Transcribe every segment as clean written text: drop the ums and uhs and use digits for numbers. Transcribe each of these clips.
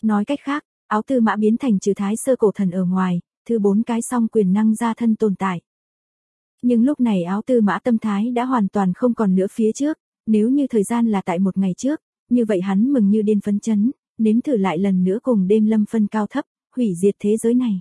Nói cách khác, áo tư mã biến thành trừ Thái Sơ cổ thần ở ngoài, thứ 4 cái song quyền năng ra thân tồn tại. Nhưng lúc này áo tư mã tâm thái đã hoàn toàn không còn nữa phía trước, nếu như thời gian là tại một ngày trước, như vậy hắn mừng như điên phấn chấn, nếm thử lại lần nữa cùng đêm lâm phân cao thấp, hủy diệt thế giới này.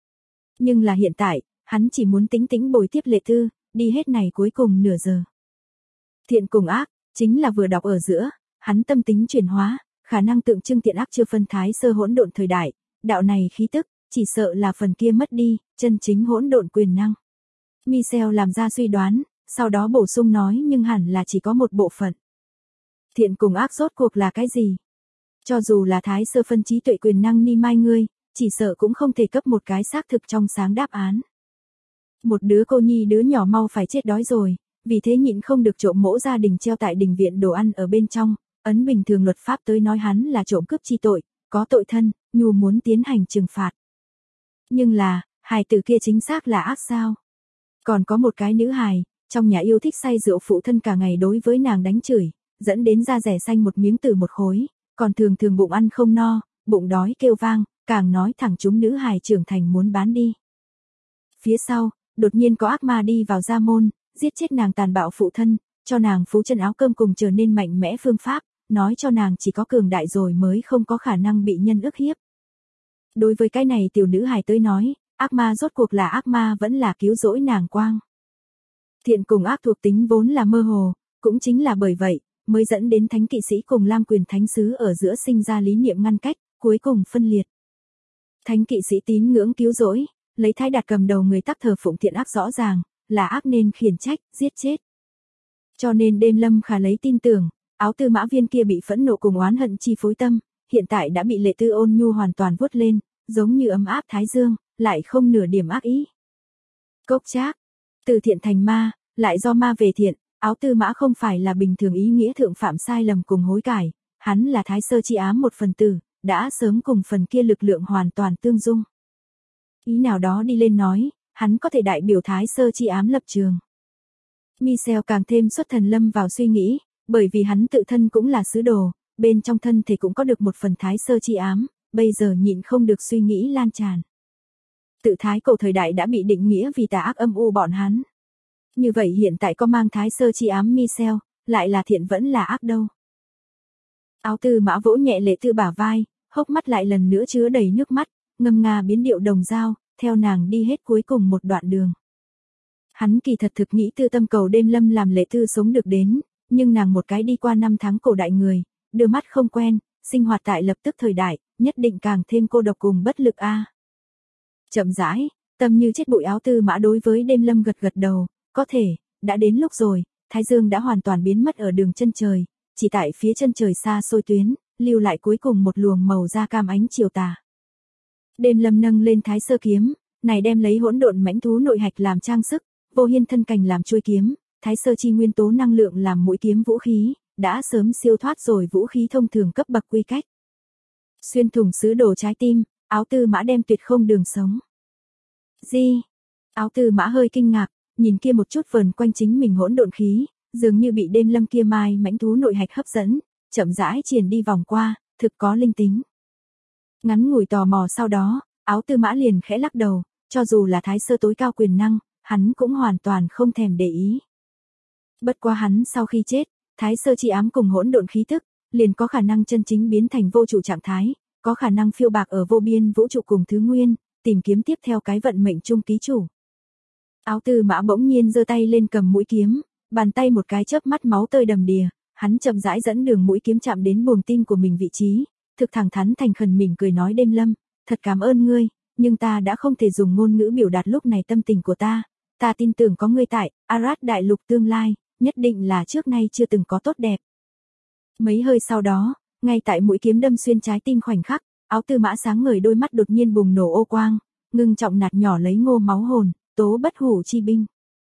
Nhưng là hiện tại, hắn chỉ muốn tĩnh tĩnh bồi tiếp Lệ Tư, đi hết này cuối cùng nửa giờ. Thiện cùng ác, chính là vừa đọc ở giữa, hắn tâm tính chuyển hóa, khả năng tượng trưng thiện ác chưa phân Thái Sơ hỗn độn thời đại, đạo này khí tức, chỉ sợ là phần kia mất đi, chân chính hỗn độn quyền năng. Michel làm ra suy đoán, sau đó bổ sung nói nhưng hẳn là chỉ có một bộ phận. Thiện cùng ác rốt cuộc là cái gì? Cho dù là Thái Sơ phân trí tuệ quyền năng ni mai ngươi, chỉ sợ cũng không thể cấp một cái xác thực trong sáng đáp án. Một đứa cô nhi đứa nhỏ mau phải chết đói rồi, vì thế nhịn không được trộm mỗ gia đình treo tại đình viện đồ ăn ở bên trong, ấn bình thường luật pháp tới nói hắn là trộm cướp chi tội, có tội thân, nhu muốn tiến hành trừng phạt. Nhưng là, hài tử kia chính xác là ác sao? Còn có một cái nữ hài, trong nhà yêu thích say rượu phụ thân cả ngày đối với nàng đánh chửi, dẫn đến da rẻ xanh một miếng từ một khối, còn thường thường bụng ăn không no, bụng đói kêu vang, càng nói thẳng chúng nữ hài trưởng thành muốn bán đi. Phía sau, đột nhiên có ác ma đi vào gia môn, giết chết nàng tàn bạo phụ thân, cho nàng phú chân áo cơm cùng trở nên mạnh mẽ phương pháp, nói cho nàng chỉ có cường đại rồi mới không có khả năng bị nhân ức hiếp. Đối với cái này tiểu nữ hài tới nói, ác ma rốt cuộc là ác ma vẫn là cứu rỗi nàng quang. Thiện cùng ác thuộc tính vốn là mơ hồ, cũng chính là bởi vậy, mới dẫn đến thánh kỵ sĩ cùng Lam Quyền Thánh Sứ ở giữa sinh ra lý niệm ngăn cách, cuối cùng phân liệt. Thánh kỵ sĩ tín ngưỡng cứu rỗi, lấy Thái Đạt cầm đầu người tắc thờ phụng thiện ác rõ ràng, là ác nên khiển trách, giết chết. Cho nên đêm Lâm Khả lấy tin tưởng, áo tư mã viên kia bị phẫn nộ cùng oán hận chi phối tâm, hiện tại đã bị Lệ Tư ôn nhu hoàn toàn vuốt lên, giống như ấm áp thái dương, lại không nửa điểm ác ý. Cốc Trác, từ thiện thành ma, lại do ma về thiện, áo tư mã không phải là bình thường ý nghĩa thượng phạm sai lầm cùng hối cải, hắn là Thái Sơ chi ám một phần tử, đã sớm cùng phần kia lực lượng hoàn toàn tương dung. Ý nào đó đi lên nói, hắn có thể đại biểu Thái Sơ chi ám lập trường. Michel càng thêm xuất thần lâm vào suy nghĩ, bởi vì hắn tự thân cũng là sứ đồ, bên trong thân thể cũng có được một phần Thái Sơ chi ám, bây giờ nhịn không được suy nghĩ lan tràn. Tự Thái cổ thời đại đã bị định nghĩa vì tà ác âm u bọn hắn. Như vậy hiện tại có mang Thái Sơ chi ám Michel, lại là thiện vẫn là ác đâu. Áo tư mã vỗ nhẹ Lệ Tư bả vai, hốc mắt lại lần nữa chứa đầy nước mắt, ngâm nga biến điệu đồng dao, theo nàng đi hết cuối cùng một đoạn đường. Hắn kỳ thật thực nghĩ tư tâm cầu đêm Lâm làm Lệ Tư sống được đến, nhưng nàng một cái đi qua 5 tháng cổ đại người, đưa mắt không quen, sinh hoạt tại lập tức thời đại, nhất định càng thêm cô độc cùng bất lực a. Chậm rãi, tâm như chết bụi áo tư mã đối với đêm Lâm gật gật đầu, có thể, đã đến lúc rồi, Thái Dương đã hoàn toàn biến mất ở đường chân trời, chỉ tại phía chân trời xa xôi tuyến, lưu lại cuối cùng một luồng màu da cam ánh chiều tà. Đêm Lâm nâng lên Thái Sơ kiếm, này đem lấy hỗn độn mãnh thú nội hạch làm trang sức, vô hiên thân cành làm chuôi kiếm, Thái Sơ chi nguyên tố năng lượng làm mũi kiếm vũ khí, đã sớm siêu thoát rồi vũ khí thông thường cấp bậc quy cách. Xuyên thủng sứ đồ trái tim, áo tư mã đem tuyệt không đường sống. Gì? Áo tư mã hơi kinh ngạc, nhìn kia một chút vờn quanh chính mình hỗn độn khí, dường như bị đêm Lâm kia mai mãnh thú nội hạch hấp dẫn, chậm rãi triển đi vòng qua, thực có linh tính. Ngắn ngủi tò mò sau đó, áo tư mã liền khẽ lắc đầu, cho dù là Thái Sơ tối cao quyền năng, hắn cũng hoàn toàn không thèm để ý. Bất quá hắn sau khi chết, Thái Sơ chi ám cùng hỗn độn khí tức, liền có khả năng chân chính biến thành vô trụ trạng thái, có khả năng phiêu bạc ở vô biên vũ trụ cùng thứ nguyên, tìm kiếm tiếp theo cái vận mệnh chung ký chủ. Áo tư mã bỗng nhiên giơ tay lên cầm mũi kiếm, bàn tay một cái chớp mắt máu tơi đầm đìa, hắn chậm rãi dẫn đường mũi kiếm chạm đến buồng tim của mình vị trí, thực thẳng thắn thành khẩn mỉm cười nói đêm Lâm, thật cảm ơn ngươi, nhưng ta đã không thể dùng ngôn ngữ biểu đạt lúc này tâm tình của ta tin tưởng có ngươi tại, Arad đại lục tương lai, nhất định là trước nay chưa từng có tốt đẹp. Mấy hơi sau đó, ngay tại mũi kiếm đâm xuyên trái tim khoảnh khắc, áo tư mã sáng ngời đôi mắt đột nhiên bùng nổ ô quang, ngưng trọng nạt nhỏ lấy ngô máu hồn, tố bất hủ chi binh.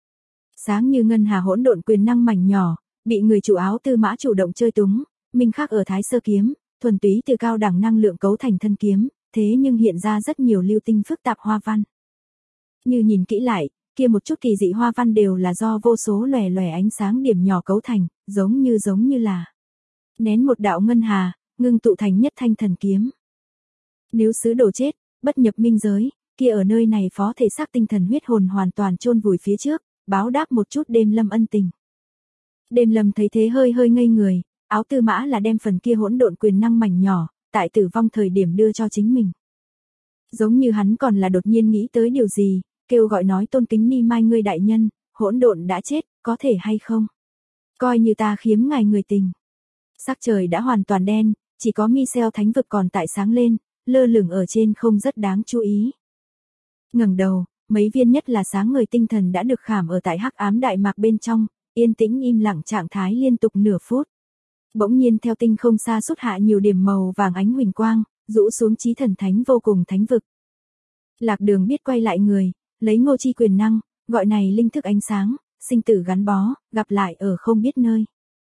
Sáng như ngân hà hỗn độn quyền năng mảnh nhỏ, bị người chủ áo tư mã chủ động chơi túng, minh khắc ở Thái Sơ kiếm, thuần túy từ cao đẳng năng lượng cấu thành thân kiếm, thế nhưng hiện ra rất nhiều lưu tinh phức tạp hoa văn. Như nhìn kỹ lại, kia một chút kỳ dị hoa văn đều là do vô số lòe lòe ánh sáng điểm nhỏ cấu thành, giống như là nén một đạo ngân hà, ngưng tụ thành nhất thanh thần kiếm. Nếu sứ đồ chết, bất nhập minh giới, kia ở nơi này phó thể xác tinh thần huyết hồn hoàn toàn chôn vùi phía trước, báo đáp một chút Đêm Lâm ân tình. Đêm Lâm thấy thế hơi hơi ngây người, Áo Tư Mã là đem phần kia hỗn độn quyền năng mảnh nhỏ, tại tử vong thời điểm đưa cho chính mình. Giống như hắn còn là đột nhiên nghĩ tới điều gì, kêu gọi nói tôn kính Ni Mai ngươi đại nhân, hỗn độn đã chết, có thể hay không? Coi như ta khiếm ngài người tình. Sắc trời đã hoàn toàn đen, chỉ có Michel thánh vực còn tại sáng lên, lơ lửng ở trên không rất đáng chú ý. Ngẩng đầu, mấy viên nhất là sáng ngời tinh thần đã được khảm ở tại hắc ám đại mạc bên trong, yên tĩnh im lặng trạng thái liên tục nửa phút. Bỗng nhiên theo tinh không xa xuất hạ nhiều điểm màu vàng ánh huỳnh quang, rũ xuống chí thần thánh vô cùng thánh vực. Lạc Đường biết quay lại người, lấy Ngô Chi quyền năng, gọi này linh thức ánh sáng, sinh tử gắn bó, gặp lại ở không biết nơi.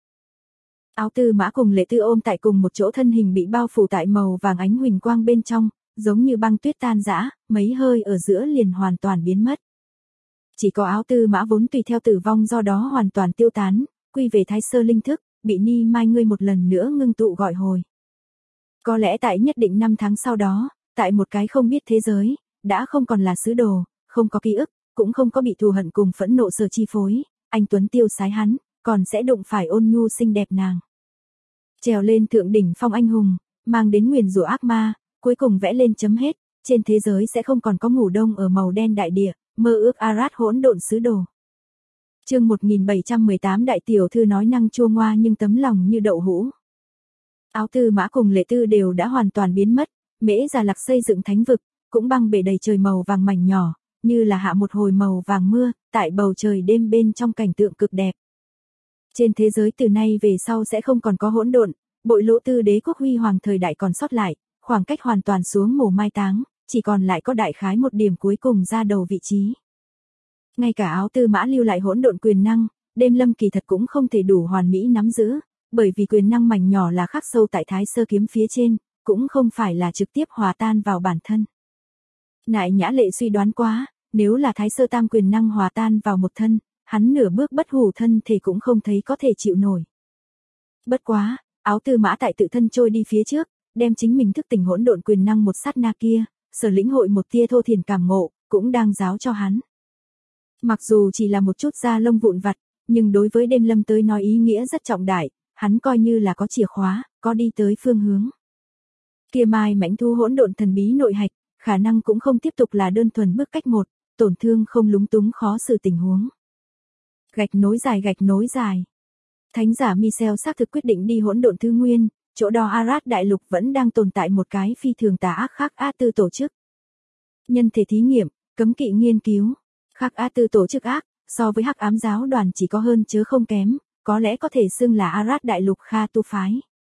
Áo Tư Mã cùng Lệ Tư ôm tại cùng một chỗ, thân hình bị bao phủ tại màu vàng ánh huỳnh quang bên trong, giống như băng tuyết tan rã, mấy hơi ở giữa liền hoàn toàn biến mất. Chỉ có Áo Tư Mã vốn tùy theo tử vong do đó hoàn toàn tiêu tán, quy về thái sơ linh thức, bị Ni Mai ngươi một lần nữa ngưng tụ gọi hồi. Có lẽ tại nhất định năm tháng sau đó, tại một cái không biết thế giới, đã không còn là sứ đồ, không có ký ức, cũng không có bị thù hận cùng phẫn nộ sở chi phối, anh Tuấn tiêu sái hắn, còn sẽ đụng phải ôn nhu xinh đẹp nàng. Trèo lên thượng đỉnh phong anh hùng, mang đến nguyền rủa ác ma, cuối cùng vẽ lên chấm hết, trên thế giới sẽ không còn có ngủ đông ở màu đen đại địa, mơ ước Arad hỗn độn sứ đồ. Chương 1718 đại tiểu thư nói năng chua ngoa nhưng tấm lòng như đậu hũ. Áo Tư Mã cùng Lệ Tư đều đã hoàn toàn biến mất, Mễ Già Lạc xây dựng thánh vực, cũng băng bể đầy trời màu vàng mảnh nhỏ, như là hạ một hồi màu vàng mưa, tại bầu trời đêm bên trong cảnh tượng cực đẹp. Trên thế giới từ nay về sau sẽ không còn có hỗn độn, bội lỗ tư đế quốc huy hoàng thời đại còn sót lại, khoảng cách hoàn toàn xuống mồ mai táng, chỉ còn lại có đại khái một điểm cuối cùng ra đầu vị trí. Ngay cả Áo Tư Mã lưu lại hỗn độn quyền năng, Đêm Lâm kỳ thật cũng không thể đủ hoàn mỹ nắm giữ, bởi vì quyền năng mảnh nhỏ là khắc sâu tại thái sơ kiếm phía trên, cũng không phải là trực tiếp hòa tan vào bản thân. Nại Nhã Lệ suy đoán quá, nếu là thái sơ tam quyền năng hòa tan vào một thân, hắn nửa bước bất hủ thân thể cũng không thấy có thể chịu nổi. Bất quá, Áo Tư Mã tại tự thân trôi đi phía trước, đem chính mình thức tỉnh hỗn độn quyền năng một sát na kia, sở lĩnh hội một tia thô thiển cảm ngộ, cũng đang giáo cho hắn. Mặc dù chỉ là một chút da lông vụn vặt, nhưng đối với Đêm Lâm tới nói ý nghĩa rất trọng đại, hắn coi như là có chìa khóa, có đi tới phương hướng. Kia mai mãnh thu hỗn độn thần bí nội hạch, khả năng cũng không tiếp tục là đơn thuần bước cách một, tổn thương không lúng túng khó xử tình huống. Gạch nối dài. Thánh giả Michel xác thực quyết định đi hỗn độn thứ nguyên, chỗ đó Arad đại lục vẫn đang tồn tại một cái phi thường tà ác khác A Tư tổ chức. Nhân thể thí nghiệm, cấm kỵ nghiên cứu, khác A Tư tổ chức ác, so với Hắc Ám giáo đoàn chỉ có hơn chứ không kém, có lẽ có thể xưng là Arad đại lục Kha tu phái.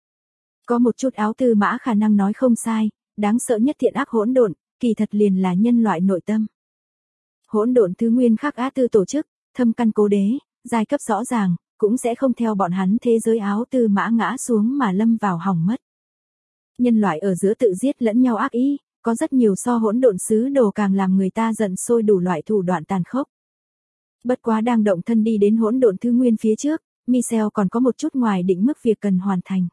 Có một chút Áo Tư Mã khả năng nói không sai, đáng sợ nhất thiện ác hỗn độn, kỳ thật liền là nhân loại nội tâm. Hỗn độn thứ nguyên khác A Tư tổ chức, thâm căn cố đế, giai cấp rõ ràng, cũng sẽ không theo bọn hắn thế giới Áo Tư Mã ngã xuống mà lâm vào hỏng mất. Nhân loại ở giữa tự giết lẫn nhau ác ý, có rất nhiều so hỗn độn sứ đồ càng làm người ta giận sôi đủ loại thủ đoạn tàn khốc. Bất quá đang động thân đi đến hỗn độn thứ nguyên phía trước, Michel còn có một chút ngoài định mức việc cần hoàn thành.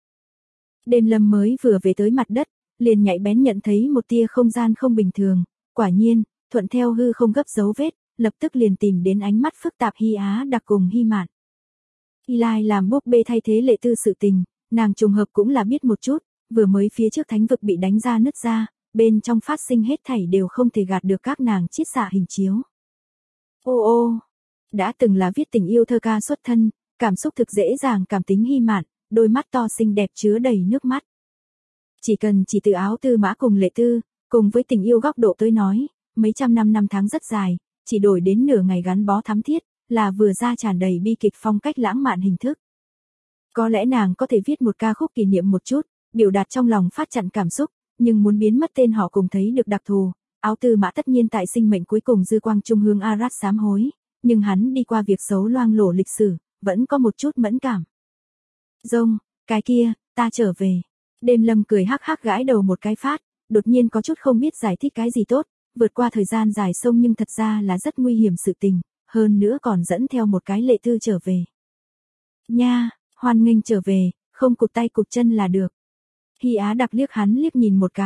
Đêm Lâm mới vừa về tới mặt đất, liền nhạy bén nhận thấy một tia không gian không bình thường, quả nhiên, thuận theo hư không gấp dấu vết, lập tức liền tìm đến ánh mắt phức tạp Hy Á Đặc cùng Hy Mạn. Hy Lai làm búp bê thay thế Lệ Tư sự tình, nàng trùng hợp cũng là biết một chút, vừa mới phía trước thánh vực bị đánh ra nứt ra, bên trong phát sinh hết thảy đều không thể gạt được các nàng chiết xạ hình chiếu. Ô, đã từng là viết tình yêu thơ ca xuất thân, cảm xúc thực dễ dàng cảm tính Hy Mạn, đôi mắt to xinh đẹp chứa đầy nước mắt. Chỉ từ Áo Tư Mã cùng Lệ Tư, cùng với tình yêu góc độ tới nói, mấy trăm năm tháng rất dài, chỉ đổi đến nửa ngày gắn bó thắm thiết, là vừa ra tràn đầy bi kịch phong cách lãng mạn hình thức. Có lẽ nàng có thể viết một ca khúc kỷ niệm một chút, biểu đạt trong lòng phát chặn cảm xúc, nhưng muốn biến mất tên họ cùng thấy được đặc thù, Áo Tư Mã tất nhiên tại sinh mệnh cuối cùng dư quang trung hương Arad sám hối, nhưng hắn đi qua việc xấu loang lổ lịch sử, vẫn có một chút mẫn cảm. Rông, cái kia, ta trở về. Đêm Lâm cười hắc hắc gãi đầu một cái phát, đột nhiên có chút không biết giải thích cái gì tốt, vượt qua thời gian dài sông nhưng thật ra là rất nguy hiểm sự tình, hơn nữa còn dẫn theo một cái Lệ Tư trở về. Nha, hoan nghênh trở về, không cụt tay cụt chân là được. Hy Á Đặc liếc hắn liếc nhìn một cái,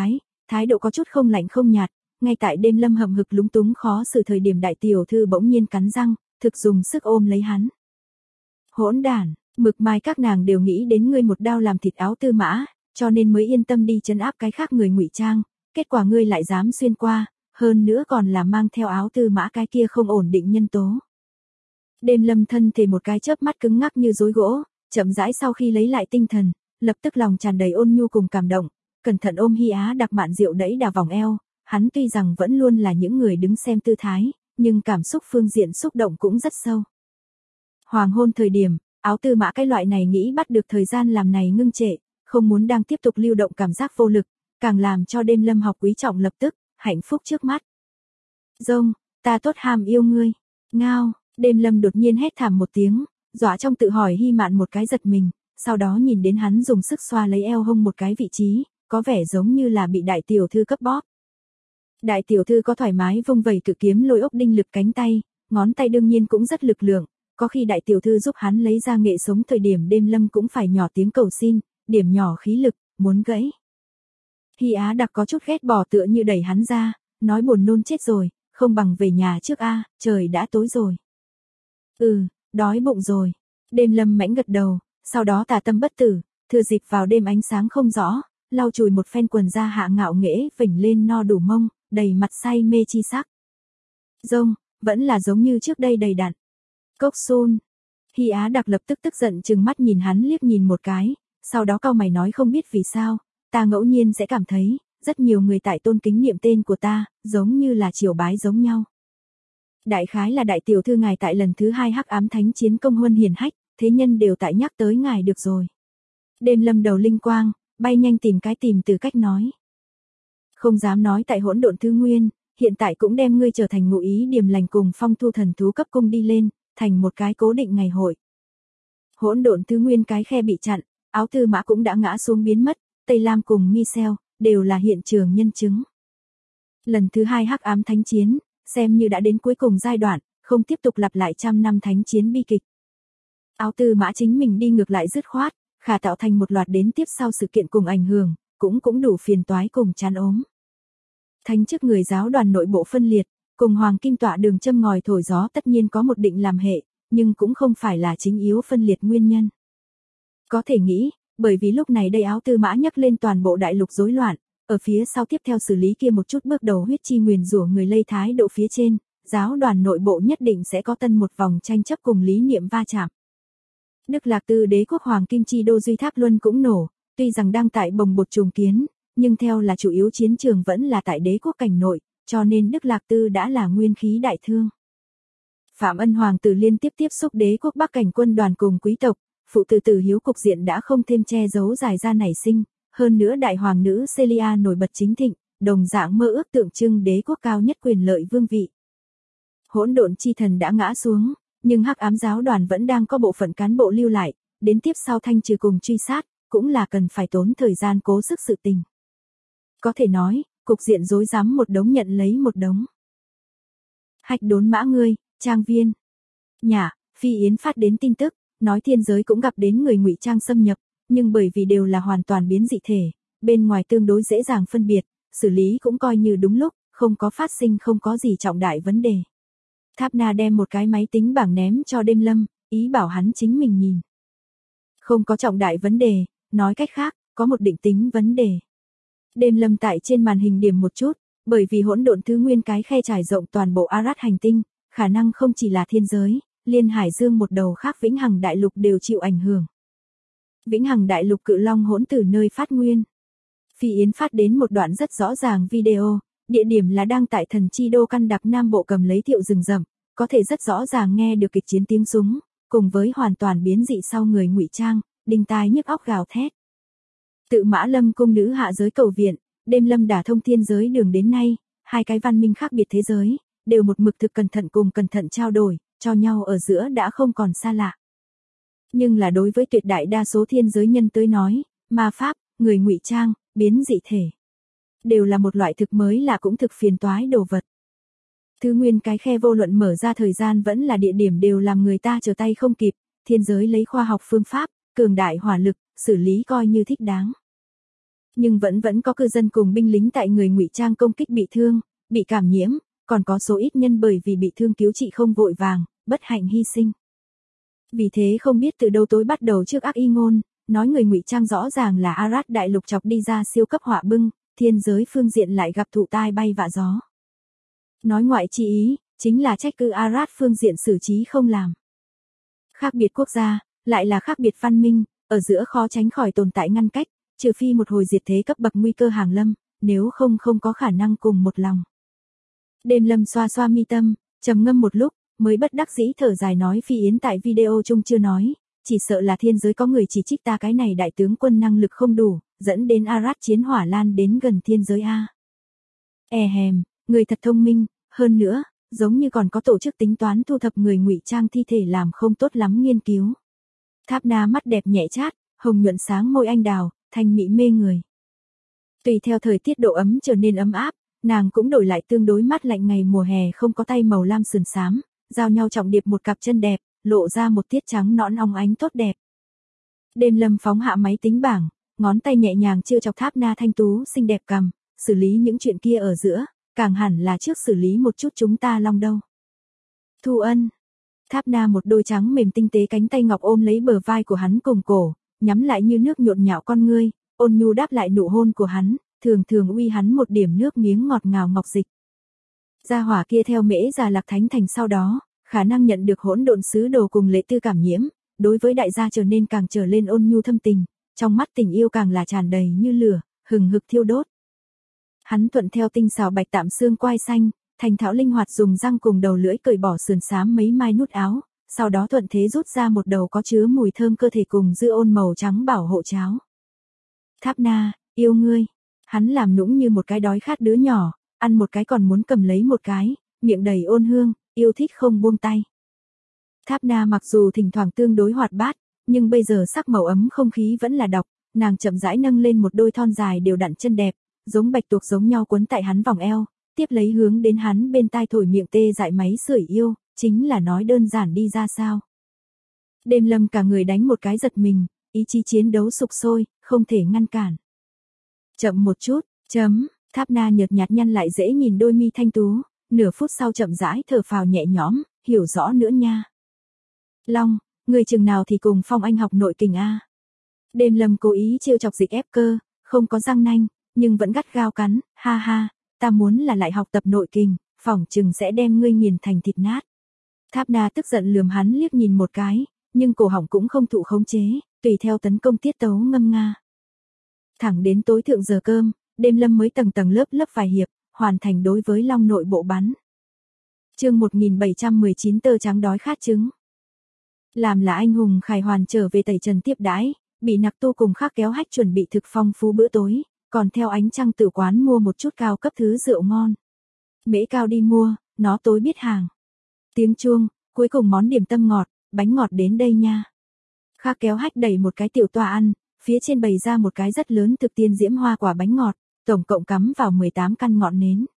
thái độ có chút không lạnh không nhạt, ngay tại đêm Lâm hậm hực lúng túng khó xử thời điểm đại tiểu thư bỗng nhiên cắn răng, thực dùng sức ôm lấy hắn. Hỗn đản, mực mai các nàng đều nghĩ đến ngươi một đao làm thịt Áo Tư Mã, cho nên mới yên tâm đi trấn áp cái khác người ngụy trang, kết quả ngươi lại dám xuyên qua, hơn nữa còn là mang theo Áo Tư Mã cái kia không ổn định nhân tố. Đêm Lâm thân thể một cái chớp mắt cứng ngắc như rối gỗ, chậm rãi sau khi lấy lại tinh thần, lập tức lòng tràn đầy ôn nhu cùng cảm động, cẩn thận ôm Hi Á Đặc Mạn Diệu đẩy đà vòng eo, hắn tuy rằng vẫn luôn là những người đứng xem tư thái, nhưng cảm xúc phương diện xúc động cũng rất sâu. Hoàng hôn thời điểm, Áo Tư Mã cái loại này nghĩ bắt được thời gian làm này ngưng trệ, không muốn đang tiếp tục lưu động cảm giác vô lực, càng làm cho đêm Lâm học quý trọng lập tức, hạnh phúc trước mắt. Rông, ta tốt ham yêu ngươi. Ngao, đêm Lâm đột nhiên hét thảm một tiếng, dọa trong tự hỏi Hi Mạn một cái giật mình, sau đó nhìn đến hắn dùng sức xoa lấy eo hông một cái vị trí, có vẻ giống như là bị đại tiểu thư cấp bóp. Đại tiểu thư có thoải mái vung vẩy cự kiếm lôi ốc đinh lực cánh tay, ngón tay đương nhiên cũng rất lực lượng, có khi đại tiểu thư giúp hắn lấy ra nghệ sống thời điểm đêm Lâm cũng phải nhỏ tiếng cầu xin, điểm nhỏ khí lực, muốn gãy. Hi Á Đặc có chút ghét bỏ tựa như đẩy hắn ra, nói buồn nôn chết rồi, không bằng về nhà trước a, trời đã tối rồi. Đói bụng rồi. Đêm Lâm mãnh gật đầu, sau đó tà tâm bất tử, thừa dịp vào đêm ánh sáng không rõ, lau chùi một phen quần da hạ ngạo nghễ vểnh lên no đủ mông, đầy mặt say mê chi sắc. Rông, vẫn là giống như trước đây đầy đặn. Cốc Sun. Hi Á Đặc lập tức tức giận trừng mắt nhìn hắn liếc nhìn một cái, sau đó cau mày nói không biết vì sao, ta ngẫu nhiên sẽ cảm thấy, rất nhiều người tại tôn kính niệm tên của ta, giống như là triều bái giống nhau. Đại khái là đại tiểu thư ngài tại lần thứ 2 hắc ám thánh chiến công huân hiển hách, thế nhân đều tại nhắc tới ngài được rồi. Đêm Lâm đầu linh quang, bay nhanh tìm từ cách nói. Không dám nói tại hỗn độn thứ nguyên, hiện tại cũng đem ngươi trở thành ngụ ý điềm lành cùng phong thu thần thú cấp cung đi lên, thành một cái cố định ngày hội. Hỗn độn thứ nguyên cái khe bị chặn, Áo Tư Mã cũng đã ngã xuống biến mất, Tây Lam cùng Michel đều là hiện trường nhân chứng. Lần thứ 2 hắc ám thánh chiến, xem như đã đến cuối cùng giai đoạn, không tiếp tục lặp lại trăm năm thánh chiến bi kịch. Áo Tư Mã chính mình đi ngược lại dứt khoát, khả tạo thành một loạt đến tiếp sau sự kiện cùng ảnh hưởng, cũng đủ phiền toái cùng chán ốm. Thánh chức người giáo đoàn nội bộ phân liệt, cùng Hoàng Kim Tọa đường châm ngòi thổi gió tất nhiên có một định làm hệ, nhưng cũng không phải là chính yếu phân liệt nguyên nhân. Có thể nghĩ, bởi vì lúc này đây Áo Tư Mã nhắc lên toàn bộ đại lục rối loạn, ở phía sau tiếp theo xử lý kia một chút bước đầu huyết chi nguyền rủa người lây thái độ phía trên, giáo đoàn nội bộ nhất định sẽ có tân một vòng tranh chấp cùng lý niệm va chạm. Đức Lạc Tư đế quốc Hoàng Kim Chi đô Duy Tháp Luân cũng nổ, tuy rằng đang tại bồng bột trùng kiến, nhưng theo là chủ yếu chiến trường vẫn là tại đế quốc cảnh nội, cho nên Đức Lạc Tư đã là nguyên khí đại thương. Phạm Ân Hoàng tử liên tiếp tiếp xúc đế quốc Bắc cảnh quân đoàn cùng quý tộc, phụ tử tử hiếu cục diện đã không thêm che giấu dài ra nảy sinh, hơn nữa đại hoàng nữ Celia nổi bật chính thịnh, đồng dạng mơ ước tượng trưng đế quốc cao nhất quyền lợi vương vị. Hỗn độn chi thần đã ngã xuống, nhưng hắc ám giáo đoàn vẫn đang có bộ phận cán bộ lưu lại, đến tiếp sau thanh trừ cùng truy sát, cũng là cần phải tốn thời gian cố sức sự tình. Có thể nói, cục diện rối rắm một đống nhận lấy một đống. Hạch Đốn Mã ngươi, trang viên. Nhà, Phi Yến phát đến tin tức, nói thiên giới cũng gặp đến người ngụy trang xâm nhập, nhưng bởi vì đều là hoàn toàn biến dị thể, bên ngoài tương đối dễ dàng phân biệt, xử lý cũng coi như đúng lúc, không có phát sinh không có gì trọng đại vấn đề. Tháp Na đem một cái máy tính bảng ném cho Đêm Lâm, ý bảo hắn chính mình nhìn. Không có trọng đại vấn đề, nói cách khác, có một định tính vấn đề. Đêm Lâm tại trên màn hình điểm một chút, bởi vì hỗn độn thứ nguyên cái khe trải rộng toàn bộ Arad hành tinh, khả năng không chỉ là thiên giới, liên hải dương một đầu khác Vĩnh Hằng Đại Lục đều chịu ảnh hưởng. Vĩnh Hằng Đại Lục cự long hỗn từ nơi phát nguyên. Phi Yến phát đến một đoạn rất rõ ràng video, địa điểm là đang tại thần chi đô căn đặc Nam Bộ cầm lấy thiệu rừng rậm, có thể rất rõ ràng nghe được kịch chiến tiếng súng, cùng với hoàn toàn biến dị sau người ngụy trang, đinh tai nhức óc gào thét. Tự Mã Lâm cung nữ hạ giới cầu viện, Đêm Lâm đả thông thiên giới đường đến nay, hai cái văn minh khác biệt thế giới, đều một mực thực cẩn thận cùng cẩn thận trao đổi, cho nhau ở giữa đã không còn xa lạ. Nhưng là đối với tuyệt đại đa số thiên giới nhân tới nói, ma pháp, người ngụy trang, biến dị thể, đều là một loại thực mới là cũng thực phiền toái đồ vật. Thứ nguyên cái khe vô luận mở ra thời gian vẫn là địa điểm đều làm người ta trở tay không kịp, thiên giới lấy khoa học phương pháp, cường đại hỏa lực, xử lý coi như thích đáng. Nhưng vẫn có cư dân cùng binh lính tại người ngụy trang công kích bị thương, bị cảm nhiễm, còn có số ít nhân bởi vì bị thương cứu trị không vội vàng, bất hạnh hy sinh. Vì thế không biết từ đâu tối bắt đầu trước ác y ngôn, nói người ngụy trang rõ ràng là Arad đại lục chọc đi ra siêu cấp họa bưng, thiên giới phương diện lại gặp thụ tai bay vạ gió. Nói ngoại chi ý, chính là trách cứ Arad phương diện xử trí không làm. Khác biệt quốc gia, lại là khác biệt văn minh, ở giữa khó tránh khỏi tồn tại ngăn cách, trừ phi một hồi diệt thế cấp bậc nguy cơ hàng lâm, nếu không có khả năng cùng một lòng. Đêm Lâm xoa xoa mi tâm, trầm ngâm một lúc, mới bất đắc dĩ thở dài nói Phi Yến tại video chung chưa nói, chỉ sợ là thiên giới có người chỉ trích ta cái này đại tướng quân năng lực không đủ, dẫn đến Arad chiến hỏa lan đến gần thiên giới a. Hèm, người thật thông minh, hơn nữa, giống như còn có tổ chức tính toán thu thập người ngụy trang thi thể làm không tốt lắm nghiên cứu. Tháp Na mắt đẹp nhẹ chát, hồng nhuận sáng môi anh đào, thanh mỹ mê người. Tùy theo thời tiết độ ấm trở nên ấm áp, nàng cũng đổi lại tương đối mát lạnh ngày mùa hè không có tay màu lam sườn xám, giao nhau trọng điệp một cặp chân đẹp, lộ ra một tiết trắng nõn óng ánh tốt đẹp. Đêm Lâm phóng hạ máy tính bảng, ngón tay nhẹ nhàng trêu chọc Tháp Na thanh tú xinh đẹp cằm, xử lý những chuyện kia ở giữa, càng hẳn là trước xử lý một chút chúng ta long đâu. Thu Ân. Tháp Na một đôi trắng mềm tinh tế cánh tay ngọc ôm lấy bờ vai của hắn cùng cổ, nhắm lại như nước nhộn nhạo con ngươi, ôn nhu đáp lại nụ hôn của hắn, thường uy hắn một điểm nước miếng ngọt ngào ngọc dịch. Gia hỏa kia theo Mễ Già Lạc Thánh Thành sau đó, khả năng nhận được hỗn độn sứ đồ cùng lệ tư cảm nhiễm, đối với đại gia trở nên càng trở lên ôn nhu thâm tình, trong mắt tình yêu càng là tràn đầy như lửa, hừng hực thiêu đốt. Hắn thuận theo tinh xảo bạch tạm xương quai xanh, thành thạo linh hoạt dùng răng cùng đầu lưỡi cởi bỏ sườn xám mấy mai nút áo, sau đó thuận thế rút ra một đầu có chứa mùi thơm cơ thể cùng dư ôn màu trắng bảo hộ cháo. Tháp Na, yêu ngươi. Hắn làm nũng như một cái đói khát đứa nhỏ, ăn một cái còn muốn cầm lấy một cái, miệng đầy ôn hương, yêu thích không buông tay. Tháp Na mặc dù thỉnh thoảng tương đối hoạt bát, nhưng bây giờ sắc màu ấm không khí vẫn là độc, nàng chậm rãi nâng lên một đôi thon dài đều đặn chân đẹp, giống bạch tuộc giống nhau quấn tại hắn vòng eo, tiếp lấy hướng đến hắn bên tai thổi miệng tê dại máy sưởi yêu, chính là nói đơn giản đi ra sao. Đêm Lâm cả người đánh một cái giật mình, ý chí chiến đấu sục sôi, không thể ngăn cản. Chậm một chút, Tháp Na nhợt nhạt nhăn lại dễ nhìn đôi mi thanh tú, nửa phút sau chậm rãi thở phào nhẹ nhõm, hiểu rõ nữa nha. Long, người chừng nào thì cùng Phong Anh học nội kình a. Đêm Lâm cố ý trêu chọc Dịch ép cơ, không có răng nanh, nhưng vẫn gắt gao cắn, ha ha, ta muốn là lại học tập nội kình, phỏng chừng sẽ đem ngươi nghiền thành thịt nát. Tháp Na tức giận lườm hắn liếc nhìn một cái, nhưng cổ họng cũng không thụ khống chế, tùy theo tấn công tiết tấu ngâm nga. Thẳng đến tối thượng giờ cơm, Đêm Lâm mới tầng lớp vài hiệp, hoàn thành đối với Long nội bộ bắn. Chương 1719 tơ trắng đói khát trứng. Làm là anh hùng Khải Hoàn trở về tẩy trần tiếp đãi, bị Nặc Tu cùng Khác Kéo Hách chuẩn bị thực phong phú bữa tối, còn theo Ánh Trăng tử quán mua một chút cao cấp thứ rượu ngon. Mễ Cao đi mua, nó tối biết hàng. Tiếng chuông, cuối cùng món điểm tâm ngọt, bánh ngọt đến đây nha. Khác Kéo Hách đẩy một cái tiểu toa ăn, phía trên bày ra một cái rất lớn thực tiên diễm hoa quả bánh ngọt, tổng cộng cắm vào 18 căn ngọn nến.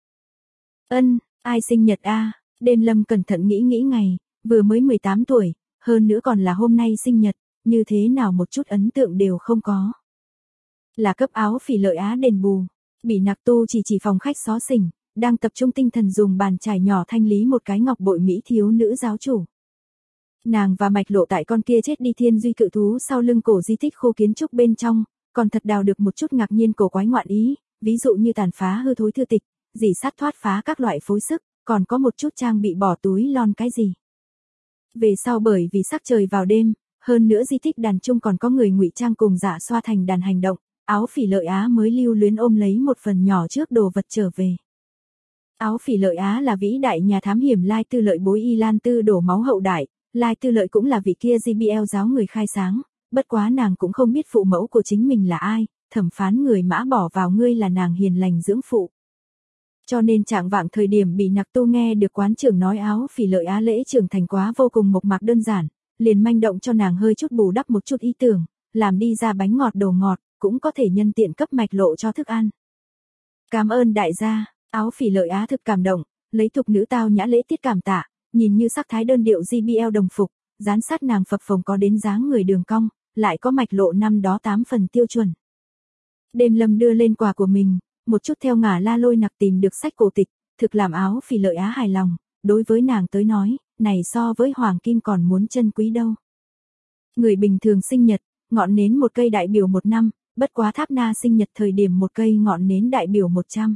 Ai sinh nhật a? Đêm Lâm cẩn thận nghĩ ngày, vừa mới 18 tuổi, hơn nữa còn là hôm nay sinh nhật, như thế nào một chút ấn tượng đều không có. Là cấp áo Phỉ Lợi Á đền bù, bị Nặc Tu chỉ phòng khách xó xỉnh, đang tập trung tinh thần dùng bàn chải nhỏ thanh lý một cái ngọc bội mỹ thiếu nữ giáo chủ. Nàng và Mạch Lộ tại con kia chết đi thiên duy cự thú sau lưng cổ di tích khu kiến trúc bên trong, còn thật đào được một chút ngạc nhiên cổ quái ngoạn ý, ví dụ như tàn phá hư thối thư tịch, dỉ sắt thoát phá các loại phối sức, còn có một chút trang bị bỏ túi lon cái gì. Về sau bởi vì sắc trời vào đêm, hơn nữa di tích đàn chung còn có người ngụy trang cùng giả xoa thành đàn hành động, áo Phỉ Lợi Á mới lưu luyến ôm lấy một phần nhỏ trước đồ vật trở về. Áo Phỉ Lợi Á là vĩ đại nhà thám hiểm Lai Tư Lợi bối Y Lan Tư đổ máu hậu đại, Lai Tư Lợi cũng là vị kia JBL giáo người khai sáng, bất quá nàng cũng không biết phụ mẫu của chính mình là ai, thẩm phán người Mã bỏ vào ngươi là nàng hiền lành dưỡng phụ. Cho nên trạng vạng thời điểm bị Nặc Tu nghe được quán trưởng nói áo Phỉ Lợi Á lễ trưởng thành quá vô cùng mộc mạc đơn giản, liền manh động cho nàng hơi chút bù đắp một chút ý tưởng, làm đi ra bánh ngọt đồ ngọt, cũng có thể nhân tiện cấp Mạch Lộ cho thức ăn. Cảm ơn đại gia, áo Phỉ Lợi Á thực cảm động, lấy thục nữ tao nhã lễ tiết cảm tạ, nhìn như sắc thái đơn điệu JBL đồng phục, dán sát nàng phập phồng có đến dáng người đường cong, lại có Mạch Lộ năm đó 8 phần tiêu chuẩn. Đêm Lâm đưa lên quà của mình, một chút theo ngả la lôi nặc tìm được sách cổ tịch, thực làm áo Phỉ Lợi Á hài lòng, đối với nàng tới nói, này so với hoàng kim còn muốn chân quý đâu. Người bình thường sinh nhật, ngọn nến một cây đại biểu 1 năm, bất quá Tháp Na sinh nhật thời điểm một cây ngọn nến đại biểu 100.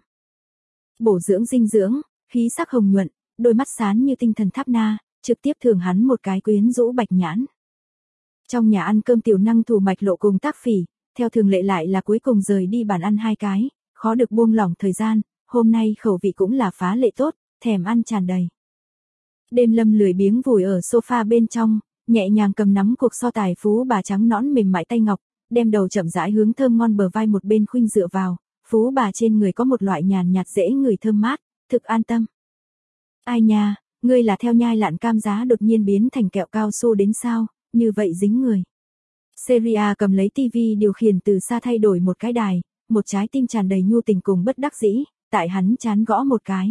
Bổ dưỡng dinh dưỡng, khí sắc hồng nhuận, đôi mắt sáng như tinh thần Tháp Na, trực tiếp thưởng hắn một cái quyến rũ bạch nhãn. Trong nhà ăn cơm tiểu năng thủ Mạch Lộ cùng Tác Phỉ, theo thường lệ lại là cuối cùng rời đi bàn ăn 2 cái, khó được buông lỏng thời gian, hôm nay khẩu vị cũng là phá lệ tốt, thèm ăn tràn đầy. Đêm Lâm lười biếng vùi ở sofa bên trong, nhẹ nhàng cầm nắm cuộc so tài phú bà trắng nõn mềm mại tay ngọc, đem đầu chậm rãi hướng thơm ngon bờ vai một bên khuynh dựa vào, phú bà trên người có một loại nhàn nhạt dễ người thơm mát, thực an tâm. Ai nha, ngươi là theo nhai lạn cam giá đột nhiên biến thành kẹo cao su đến sao, như vậy dính người. Seria cầm lấy tivi điều khiển từ xa thay đổi một cái đài, một trái tim tràn đầy nhu tình cùng bất đắc dĩ, tại hắn chán gõ một cái.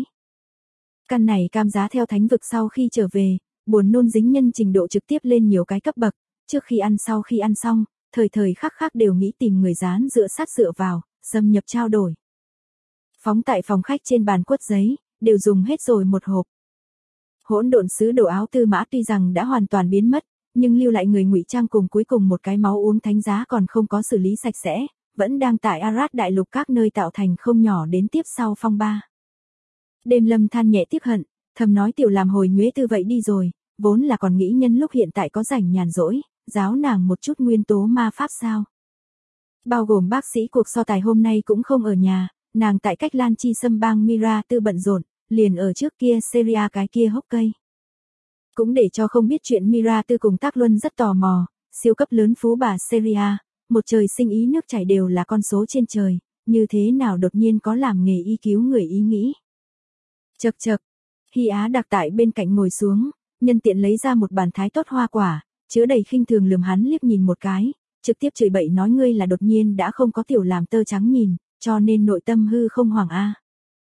Căn này cam giá theo thánh vực sau khi trở về, buồn nôn dính nhân trình độ trực tiếp lên nhiều cái cấp bậc, trước khi ăn sau khi ăn xong, thời thời khắc khắc đều nghĩ tìm người dán dựa sát dựa vào, xâm nhập trao đổi. Phóng tại phòng khách trên bàn quất giấy, đều dùng hết rồi một hộp. Hỗn độn sứ đồ áo Tư Mã tuy rằng đã hoàn toàn biến mất, nhưng lưu lại người ngụy trang cùng cuối cùng một cái máu uống thánh giá còn không có xử lý sạch sẽ, vẫn đang tại Arad đại lục các nơi tạo thành không nhỏ đến tiếp sau phong ba. Đêm Lâm than nhẹ tiếc hận, thầm nói tiểu làm hồi nhuế tư vậy đi rồi, vốn là còn nghĩ nhân lúc hiện tại có rảnh nhàn rỗi, giáo nàng một chút nguyên tố ma pháp sao. Bao gồm bác sĩ cuộc so tài hôm nay cũng không ở nhà, nàng tại cách Lan Chi Sâm bang Mira Tư bận rộn, liền ở trước kia Seria cái kia hốc cây. Cũng để cho không biết chuyện Mira Tư cùng Tác Luân rất tò mò, siêu cấp lớn phú bà Seria, một trời sinh ý nước chảy đều là con số trên trời, như thế nào đột nhiên có làm nghề y cứu người ý nghĩ. Chậc chậc, Hy Á Đặc tại bên cạnh ngồi xuống, nhân tiện lấy ra một bàn thái tốt hoa quả, chứa đầy khinh thường lườm hắn liếc nhìn một cái, trực tiếp chửi bậy nói ngươi là đột nhiên đã không có tiểu làm tơ trắng nhìn, cho nên nội tâm hư không hoàng a.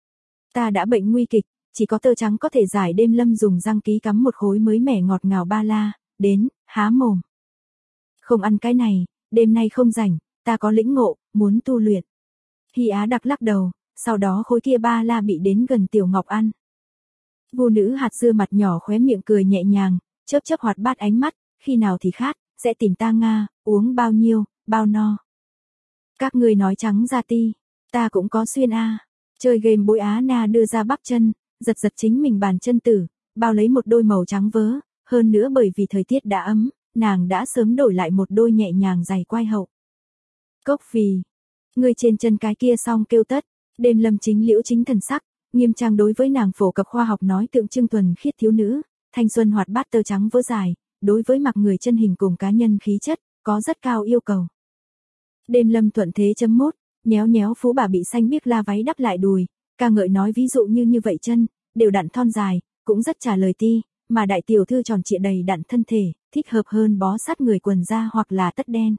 Ta đã bệnh nguy kịch, chỉ có tơ trắng có thể giải. Đêm Lâm dùng răng ký cắm một khối mới mẻ ngọt ngào ba la, đến, há mồm. Không ăn cái này, đêm nay không rảnh, ta có lĩnh ngộ, muốn tu luyện. Hy Á Đặc lắc đầu, sau đó khối kia ba la bị đến gần Tiểu Ngọc ăn. Vô nữ hạt dưa mặt nhỏ khóe miệng cười nhẹ nhàng, chớp chớp hoạt bát ánh mắt, khi nào thì khát, sẽ tìm ta Nga, uống bao nhiêu, bao no. Các ngươi nói trắng ra ti, ta cũng có xuyên a. Chơi game bối Á Na đưa ra bắp chân, giật giật chính mình bàn chân tử, bao lấy một đôi màu trắng vớ, hơn nữa bởi vì thời tiết đã ấm, nàng đã sớm đổi lại một đôi nhẹ nhàng giày quai hậu. Cốc vì, người trên chân cái kia xong kêu tất, Đêm Lâm chính liễu chính thần sắc, nghiêm trang đối với nàng phổ cập khoa học nói tượng trưng thuần khiết thiếu nữ, thanh xuân hoạt bát tơ trắng vớ dài, đối với mặc người chân hình cùng cá nhân khí chất, có rất cao yêu cầu. Đêm Lâm thuận thế chấm mốt, nhéo nhéo phú bà bị xanh biếc la váy đắp lại đùi, ca ngợi nói ví dụ như vậy chân, đều đặn thon dài, cũng rất trả lời ti, mà đại tiểu thư tròn trịa đầy đặn thân thể, thích hợp hơn bó sát người quần da hoặc là tất đen.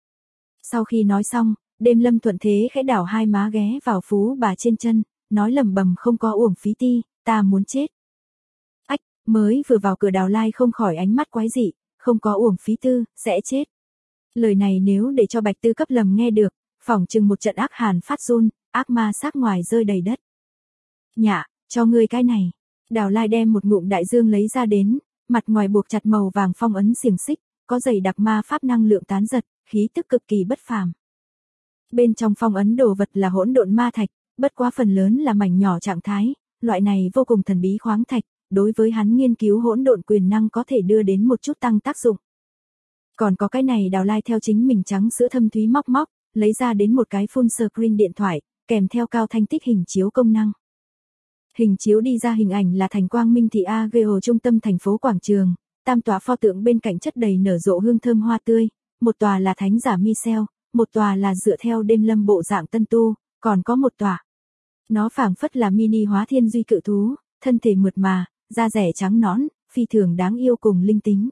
Sau khi nói xong, Đêm Lâm thuận thế khẽ đảo hai má ghé vào phú bà trên chân, nói lẩm bẩm không có uổng phí ti, ta muốn chết. Ách, mới vừa vào cửa Đào Lai không khỏi ánh mắt quái dị, không có uổng phí tư, sẽ chết. Lời này nếu để cho Bạch Tư cấp lầm nghe được, phỏng chừng một trận ác hàn phát run, ác ma xác ngoài rơi đầy đất. Nhạ, cho ngươi cái này. Đào Lai đem một ngụm đại dương lấy ra đến, mặt ngoài buộc chặt màu vàng phong ấn xiềng xích, có dày đặc ma pháp năng lượng tán giật, khí tức cực kỳ bất phàm. Bên trong phong ấn đồ vật là hỗn độn ma thạch, bất quá phần lớn là mảnh nhỏ trạng thái, loại này vô cùng thần bí khoáng thạch, đối với hắn nghiên cứu hỗn độn quyền năng có thể đưa đến một chút tăng tác dụng. Còn có cái này Đào Lai theo chính mình trắng sữa thâm thúy móc móc, lấy ra đến một cái full screen điện thoại, kèm theo cao thanh tích hình chiếu công năng. Hình chiếu đi ra hình ảnh là thành Quang Minh thị AGO trung tâm thành phố quảng trường, tam tòa pho tượng bên cạnh chất đầy nở rộ hương thơm hoa tươi, một tòa là thánh giả Michel, một tòa là dựa theo Đêm Lâm bộ dạng tân tu, còn có một tòa. Nó phảng phất là mini hóa thiên duy cự thú, thân thể mượt mà, da rẻ trắng nõn, phi thường đáng yêu cùng linh tính.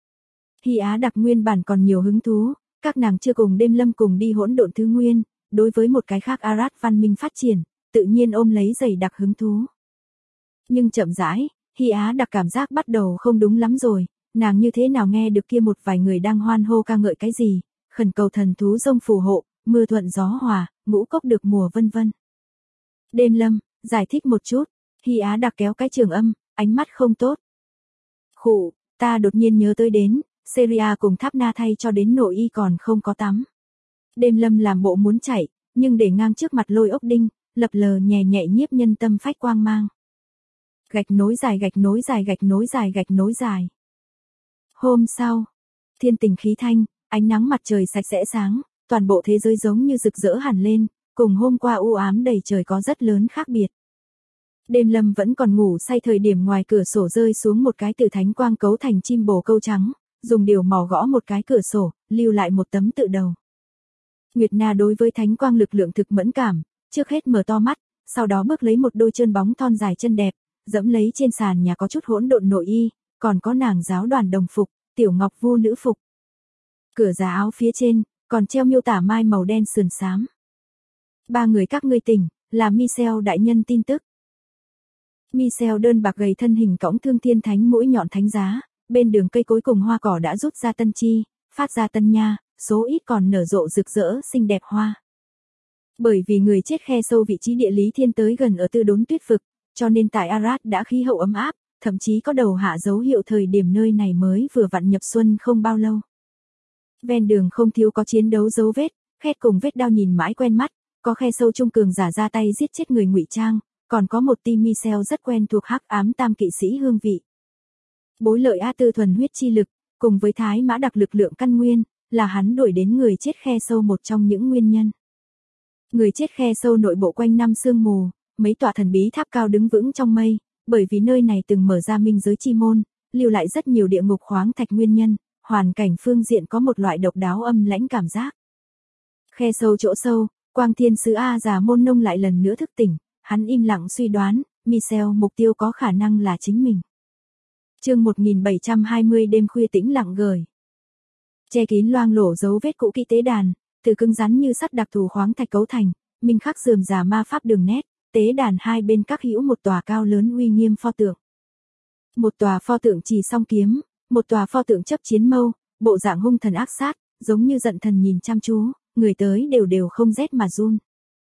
Hy Á Đặc nguyên bản còn nhiều hứng thú, các nàng chưa cùng Đêm Lâm cùng đi hỗn độn thứ nguyên, đối với một cái khác Arad văn minh phát triển, tự nhiên ôm lấy dày đặc hứng thú. Nhưng chậm rãi, Hy Á Đặc cảm giác bắt đầu không đúng lắm rồi, nàng như thế nào nghe được kia một vài người đang hoan hô ca ngợi cái gì, khẩn cầu thần thú rông phù hộ, mưa thuận gió hòa, ngũ cốc được mùa vân vân. Đêm Lâm, giải thích một chút. Hy Á Đặc kéo cái trường âm, ánh mắt không tốt. Khụ, ta đột nhiên nhớ tới đến, Syria cùng Tháp Na thay cho đến nội y còn không có tắm. Đêm Lâm làm bộ muốn chạy, nhưng để ngang trước mặt Lôi Ốc Đinh, lập lờ nhẹ nhẹ nhiếp nhân tâm phách quang mang. Gạch nối dài gạch nối dài gạch nối dài gạch nối dài. Hôm sau, thiên tình khí thanh, ánh nắng mặt trời sạch sẽ sáng, toàn bộ thế giới giống như rực rỡ hẳn lên, cùng hôm qua u ám đầy trời có rất lớn khác biệt. Đêm Lâm vẫn còn ngủ say thời điểm ngoài cửa sổ rơi xuống một cái từ thánh quang cấu thành chim bồ câu trắng, dùng điều mỏ gõ một cái cửa sổ, lưu lại một tấm tự đầu. Nguyệt Na đối với thánh quang lực lượng thực mẫn cảm, trước hết mở to mắt, sau đó bước lấy một đôi chân bóng thon dài chân đẹp, dẫm lấy trên sàn nhà có chút hỗn độn nội y, còn có nàng giáo đoàn đồng phục, tiểu ngọc vu nữ phục. Cửa giá áo phía trên, còn treo miêu tả mai màu đen sườn xám. Ba người các ngươi tỉnh, là Michel đại nhân tin tức. Michel đơn bạc gầy thân hình cõng thương thiên thánh mũi nhọn thánh giá, bên đường cây cối cùng hoa cỏ đã rút ra tân chi, phát ra tân nha, số ít còn nở rộ rực rỡ xinh đẹp hoa. Bởi vì người chết khe sâu vị trí địa lý thiên tới gần ở Tư Đốn Tuyết Vực, cho nên tại Arad đã khí hậu ấm áp, thậm chí có đầu hạ dấu hiệu thời điểm nơi này mới vừa vặn nhập xuân không bao lâu. Ven đường không thiếu có chiến đấu dấu vết, khét cùng vết đao nhìn mãi quen mắt, có khe sâu trung cường giả ra tay giết chết người ngụy trang, còn có một team Michel rất quen thuộc hắc ám tam kỵ sĩ hương vị. Bối lợi A Tư thuần huyết chi lực, cùng với thái mã đặc lực lượng căn nguyên, là hắn đuổi đến người chết khe sâu một trong những nguyên nhân. Người chết khe sâu nội bộ quanh năm sương mù, mấy tòa thần bí tháp cao đứng vững trong mây, bởi vì nơi này từng mở ra minh giới chi môn, lưu lại rất nhiều địa ngục khoáng thạch nguyên nhân, hoàn cảnh phương diện có một loại độc đáo âm lãnh cảm giác. Khe sâu chỗ sâu, Quang Thiên sứ A Già Môn Nông lại lần nữa thức tỉnh, hắn im lặng suy đoán, Michel mục tiêu có khả năng là chính mình. Chương 1720 đêm khuya tĩnh lặng gửi. Che kín loang lổ dấu vết cũ kỹ tế đàn, từ cứng rắn như sắt đặc thù khoáng thạch cấu thành, minh khắc rườm rà ma pháp đường nét, tế đàn hai bên các hữu một tòa cao lớn uy nghiêm pho tượng. Một tòa pho tượng chỉ song kiếm, một tòa pho tượng chấp chiến mâu, bộ dạng hung thần ác sát, giống như giận thần nhìn chăm chú, người tới đều không rét mà run.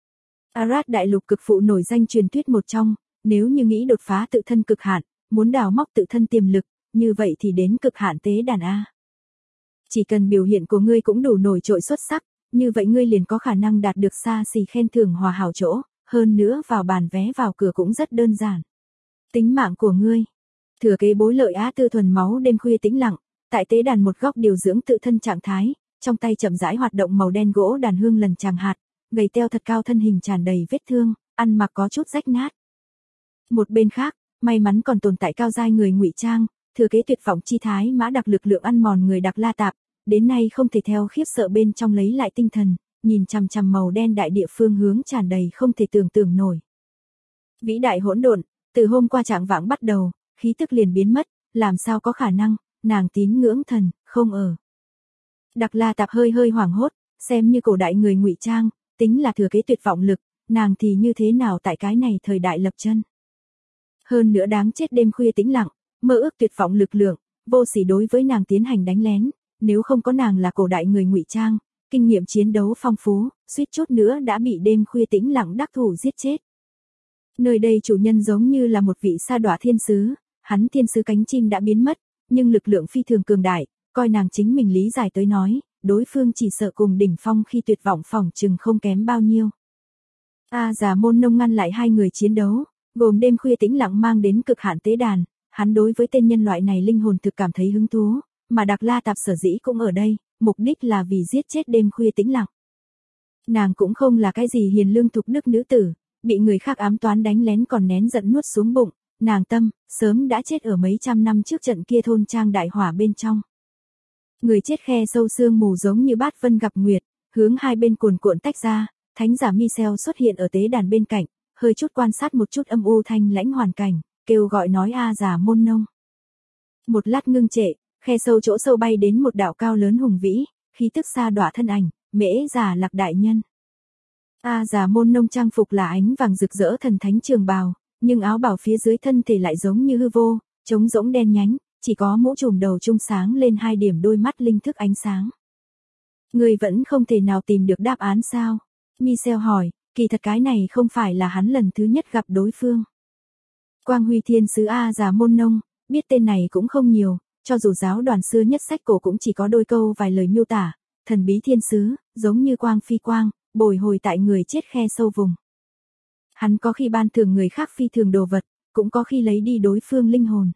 Arad đại lục cực phụ nổi danh truyền thuyết một trong, nếu như nghĩ đột phá tự thân cực hạn, muốn đào móc tự thân tiềm lực, như vậy thì đến cực hạn tế đàn A. Chỉ cần biểu hiện của ngươi cũng đủ nổi trội xuất sắc, như vậy ngươi liền có khả năng đạt được xa xỉ khen thưởng hòa hảo chỗ, hơn nữa vào bàn vé vào cửa cũng rất đơn giản. Tính mạng của ngươi. Thừa kế bối lợi Á Tư thuần máu đêm khuya tĩnh lặng, tại tế đàn một góc điều dưỡng tự thân trạng thái, trong tay chậm rãi hoạt động màu đen gỗ đàn hương lần chàng hạt, gầy teo thật cao thân hình tràn đầy vết thương, ăn mặc có chút rách nát. Một bên khác, may mắn còn tồn tại cao giai người ngụy trang, thừa kế tuyệt vọng chi thái mã đặc lực lượng ăn mòn người Đặc La Tạp, đến nay không thể theo khiếp sợ bên trong lấy lại tinh thần, nhìn chằm chằm màu đen đại địa phương hướng tràn đầy không thể tưởng tượng nổi. Vĩ đại hỗn độn, từ hôm qua trạng vạng bắt đầu, khí tức liền biến mất, làm sao có khả năng, nàng tín ngưỡng thần, không ở. Đặc La Tạp hơi hoảng hốt, xem như cổ đại người ngụy trang, tính là thừa kế tuyệt vọng lực, nàng thì như thế nào tại cái này thời đại lập chân. Hơn nữa đáng chết đêm khuya tĩnh lặng, mơ ước tuyệt vọng lực lượng, vô sỉ đối với nàng tiến hành đánh lén, nếu không có nàng là cổ đại người ngụy trang, kinh nghiệm chiến đấu phong phú, suýt chút nữa đã bị đêm khuya tĩnh lặng đắc thủ giết chết. Nơi đây chủ nhân giống như là một vị sa đọa thiên sứ, hắn thiên sứ cánh chim đã biến mất, nhưng lực lượng phi thường cường đại, coi nàng chính mình lý giải tới nói, đối phương chỉ sợ cùng đỉnh phong khi tuyệt vọng phỏng chừng không kém bao nhiêu. A Già Môn Nông ngăn lại hai người chiến đấu, gồm đêm khuya tĩnh lặng mang đến cực hạn tế đàn, hắn đối với tên nhân loại này linh hồn thực cảm thấy hứng thú, mà Đặc La Tạp sở dĩ cũng ở đây, mục đích là vì giết chết đêm khuya tĩnh lặng. Nàng cũng không là cái gì hiền lương thục đức nữ tử, bị người khác ám toán đánh lén còn nén giận nuốt xuống bụng, nàng tâm, sớm đã chết ở mấy trăm năm trước trận kia thôn trang đại hỏa bên trong. Người chết khe sâu sương mù giống như bát vân gặp nguyệt, hướng hai bên cuồn cuộn tách ra, thánh giả Michel xuất hiện ở tế đàn bên cạnh, hơi chút quan sát một chút âm u thanh lãnh hoàn cảnh, kêu gọi nói A Già Môn Nông. Một lát ngưng trệ, khe sâu chỗ sâu bay đến một đạo cao lớn hùng vĩ, khí tức xa đọa thân ảnh, Mễ Già Lạc đại nhân. A Già Môn Nông trang phục là ánh vàng rực rỡ thần thánh trường bào, nhưng áo bào phía dưới thân thể lại giống như hư vô, trống rỗng đen nhánh, chỉ có mũ trùm đầu trung sáng lên hai điểm đôi mắt linh thức ánh sáng. Người vẫn không thể nào tìm được đáp án sao? Michelle hỏi, kỳ thật cái này không phải là hắn lần thứ nhất gặp đối phương. Quang Huy Thiên Sứ A Già Môn Nông, biết tên này cũng không nhiều, cho dù giáo đoàn xưa nhất sách cổ cũng chỉ có đôi câu vài lời miêu tả, thần bí thiên sứ, giống như quang phi quang, bồi hồi tại người chết khe sâu vùng. Hắn có khi ban thưởng người khác phi thường đồ vật, cũng có khi lấy đi đối phương linh hồn.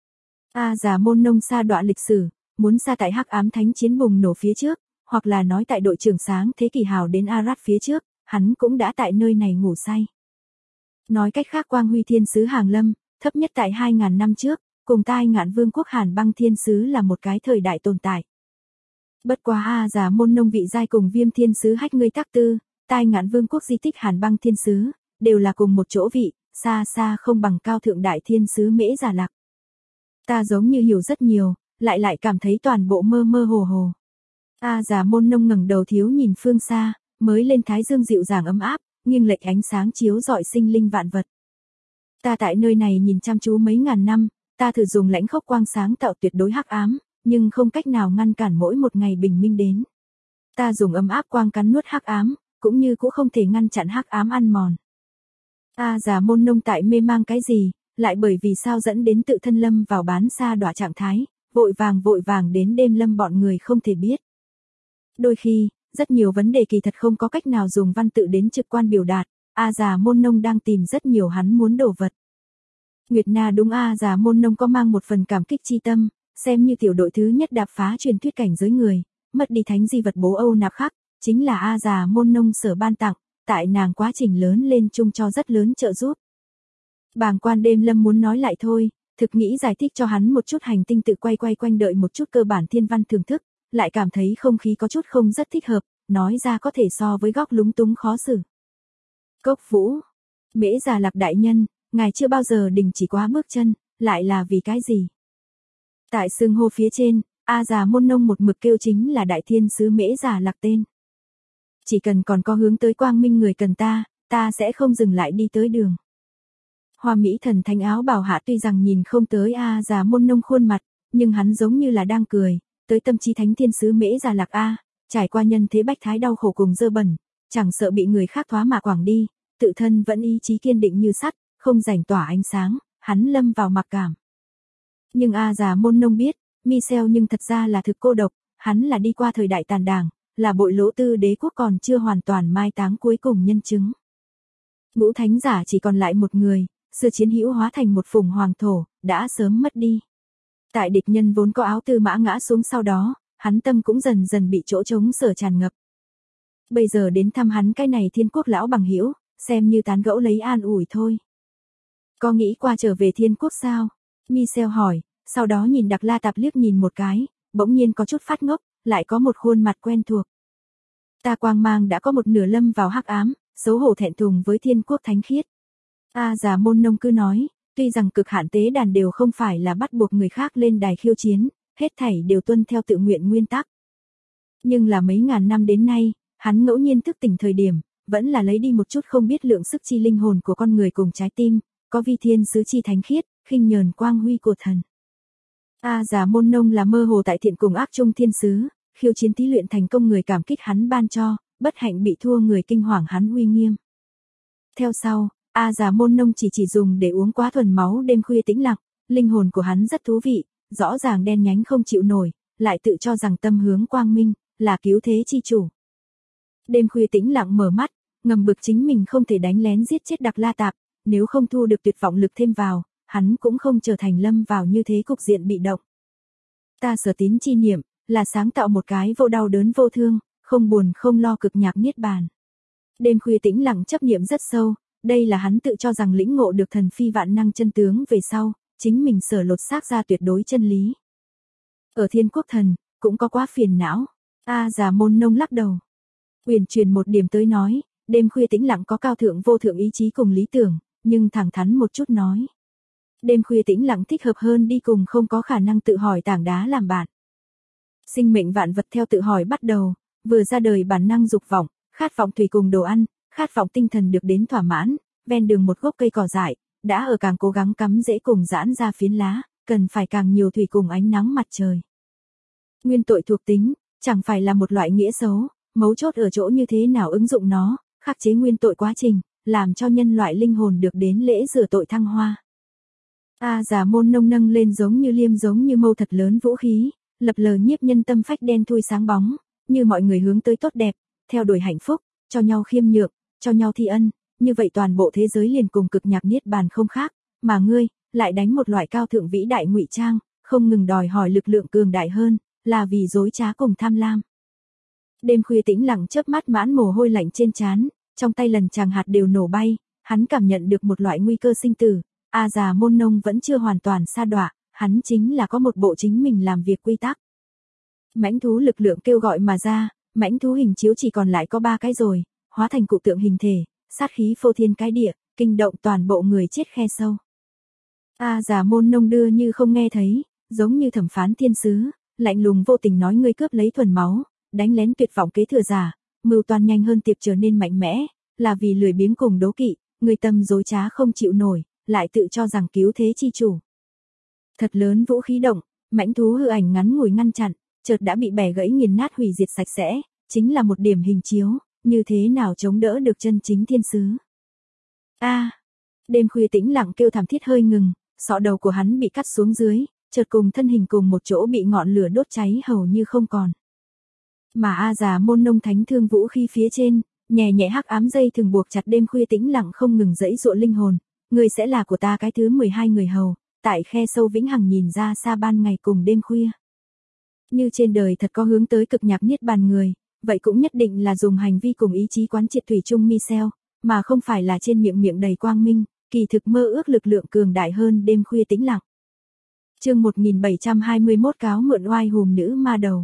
A Già Môn Nông sa đọa lịch sử, muốn sa tại hắc ám thánh chiến bùng nổ phía trước, hoặc là nói tại đội trưởng sáng thế kỷ hào đến Arad phía trước, hắn cũng đã tại nơi này ngủ say. Nói cách khác Quang Huy Thiên Sứ Hàng Lâm, thấp nhất tại 2.000 năm trước, cùng Tai Ngạn Vương quốc Hàn Băng Thiên Sứ là một cái thời đại tồn tại. Bất quá A Già Môn Nông vị giai cùng Viêm Thiên Sứ Hách Ngươi Tác Tư, Tai Ngạn Vương quốc di tích Hàn Băng Thiên Sứ, đều là cùng một chỗ vị, xa xa không bằng cao thượng đại thiên sứ Mễ Già Lạc. Ta giống như hiểu rất nhiều, lại cảm thấy toàn bộ mơ mơ hồ hồ. A Già Môn Nông ngẩng đầu thiếu nhìn phương xa, mới lên thái dương dịu dàng ấm áp, nghiêng lệch ánh sáng chiếu rọi sinh linh vạn vật. Ta tại nơi này nhìn chăm chú mấy ngàn năm, ta thử dùng lãnh khốc quang sáng tạo tuyệt đối hắc ám, nhưng không cách nào ngăn cản mỗi một ngày bình minh đến. Ta dùng ấm áp quang cắn nuốt hắc ám, cũng như cũng không thể ngăn chặn hắc ám ăn mòn. A Già Môn Nông tại mê mang cái gì, lại bởi vì sao dẫn đến tự thân lâm vào bán sa đọa trạng thái, vội vàng đến đêm lâm bọn người không thể biết. Đôi khi, rất nhiều vấn đề kỳ thật không có cách nào dùng văn tự đến trực quan biểu đạt, A Già Môn Nông đang tìm rất nhiều hắn muốn đồ vật. Nguyệt Na đúng A Già Môn Nông có mang một phần cảm kích chi tâm, xem như tiểu đội thứ nhất đạp phá truyền thuyết cảnh giới người, mất đi thánh di vật bố Âu nạp khắc, chính là A Già Môn Nông sở ban tặng, tại nàng quá trình lớn lên chung cho rất lớn trợ giúp. Bàng quan đêm lâm muốn nói lại thôi, thực nghĩ giải thích cho hắn một chút hành tinh tự quay quanh đợi một chút cơ bản thiên văn thưởng thức, lại cảm thấy không khí có chút không rất thích hợp, nói ra có thể so với góc lúng túng khó xử. Cốc Vũ, Mễ Già Lạc đại nhân, ngài chưa bao giờ đình chỉ quá bước chân, lại là vì cái gì? Tại xưng hô phía trên, A Già Môn Nông một mực kêu chính là đại thiên sứ Mễ Già Lạc tên. Chỉ cần còn có hướng tới quang minh người cần ta sẽ không dừng lại đi tới đường. Hoa Mỹ thần thánh áo bào hạ tuy rằng nhìn không tới A Già Môn Nông khuôn mặt, nhưng hắn giống như là đang cười, tới tâm trí thánh thiên sứ Mễ Già Lạc A, trải qua nhân thế bách thái đau khổ cùng dơ bẩn, chẳng sợ bị người khác thoá mạ quảng đi, tự thân vẫn ý chí kiên định như sắt, không rảnh tỏa ánh sáng, hắn lâm vào mặc cảm. Nhưng A Già Môn Nông biết, Michelle nhưng thật ra là thực cô độc, hắn là đi qua thời đại tàn đảng, là bội lỗ tư đế quốc còn chưa hoàn toàn mai táng cuối cùng nhân chứng. Ngũ thánh giả chỉ còn lại một người, xưa chiến hữu hóa thành một phùng hoàng thổ, đã sớm mất đi. Tại địch nhân vốn có áo tư mã ngã xuống sau đó, hắn tâm cũng dần dần bị chỗ trống sở tràn ngập. Bây giờ đến thăm hắn cái này thiên quốc lão bằng hữu, xem như tán gẫu lấy an ủi thôi. Có nghĩ qua trở về thiên quốc sao? Michelle hỏi, sau đó nhìn Đặc La Tạp liếc nhìn một cái, bỗng nhiên có chút phát ngốc, lại có một khuôn mặt quen thuộc. Ta quang mang đã có một nửa lâm vào hắc ám, xấu hổ thẹn thùng với thiên quốc thánh khiết. A Già Môn Nông cứ nói, tuy rằng cực hạn tế đàn đều không phải là bắt buộc người khác lên đài khiêu chiến, hết thảy đều tuân theo tự nguyện nguyên tắc. Nhưng là mấy ngàn năm đến nay, hắn ngẫu nhiên thức tỉnh thời điểm, vẫn là lấy đi một chút không biết lượng sức chi linh hồn của con người cùng trái tim, có vi thiên sứ chi thánh khiết, khinh nhờn quang huy của thần. A Già Môn Nông là mơ hồ tại thiện cùng ác trung thiên sứ, khiêu chiến thí luyện thành công người cảm kích hắn ban cho, bất hạnh bị thua người kinh hoàng hắn uy nghiêm. Theo sau, A Già Môn Nông chỉ dùng để uống quá thuần máu đêm khuya tĩnh lặng, linh hồn của hắn rất thú vị, rõ ràng đen nhánh không chịu nổi, lại tự cho rằng tâm hướng quang minh, là cứu thế chi chủ. Đêm khuya tĩnh lặng mở mắt, ngầm bực chính mình không thể đánh lén giết chết Đặc La Tạp, nếu không thu được tuyệt vọng lực thêm vào, hắn cũng không trở thành lâm vào như thế cục diện bị động. Ta sở tín chi niệm, là sáng tạo một cái vô đau đớn vô thương, không buồn không lo cực nhạc niết bàn. Đêm khuya tĩnh lặng chấp niệm rất sâu, đây là hắn tự cho rằng lĩnh ngộ được thần phi vạn năng chân tướng về sau, chính mình sở lột xác ra tuyệt đối chân lý. Ở thiên quốc thần, cũng có quá phiền não. A Già Môn Nông lắc đầu. Uyển truyền một điểm tới nói, đêm khuya tĩnh lặng có cao thượng vô thượng ý chí cùng lý tưởng, nhưng thẳng thắn một chút nói. Đêm khuya tĩnh lặng thích hợp hơn đi cùng không có khả năng tự hỏi tảng đá làm bạn. Sinh mệnh vạn vật theo tự hỏi bắt đầu, vừa ra đời bản năng dục vọng, khát vọng thủy cùng đồ ăn, khát vọng tinh thần được đến thỏa mãn, ven đường một gốc cây cỏ dại, đã ở càng cố gắng cắm rễ cùng giãn ra phiến lá, cần phải càng nhiều thủy cùng ánh nắng mặt trời. Nguyên tội thuộc tính, chẳng phải là một loại nghĩa xấu, mấu chốt ở chỗ như thế nào ứng dụng nó, khắc chế nguyên tội quá trình, làm cho nhân loại linh hồn được đến lễ rửa tội thăng hoa. A Già Môn Nông nâng lên giống như liêm giống như mâu thật lớn vũ khí, lập lờ nhiếp nhân tâm phách đen thui sáng bóng, như mọi người hướng tới tốt đẹp, theo đuổi hạnh phúc, cho nhau khiêm nhượng, cho nhau thi ân, như vậy toàn bộ thế giới liền cùng cực nhạc niết bàn không khác, mà ngươi lại đánh một loại cao thượng vĩ đại ngụy trang, không ngừng đòi hỏi lực lượng cường đại hơn, là vì dối trá cùng tham lam. Đêm khuya tĩnh lặng chớp mắt mãn mồ hôi lạnh trên trán, trong tay lần chàng hạt đều nổ bay, hắn cảm nhận được một loại nguy cơ sinh tử. A Già Môn Nông vẫn chưa hoàn toàn sa đọa, hắn chính là có một bộ chính mình làm việc quy tắc. Mãnh thú lực lượng kêu gọi mà ra, mãnh thú hình chiếu chỉ còn lại có 3 cái rồi, hóa thành cụ tượng hình thể, sát khí phô thiên cái địa, kinh động toàn bộ người chết khe sâu. A Già Môn Nông đưa như không nghe thấy, giống như thẩm phán thiên sứ, lạnh lùng vô tình nói ngươi cướp lấy thuần máu, đánh lén tuyệt vọng kế thừa giả, mưu toan nhanh hơn tiệp trở nên mạnh mẽ, là vì lười biếng cùng đố kỵ, người tâm dối trá không chịu nổi, lại tự cho rằng cứu thế chi chủ. Thật lớn vũ khí động, mãnh thú hư ảnh ngắn ngủi ngăn chặn, chợt đã bị bẻ gãy nghiền nát hủy diệt sạch sẽ, chính là một điểm hình chiếu, như thế nào chống đỡ được chân chính thiên sứ. Đêm khuya tĩnh lặng kêu thảm thiết hơi ngừng, sọ đầu của hắn bị cắt xuống dưới, chợt cùng thân hình cùng một chỗ bị ngọn lửa đốt cháy hầu như không còn. Mà A Già Môn Nông thánh thương vũ khí phía trên, nhẹ nhẹ hắc ám dây thường buộc chặt đêm khuya tĩnh lặng không ngừng dẫy dụa linh hồn, ngươi sẽ là của ta cái thứ 12 người hầu, tại khe sâu vĩnh hằng nhìn ra xa ban ngày cùng đêm khuya. Như trên đời thật có hướng tới cực nhạc niết bàn người, vậy cũng nhất định là dùng hành vi cùng ý chí quán triệt thủy chung Michel, mà không phải là trên miệng đầy quang minh, kỳ thực mơ ước lực lượng cường đại hơn đêm khuya tĩnh lặng. Chương 1721 cáo mượn oai hùm nữ ma đầu.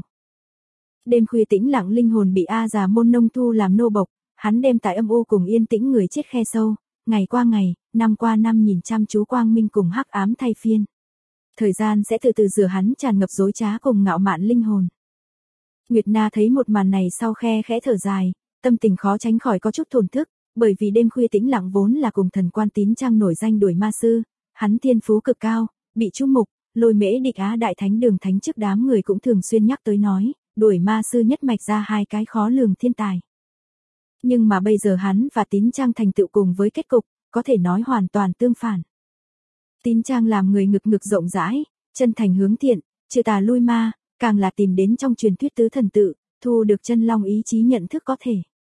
Đêm khuya tĩnh lặng linh hồn bị A Già Môn Nông thu làm nô bộc, hắn đem tại âm u cùng yên tĩnh người chết khe sâu, ngày qua ngày, năm qua năm nhìn chăm chú quang minh cùng hắc ám thay phiên. Thời gian sẽ từ từ rửa hắn tràn ngập dối trá cùng ngạo mạn linh hồn. Nguyệt Na thấy một màn này sau khe khẽ thở dài, tâm tình khó tránh khỏi có chút thổn thức, bởi vì đêm khuya tĩnh lặng vốn là cùng thần quan tín trang nổi danh đuổi ma sư, hắn thiên phú cực cao, bị chú mục, Lôi Mễ Địch Á Đại Thánh Đường Thánh trước đám người cũng thường xuyên nhắc tới nói, đuổi ma sư nhất mạch ra 2 cái khó lường thiên tài. Nhưng mà bây giờ hắn và tín trang thành tựu cùng với kết cục, có thể nói hoàn toàn tương phản. Tín trang làm người ngực rộng rãi, chân thành hướng thiện, trừ tà lui ma, càng là tìm đến trong truyền thuyết tứ thần tự, thu được chân long ý chí nhận thức có thể.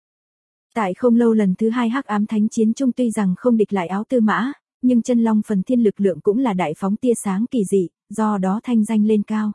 Tại không lâu lần thứ 2 hắc ám thánh chiến chung tuy rằng không địch lại Áo Tư Mã, nhưng chân long phần thiên lực lượng cũng là đại phóng tia sáng kỳ dị, do đó thanh danh lên cao.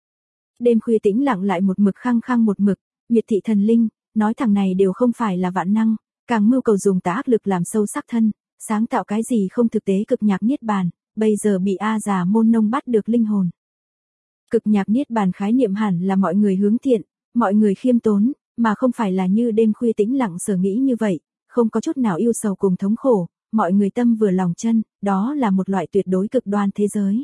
Đêm khuya tĩnh lặng lại một mực khăng một mực, miệt thị thần linh, nói thằng này đều không phải là vạn năng, càng mưu cầu dùng tà ác lực làm sâu sắc thân, sáng tạo cái gì không thực tế cực nhạc niết bàn, bây giờ bị A Già Môn Nông bắt được linh hồn. Cực nhạc niết bàn khái niệm hẳn là mọi người hướng thiện, mọi người khiêm tốn, mà không phải là như đêm khuya tĩnh lặng sở nghĩ như vậy, không có chút nào yêu sầu cùng thống khổ, mọi người tâm vừa lòng chân, đó là một loại tuyệt đối cực đoan thế giới.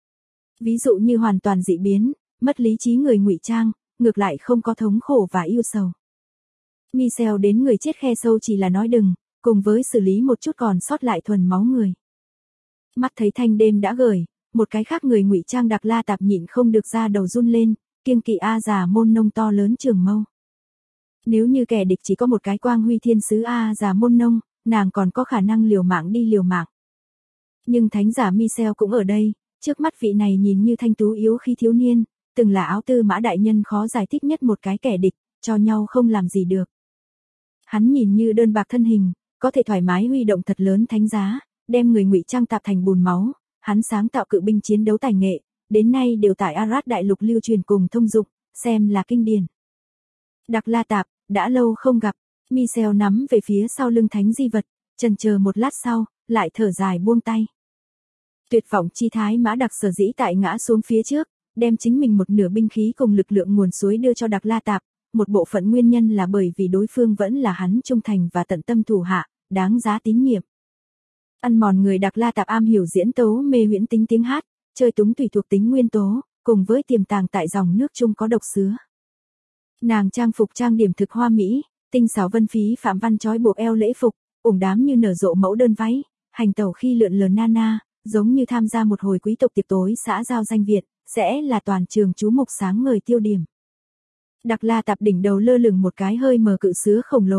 Ví dụ như hoàn toàn dị biến, mất lý trí người ngụy trang, ngược lại không có thống khổ và yêu sầu. Michel đến người chết khe sâu chỉ là nói đừng, cùng với xử lý một chút còn sót lại thuần máu người. Mắt thấy thanh đêm đã gởi, một cái khác người ngụy trang Đặc La Tạp nhịn không được ra đầu run lên, kiêng kỵ A Già Môn Nông to lớn trường mâu. Nếu như kẻ địch chỉ có một cái quang huy thiên sứ A Già Môn Nông, nàng còn có khả năng liều mạng đi liều mạng. Nhưng thánh giả Michel cũng ở đây, trước mắt vị này nhìn như thanh tú yếu khi thiếu niên, từng là Áo Tư Mã đại nhân khó giải thích nhất một cái kẻ địch, cho nhau không làm gì được. Hắn nhìn như đơn bạc thân hình, có thể thoải mái huy động thật lớn thánh giá, đem người ngụy trang tạp thành bùn máu, hắn sáng tạo cự binh chiến đấu tài nghệ, đến nay đều tại Arad đại lục lưu truyền cùng thông dụng, xem là kinh điển. Đặc La Tạp, đã lâu không gặp, Michel nắm về phía sau lưng thánh di vật, chần chờ một lát sau, lại thở dài buông tay. Tuyệt vọng chi thái mã Đặc sở dĩ tại ngã xuống phía trước, đem chính mình một nửa binh khí cùng lực lượng nguồn suối đưa cho Đặc La Tạp, một bộ phận nguyên nhân là bởi vì đối phương vẫn là hắn trung thành và tận tâm thủ hạ, đáng giá tín nhiệm. Ăn mòn người Đặc La Tạp am hiểu diễn tấu mê huyễn tính tiếng hát, chơi túng tùy thuộc tính nguyên tố, cùng với tiềm tàng tại dòng nước chung có độc sứa. Nàng trang phục trang điểm thực hoa mỹ, tinh xảo vân phí phạm văn trói buộc eo lễ phục, ủng đám như nở rộ mẫu đơn váy, hành tẩu khi lượn lờ nana, giống như tham gia một hồi quý tộc tiệc tối xã giao danh Việt, sẽ là toàn trường chú mục sáng ngời tiêu điểm. Đặc La Tạp đỉnh đầu lơ lửng một cái hơi mờ cự sứa khổng lồ,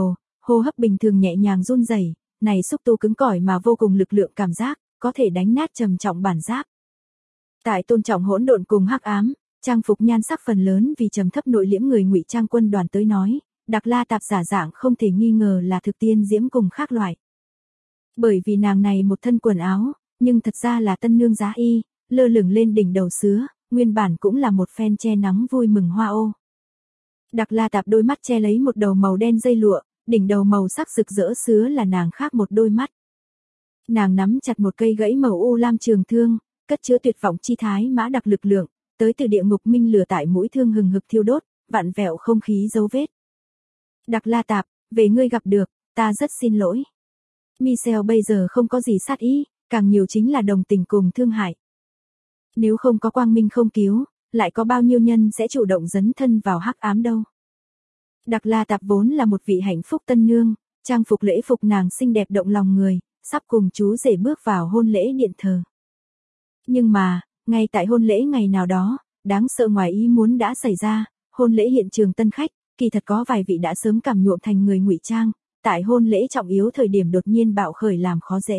hô hấp bình thường nhẹ nhàng run rẩy, này xúc tu cứng cỏi mà vô cùng lực lượng cảm giác, có thể đánh nát trầm trọng bản giáp. Tại tôn trọng hỗn độn cùng hắc ám, trang phục nhan sắc phần lớn vì trầm thấp nội liễm người ngụy trang quân đoàn tới nói, Đặc La Tạp giả dạng không thể nghi ngờ là thực tiên diễm cùng khác loại. Bởi vì nàng này một thân quần áo, nhưng thật ra là tân nương giá y, lơ lửng lên đỉnh đầu sứa, nguyên bản cũng là một phen che nắng vui mừng hoa ô. Đặc La Tạp đôi mắt che lấy một đầu màu đen dây lụa, đỉnh đầu màu sắc rực rỡ sứa là nàng khác một đôi mắt. Nàng nắm chặt một cây gãy màu u lam trường thương, cất chứa tuyệt vọng chi thái mã đặc lực lượng, tới từ địa ngục minh lửa tại mũi thương hừng hực thiêu đốt, vặn vẹo không khí dấu vết. Đặc La Tạp, về ngươi gặp được, ta rất xin lỗi. Michel bây giờ không có gì sát ý, càng nhiều chính là đồng tình cùng thương hại. Nếu không có quang minh không cứu, lại có bao nhiêu nhân sẽ chủ động dấn thân vào hắc ám đâu. Đặc La Tạp vốn là một vị hạnh phúc tân nương, trang phục lễ phục nàng xinh đẹp động lòng người, sắp cùng chú rể bước vào hôn lễ điện thờ. Nhưng mà, ngay tại hôn lễ ngày nào đó, đáng sợ ngoài ý muốn đã xảy ra, hôn lễ hiện trường tân khách, kỳ thật có vài vị đã sớm cảm nhuộm thành người ngụy trang, tại hôn lễ trọng yếu thời điểm đột nhiên bạo khởi làm khó dễ.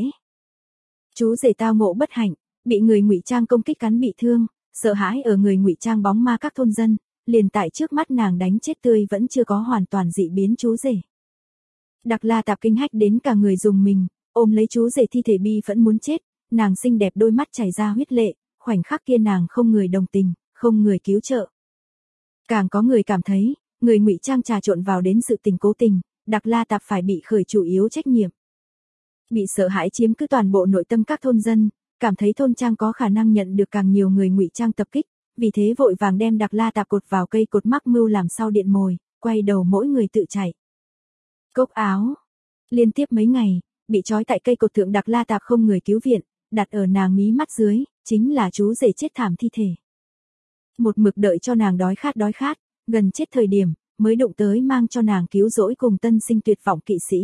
Chú rể tao ngộ bất hạnh, bị người ngụy trang công kích cắn bị thương, sợ hãi ở người ngụy trang bóng ma các thôn dân, liền tại trước mắt nàng đánh chết tươi vẫn chưa có hoàn toàn dị biến chú rể. Đặc La Tạp kinh hách đến cả người dùng mình, ôm lấy chú rể thi thể bi vẫn muốn chết, nàng xinh đẹp đôi mắt chảy ra huyết lệ, khoảnh khắc kia nàng không người đồng tình, không người cứu trợ. Càng có người cảm thấy, người ngụy trang trà trộn vào đến sự tình cố tình, Đặc La Tạp phải bị khởi chủ yếu trách nhiệm. Bị sợ hãi chiếm cứ toàn bộ nội tâm các thôn dân, cảm thấy thôn trang có khả năng nhận được càng nhiều người ngụy trang tập kích, vì thế vội vàng đem Đặc La Tạp cột vào cây cột mắc mưu làm sau điện mồi, quay đầu mỗi người tự chạy. Cốc áo. Liên tiếp mấy ngày, bị trói tại cây cột thượng Đặc La Tạp không người cứu viện, đặt ở nàng mí mắt dưới, chính là chú rể chết thảm thi thể. Một mực đợi cho nàng đói khát, gần chết thời điểm, mới đụng tới mang cho nàng cứu rỗi cùng tân sinh tuyệt vọng kỵ sĩ.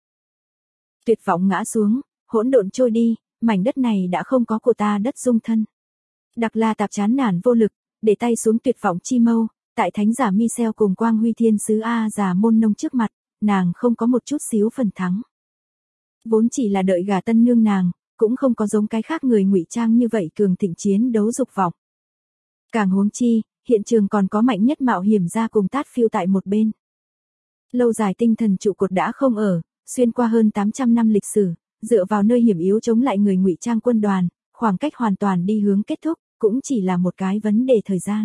Tuyệt vọng ngã xuống, hỗn độn trôi đi, mảnh đất này đã không có của ta đất dung thân. Đặc La Tạp chán nản vô lực, để tay xuống tuyệt vọng chi mâu, tại thánh giả Michel cùng quang huy thiên sứ A già môn nông trước mặt, nàng không có một chút xíu phần thắng. Vốn chỉ là đợi gả tân nương nàng, cũng không có giống cái khác người ngụy trang như vậy cường thịnh chiến đấu dục vọng. Càng huống chi, hiện trường còn có mạnh nhất mạo hiểm ra cùng Tát Phiêu tại một bên. Lâu dài tinh thần trụ cột đã không ở, xuyên qua hơn 800 năm lịch sử, dựa vào nơi hiểm yếu chống lại người ngụy trang quân đoàn, khoảng cách hoàn toàn đi hướng kết thúc, cũng chỉ là một cái vấn đề thời gian.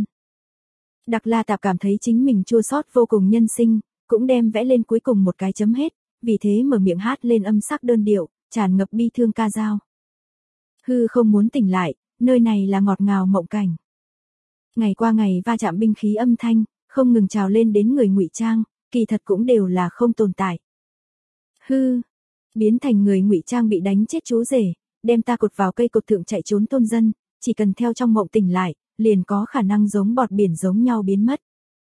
Đặc La Tạp cảm thấy chính mình chua xót vô cùng nhân sinh, cũng đem vẽ lên cuối cùng một cái chấm hết, vì thế mở miệng hát lên âm sắc đơn điệu, tràn ngập bi thương ca dao. Hư không muốn tỉnh lại, nơi này là ngọt ngào mộng cảnh. Ngày qua ngày va chạm binh khí âm thanh, không ngừng trào lên đến người ngụy trang, kỳ thật cũng đều là không tồn tại. Hư, biến thành người ngụy trang bị đánh chết chú rể, đem ta cột vào cây cột thượng chạy trốn thôn dân, chỉ cần theo trong mộng tỉnh lại, liền có khả năng giống bọt biển giống nhau biến mất.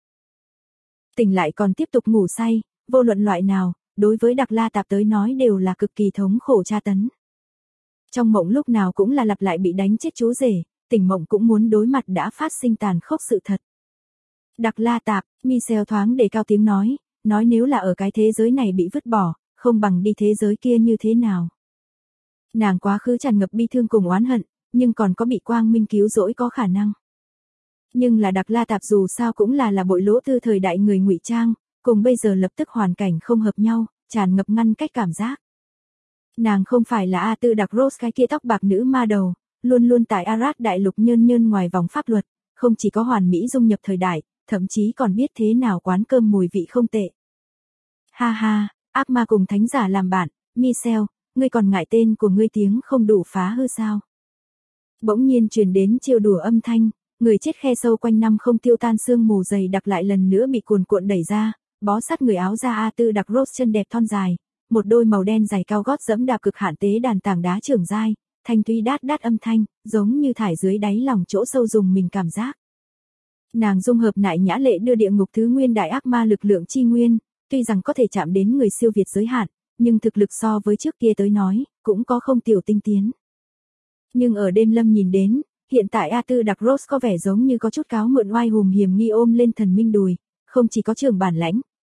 Tỉnh lại còn tiếp tục ngủ say, vô luận loại nào, đối với Đặc La Tạp tới nói đều là cực kỳ thống khổ tra tấn. Trong mộng lúc nào cũng là lặp lại bị đánh chết chú rể, tỉnh mộng cũng muốn đối mặt đã phát sinh tàn khốc sự thật. Đặc La Tạp, Michel thoáng để cao tiếng nói nếu là ở cái thế giới này bị vứt bỏ, không bằng đi thế giới kia như thế nào. Nàng quá khứ tràn ngập bi thương cùng oán hận, nhưng còn có bị quang minh cứu rỗi có khả năng. Nhưng là Đặc La Tạp dù sao cũng là bội lỗ tư thời đại người ngụy trang, cùng bây giờ lập tức hoàn cảnh không hợp nhau, tràn ngập ngăn cách cảm giác. Nàng không phải là A Tư Đặc Rose cái kia tóc bạc nữ ma đầu, luôn luôn tại Arad đại lục nhơn ngoài vòng pháp luật, không chỉ có hoàn mỹ dung nhập thời đại, thậm chí còn biết thế nào quán cơm mùi vị không tệ. Ha ha, ác ma cùng thánh giả làm bạn, Michel, ngươi còn ngại tên của ngươi tiếng không đủ phá hư sao? Bỗng nhiên truyền đến trêu đùa âm thanh, người chết khe sâu quanh năm không tiêu tan sương mù dày đặc lại lần nữa bị cuồn cuộn đẩy ra, bó sát người áo da A Tư Đặc Rose chân đẹp thon dài, một đôi màu đen giày cao gót dẫm đạp cực hạn tế đàn tảng đá trưởng dai, thanh tuy đát âm thanh, giống như thải dưới đáy lòng chỗ sâu dùng mình cảm giác. Nàng dung hợp nại nhã lệ đưa địa ngục thứ nguyên đại ác ma lực lượng chi nguyên, tuy rằng có thể chạm đến người siêu việt giới hạn, nhưng thực lực so với trước kia tới nói, cũng có không tiểu tinh tiến. Nhưng ở đêm lâm nhìn đến, hiện tại A Tư Đặc Rose có vẻ giống như có chút cáo mượn oai hùng hiểm nghi ôm lên thần minh đùi, không chỉ có trường bản lãnh,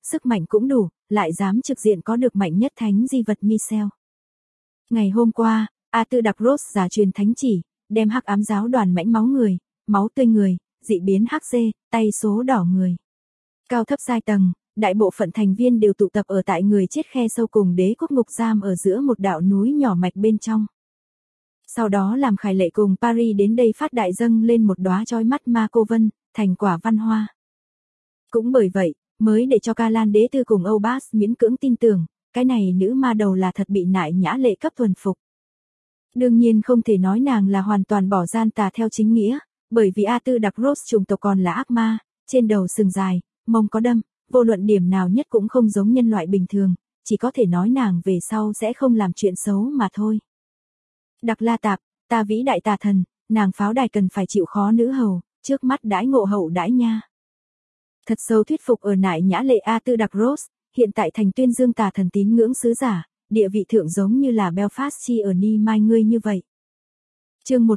sức mạnh cũng đủ, lại dám trực diện có được mạnh nhất thánh di vật Michel. Ngày hôm qua, Arthur Darkross giả truyền thánh chỉ, đem hắc ám giáo đoàn mãnh máu người, máu tươi người, dị biến hắc dê, tay số đỏ người. Cao thấp giai tầng, đại bộ phận thành viên đều tụ tập ở tại người chết khe sâu cùng đế quốc ngục giam ở giữa một đạo núi nhỏ mạch bên trong. Sau đó làm Khải Lệ cùng Paris đến đây phát đại dâng lên một đóa chói mắt ma cô vân, thành quả văn hoa. Cũng bởi vậy, mới để cho Ca Lan đế tư cùng Âu Bas miễn cưỡng tin tưởng, cái này nữ ma đầu là thật bị nại nhã lệ cấp thuần phục. Đương nhiên không thể nói nàng là hoàn toàn bỏ gian tà theo chính nghĩa, bởi vì Arthur Darkross chủng tộc còn là ác ma, trên đầu sừng dài, mông có đâm, vô luận điểm nào nhất cũng không giống nhân loại bình thường, chỉ có thể nói nàng về sau sẽ không làm chuyện xấu mà thôi. Đặc La Tạp, ta vĩ đại tà thần, nàng pháo đài cần phải chịu khó nữ hầu, trước mắt đãi ngộ hậu đãi nha. Thật sâu thuyết phục ở nại nhã lệ Arthur Darkross, hiện tại thành tuyên dương tà thần tín ngưỡng sứ giả, địa vị thượng giống như là Belfast chi ở Ni Mai ngươi như vậy. Chương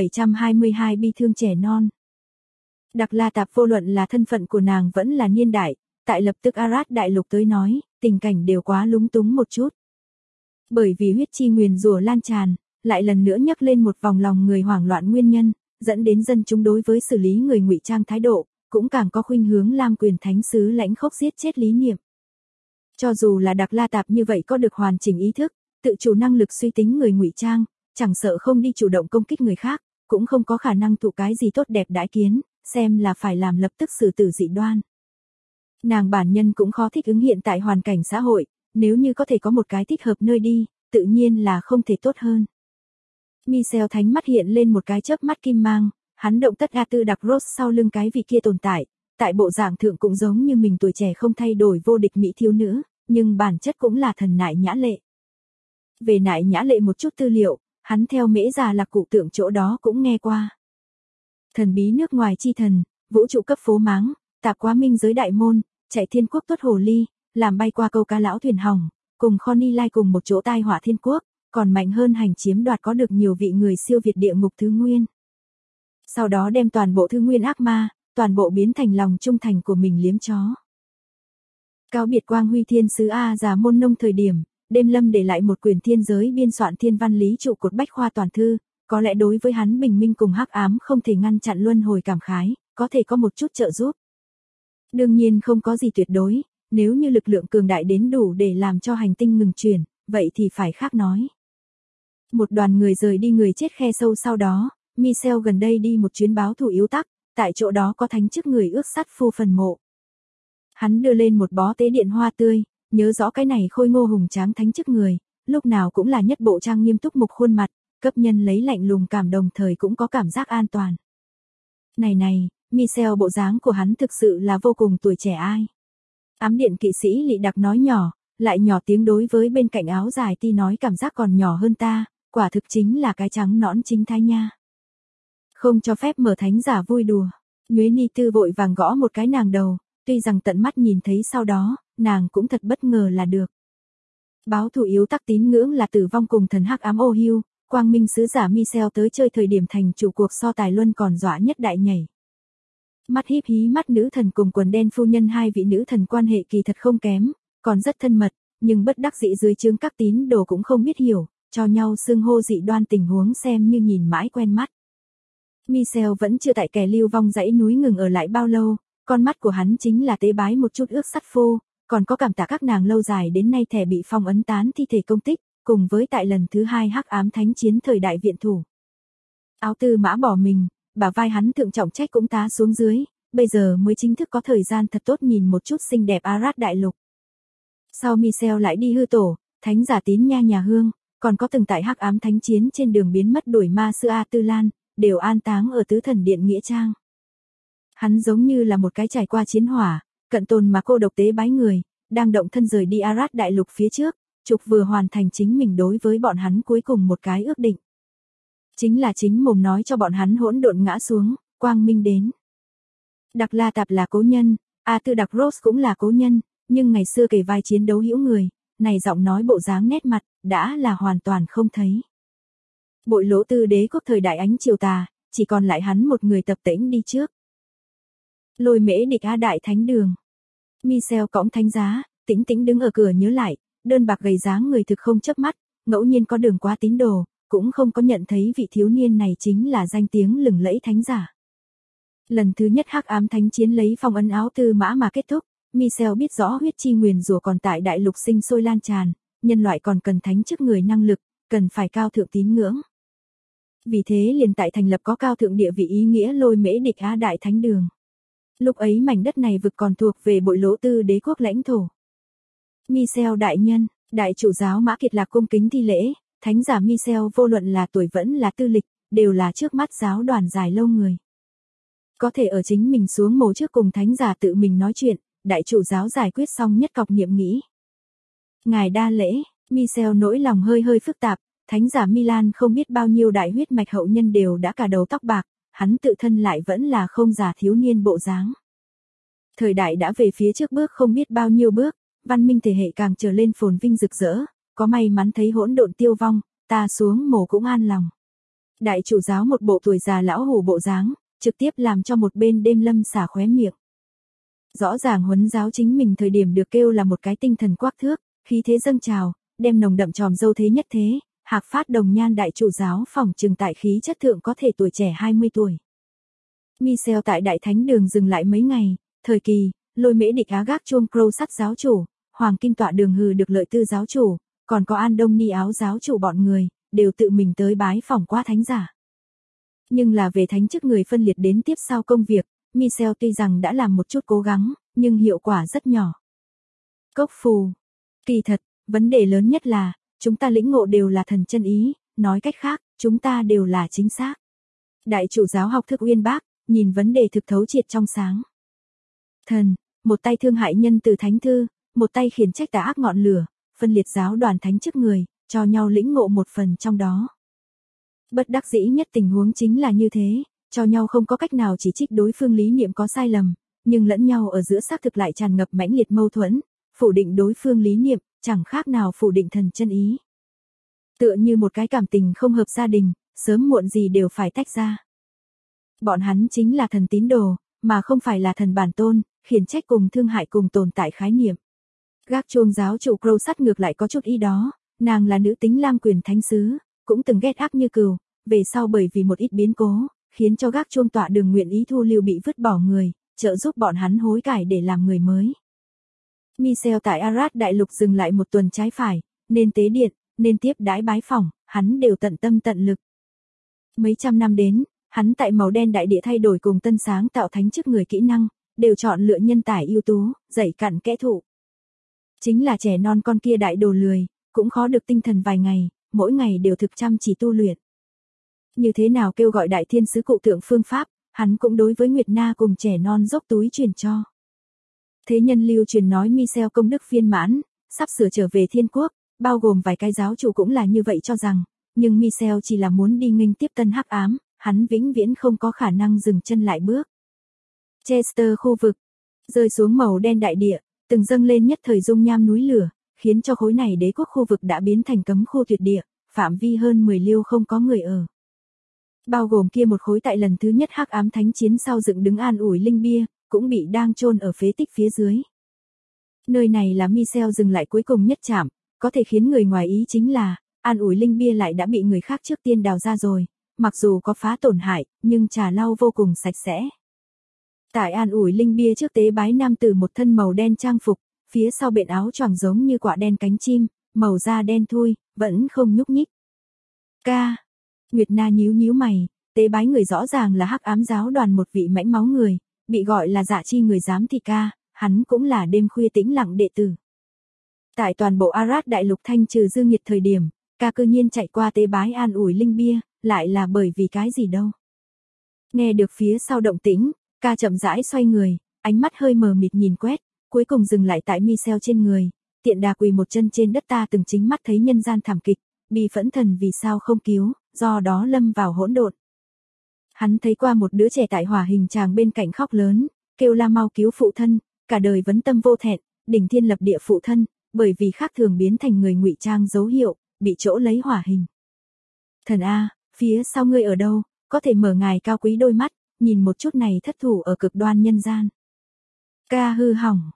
1722 bi thương trẻ non. Đặc La Tạp vô luận là thân phận của nàng vẫn là niên đại, tại lập tức Arad đại lục tới nói, tình cảnh đều quá lúng túng một chút. Bởi vì huyết chi nguyền rủa lan tràn, lại lần nữa nhắc lên một vòng lòng người hoảng loạn nguyên nhân, dẫn đến dân chúng đối với xử lý người ngụy trang thái độ, cũng càng có khuynh hướng lam quyền thánh sứ lãnh khốc giết chết lý niệm. Cho dù là Đặc La Tạp như vậy có được hoàn chỉnh ý thức, tự chủ năng lực suy tính người ngụy trang, chẳng sợ không đi chủ động công kích người khác, cũng không có khả năng thụ cái gì tốt đẹp đãi kiến, xem là phải làm lập tức xử tử dị đoan. Nàng bản nhân cũng khó thích ứng hiện tại hoàn cảnh xã hội, nếu như có thể có một cái thích hợp nơi đi, tự nhiên là không thể tốt hơn. Michel thánh mắt hiện lên một cái chớp mắt kim mang, hắn động tất Arthur Darkross sau lưng cái vị kia tồn tại bộ dạng thượng cũng giống như mình tuổi trẻ không thay đổi vô địch mỹ thiếu nữ, nhưng bản chất cũng là thần nại nhã lệ. Về nại nhã lệ một chút tư liệu, hắn theo Mễ Già Lạc Cụ Tượng chỗ đó cũng nghe qua. Thần bí nước ngoài chi thần, vũ trụ cấp phố máng, tạp quá minh giới đại môn, chạy thiên quốc tuất hồ ly, làm bay qua câu cá lão thuyền hỏng, cùng Connie Lai cùng một chỗ tai họa thiên quốc, còn mạnh hơn hành chiếm đoạt có được nhiều vị người siêu việt địa ngục thứ nguyên. Sau đó đem toàn bộ thứ nguyên ác ma, toàn bộ biến thành lòng trung thành của mình liếm chó. Cáo biệt quang huy thiên sứ A già môn nông thời điểm, đêm lâm để lại một quyển thiên giới biên soạn thiên văn lý trụ cột bách khoa toàn thư, có lẽ đối với hắn bình minh cùng hắc ám không thể ngăn chặn luân hồi cảm khái, có thể có một chút trợ giúp. Đương nhiên không có gì tuyệt đối, nếu như lực lượng cường đại đến đủ để làm cho hành tinh ngừng chuyển, vậy thì phải khác nói. Một đoàn người rời đi người chết khe sâu sau đó, Michel gần đây đi một chuyến báo thù yếu tắc, tại chỗ đó có thánh chức người ước sắt phu phần mộ. Hắn đưa lên một bó tế điện hoa tươi, nhớ rõ cái này khôi ngô hùng tráng thánh chức người, lúc nào cũng là nhất bộ trang nghiêm túc mục khuôn mặt, cấp nhân lấy lạnh lùng cảm đồng thời cũng có cảm giác an toàn. Này, Michel bộ dáng của hắn thực sự là vô cùng tuổi trẻ ai. Ám điện kỵ sĩ Lị Đặc nói nhỏ, lại nhỏ tiếng đối với bên cạnh áo dài ti nói cảm giác còn nhỏ hơn ta, quả thực chính là cái trắng nõn chính thái nha. Không cho phép mở thánh giả vui đùa. Nhuế Ni Tư vội vàng gõ một cái nàng đầu, tuy rằng tận mắt nhìn thấy sau đó, nàng cũng thật bất ngờ là được. Báo thù yếu tắc tín ngưỡng là tử vong cùng thần hắc ám ô hiu, quang minh sứ giả Michel tới chơi thời điểm thành chủ cuộc so tài luân còn dọa nhất đại nhảy. Mắt híp hí mắt nữ thần cùng quần đen phu nhân hai vị nữ thần quan hệ kỳ thật không kém, còn rất thân mật, nhưng bất đắc dĩ dưới chương các tín đồ cũng không biết hiểu, cho nhau xưng hô dị đoan tình huống xem như nhìn mãi quen mắt. Michel vẫn chưa tại kẻ lưu vong dãy núi ngừng ở lại bao lâu, con mắt của hắn chính là tế bái một chút ước sắt phu, còn có cảm tạ các nàng lâu dài đến nay thẻ bị phong ấn tán thi thể công tích, cùng với tại lần thứ 2 hắc ám thánh chiến thời đại viện thủ. Áo tư mã bỏ mình, bả vai hắn thượng trọng trách cũng tá xuống dưới, bây giờ mới chính thức có thời gian thật tốt nhìn một chút xinh đẹp Arad đại lục. Sau Michel lại đi hư tổ, thánh giả tín nha nhà hương, còn có từng tại hắc ám thánh chiến trên đường biến mất đuổi ma sư A Tư Lan, đều an táng ở tứ thần điện nghĩa trang. Hắn giống như là một cái trải qua chiến hỏa, cận tồn mà cô độc tế bái người, đang động thân rời đi Arad đại lục phía trước, trục vừa hoàn thành chính mình đối với bọn hắn cuối cùng một cái ước định. Chính là chính mồm nói cho bọn hắn hỗn độn ngã xuống, quang minh đến. Đặc La Tạp là cố nhân, Arthur Darkross cũng là cố nhân, nhưng ngày xưa kể vai chiến đấu hữu người, này giọng nói bộ dáng nét mặt, đã là hoàn toàn không thấy. Bội lỗ tư đế quốc thời đại ánh triều tà, chỉ còn lại hắn một người tập tễnh đi trước. Lôi Mễ địch A Đại Thánh Đường. Michel cõng thánh giá, tĩnh tĩnh đứng ở cửa nhớ lại, đơn bạc gầy dáng người thực không chớp mắt, ngẫu nhiên có đường quá tín đồ, cũng không có nhận thấy vị thiếu niên này chính là danh tiếng lừng lẫy thánh giả. Lần thứ nhất hắc ám thánh chiến lấy phong ấn áo tư mã mà kết thúc, Michel biết rõ huyết chi nguyền rủa còn tại đại lục sinh sôi lan tràn, nhân loại còn cần thánh chức người năng lực, cần phải cao thượng tín ngưỡng. Vì thế liền tại thành lập có cao thượng địa vị ý nghĩa Lôi Mễ Địch Á Đại Thánh Đường. Lúc ấy mảnh đất này vực còn thuộc về Bội Lỗ Tư đế quốc lãnh thổ. Michel đại nhân, đại chủ giáo Mã Kiệt Lạc cung kính thi lễ, thánh giả Michel vô luận là tuổi vẫn là tư lịch, đều là trước mắt giáo đoàn dài lâu người. Có thể ở chính mình xuống mồ trước cùng thánh giả tự mình nói chuyện, đại chủ giáo giải quyết xong nhất cọc niệm nghĩ. Ngài đa lễ, Michel nỗi lòng hơi hơi phức tạp, thánh giả Milan không biết bao nhiêu đại huyết mạch hậu nhân đều đã cả đầu tóc bạc, hắn tự thân lại vẫn là không già thiếu niên bộ dáng. Thời đại đã về phía trước bước không biết bao nhiêu bước, văn minh thể hệ càng trở lên phồn vinh rực rỡ, có may mắn thấy hỗn độn tiêu vong, ta xuống mồ cũng an lòng. Đại chủ giáo một bộ tuổi già lão hủ bộ dáng, trực tiếp làm cho một bên đêm lâm xả khóe miệng. Rõ ràng huấn giáo chính mình thời điểm được kêu là một cái tinh thần quắc thước, khí thế dâng trào, đem nồng đậm tròm dâu thế nhất thế, hạc phát đồng nhan đại chủ giáo phỏng trừng tại khí chất thượng có thể tuổi trẻ 20 tuổi. Michel tại đại thánh đường dừng lại mấy ngày, thời kỳ, Lôi Mễ Địch Á gác chuông Crow sắt giáo chủ, Hoàng Kinh tọa đường hừ được lợi tư giáo chủ, còn có An Đông Ni áo giáo chủ bọn người, đều tự mình tới bái phỏng qua thánh giả. Nhưng là về thánh chức người phân liệt đến tiếp sau công việc, Michel tuy rằng đã làm một chút cố gắng, nhưng hiệu quả rất nhỏ. Cốc phù. Kỳ thật, vấn đề lớn nhất là, chúng ta lĩnh ngộ đều là thần chân ý, nói cách khác, chúng ta đều là chính xác. Đại chủ giáo học thức uyên bác, nhìn vấn đề thực thấu triệt trong sáng. Thần, một tay thương hại nhân từ thánh thư, một tay khiển trách tà ác ngọn lửa, phân liệt giáo đoàn thánh chức người, cho nhau lĩnh ngộ một phần trong đó. Bất đắc dĩ nhất tình huống chính là như thế, cho nhau không có cách nào chỉ trích đối phương lý niệm có sai lầm, nhưng lẫn nhau ở giữa xác thực lại tràn ngập mãnh liệt mâu thuẫn, phủ định đối phương lý niệm, chẳng khác nào phủ định thần chân ý. Tựa như một cái cảm tình không hợp gia đình, sớm muộn gì đều phải tách ra. Bọn hắn chính là thần tín đồ, mà không phải là thần bản tôn, khiển trách cùng thương hại cùng tồn tại khái niệm. Gác chuông giáo chủ Crow sắt ngược lại có chút ý đó, nàng là nữ tính lam quyền thánh sứ, cũng từng ghét ác như cừu, về sau bởi vì một ít biến cố, khiến cho gác chuông tọa đường nguyện ý thu lưu bị vứt bỏ người, trợ giúp bọn hắn hối cải để làm người mới. Michel tại Arad đại lục dừng lại một tuần trái phải, nên tế điện, nên tiếp đãi bái phỏng, hắn đều tận tâm tận lực. Mấy trăm năm đến, hắn tại màu đen đại địa thay đổi cùng tân sáng tạo thánh chức người kỹ năng, đều chọn lựa nhân tài ưu tú, dạy cặn kẽ thụ. Chính là trẻ non con kia đại đồ lười, cũng khó được tinh thần vài ngày, mỗi ngày đều thực chăm chỉ tu luyện. Như thế nào kêu gọi đại thiên sứ cụ thượng phương pháp, hắn cũng đối với Nguyệt Na cùng trẻ non dốc túi truyền cho. Thế nhân lưu truyền nói Michel công đức viên mãn, sắp sửa trở về thiên quốc, bao gồm vài cái giáo chủ cũng là như vậy cho rằng, nhưng Michel chỉ là muốn đi nghênh tiếp tân hắc ám, hắn vĩnh viễn không có khả năng dừng chân lại bước. Chester khu vực, rơi xuống màu đen đại địa, từng dâng lên nhất thời dung nham núi lửa, khiến cho khối này đế quốc khu vực đã biến thành cấm khu tuyệt địa, phạm vi hơn 10 liêu không có người ở. Bao gồm kia một khối tại lần thứ nhất hắc ám thánh chiến sau dựng đứng an ủi linh bia, cũng bị đang chôn ở phế tích phía dưới. Nơi này là Michel dừng lại cuối cùng nhất trạm, có thể khiến người ngoài ý chính là, an ủi linh bia lại đã bị người khác trước tiên đào ra rồi, mặc dù có phá tổn hại, nhưng trà lau vô cùng sạch sẽ. Tại an ủi linh bia trước tế bái nam tử một thân màu đen trang phục, phía sau bện áo choàng giống như quả đen cánh chim, màu da đen thui, vẫn không nhúc nhích. Ca. Nguyệt Na nhíu nhíu mày, tế bái người rõ ràng là hắc ám giáo đoàn một vị mãnh máu người, bị gọi là dạ chi người giám thị ca, hắn cũng là đêm khuya tĩnh lặng đệ tử. Tại toàn bộ Arad đại lục thanh trừ dương nhiệt thời điểm, ca cư nhiên chạy qua tế bái an ủi linh bia, lại là bởi vì cái gì đâu. Nghe được phía sau động tĩnh, ca chậm rãi xoay người, ánh mắt hơi mờ mịt nhìn quét, cuối cùng dừng lại tại Michel trên người, tiện đà quỳ một chân trên đất ta từng chính mắt thấy nhân gian thảm kịch, bi phẫn thần vì sao không cứu, do đó lâm vào hỗn độn. Hắn thấy qua một đứa trẻ tại hỏa hình tràng bên cạnh khóc lớn, kêu la mau cứu phụ thân, cả đời vấn tâm vô thẹn, đỉnh thiên lập địa phụ thân, bởi vì khác thường biến thành người ngụy trang dấu hiệu, bị chỗ lấy hỏa hình. Thần A, phía sau ngươi ở đâu, có thể mở ngài cao quý đôi mắt, nhìn một chút này thất thủ ở cực đoan nhân gian. Ca hư hỏng.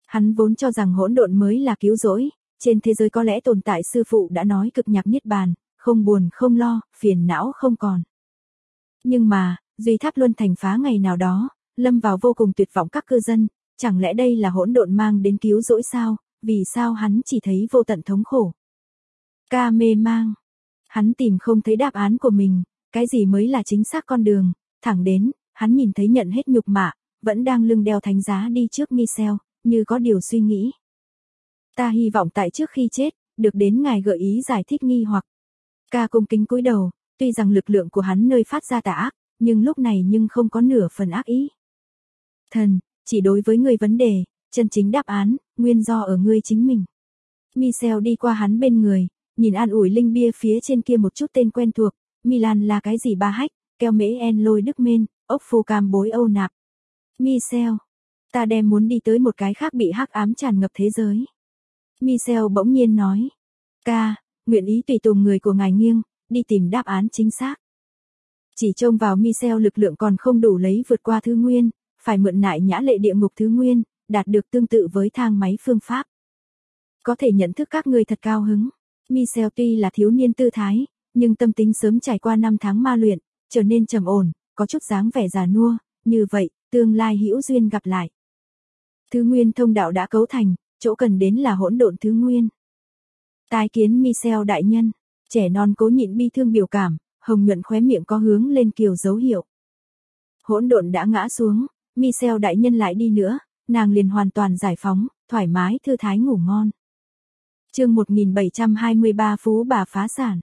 Hắn vốn cho rằng hỗn độn mới là cứu rỗi, trên thế giới có lẽ tồn tại sư phụ đã nói cực nhạc niết bàn, không buồn không lo, phiền não không còn. Nhưng mà, Duy Tháp Luân thành phá ngày nào đó, lâm vào vô cùng tuyệt vọng các cư dân, chẳng lẽ đây là hỗn độn mang đến cứu rỗi sao, vì sao hắn chỉ thấy vô tận thống khổ. Ca mê mang. Hắn tìm không thấy đáp án của mình, cái gì mới là chính xác con đường, thẳng đến, hắn nhìn thấy nhận hết nhục mạ, vẫn đang lưng đeo thánh giá đi trước Michel, như có điều suy nghĩ. Ta hy vọng tại trước khi chết, được đến ngài gợi ý giải thích nghi hoặc. Ca cung kính cúi đầu, tuy rằng lực lượng của hắn nơi phát ra tà ác, nhưng lúc này không có nửa phần ác ý. Thần, chỉ đối với ngươi vấn đề, chân chính đáp án, nguyên do ở ngươi chính mình. Michel đi qua hắn bên người, nhìn an ủi linh bia phía trên kia một chút tên quen thuộc, Milan là cái gì ba hách, keo mễ en lôi đức mên, ốc phù cam bối âu nạp. Michel, ta đem muốn đi tới một cái khác bị hắc ám tràn ngập thế giới. Michel bỗng nhiên nói, ca, nguyện ý tùy tùng người của ngài nghiêng, đi tìm đáp án chính xác. Chỉ trông vào Michel lực lượng còn không đủ lấy vượt qua thứ nguyên, phải mượn nại nhã lệ địa ngục thứ nguyên, đạt được tương tự với thang máy phương pháp. Có thể nhận thức các ngươi thật cao hứng. Michel tuy là thiếu niên tư thái, nhưng tâm tính sớm trải qua 5 tháng ma luyện, trở nên trầm ổn, có chút dáng vẻ già nua, như vậy, tương lai hữu duyên gặp lại. Thứ nguyên thông đạo đã cấu thành, chỗ cần đến là hỗn độn thứ nguyên. Tái kiến Michel đại nhân, trẻ non cố nhịn bi thương biểu cảm, hồng nhuận khóe miệng có hướng lên kiều dấu hiệu. Hỗn độn đã ngã xuống, Michel đại nhân lại đi nữa, nàng liền hoàn toàn giải phóng, thoải mái thư thái ngủ ngon. Chương 1723 phú bà phá sản.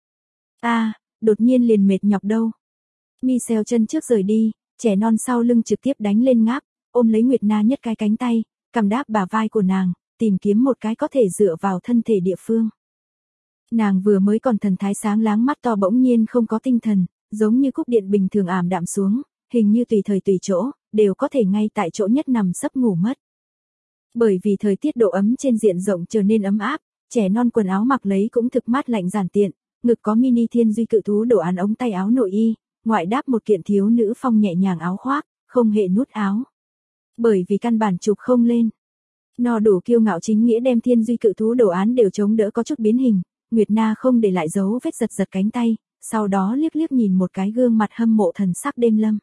Đột nhiên liền mệt nhọc đâu. Michel chân trước rời đi, trẻ non sau lưng trực tiếp đánh lên ngáp, ôm lấy Nguyệt Na nhất cái cánh tay, cầm đáp bả vai của nàng, tìm kiếm một cái có thể dựa vào thân thể địa phương. Nàng vừa mới còn thần thái sáng láng mắt to bỗng nhiên không có tinh thần, giống như cúp điện bình thường ảm đạm xuống, hình như tùy thời tùy chỗ, đều có thể ngay tại chỗ nhất nằm sấp ngủ mất. Bởi vì thời tiết độ ấm trên diện rộng trở nên ấm áp, trẻ non quần áo mặc lấy cũng thực mát lạnh giản tiện, ngực có mini thiên duy cự thú đồ án ống tay áo nội y, ngoại đáp một kiện thiếu nữ phong nhẹ nhàng áo khoác, không hề nút áo. Bởi vì căn bản chụp không lên. No đủ kiêu ngạo chính nghĩa đem thiên duy cự thú đồ án đều chống đỡ có chút biến hình, Nguyệt Na không để lại dấu vết giật giật cánh tay, sau đó liếc liếc nhìn một cái gương mặt hâm mộ thần sắc đêm lâm.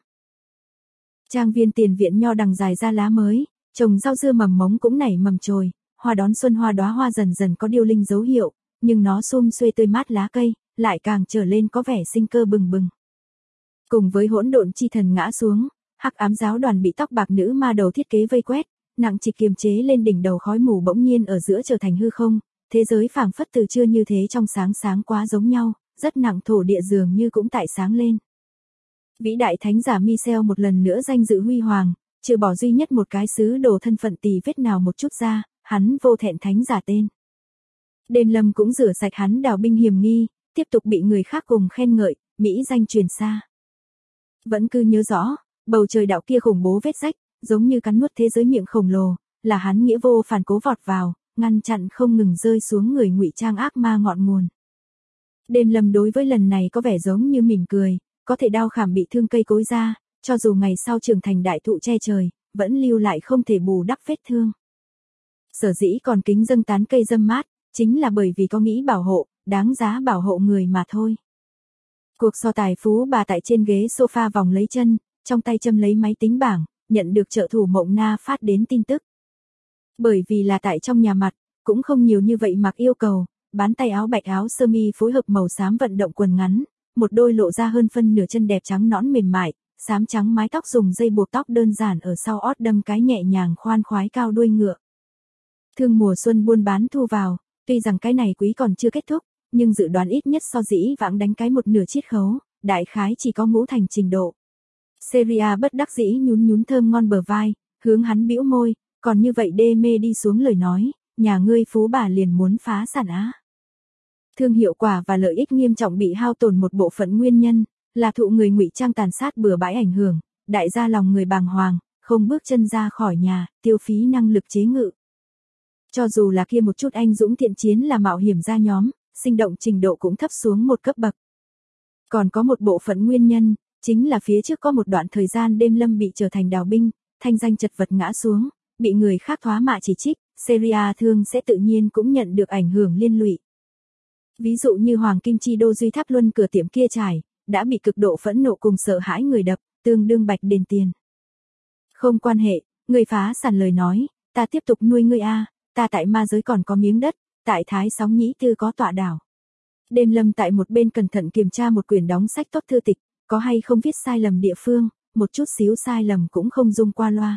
Trang viên tiền viện nho đằng dài ra lá mới, trồng rau dưa mầm mống cũng nảy mầm chồi, hoa đón xuân hoa đóa hoa dần dần có điêu linh dấu hiệu, nhưng nó sum xuê tươi mát lá cây, lại càng trở lên có vẻ sinh cơ bừng bừng. Cùng với hỗn độn chi thần ngã xuống, hắc ám giáo đoàn bị tóc bạc nữ ma đầu thiết kế vây quét, nặng trịch kiềm chế lên đỉnh đầu khói mù bỗng nhiên ở giữa trở thành hư không, thế giới phảng phất từ chưa như thế trong sáng quá giống nhau, rất nặng thổ địa dường như cũng tại sáng lên. Vĩ đại thánh giả Michel một lần nữa danh dự huy hoàng, trừ bỏ duy nhất một cái sứ đồ thân phận tỳ vết nào một chút ra, hắn vô thẹn thánh giả tên. Đêm lâm cũng rửa sạch hắn đào binh hiểm nghi, tiếp tục bị người khác cùng khen ngợi, mỹ danh truyền xa. Vẫn cứ nhớ rõ, bầu trời đạo kia khủng bố vết rách, giống như cắn nuốt thế giới miệng khổng lồ, là hắn nghĩa vô phản cố vọt vào, ngăn chặn không ngừng rơi xuống người ngụy trang ác ma ngọn nguồn. Đêm lâm đối với lần này có vẻ giống như mỉm cười, có thể đao khảm bị thương cây cối ra, cho dù ngày sau trưởng thành đại thụ che trời, vẫn lưu lại không thể bù đắp vết thương. Sở dĩ còn kính dâng tán cây dâm mát, chính là bởi vì có nghĩ bảo hộ, đáng giá bảo hộ người mà thôi. Cuộc so tài phú bà tại trên ghế sofa vòng lấy chân, trong tay châm lấy máy tính bảng, nhận được trợ thủ Mộng Na phát đến tin tức. Bởi vì là tại trong nhà mặt, cũng không nhiều như vậy mặc yêu cầu, bán tay áo bạch áo sơ mi phối hợp màu xám vận động quần ngắn, một đôi lộ ra hơn phân nửa chân đẹp trắng nõn mềm mại, xám trắng mái tóc dùng dây buộc tóc đơn giản ở sau ót đâm cái nhẹ nhàng khoan khoái cao đuôi ngựa. Thương mùa xuân buôn bán thu vào, tuy rằng cái này quý còn chưa kết thúc, nhưng dự đoán ít nhất so dĩ vãng đánh cái một nửa chiết khấu, đại khái chỉ có ngũ thành trình độ. Seria bất đắc dĩ nhún nhún thơm ngon bờ vai, hướng hắn bĩu môi, còn như vậy đê mê đi xuống lời nói, nhà ngươi phú bà liền muốn phá sản á. Thương hiệu quả và lợi ích nghiêm trọng bị hao tổn một bộ phận nguyên nhân, là thụ người ngụy trang tàn sát bừa bãi ảnh hưởng, đại gia lòng người bàng hoàng, không bước chân ra khỏi nhà, tiêu phí năng lực chế ngự. Cho dù là kia một chút anh dũng thiện chiến là mạo hiểm ra nhóm, sinh động trình độ cũng thấp xuống một cấp bậc. Còn có một bộ phận nguyên nhân, chính là phía trước có một đoạn thời gian đêm lâm bị trở thành đào binh, thanh danh chật vật ngã xuống, bị người khác thoá mạ chỉ trích, Seria Thương sẽ tự nhiên cũng nhận được ảnh hưởng liên lụy. Ví dụ như Hoàng Kim Chi Đô Duy Tháp Luân cửa tiệm kia trải, đã bị cực độ phẫn nộ cùng sợ hãi người đập, tương đương bạch đền tiền. Không quan hệ, người phá sản lời nói, ta tiếp tục nuôi ngươi a, ta tại ma giới còn có miếng đất, tại Thái Sóng Nhĩ Tư có tọa đảo. Đêm Lâm tại một bên cẩn thận kiểm tra một quyển đóng sách tốt thư tịch, có hay không viết sai lầm địa phương, một chút xíu sai lầm cũng không dung qua loa.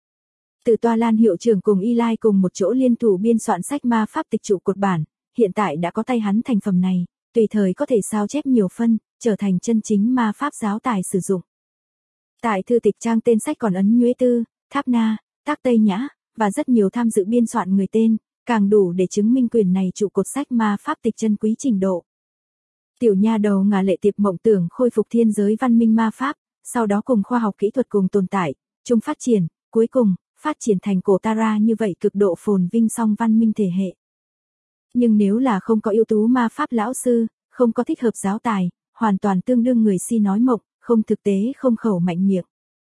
Từ Toa Lan hiệu trưởng cùng Y Lai cùng một chỗ liên thủ biên soạn sách ma pháp tịch trụ cột bản, hiện tại đã có tay hắn thành phẩm này, tùy thời có thể sao chép nhiều phân, trở thành chân chính ma pháp giáo tài sử dụng. Tại thư tịch trang tên sách còn ấn Nhuế Tư, Tháp Na, Tác Tây Nhã, và rất nhiều tham dự biên soạn người tên, càng đủ để chứng minh quyển này trụ cột sách ma pháp tịch chân quý trình độ. Tiểu nha đầu Ngà Lệ Tiệp mộng tưởng khôi phục thiên giới văn minh ma pháp, sau đó cùng khoa học kỹ thuật cùng tồn tại, chung phát triển, cuối cùng, phát triển thành cổ Tara như vậy cực độ phồn vinh song văn minh thể hệ. Nhưng nếu là không có ưu tú ma pháp lão sư, không có thích hợp giáo tài, hoàn toàn tương đương người si nói mộng, không thực tế không khẩu mạnh miệng.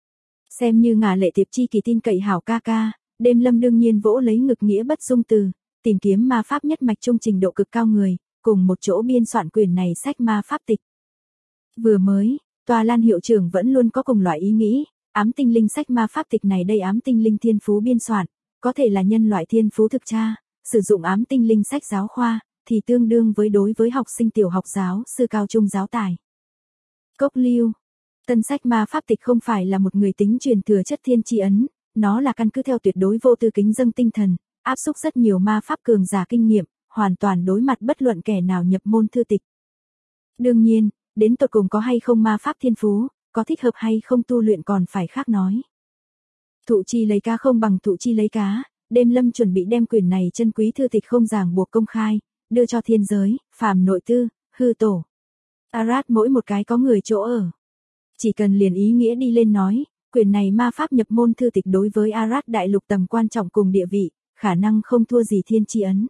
Xem như Ngà Lệ Tiệp chi kỳ tin cậy hảo ca ca, Đêm Lâm đương nhiên vỗ lấy ngực nghĩa bất dung từ, tìm kiếm ma pháp nhất mạch trung trình độ cực cao người, cùng một chỗ biên soạn quyển này sách ma pháp tịch. Vừa mới, Toa Lan hiệu trưởng vẫn luôn có cùng loại ý nghĩ, ám tinh linh sách ma pháp tịch này đây ám tinh linh thiên phú biên soạn, có thể là nhân loại thiên phú thực tra, sử dụng ám tinh linh sách giáo khoa, thì tương đương với đối với học sinh tiểu học giáo sư cao trung giáo tài. Cốc Lưu, tân sách ma pháp tịch không phải là một người tính truyền thừa chất thiên tri ấn, nó là căn cứ theo tuyệt đối vô tư kính dâng tinh thần, áp xúc rất nhiều ma pháp cường giả kinh nghiệm, hoàn toàn đối mặt bất luận kẻ nào nhập môn thư tịch. Đương nhiên, đến tột cùng có hay không ma pháp thiên phú, có thích hợp hay không tu luyện còn phải khác nói. Thụ chi lấy cá không bằng thụ chi lấy cá, Đêm Lâm chuẩn bị đem quyển này chân quý thư tịch không ràng buộc công khai, đưa cho thiên giới, phàm nội tư, hư tổ. Arad mỗi một cái có người chỗ ở. Chỉ cần liền ý nghĩa đi lên nói, quyển này ma pháp nhập môn thư tịch đối với Arad đại lục tầm quan trọng cùng địa vị, khả năng không thua gì thiên tri ấn.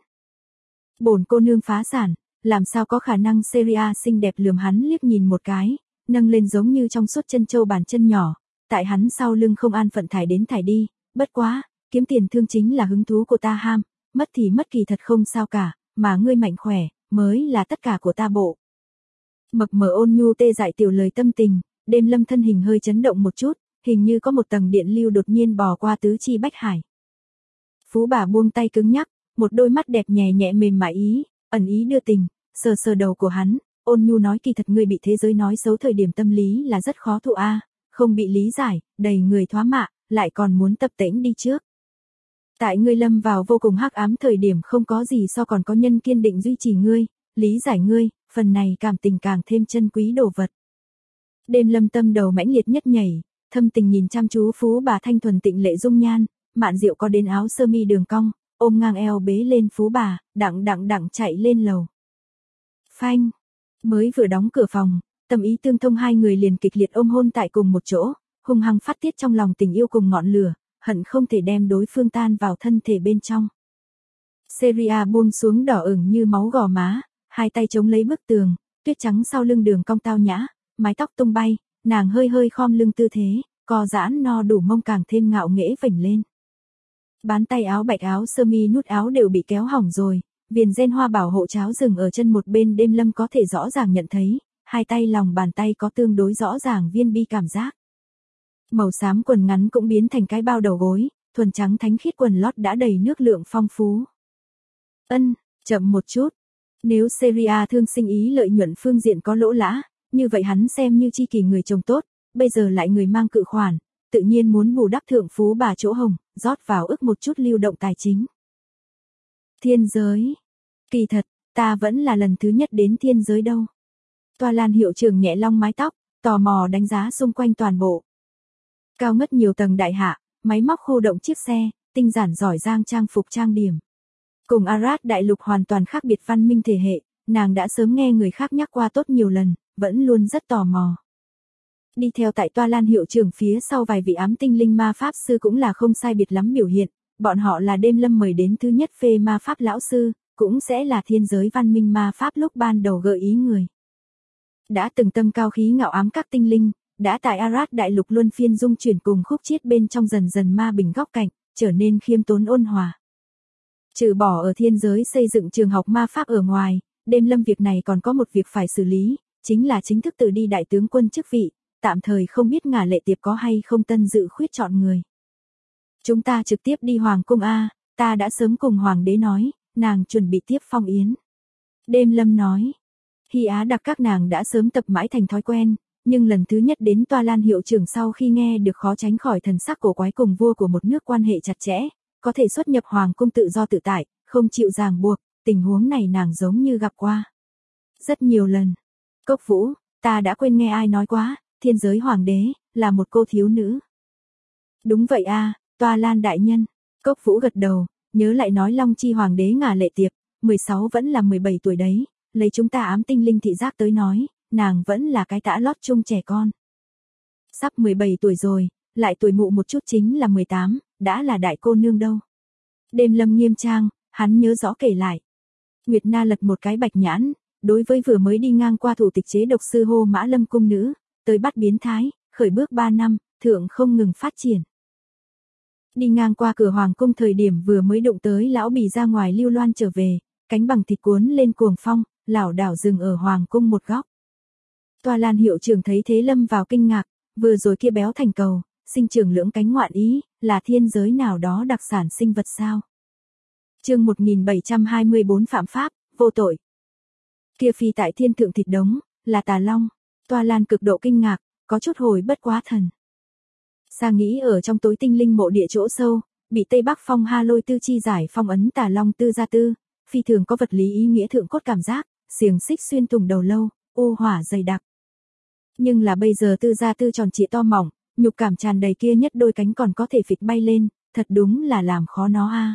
Bổn cô nương phá sản, làm sao có khả năng Seria xinh đẹp lườm hắn liếc nhìn một cái, nâng lên giống như trong suốt chân châu bàn chân nhỏ, tại hắn sau lưng không an phận thải đến thải đi, bất quá, kiếm tiền thương chính là hứng thú của ta ham, mất thì mất kỳ thật không sao cả, mà ngươi mạnh khỏe, mới là tất cả của ta bộ. Mập mờ ôn nhu tê dại tiểu lời tâm tình, Đêm Lâm thân hình hơi chấn động một chút, hình như có một tầng điện lưu đột nhiên bò qua tứ chi bách hải. Phú bà buông tay cứng nhắc, một đôi mắt đẹp nhẹ nhẹ mềm mại ý, ẩn ý đưa tình, sờ sờ đầu của hắn, ôn nhu nói kỳ thật ngươi bị thế giới nói xấu thời điểm tâm lý là rất khó thụ a, không bị lý giải, đầy người thoá mạ, lại còn muốn tập tễnh đi trước. Tại ngươi lâm vào vô cùng hắc ám thời điểm không có gì so còn có nhân kiên định duy trì ngươi, lý giải ngươi, phần này cảm tình càng thêm chân quý đồ vật. Đêm Lâm tâm đầu mãnh liệt nhất nhảy, thâm tình nhìn chăm chú phú bà thanh thuần tịnh lệ dung nhan, mạn diệu có đến áo sơ mi đường cong, ôm ngang eo bế lên phú bà, đặng chạy lên lầu. Phanh, mới vừa đóng cửa phòng, tâm ý tương thông hai người liền kịch liệt ôm hôn tại cùng một chỗ, hung hăng phát tiết trong lòng tình yêu cùng ngọn lửa, hận không thể đem đối phương tan vào thân thể bên trong. Seria buông xuống đỏ ửng như máu gò má, hai tay chống lấy bức tường, tuyết trắng sau lưng đường cong tao nhã, mái tóc tung bay, nàng hơi hơi khom lưng tư thế, co giãn no đủ mông càng thêm ngạo nghễ vểnh lên. Bán tay áo bạch áo sơ mi nút áo đều bị kéo hỏng rồi, viền ren hoa bảo hộ cháo rừng ở chân một bên. Đêm Lâm có thể rõ ràng nhận thấy, hai tay lòng bàn tay có tương đối rõ ràng viên bi cảm giác. Màu xám quần ngắn cũng biến thành cái bao đầu gối, thuần trắng thánh khiết quần lót đã đầy nước lượng phong phú. Chậm một chút. Nếu Seria Thương sinh ý lợi nhuận phương diện có lỗ lã, như vậy hắn xem như chi kỳ người chồng tốt, bây giờ lại người mang cự khoản, tự nhiên muốn bù đắp thượng phú bà chỗ hồng, rót vào ức một chút lưu động tài chính. Thiên giới. Kỳ thật, ta vẫn là lần thứ nhất đến thiên giới đâu. Toa Lan hiệu trưởng nhẹ long mái tóc, tò mò đánh giá xung quanh toàn bộ. Cao ngất nhiều tầng đại hạ, máy móc khu động chiếc xe, tinh giản giỏi giang trang phục trang điểm. Cùng Arad đại lục hoàn toàn khác biệt văn minh thể hệ, nàng đã sớm nghe người khác nhắc qua tốt nhiều lần, vẫn luôn rất tò mò. Đi theo tại Toa Lan hiệu trưởng phía sau vài vị ám tinh linh ma pháp sư cũng là không sai biệt lắm biểu hiện, bọn họ là Đêm Lâm mời đến thứ nhất phê ma pháp lão sư, cũng sẽ là thiên giới văn minh ma pháp lúc ban đầu gợi ý người. Đã từng tâm cao khí ngạo ám các tinh linh, đã tại Arad đại lục luân phiên dung chuyển cùng khúc chiết bên trong dần dần ma bình góc cạnh, trở nên khiêm tốn ôn hòa. Trừ bỏ ở thiên giới xây dựng trường học ma pháp ở ngoài, Đêm Lâm việc này còn có một việc phải xử lý, chính là chính thức từ đi đại tướng quân chức vị, tạm thời không biết Ngả Lệ Tiệp có hay không tân dự khuyết chọn người. Chúng ta trực tiếp đi Hoàng cung a, ta đã sớm cùng Hoàng đế nói, nàng chuẩn bị tiếp phong yến. Đêm Lâm nói, Hy Á đặc các nàng đã sớm tập mãi thành thói quen, nhưng lần thứ nhất đến Toa Lan hiệu trưởng sau khi nghe được khó tránh khỏi thần sắc cổ quái cùng vua của một nước quan hệ chặt chẽ, có thể xuất nhập Hoàng cung tự do tự tại, không chịu ràng buộc, tình huống này nàng giống như gặp qua. Rất nhiều lần. Cốc Vũ, ta đã quên nghe ai nói quá, thiên giới hoàng đế, là một cô thiếu nữ. Đúng vậy a, Toa Lan đại nhân. Cốc Vũ gật đầu, nhớ lại nói Long Chi hoàng đế Ngả Lệ Tiệp, 16 vẫn là 17 tuổi đấy, lấy chúng ta ám tinh linh thị giác tới nói, nàng vẫn là cái tã lót chung trẻ con. Sắp 17 tuổi rồi, lại tuổi mụ một chút chính là 18, đã là đại cô nương đâu. Đêm Lâm nghiêm trang, hắn nhớ rõ kể lại. Nguyệt Na lật một cái bạch nhãn, đối với vừa mới đi ngang qua thủ tịch chế độc sư Hô Mã Lâm cung nữ, tới bắt biến thái, khởi bước 3 năm, thượng không ngừng phát triển. Đi ngang qua cửa hoàng cung thời điểm vừa mới đụng tới lão bì ra ngoài lưu loan trở về, cánh bằng thịt cuốn lên cuồng phong, lảo đảo dừng ở hoàng cung một góc. Toa Lan hiệu trưởng thấy thế lâm vào kinh ngạc, vừa rồi kia béo thành cầu, sinh trưởng lưỡng cánh ngoạn ý, là thiên giới nào đó đặc sản sinh vật sao? Chương 1724 phạm pháp, vô tội. Kia phi tại thiên thượng thịt đống, là Tà Long. Toa Lan cực độ kinh ngạc, có chút hồi bất quá thần. Sa nghĩ ở trong tối tinh linh mộ địa chỗ sâu, bị Tây Bắc Phong Ha Lôi Tư chi giải phong ấn Tà Long tư gia tư, phi thường có vật lý ý nghĩa thượng cốt cảm giác, xiềng xích xuyên thủng đầu lâu, ô hỏa dày đặc. Nhưng là bây giờ tư gia tư tròn trịa to mỏng, nhục cảm tràn đầy kia nhất đôi cánh còn có thể phịch bay lên, thật đúng là làm khó nó a.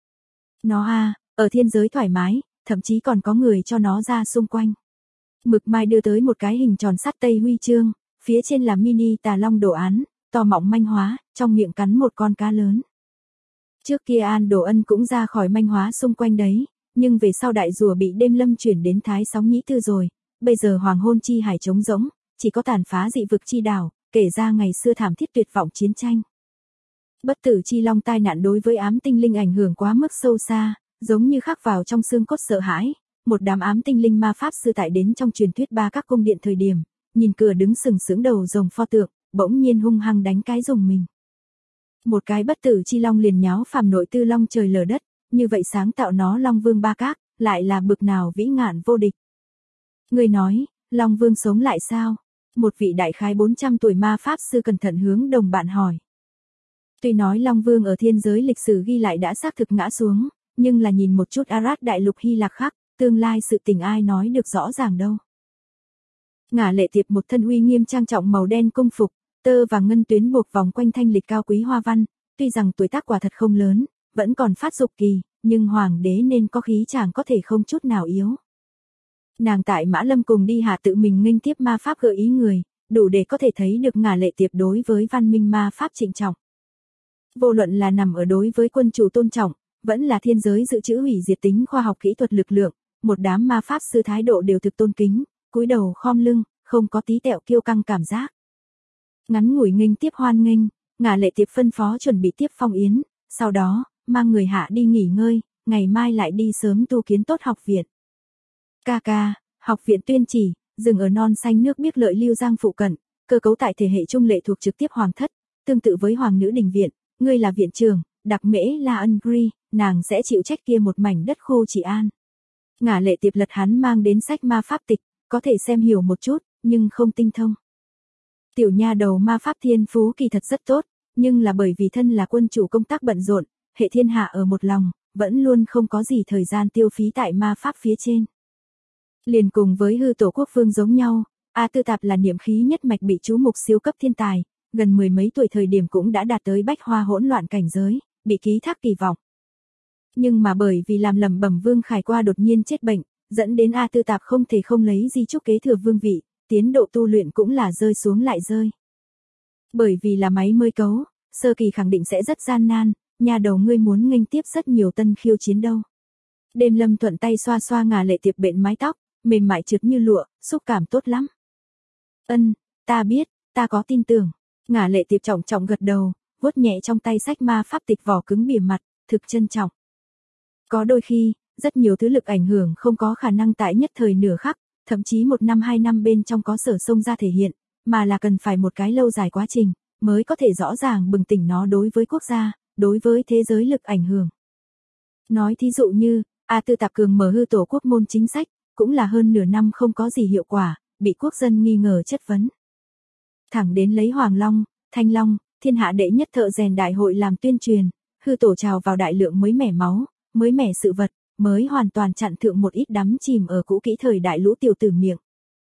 Nó a, ở thiên giới thoải mái, thậm chí còn có người cho nó ra xung quanh. Mực Mai đưa tới một cái hình tròn sắt tây huy chương, phía trên là mini Tà Long đồ án, to mọng manh hóa, trong miệng cắn một con cá lớn. Trước kia An Đồ Ân cũng ra khỏi manh hóa xung quanh đấy, nhưng về sau đại rùa bị Đêm Lâm chuyển đến Thái Sóng Nhĩ Tư rồi, bây giờ hoàng hôn chi hải trống rỗng, chỉ có tàn phá dị vực chi đảo, kể ra ngày xưa thảm thiết tuyệt vọng chiến tranh. Bất tử chi long tai nạn đối với ám tinh linh ảnh hưởng quá mức sâu xa, giống như khắc vào trong xương cốt sợ hãi, một đám ám tinh linh ma pháp sư tại đến trong truyền thuyết ba các cung điện thời điểm, nhìn cửa đứng sừng sững đầu rồng pho tượng, bỗng nhiên hung hăng đánh cái rồng mình. Một cái bất tử chi long liền nháo phàm nội tư long trời lở đất, như vậy sáng tạo nó Long Vương Ba Các, lại là bực nào vĩ ngạn vô địch. Người nói, Long Vương sống lại sao? Một vị đại khái 400 tuổi ma pháp sư cẩn thận hướng đồng bạn hỏi. Tuy nói Long Vương ở thiên giới lịch sử ghi lại đã xác thực ngã xuống, nhưng là nhìn một chút Arad đại lục Hy Lạc khác, tương lai sự tình ai nói được rõ ràng đâu. Ngả Lệ Tiệp một thân uy nghiêm trang trọng màu đen cung phục, tơ và ngân tuyến buộc vòng quanh thanh lịch cao quý hoa văn, tuy rằng tuổi tác quả thật không lớn, vẫn còn phát dục kỳ, nhưng hoàng đế nên có khí chàng có thể không chút nào yếu. Nàng tại Mã Lâm cùng đi hạ tự mình nghênh tiếp ma pháp gợi ý người, đủ để có thể thấy được Ngả Lệ Tiệp đối với văn minh ma pháp trịnh trọng. Vô luận là nằm ở đối với quân chủ tôn trọng, vẫn là thiên giới dự trữ hủy diệt tính khoa học kỹ thuật lực lượng, một đám ma pháp sư thái độ đều thực tôn kính, cúi đầu khom lưng, không có tí tẹo kiêu căng cảm giác. Ngắn ngủi nghênh tiếp hoan nghênh, Ngả Lệ Tiệp phân phó chuẩn bị tiếp phong yến, sau đó, mang người hạ đi nghỉ ngơi, ngày mai lại đi sớm tu kiến tốt học viện. Ca, học viện tuyên chỉ, dừng ở non xanh nước biếc lợi Lưu Giang phụ cận, cơ cấu tại thể hệ trung lệ thuộc trực tiếp hoàng thất, tương tự với hoàng nữ đình viện, ngươi là viện trưởng, đặc mễ là ân gri, nàng sẽ chịu trách kia một mảnh đất khu trị an. Ngả Lệ Tiệp lật hắn mang đến sách ma pháp tịch, có thể xem hiểu một chút, nhưng không tinh thông. Tiểu nha đầu ma pháp thiên phú kỳ thật rất tốt, nhưng là bởi vì thân là quân chủ công tác bận rộn, hệ thiên hạ ở một lòng, vẫn luôn không có gì thời gian tiêu phí tại ma pháp phía trên. Liền cùng với hư tổ quốc vương giống nhau, A Tư Tạp là niệm khí nhất mạch bị chú mục siêu cấp thiên tài, gần mười mấy tuổi thời điểm cũng đã đạt tới bách hoa hỗn loạn cảnh giới, bị ký thác kỳ vọng. Nhưng mà bởi vì làm lầm bẩm Vương Khải qua đột nhiên chết bệnh, dẫn đến A Tư Tạp không thể không lấy di chúc kế thừa vương vị, tiến độ tu luyện cũng là rơi xuống lại rơi. Bởi vì là máy mới cấu, sơ kỳ khẳng định sẽ rất gian nan, nhà đầu ngươi muốn nghênh tiếp rất nhiều tân khiêu chiến đâu. Đêm Lâm thuận tay xoa xoa Ngả Lệ Tiệp bện mái tóc, mềm mại trượt như lụa, xúc cảm tốt lắm. Ta biết, ta có tin tưởng. Ngả Lệ Tiệp trọng trọng gật đầu, vuốt nhẹ trong tay sách ma pháp tịch vỏ cứng bìa mặt, thực trân trọng. Có đôi khi, rất nhiều thứ lực ảnh hưởng không có khả năng tại nhất thời nửa khắc, thậm chí 1 năm 2 năm bên trong có sở xông ra thể hiện, mà là cần phải một cái lâu dài quá trình, mới có thể rõ ràng bừng tỉnh nó đối với quốc gia, đối với thế giới lực ảnh hưởng. Nói thí dụ như, Tư Tạp Cường mở hư tổ quốc môn chính sách, cũng là hơn nửa năm không có gì hiệu quả, bị quốc dân nghi ngờ chất vấn. Thẳng đến lấy Hoàng Long, Thanh Long, thiên hạ đệ nhất thợ rèn đại hội làm tuyên truyền, hư tổ trào vào đại lượng mới mẻ máu, mới mẻ sự vật, mới hoàn toàn chặn thượng một ít đắm chìm ở cũ kỹ thời đại lũ tiểu tử miệng.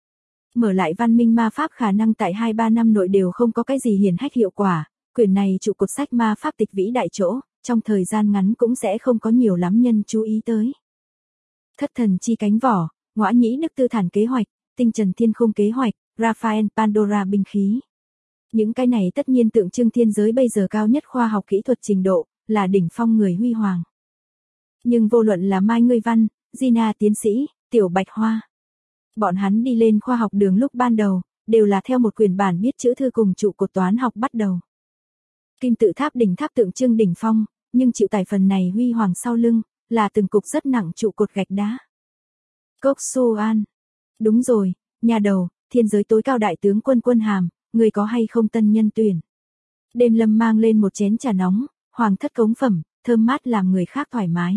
Mở lại văn minh ma pháp khả năng tại 2-3 năm nội đều không có cái gì hiển hách hiệu quả, quyển này trụ cột sách ma pháp tịch vĩ đại chỗ, trong thời gian ngắn cũng sẽ không có nhiều lắm nhân chú ý tới. Thất thần chi cánh vỏ, Ngõa Nhĩ Đức Tư Thản kế hoạch, Tinh Trần Thiên Khung kế hoạch, Raphael Pandora binh khí. Những cái này tất nhiên tượng trưng thiên giới bây giờ cao nhất khoa học kỹ thuật trình độ, là đỉnh phong người huy hoàng. Nhưng vô luận là Mai Ngươi Văn, Gina tiến sĩ, Tiểu Bạch Hoa. Bọn hắn đi lên khoa học đường lúc ban đầu, đều là theo một quyển bản biết chữ thư cùng trụ cột toán học bắt đầu. Kim tự tháp đỉnh tháp tượng trưng đỉnh phong, nhưng chịu tải phần này huy hoàng sau lưng, là từng cục rất nặng trụ cột gạch đá. Cốc Su An. Đúng rồi, nhà đầu, thiên giới tối cao đại tướng quân Quân Hàm, người có hay không tân nhân tuyển. Đêm Lâm mang lên một chén trà nóng, hoàng thất cống phẩm, thơm mát làm người khác thoải mái.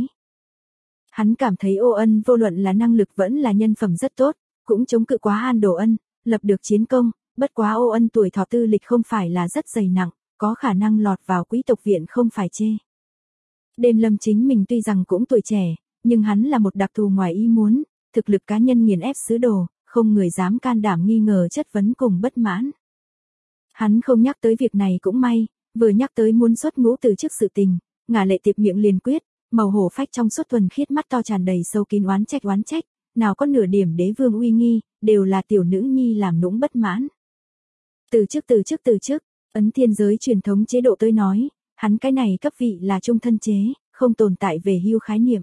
Hắn cảm thấy Ô Ân vô luận là năng lực vẫn là nhân phẩm rất tốt, cũng chống cự quá An Đồ Ân, lập được chiến công, bất quá Ô Ân tuổi thọ tư lịch không phải là rất dày nặng, có khả năng lọt vào quý tộc viện không phải chê. Đêm Lâm chính mình tuy rằng cũng tuổi trẻ, nhưng hắn là một đặc thù ngoài ý muốn, thực lực cá nhân nghiền ép sứ đồ, không người dám can đảm nghi ngờ chất vấn cùng bất mãn. Hắn không nhắc tới việc này cũng may, vừa nhắc tới muốn xuất ngũ từ chức sự tình, Ngả Lệ Tiệp miệng liền quyết, màu hổ phách trong suốt thuần khiết mắt to tràn đầy sâu kín oán trách, nào có nửa điểm đế vương uy nghi, đều là tiểu nữ nhi làm nũng bất mãn. Từ chức, ấn thiên giới truyền thống chế độ tới nói, hắn cái này cấp vị là trung thân chế, không tồn tại về hưu khái niệm.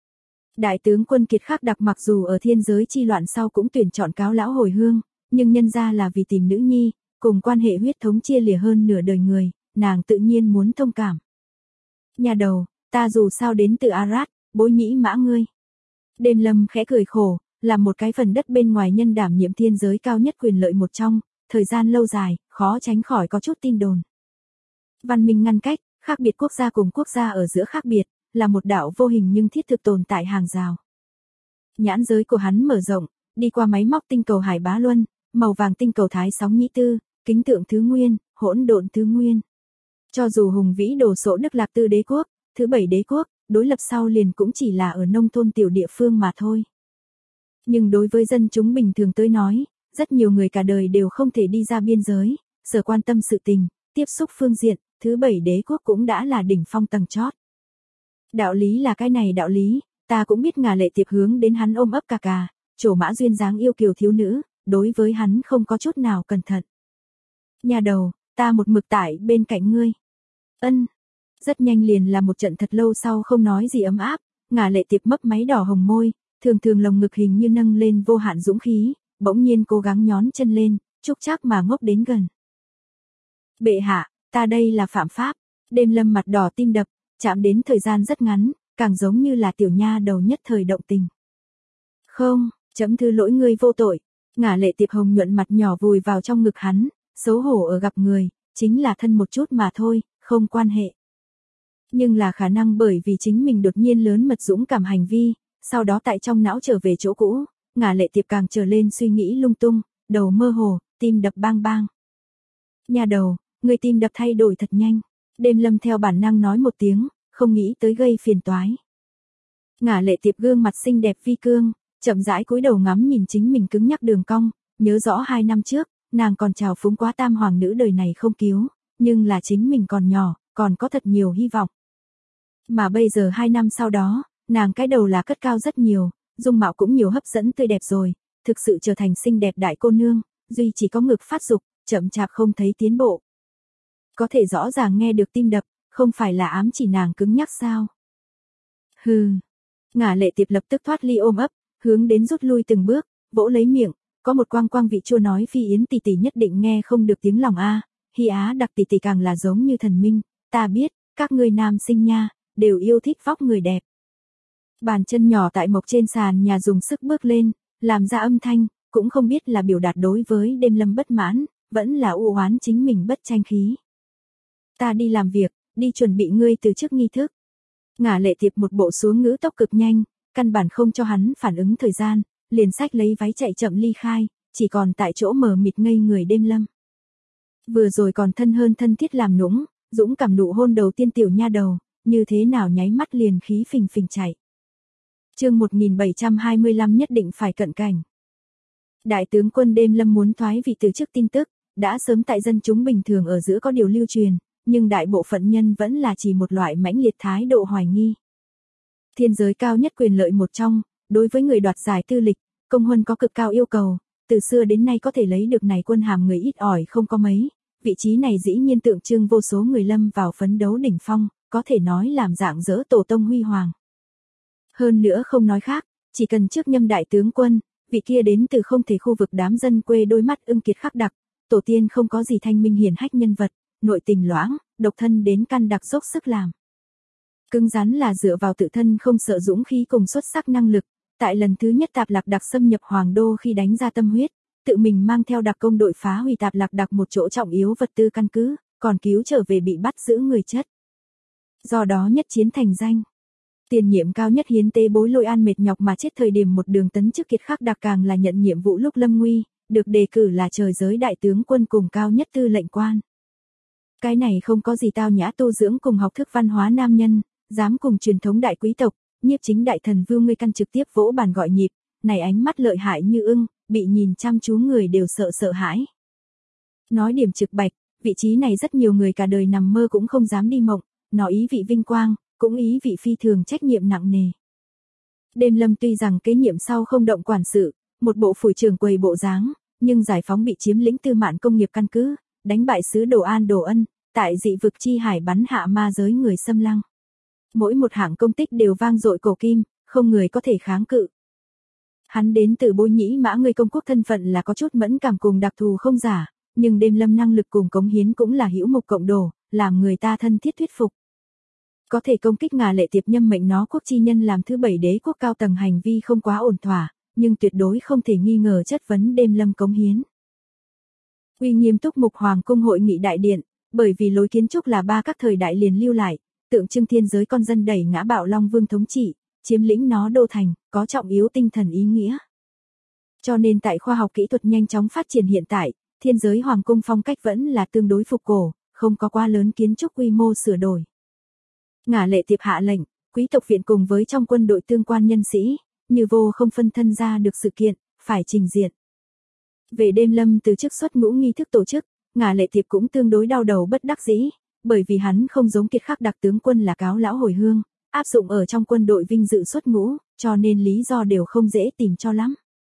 Đại tướng Quân Kiệt Khắc Đặc mặc dù ở thiên giới chi loạn sau cũng tuyển chọn cáo lão hồi hương, nhưng nhân ra là vì tìm nữ nhi, cùng quan hệ huyết thống chia lìa hơn nửa đời người, nàng tự nhiên muốn thông cảm. Nhà đầu, ta dù sao đến từ Arad, bối nhĩ mã ngươi. Đêm Lâm khẽ cười khổ, là một cái phần đất bên ngoài nhân đảm nhiệm thiên giới cao nhất quyền lợi một trong, thời gian lâu dài, khó tránh khỏi có chút tin đồn. Văn minh ngăn cách, khác biệt quốc gia cùng quốc gia ở giữa khác biệt, là một đạo vô hình nhưng thiết thực tồn tại hàng rào. Nhãn giới của hắn mở rộng, đi qua máy móc tinh cầu Hải Bá Luân, màu vàng tinh cầu Thái Sóng Nhĩ Tư, kính tượng Thứ Nguyên, hỗn độn Thứ Nguyên. Cho dù hùng vĩ đồ sộ Đức Lạc Tư đế quốc, thứ 7 đế quốc, đối lập sau liền cũng chỉ là ở nông thôn tiểu địa phương mà thôi. Nhưng đối với dân chúng bình thường tới nói, rất nhiều người cả đời đều không thể đi ra biên giới, sở quan tâm sự tình, tiếp xúc phương diện, thứ 7 đế quốc cũng đã là đỉnh phong tầng chót. Đạo lý là cái này đạo lý, ta cũng biết Ngả Lệ Tiệp hướng đến hắn ôm ấp cà, trổ mã duyên dáng yêu kiều thiếu nữ, đối với hắn không có chút nào cẩn thận. Nhà đầu, ta một mực tại bên cạnh ngươi. Ân. Rất nhanh liền là một trận thật lâu sau không nói gì ấm áp, Ngả Lệ Tiệp mấp máy đỏ hồng môi, thường lồng ngực hình như nâng lên vô hạn dũng khí, bỗng nhiên cố gắng nhón chân lên, chúc chắc mà ngốc đến gần. Bệ hạ, ta đây là phạm pháp. Đêm Lâm mặt đỏ tim đập, chạm đến thời gian rất ngắn, càng giống như là tiểu nha đầu nhất thời động tình. Không, chấm thư lỗi ngươi vô tội. Ngả Lệ Tiệp hồng nhuận mặt nhỏ vùi vào trong ngực hắn, xấu hổ ở gặp người, chính là thân một chút mà thôi, không quan hệ. Nhưng là khả năng bởi vì chính mình đột nhiên lớn mật dũng cảm hành vi, sau đó tại trong não trở về chỗ cũ, Ngả Lệ Tiệp càng trở lên suy nghĩ lung tung, đầu mơ hồ, tim đập bang bang. Nhà đầu, người tim đập thay đổi thật nhanh. Đêm Lâm theo bản năng nói một tiếng, không nghĩ tới gây phiền toái. Ngả Lệ Tiệp gương mặt xinh đẹp vi cương, chậm rãi cúi đầu ngắm nhìn chính mình cứng nhắc đường cong, nhớ rõ 2 năm trước, nàng còn trào phúng quá tam hoàng nữ đời này không cứu, nhưng là chính mình còn nhỏ, còn có thật nhiều hy vọng. Mà bây giờ 2 năm sau đó, nàng cái đầu là cất cao rất nhiều, dung mạo cũng nhiều hấp dẫn tươi đẹp rồi, thực sự trở thành xinh đẹp đại cô nương, duy chỉ có ngực phát dục, chậm chạp không thấy tiến bộ. Có thể rõ ràng nghe được tim đập, không phải là ám chỉ nàng cứng nhắc sao? Hừ. Ngả Lệ Tiệp lập tức thoát ly ôm ấp, hướng đến rút lui từng bước, vỗ lấy miệng, có một quang vị chua nói Phi Yến tỷ tỷ nhất định nghe không được tiếng lòng a, Hi Á Đặc tỷ tỷ càng là giống như thần minh, ta biết, các ngươi nam sinh nha, đều yêu thích vóc người đẹp. Bàn chân nhỏ tại mộc trên sàn nhà dùng sức bước lên, làm ra âm thanh, cũng không biết là biểu đạt đối với đêm lâm bất mãn, vẫn là u oán chính mình bất tranh khí. Ta đi làm việc, đi chuẩn bị ngươi từ trước nghi thức. Ngả Lệ Tiệp một bộ xuống ngữ tốc cực nhanh, căn bản không cho hắn phản ứng thời gian, liền xách lấy váy chạy chậm ly khai, chỉ còn tại chỗ mờ mịt ngây người đêm lâm. Vừa rồi còn thân hơn thân thiết làm nũng, dũng cảm nụ hôn đầu tiên tiểu nha đầu, như thế nào nháy mắt liền khí phình phình chạy. Chương 1725 nhất định phải cận cảnh. Đại tướng quân đêm lâm muốn thoái vị từ chức tin tức, đã sớm tại dân chúng bình thường ở giữa có điều lưu truyền, nhưng đại bộ phận nhân vẫn là chỉ một loại mãnh liệt thái độ hoài nghi. Thiên giới cao nhất quyền lợi một trong, đối với người đoạt giải tư lịch, công huân có cực cao yêu cầu, từ xưa đến nay có thể lấy được này quân hàm người ít ỏi không có mấy, vị trí này dĩ nhiên tượng trưng vô số người lâm vào phấn đấu đỉnh phong, có thể nói làm dạng dỡ tổ tông huy hoàng. Hơn nữa không nói khác, chỉ cần trước nhâm đại tướng quân, vị kia đến từ không thể khu vực đám dân quê đôi mắt ưng kiệt khắc đặc, tổ tiên không có gì thanh minh hiển hách nhân vật, nội tình loãng, độc thân đến căn đặc dốc sức làm. Cứng rắn là dựa vào tự thân không sợ dũng khí cùng xuất sắc năng lực, tại lần thứ nhất Tạp Lạc Đặc xâm nhập Hoàng Đô khi đánh ra tâm huyết, tự mình mang theo đặc công đội phá hủy Tạp Lạc Đặc một chỗ trọng yếu vật tư căn cứ, còn cứu trở về bị bắt giữ người chất. Do đó nhất chiến thành danh. Tiền nhiệm cao nhất hiến tế bối Lôi An mệt nhọc mà chết thời điểm một đường tấn chức kiệt khắc đặc càng là nhận nhiệm vụ lúc lâm nguy, được đề cử là trời giới đại tướng quân cùng cao nhất tư lệnh quan. Cái này không có gì tao nhã tu dưỡng cùng học thức văn hóa nam nhân, dám cùng truyền thống đại quý tộc, nhiếp chính đại thần Vưu Ngươi Căn trực tiếp vỗ bàn gọi nhịp, này ánh mắt lợi hại như ưng, bị nhìn chăm chú người đều sợ hãi. Nói điểm trực bạch, vị trí này rất nhiều người cả đời nằm mơ cũng không dám đi mộng, nó ý vị vinh quang, cũng ý vị phi thường trách nhiệm nặng nề. Đêm lâm tuy rằng kế nhiệm sau không động quản sự, một bộ phủi trường quầy bộ dáng, nhưng giải phóng bị chiếm lĩnh tư mạn công nghiệp căn cứ, đánh bại sứ Đồ An Đồ Ân, tại dị vực chi hải bắn hạ ma giới người xâm lăng. Mỗi một hạng công tích đều vang dội cổ kim, không người có thể kháng cự. Hắn đến từ Bôi Nhĩ Mã người công quốc thân phận là có chút mẫn cảm cùng đặc thù không giả, nhưng đêm lâm năng lực cùng cống hiến cũng là hữu mục cộng đồ, làm người ta thân thiết thuyết phục. Có thể công kích Ngà Lệ Tiệp nhâm mệnh nó quốc chi nhân làm thứ 7 đế quốc cao tầng hành vi không quá ổn thỏa, nhưng tuyệt đối không thể nghi ngờ chất vấn đêm lâm cống hiến. Uy nghiêm túc mục hoàng cung hội nghị đại điện, bởi vì lối kiến trúc là ba các thời đại liền lưu lại, tượng trưng thiên giới con dân đẩy ngã bạo Long Vương thống trị, chiếm lĩnh nó đô thành, có trọng yếu tinh thần ý nghĩa. Cho nên tại khoa học kỹ thuật nhanh chóng phát triển hiện tại, thiên giới hoàng cung phong cách vẫn là tương đối phục cổ, không có quá lớn kiến trúc quy mô sửa đổi. Ngà Lệ Tiệp hạ lệnh, quý tộc viện cùng với trong quân đội tương quan nhân sĩ, như vô không phân thân ra được sự kiện, phải trình diện. Về đêm lâm từ chức xuất ngũ nghi thức tổ chức, Ngà Lệ Tiệp cũng tương đối đau đầu bất đắc dĩ, bởi vì hắn không giống kiệt khắc đặc tướng quân là cáo lão hồi hương, áp dụng ở trong quân đội vinh dự xuất ngũ, cho nên lý do đều không dễ tìm cho lắm.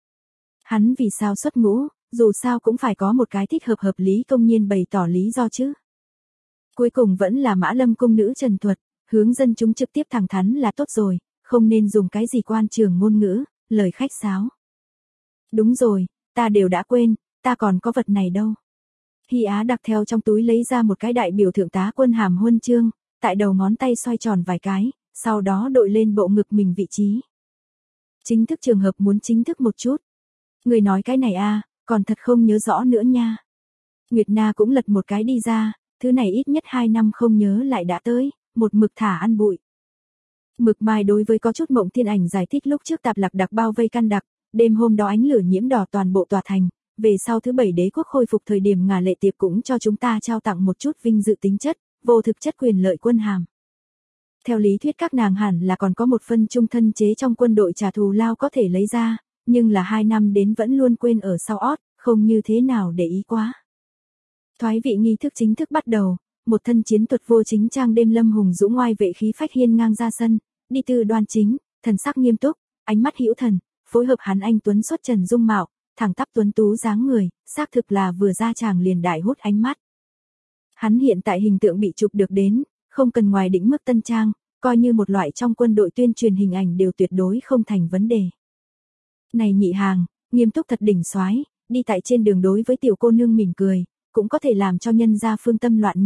Hắn vì sao xuất ngũ, dù sao cũng phải có một cái thích hợp lý công nhiên bày tỏ lý do chứ. Cuối cùng vẫn là Mã Lâm cung nữ trần thuật, hướng dân chúng trực tiếp thẳng thắn là tốt rồi, không nên dùng cái gì quan trường ngôn ngữ, lời khách sáo. Đúng rồi, ta đều đã quên, ta còn có vật này đâu. Hy Á đặc theo trong túi lấy ra một cái đại biểu thượng tá quân hàm huân chương, tại đầu ngón tay xoay tròn vài cái, sau đó đội lên bộ ngực mình vị trí. Chính thức trường hợp muốn chính thức một chút. Người nói cái này còn thật không nhớ rõ nữa nha. Nguyệt Na cũng lật một cái đi ra, thứ này ít nhất 2 năm không nhớ lại đã tới, một mực thả ăn bụi. Mực Mai đối với có chút mộng thiên ảnh giải thích lúc trước Tạp Lạc Đặc bao vây căn đặc, đêm hôm đó ánh lửa nhiễm đỏ toàn bộ tòa thành, về sau thứ 7 đế quốc khôi phục thời điểm Ngà Lệ Tiệp cũng cho chúng ta trao tặng một chút vinh dự tính chất, vô thực chất quyền lợi quân hàm. Theo lý thuyết các nàng hẳn là còn có một phân trung thân chế trong quân đội trả thù lao có thể lấy ra, nhưng là 2 năm đến vẫn luôn quên ở sau ót, không như thế nào để ý quá. Thoái vị nghi thức chính thức bắt đầu, một thân chiến thuật vô chính trang đêm lâm hùng dũng ngoai vệ khí phách hiên ngang ra sân, đi từ đoan chính, thần sắc nghiêm túc, ánh mắt hữu thần, phối hợp hắn anh tuấn xuất trần dung mạo, thẳng tắp tuấn tú dáng người, xác thực là vừa ra chàng liền đại hút ánh mắt. Hắn hiện tại hình tượng bị chụp được đến, không cần ngoài đỉnh mức tân trang, coi như một loại trong quân đội tuyên truyền hình ảnh đều tuyệt đối không thành vấn đề. Này nhị hàng, nghiêm túc thật đỉnh soái, đi tại trên đường đối với tiểu cô nương mỉm cười, cũng có thể làm cho nhân gia phương tâm loạn nhảy,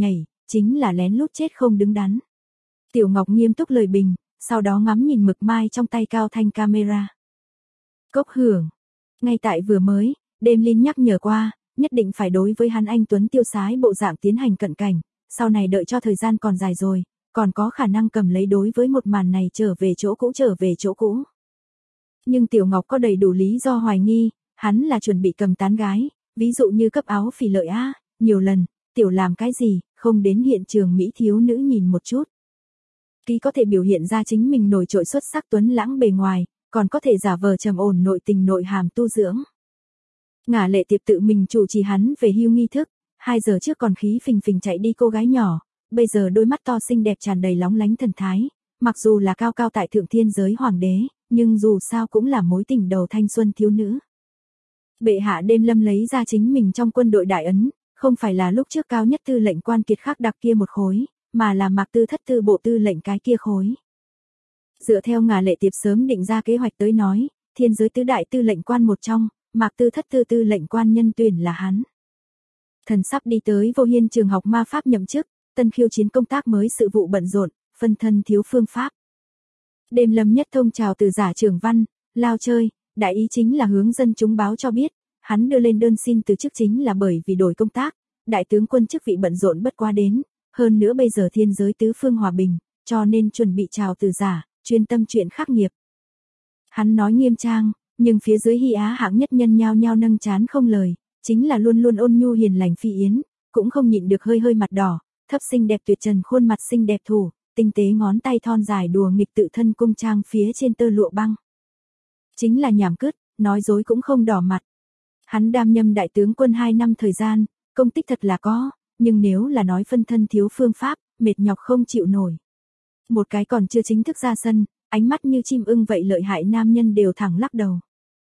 chính là lén lút chết không đứng đắn. Tiểu Ngọc nghiêm túc lời bình, sau đó ngắm nhìn mực mai trong tay Cao Thanh camera. Cốc Hưởng. Ngay tại vừa mới, đêm Linh nhắc nhở qua, nhất định phải đối với hắn anh tuấn tiêu sái bộ dạng tiến hành cận cảnh, sau này đợi cho thời gian còn dài rồi, còn có khả năng cầm lấy đối với một màn này trở về chỗ cũ. Nhưng Tiểu Ngọc có đầy đủ lý do hoài nghi, hắn là chuẩn bị cầm tán gái, ví dụ như cấp áo phỉ lợi a, nhiều lần, Tiểu làm cái gì, không đến hiện trường mỹ thiếu nữ nhìn một chút. Ký có thể biểu hiện ra chính mình nổi trội xuất sắc tuấn lãng bề ngoài, còn có thể giả vờ trầm ổn nội tình nội hàm tu dưỡng. Ngả Lệ Tiệp tự mình chủ trì hắn về hưu nghi thức, 2 giờ trước còn khí phình phình chạy đi cô gái nhỏ, bây giờ đôi mắt to xinh đẹp tràn đầy lóng lánh thần thái, mặc dù là cao cao tại thượng thiên giới hoàng đế, nhưng dù sao cũng là mối tình đầu thanh xuân thiếu nữ. Bệ hạ đêm lâm lấy ra chính mình trong quân đội đại ấn, không phải là lúc trước cao nhất tư lệnh quan kiệt khắc đặc kia một khối, mà là Mạc Tư Thất tư bộ tư lệnh cái kia khối. Dựa theo Ngả Lệ Tiệp sớm định ra kế hoạch tới nói, thiên giới tứ đại tư lệnh quan một trong, Mạc Tư Thất tư lệnh quan nhân tuyển là hắn. Thần sắp đi tới Vô Hiên trường học ma pháp nhậm chức, tân khiêu chiến công tác mới sự vụ bận rộn, phân thân thiếu phương pháp. Đêm lâm nhất thông chào từ giả trưởng văn, lao chơi, đại ý chính là hướng dân chúng báo cho biết, hắn đưa lên đơn xin từ chức chính là bởi vì đổi công tác, đại tướng quân chức vị bận rộn bất quá đến, hơn nữa bây giờ thiên giới tứ phương hòa bình, cho nên chuẩn bị chào từ giả, chuyên tâm chuyện khắc nghiệp. Hắn nói nghiêm trang, nhưng phía dưới Hy Á hạng nhất nhân nhao nhao nâng chán không lời, chính là luôn luôn ôn nhu hiền lành Phi Yến, cũng không nhịn được hơi hơi mặt đỏ, thấp xinh đẹp tuyệt trần khuôn mặt xinh đẹp thủ, tinh tế ngón tay thon dài đùa nghịch tự thân cung trang phía trên tơ lụa băng. Chính là nhảm cứt, nói dối cũng không đỏ mặt. Hắn đảm nhiệm đại tướng quân 2 năm thời gian, công tích thật là có, nhưng nếu là nói phân thân thiếu phương pháp, mệt nhọc không chịu nổi. Một cái còn chưa chính thức ra sân, ánh mắt như chim ưng vậy lợi hại nam nhân đều thẳng lắc đầu.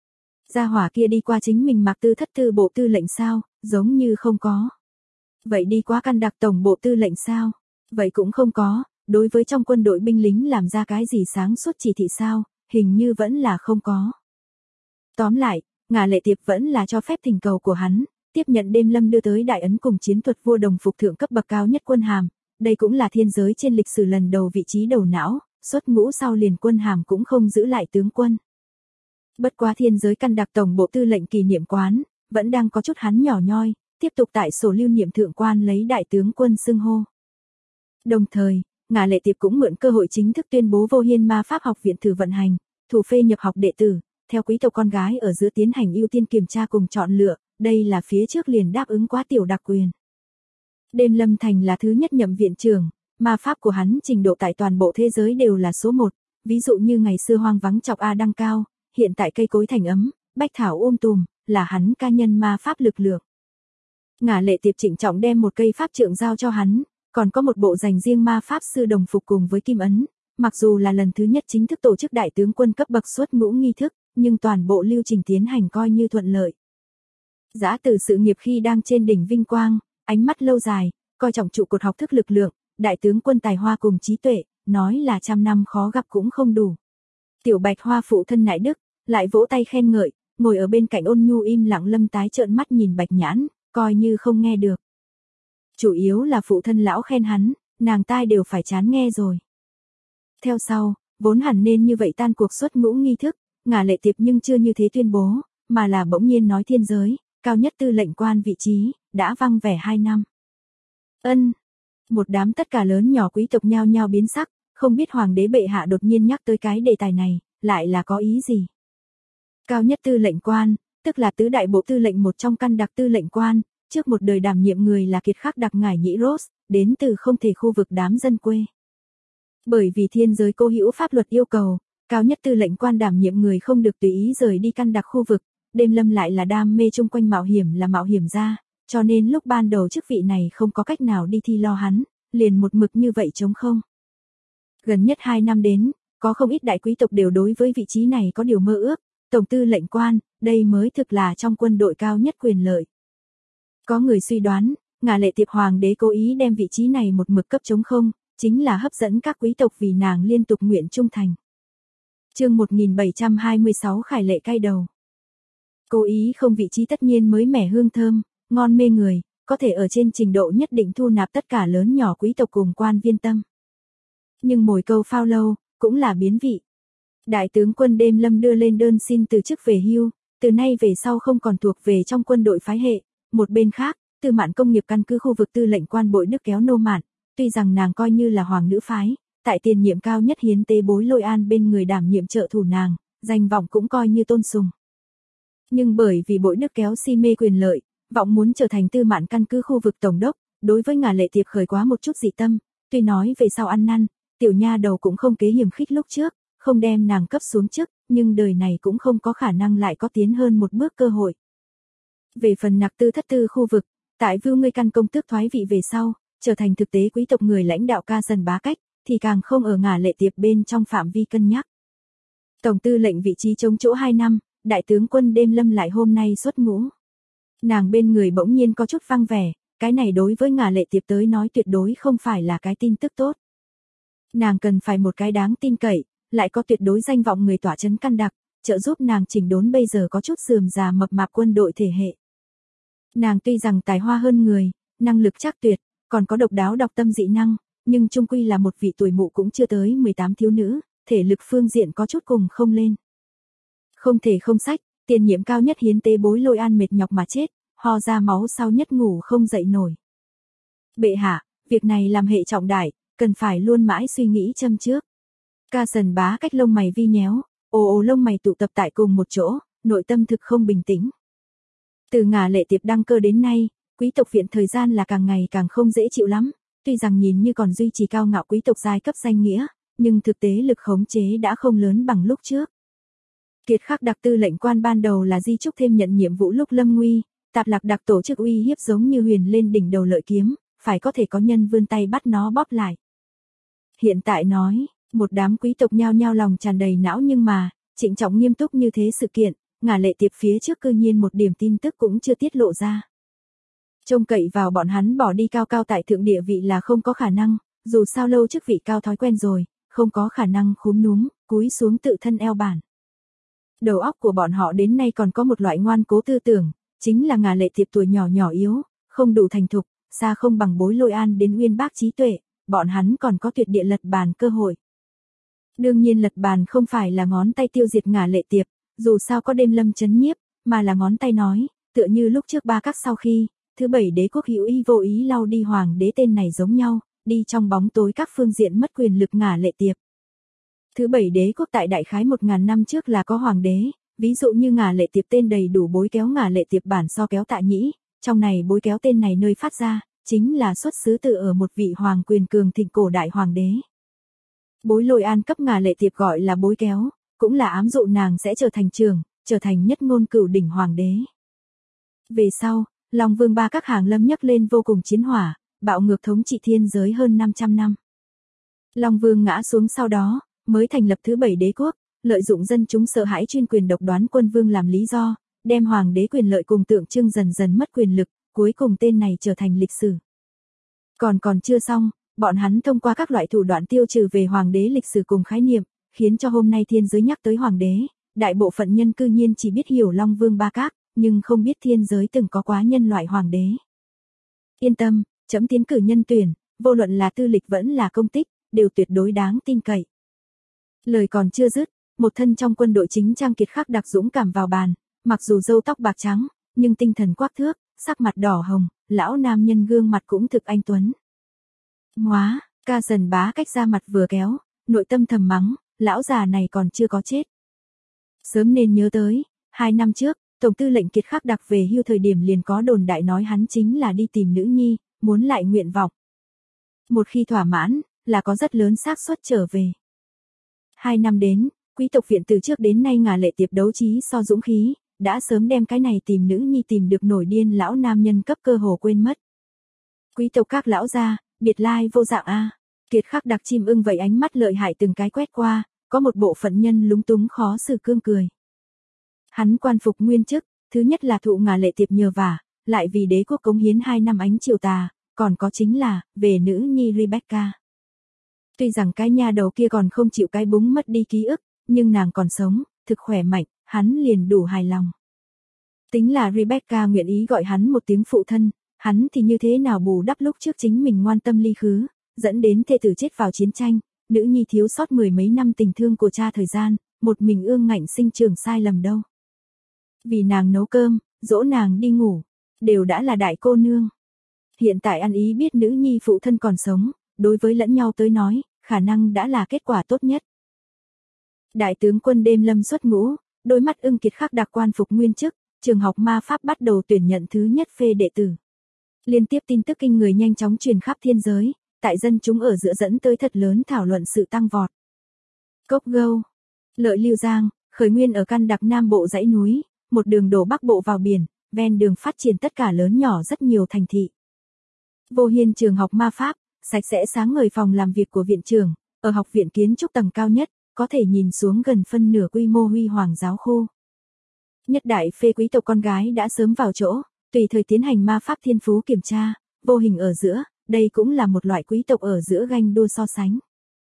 Gia hỏa kia đi qua chính mình Mạc Tư Thất tư bộ tư lệnh sao, giống như không có. Vậy đi qua căn đặc tổng bộ tư lệnh sao, vậy cũng không có, đối với trong quân đội binh lính làm ra cái gì sáng suốt chỉ thị sao, hình như vẫn là không có. Tóm lại, Ngả Lệ Tiệp vẫn là cho phép thỉnh cầu của hắn, tiếp nhận đêm lâm đưa tới đại ấn cùng chiến thuật vua đồng phục thượng cấp bậc cao nhất quân hàm, đây cũng là thiên giới trên lịch sử lần đầu vị trí đầu não, xuất ngũ sau liền quân hàm cũng không giữ lại tướng quân. Bất quá thiên giới căn đặc tổng bộ tư lệnh kỷ niệm quán, vẫn đang có chút hắn nhỏ nhoi, tiếp tục tại sổ lưu niệm thượng quan lấy đại tướng quân xưng hô. Đồng thời, Ngả Lệ Tiệp cũng mượn cơ hội chính thức tuyên bố Vô Hiên ma pháp học viện thử vận hành, thủ phê nhập học đệ tử, theo quý tộc con gái ở giữa tiến hành ưu tiên kiểm tra cùng chọn lựa, đây là phía trước liền đáp ứng quá tiểu đặc quyền. Đêm lâm thành là thứ nhất nhậm viện trưởng, ma pháp của hắn trình độ tại toàn bộ thế giới đều là số 1, ví dụ như ngày xưa hoang vắng chọc A đăng cao, hiện tại cây cối thành ấm, bách thảo tùm, là hắn ca nhân ma pháp lực lượng. Ngả Lệ Tiệp trịnh trọng đem một cây pháp trượng giao cho hắn, còn có một bộ dành riêng ma pháp sư đồng phục cùng với kim ấn, mặc dù là lần thứ nhất chính thức tổ chức đại tướng quân cấp bậc xuất ngũ nghi thức, nhưng toàn bộ lưu trình tiến hành coi như thuận lợi. Dã Tử sự nghiệp khi đang trên đỉnh vinh quang, ánh mắt lâu dài, coi trọng trụ cột học thức lực lượng, đại tướng quân tài hoa cùng trí tuệ, nói là 100 năm khó gặp cũng không đủ. Tiểu Bạch Hoa phụ thân Nại Đức, lại vỗ tay khen ngợi, ngồi ở bên cạnh ôn nhu im lặng lâm tái trợn mắt nhìn Bạch Nhãn, coi như không nghe được. Chủ yếu là phụ thân lão khen hắn, nàng tai đều phải chán nghe rồi. Theo sau, vốn hẳn nên như vậy tan cuộc xuất ngũ nghi thức, Ngả Lệ Tiệp nhưng chưa như thế tuyên bố, mà là bỗng nhiên nói thiên giới, cao nhất tư lệnh quan vị trí, đã văng vẻ 2 năm. Một đám tất cả lớn nhỏ quý tộc nhao nhao biến sắc, không biết hoàng đế bệ hạ đột nhiên nhắc tới cái đề tài này, lại là có ý gì. Cao nhất tư lệnh quan, tức là tứ đại bộ tư lệnh một trong căn đặc tư lệnh quan, trước một đời đảm nhiệm người là kiệt khắc đặc ngải nhĩ Rose, đến từ không thể khu vực đám dân quê. Bởi vì thiên giới cố hữu pháp luật yêu cầu, cao nhất tư lệnh quan đảm nhiệm người không được tùy ý rời đi căn đặc khu vực, đêm lâm lại là đam mê chung quanh mạo hiểm là mạo hiểm gia, cho nên lúc ban đầu chức vị này không có cách nào đi thi lo hắn, liền một mực như vậy trống không. Gần nhất 2 năm đến, có không ít đại quý tộc đều đối với vị trí này có điều mơ ước, tổng tư lệnh quan, đây mới thực là trong quân đội cao nhất quyền lợi. Có người suy đoán, Ngả Lệ Tiệp hoàng đế cố ý đem vị trí này một mực cấp trống không, chính là hấp dẫn các quý tộc vì nàng liên tục nguyện trung thành. Chương 1726 Khải Lệ cay đầu. Cố ý không vị trí tất nhiên mới mẻ hương thơm, ngon mê người, có thể ở trên trình độ nhất định thu nạp tất cả lớn nhỏ quý tộc cùng quan viên tâm. Nhưng mồi câu phao lâu, cũng là biến vị. Đại tướng quân Đêm Lâm đưa lên đơn xin từ chức về hưu, từ nay về sau không còn thuộc về trong quân đội phái hệ. Một bên khác, Tư Mạn công nghiệp căn cứ khu vực tư lệnh quan Bội Đức kéo Nô Mạn, tuy rằng nàng coi như là hoàng nữ phái, tại tiền nhiệm cao nhất hiến tế Bối Lôi An bên người đảm nhiệm trợ thủ nàng, danh vọng cũng coi như tôn sùng. Nhưng bởi vì Bội Đức kéo si mê quyền lợi, vọng muốn trở thành Tư Mạn căn cứ khu vực tổng đốc, đối với Ngà Lệ Tiệp khởi quá một chút dị tâm, tuy nói về sau ăn năn, tiểu nha đầu cũng không kế hiềm khích lúc trước, không đem nàng cấp xuống chức, nhưng đời này cũng không có khả năng lại có tiến hơn một bước cơ hội. Về phần Nặc Tư Thất Tư khu vực, tại Vưu Ngươi căn công tước thoái vị về sau, trở thành thực tế quý tộc người lãnh đạo Ca Dần Bá Cách, thì càng không ở Ngà Lệ Tiệp bên trong phạm vi cân nhắc. Tổng tư lệnh vị trí chống chỗ 2 năm, đại tướng quân Đêm Lâm lại hôm nay xuất ngũ. Nàng bên người bỗng nhiên có chút văng vẻ, cái này đối với Ngà Lệ Tiệp tới nói tuyệt đối không phải là cái tin tức tốt. Nàng cần phải một cái đáng tin cậy, lại có tuyệt đối danh vọng người tỏa chấn căn đặc, trợ giúp nàng chỉnh đốn bây giờ có chút rườm rà mập mạp quân đội thể hệ. Nàng tuy rằng tài hoa hơn người, năng lực chắc tuyệt, còn có độc đáo đọc tâm dị năng, nhưng chung quy là một vị tuổi mụ cũng chưa tới 18 thiếu nữ, thể lực phương diện có chút cùng không lên. Không thể không sách, tiền nhiệm cao nhất hiến tế Bối Lôi An mệt nhọc mà chết, ho ra máu sau nhất ngủ không dậy nổi. Bệ hạ, việc này làm hệ trọng đại, cần phải luôn mãi suy nghĩ châm trước. Ca Dần Bá Cách lông mày vi nhéo, ồ lông mày tụ tập tại cùng một chỗ, nội tâm thực không bình tĩnh. Từ Ngà Lệ Tiệp đăng cơ đến nay, quý tộc viện thời gian là càng ngày càng không dễ chịu lắm, tuy rằng nhìn như còn duy trì cao ngạo quý tộc giai cấp danh nghĩa, nhưng thực tế lực khống chế đã không lớn bằng lúc trước. Kiệt Khắc đặc tư lệnh quan ban đầu là di trúc thêm nhận nhiệm vụ lúc lâm nguy, Tạp Lạc đặc tổ chức uy hiếp giống như huyền lên đỉnh đầu lợi kiếm, phải có thể có nhân vươn tay bắt nó bóp lại. Hiện tại nói, một đám quý tộc nhao nhao lòng tràn đầy não nhưng mà, trịnh trọng nghiêm túc như thế sự kiện, Ngà Lệ Tiệp phía trước cư nhiên một điểm tin tức cũng chưa tiết lộ ra. Trông cậy vào bọn hắn bỏ đi cao cao tại thượng địa vị là không có khả năng, dù sao lâu chức vị cao thói quen rồi, không có khả năng khúm núm, cúi xuống tự thân eo bản. Đầu óc của bọn họ đến nay còn có một loại ngoan cố tư tưởng, chính là Ngà Lệ Tiệp tuổi nhỏ nhỏ yếu, không đủ thành thục, xa không bằng Bối Lôi An đến uyên bác trí tuệ, bọn hắn còn có tuyệt địa lật bàn cơ hội. Đương nhiên lật bàn không phải là ngón tay tiêu diệt Ngà Lệ Tiệp, dù sao có Đêm Lâm chấn nhiếp, mà là ngón tay nói, tựa như lúc trước Ba Các sau khi, thứ 7 đế quốc hữu ý vô ý lau đi hoàng đế tên này giống nhau, đi trong bóng tối các phương diện mất quyền lực Ngà Lệ Tiệp. Thứ 7 đế quốc tại đại khái 1000 năm trước là có hoàng đế, ví dụ như Ngà Lệ Tiệp tên đầy đủ bối kéo Ngà Lệ Tiệp bản so kéo Tạ Nhĩ, trong này bối kéo tên này nơi phát ra, chính là xuất xứ từ ở một vị hoàng quyền cường thịnh cổ đại hoàng đế. Bối Lôi An cấp Ngà Lệ Tiệp gọi là bối kéo, cũng là ám dụ nàng sẽ trở thành trưởng, trở thành nhất ngôn cửu đỉnh hoàng đế. Về sau, Long Vương Ba Các hàng lâm nhấc lên vô cùng chiến hỏa, bạo ngược thống trị thiên giới hơn 500 năm. Long Vương ngã xuống sau đó, mới thành lập thứ 7 đế quốc, lợi dụng dân chúng sợ hãi chuyên quyền độc đoán quân vương làm lý do, đem hoàng đế quyền lợi cùng tượng trưng dần dần mất quyền lực, cuối cùng tên này trở thành lịch sử. Còn chưa xong, bọn hắn thông qua các loại thủ đoạn tiêu trừ về hoàng đế lịch sử cùng khái niệm, khiến cho hôm nay thiên giới nhắc tới hoàng đế, đại bộ phận nhân cư nhiên chỉ biết hiểu Long Vương Ba Các, nhưng không biết thiên giới từng có quá nhân loại hoàng đế. Yên tâm, chấm tiến cử nhân tuyển, vô luận là tư lịch vẫn là công tích, đều tuyệt đối đáng tin cậy. Lời còn chưa dứt, một thân trong quân đội chính trang Kiệt Khắc đặc dũng cảm vào bàn, mặc dù râu tóc bạc trắng, nhưng tinh thần quắc thước, sắc mặt đỏ hồng, lão nam nhân gương mặt cũng thực anh tuấn. Ngoá, Ca Dần Bá Cách ra mặt vừa kéo, nội tâm thầm mắng, lão già này còn chưa có chết. Sớm nên nhớ tới, 2 năm trước, Tổng tư lệnh Kiệt Khắc đặc về hưu thời điểm liền có đồn đại nói hắn chính là đi tìm nữ nhi, muốn lại nguyện vọng. Một khi thỏa mãn, là có rất lớn xác suất trở về. 2 năm đến, quý tộc viện từ trước đến nay Ngà Lệ Tiệp đấu trí so dũng khí, đã sớm đem cái này tìm nữ nhi tìm được nổi điên lão nam nhân cấp cơ hồ quên mất. Quý tộc các lão gia, biệt lai vô dạng a. Kiệt Khắc đặc chim ưng vậy ánh mắt lợi hại từng cái quét qua, có một bộ phận nhân lúng túng khó xử cương cười. Hắn quan phục nguyên chức, thứ nhất là thụ Ngà Lệ Tiệp nhờ vả, lại vì đế quốc cống hiến 2 năm ánh chiều tà, còn có chính là, về nữ nhi Rebecca. Tuy rằng cái nha đầu kia còn không chịu cái búng mất đi ký ức, nhưng nàng còn sống, thực khỏe mạnh, hắn liền đủ hài lòng. Tính là Rebecca nguyện ý gọi hắn một tiếng phụ thân, Hắn thì như thế nào bù đắp lúc trước chính mình ngoan tâm ly khứ, dẫn đến thê tử chết vào chiến tranh, nữ nhi thiếu sót mười mấy năm tình thương của cha thời gian, một mình ương ngạnh sinh trưởng sai lầm đâu. Vì nàng nấu cơm, dỗ nàng đi ngủ, đều đã là đại cô nương. Hiện tại ăn ý biết nữ nhi phụ thân còn sống, đối với lẫn nhau tới nói, khả năng đã là kết quả tốt nhất. Đại tướng quân Đêm Lâm xuất ngũ, đôi mắt ưng kiệt khắc đặc quan phục nguyên chức, trường học ma pháp bắt đầu tuyển nhận thứ nhất phê đệ tử. Liên tiếp tin tức kinh người nhanh chóng truyền khắp thiên giới, tại dân chúng ở giữa dẫn tới thật lớn thảo luận sự tăng vọt. Cốc Gâu, Lợi Lưu Giang, khởi nguyên ở căn đặc Nam Bộ dãy núi, một đường đổ Bắc Bộ vào biển, ven đường phát triển tất cả lớn nhỏ rất nhiều thành thị. Vô Hiên trường học ma pháp, sạch sẽ sáng ngời phòng làm việc của viện trưởng, ở học viện kiến trúc tầng cao nhất, có thể nhìn xuống gần phân nửa quy mô huy hoàng giáo khu. Nhất đại phê quý tộc con gái đã sớm vào chỗ, tùy thời tiến hành ma pháp thiên phú kiểm tra, vô hình ở giữa, đây cũng là một loại quý tộc ở giữa ganh đua so sánh.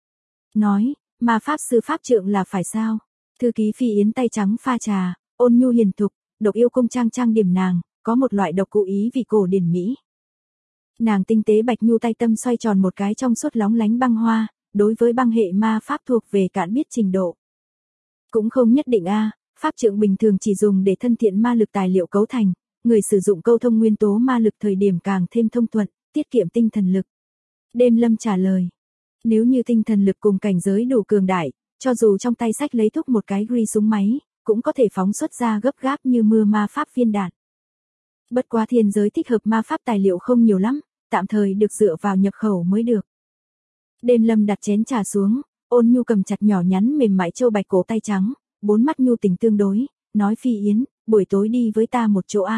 Nói, ma pháp sư pháp trượng là phải sao? Thư ký Phi Yến tay trắng pha trà, ôn nhu hiền thục, độc yêu công trang điểm nàng, có một loại độc cố ý vì cổ điển Mỹ. Nàng tinh tế bạch nhu tay tâm xoay tròn một cái trong suốt lóng lánh băng hoa, đối với băng hệ ma pháp thuộc về cạn biết trình độ. Cũng không nhất định pháp trượng bình thường chỉ dùng để thân thiện ma lực tài liệu cấu thành, người sử dụng câu thông nguyên tố ma lực thời điểm càng thêm thông thuận, tiết kiệm tinh thần lực. Đêm Lâm trả lời, nếu như tinh thần lực cùng cảnh giới đủ cường đại, cho dù trong tay sách lấy thúc một cái gri súng máy, cũng có thể phóng xuất ra gấp gáp như mưa ma pháp viên đạn. Bất quá thiên giới thích hợp ma pháp tài liệu không nhiều lắm, tạm thời được dựa vào nhập khẩu mới được. Đêm Lâm đặt chén trà xuống, ôn nhu cầm chặt nhỏ nhắn mềm mại châu bạch cổ tay trắng, bốn mắt nhu tình tương đối, nói Phi Yến, buổi tối đi với ta một chỗ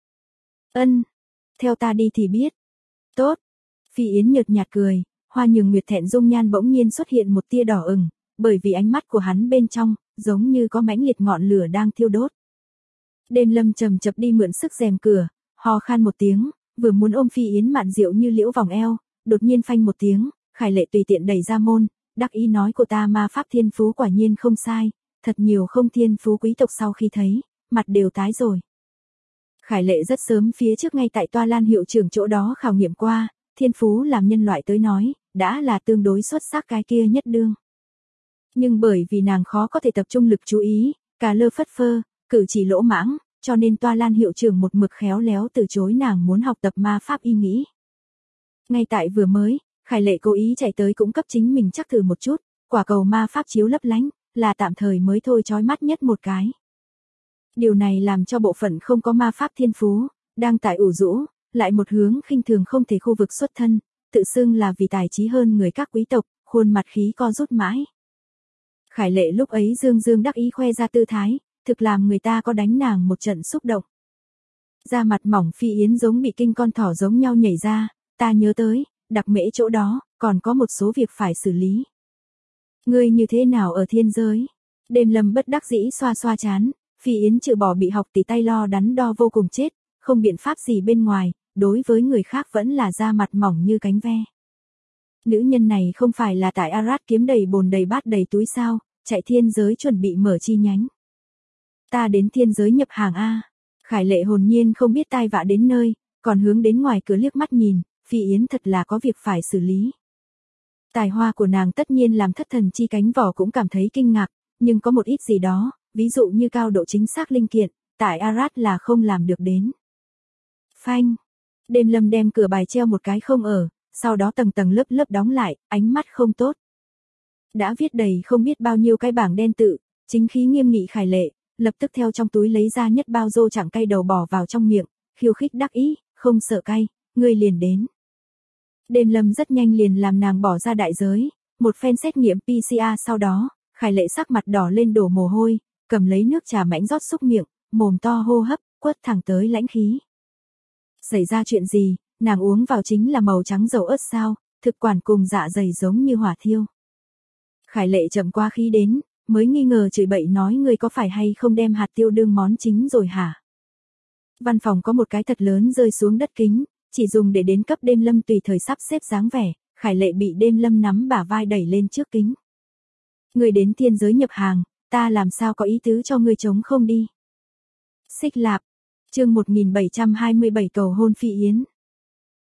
Ân, theo ta đi thì biết. Tốt. Phi Yến nhợt nhạt cười, Hoa Nhường Nguyệt thẹn dung nhan bỗng nhiên xuất hiện một tia đỏ ửng, bởi vì ánh mắt của hắn bên trong, giống như có mãnh liệt ngọn lửa đang thiêu đốt. Đêm Lâm chậm chậm đi mượn sức rèm cửa, ho khan một tiếng, vừa muốn ôm Phi Yến mạn diệu như liễu vòng eo, đột nhiên phanh một tiếng, Khải Lệ tùy tiện đẩy ra môn, đắc ý nói của ta ma pháp thiên phú quả nhiên không sai, thật nhiều không thiên phú quý tộc sau khi thấy, mặt đều tái rồi. Khải Lệ rất sớm phía trước ngay tại Toa Lan hiệu trưởng chỗ đó khảo nghiệm qua, thiên phú làm nhân loại tới nói, đã là tương đối xuất sắc cái kia nhất đương. Nhưng bởi vì nàng khó có thể tập trung lực chú ý, cả lơ phất phơ, cử chỉ lỗ mãng, cho nên Toa Lan hiệu trưởng một mực khéo léo từ chối nàng muốn học tập ma pháp ý nghĩ. Ngay tại vừa mới, Khải Lệ cố ý chạy tới cũng cấp chính mình chắc thử một chút, quả cầu ma pháp chiếu lấp lánh, là tạm thời mới thôi chói mắt nhất một cái. Điều này làm cho bộ phận không có ma pháp thiên phú, đang tại ủ rũ, lại một hướng khinh thường không thể khu vực xuất thân, tự xưng là vì tài trí hơn người các quý tộc, khuôn mặt khí co rút mãi. Khải Lệ lúc ấy dương dương đắc ý khoe ra tư thái, thực làm người ta có đánh nàng một trận xúc động. Da mặt mỏng Phi Yến giống bị kinh con thỏ giống nhau nhảy ra, ta nhớ tới, đặc mễ chỗ đó, còn có một số việc phải xử lý. Ngươi như thế nào ở thiên giới? Đêm Lâm bất đắc dĩ xoa xoa chán, Phi Yến trừ bỏ bị học tỷ tay lo đắn đo vô cùng chết, không biện pháp gì bên ngoài, đối với người khác vẫn là da mặt mỏng như cánh ve. Nữ nhân này không phải là tại Arad kiếm đầy bồn đầy bát đầy túi sao, chạy thiên giới chuẩn bị mở chi nhánh. Ta đến thiên giới nhập hàng Khải Lệ hồn nhiên không biết tai vạ đến nơi, còn hướng đến ngoài cửa liếc mắt nhìn, Phi Yến thật là có việc phải xử lý. Tài hoa của nàng tất nhiên làm thất thần chi cánh vỏ cũng cảm thấy kinh ngạc, nhưng có một ít gì đó, ví dụ như cao độ chính xác linh kiện, tại Arad là không làm được đến. Phanh. Đêm Lâm đem cửa bài treo một cái không ở, sau đó tầng tầng lớp lớp đóng lại, ánh mắt không tốt. Đã viết đầy không biết bao nhiêu cái bảng đen tự, chính khí nghiêm nghị Khải Lệ, lập tức theo trong túi lấy ra nhất bao rô chẳng cay đầu bỏ vào trong miệng, khiêu khích đắc ý, không sợ cay, ngươi liền đến. Đêm Lâm rất nhanh liền làm nàng bỏ ra đại giới, một phen xét nghiệm PCR sau đó, Khải Lệ sắc mặt đỏ lên đổ mồ hôi, cầm lấy nước trà mãnh rót xúc miệng, mồm to hô hấp, quất thẳng tới lãnh khí. Xảy ra chuyện gì, nàng uống vào chính là màu trắng dầu ớt sao, thực quản cùng dạ dày giống như hỏa thiêu. Khải Lệ chậm qua khí đến, mới nghi ngờ chửi bậy nói ngươi có phải hay không đem hạt tiêu đương món chính rồi hả? Văn phòng có một cái thật lớn rơi xuống đất kính, chỉ dùng để đến cấp Đêm Lâm tùy thời sắp xếp dáng vẻ, Khải Lệ bị Đêm Lâm nắm bả vai đẩy lên trước kính. Ngươi đến thiên giới nhập hàng, ta làm sao có ý tứ cho ngươi chống không đi. Xích Lạp, chương 1727 cầu hôn Phi Yến.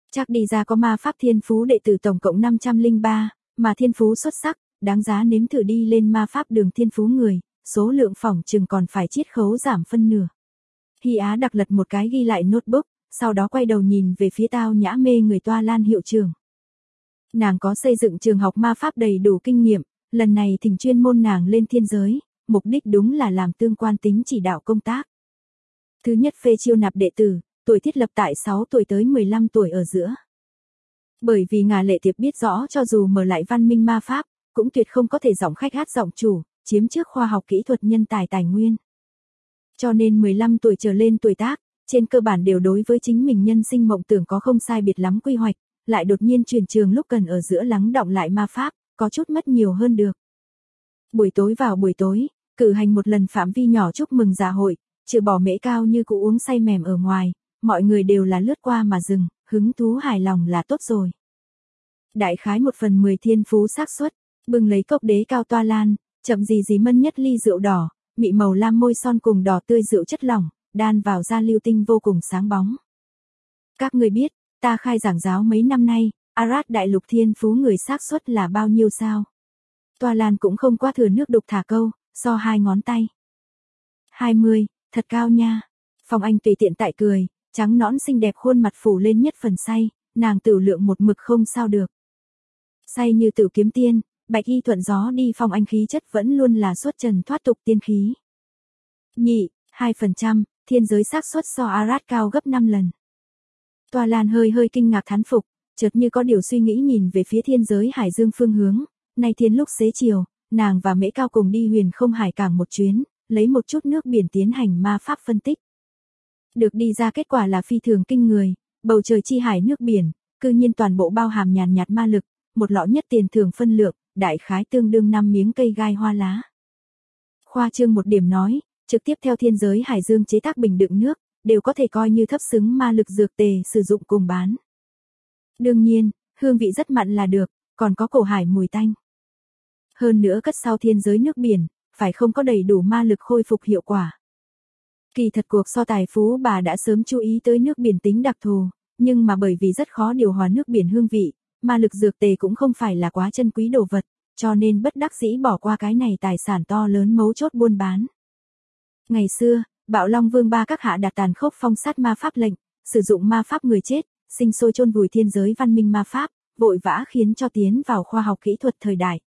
Chắc đi ra có ma pháp thiên phú đệ tử tổng cộng 503, mà thiên phú xuất sắc, đáng giá nếm thử đi lên ma pháp đường thiên phú người, số lượng phỏng chừng còn phải chiết khấu giảm phân nửa. Hy Á đặc lật một cái ghi lại notebook, sau đó quay đầu nhìn về phía tao nhã mê người Toa Lan hiệu trưởng. Nàng có xây dựng trường học ma pháp đầy đủ kinh nghiệm, lần này thỉnh chuyên môn nàng lên thiên giới, mục đích đúng là làm tương quan tính chỉ đạo công tác. Thứ nhất phê chiêu nạp đệ tử, tuổi thiết lập tại 6 tuổi tới 15 tuổi ở giữa. Bởi vì Ngà Lệ Tiệp biết rõ cho dù mở lại văn minh ma pháp, cũng tuyệt không có thể giọng khách hát giọng chủ, chiếm trước khoa học kỹ thuật nhân tài tài nguyên. Cho nên 15 tuổi trở lên tuổi tác, trên cơ bản đều đối với chính mình nhân sinh mộng tưởng có không sai biệt lắm quy hoạch, lại đột nhiên chuyển trường lúc cần ở giữa lắng đọng lại ma pháp, có chút mất nhiều hơn được. Buổi tối vào buổi tối, cử hành một lần phạm vi nhỏ chúc mừng dạ hội, trừ bỏ Mễ Cao như cụ uống say mềm ở ngoài, mọi người đều là lướt qua mà dừng, hứng thú hài lòng là tốt rồi. Đại khái 1/10 thiên phú xác suất, bưng lấy cốc đế cao Toa Lan, chậm gì gì mân nhất ly rượu đỏ, mị màu lam môi son cùng đỏ tươi rượu chất lỏng, đan vào da lưu tinh vô cùng sáng bóng. Các người biết, ta khai giảng giáo mấy năm nay, Arad đại lục thiên phú người xác suất là bao nhiêu sao? Toa Lan cũng không qua thừa nước đục thả câu, so 2 ngón tay. 20, thật cao nha. Phong Anh tùy tiện tại cười, trắng nõn xinh đẹp khuôn mặt phủ lên nhất phần say, nàng tửu lượng một mực không sao được. Say như tửu kiếm tiên, bạch y thuận gió đi. Phong Anh khí chất vẫn luôn là xuất trần thoát tục tiên khí. Nhị, 2%, thiên giới xác suất so Arad cao gấp 5 lần. Toa Lan hơi kinh ngạc thán phục, chợt như có điều suy nghĩ nhìn về phía thiên giới Hải Dương phương hướng, nay thiên lúc xế chiều, nàng và Mễ Cao cùng đi Huyền Không Hải cảng một chuyến, lấy một chút nước biển tiến hành ma pháp phân tích. Được đi ra kết quả là phi thường kinh người, bầu trời chi hải nước biển, cư nhiên toàn bộ bao hàm nhàn nhạt ma lực, một lọ nhất tiền thưởng phân lượng, đại khái tương đương 5 miếng cây gai hoa lá. Khoa trương một điểm nói, trực tiếp theo thiên giới Hải Dương chế tác bình đựng nước, đều có thể coi như thấp xứng ma lực dược tề sử dụng cùng bán. Đương nhiên, hương vị rất mặn là được, còn có cổ hải mùi tanh. Hơn nữa cất sau thiên giới nước biển, phải không có đầy đủ ma lực khôi phục hiệu quả. Kỳ thật cuộc so tài phú bà đã sớm chú ý tới nước biển tính đặc thù, nhưng mà bởi vì rất khó điều hòa nước biển hương vị, ma lực dược tề cũng không phải là quá chân quý đồ vật, cho nên bất đắc dĩ bỏ qua cái này tài sản to lớn mấu chốt buôn bán. Ngày xưa, Bạo Long Vương ba các hạ đạt tàn khốc phong sát ma pháp lệnh, sử dụng ma pháp người chết, sinh sôi chôn vùi thiên giới văn minh ma pháp, vội vã khiến cho tiến vào khoa học kỹ thuật thời đại.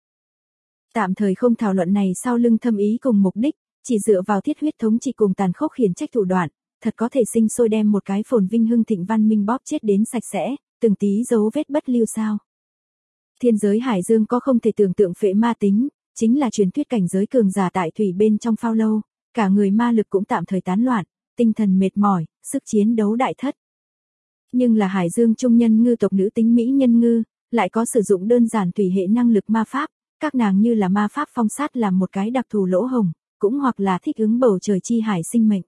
Tạm thời không thảo luận này sau lưng thâm ý cùng mục đích, chỉ dựa vào thiết huyết thống trị cùng tàn khốc khiển trách thủ đoạn, thật có thể sinh sôi đem một cái phồn vinh hưng thịnh văn minh bóp chết đến sạch sẽ, từng tí dấu vết bất lưu sao. Thiên giới Hải Dương có không thể tưởng tượng phệ ma tính, chính là truyền thuyết cảnh giới cường giả tại thủy bên trong phao lâu, cả người ma lực cũng tạm thời tán loạn, tinh thần mệt mỏi, sức chiến đấu đại thất. Nhưng là Hải Dương trung nhân ngư tộc nữ tính mỹ nhân ngư, lại có sử dụng đơn giản thủy hệ năng lực ma pháp, các nàng như là ma pháp phong sát làm một cái đặc thù lỗ hồng, cũng hoặc là thích ứng bầu trời chi hải sinh mệnh.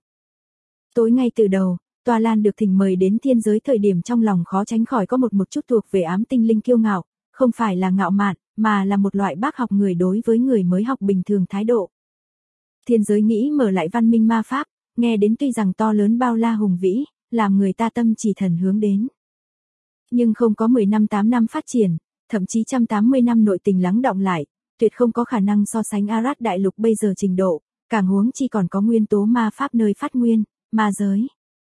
Tối ngay từ đầu, Toa Lan được thỉnh mời đến thiên giới thời điểm trong lòng khó tránh khỏi có một chút thuộc về ám tinh linh kiêu ngạo, không phải là ngạo mạn, mà là một loại bác học người đối với người mới học bình thường thái độ. Thiên giới nghĩ mở lại văn minh ma pháp, nghe đến tuy rằng to lớn bao la hùng vĩ, làm người ta tâm chỉ thần hướng đến. Nhưng không có 10 năm 8 năm phát triển, thậm chí 180 năm nội tình lắng đọng lại, tuyệt không có khả năng so sánh Arad đại lục bây giờ trình độ, càng huống chi còn có nguyên tố ma pháp nơi phát nguyên, ma giới.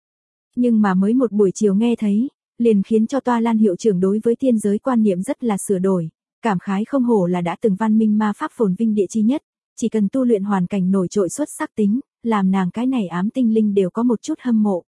Nhưng mà mới một buổi chiều nghe thấy, liền khiến cho Toa Lan hiệu trưởng đối với thiên giới quan niệm rất là sửa đổi, cảm khái không hổ là đã từng văn minh ma pháp phồn vinh địa chi nhất, chỉ cần tu luyện hoàn cảnh nổi trội xuất sắc tính, làm nàng cái này ám tinh linh đều có một chút hâm mộ.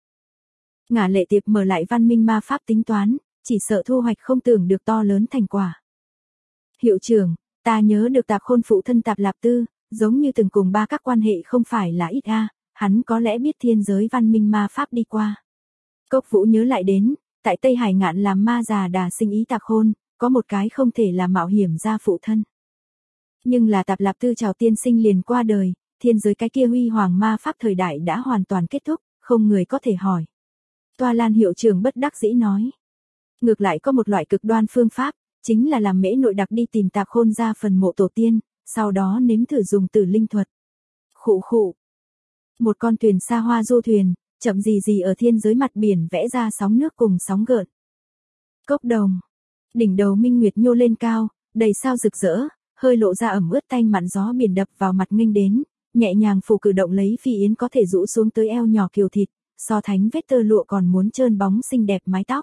Ngả Lệ Tiệp mở lại văn minh ma pháp tính toán, chỉ sợ thu hoạch không tưởng được to lớn thành quả. Hiệu trưởng, ta nhớ được Tạp Khôn phụ thân Tạp Lạp Tư, giống như từng cùng ba các quan hệ không phải là ít a, hắn có lẽ biết thiên giới văn minh ma pháp đi qua. Cốc Vũ nhớ lại đến, tại Tây Hải Ngạn làm ma già đà sinh ý Tạp Khôn, có một cái không thể là mạo hiểm ra phụ thân. Nhưng là Tạp Lạp Tư chào tiên sinh liền qua đời, thiên giới cái kia huy hoàng ma pháp thời đại đã hoàn toàn kết thúc, không người có thể hỏi. Toa Lan hiệu trưởng bất đắc dĩ nói. Ngược lại có một loại cực đoan phương pháp, chính là làm Mễ Nội đặc đi tìm Tạp Khôn ra phần mộ tổ tiên, sau đó nếm thử dùng tử linh thuật. Khụ khụ. Một con thuyền xa hoa du thuyền, chậm gì gì ở thiên giới mặt biển vẽ ra sóng nước cùng sóng gợn. Cốc đồng. Đỉnh đầu minh nguyệt nhô lên cao, đầy sao rực rỡ, hơi lộ ra ẩm ướt tanh mặn gió biển đập vào mặt nghênh đến, nhẹ nhàng phủ cử động lấy Phi Yến có thể rũ xuống tới eo nhỏ kiều thịt, so thánh vết tơ lụa còn muốn trơn bóng xinh đẹp mái tóc.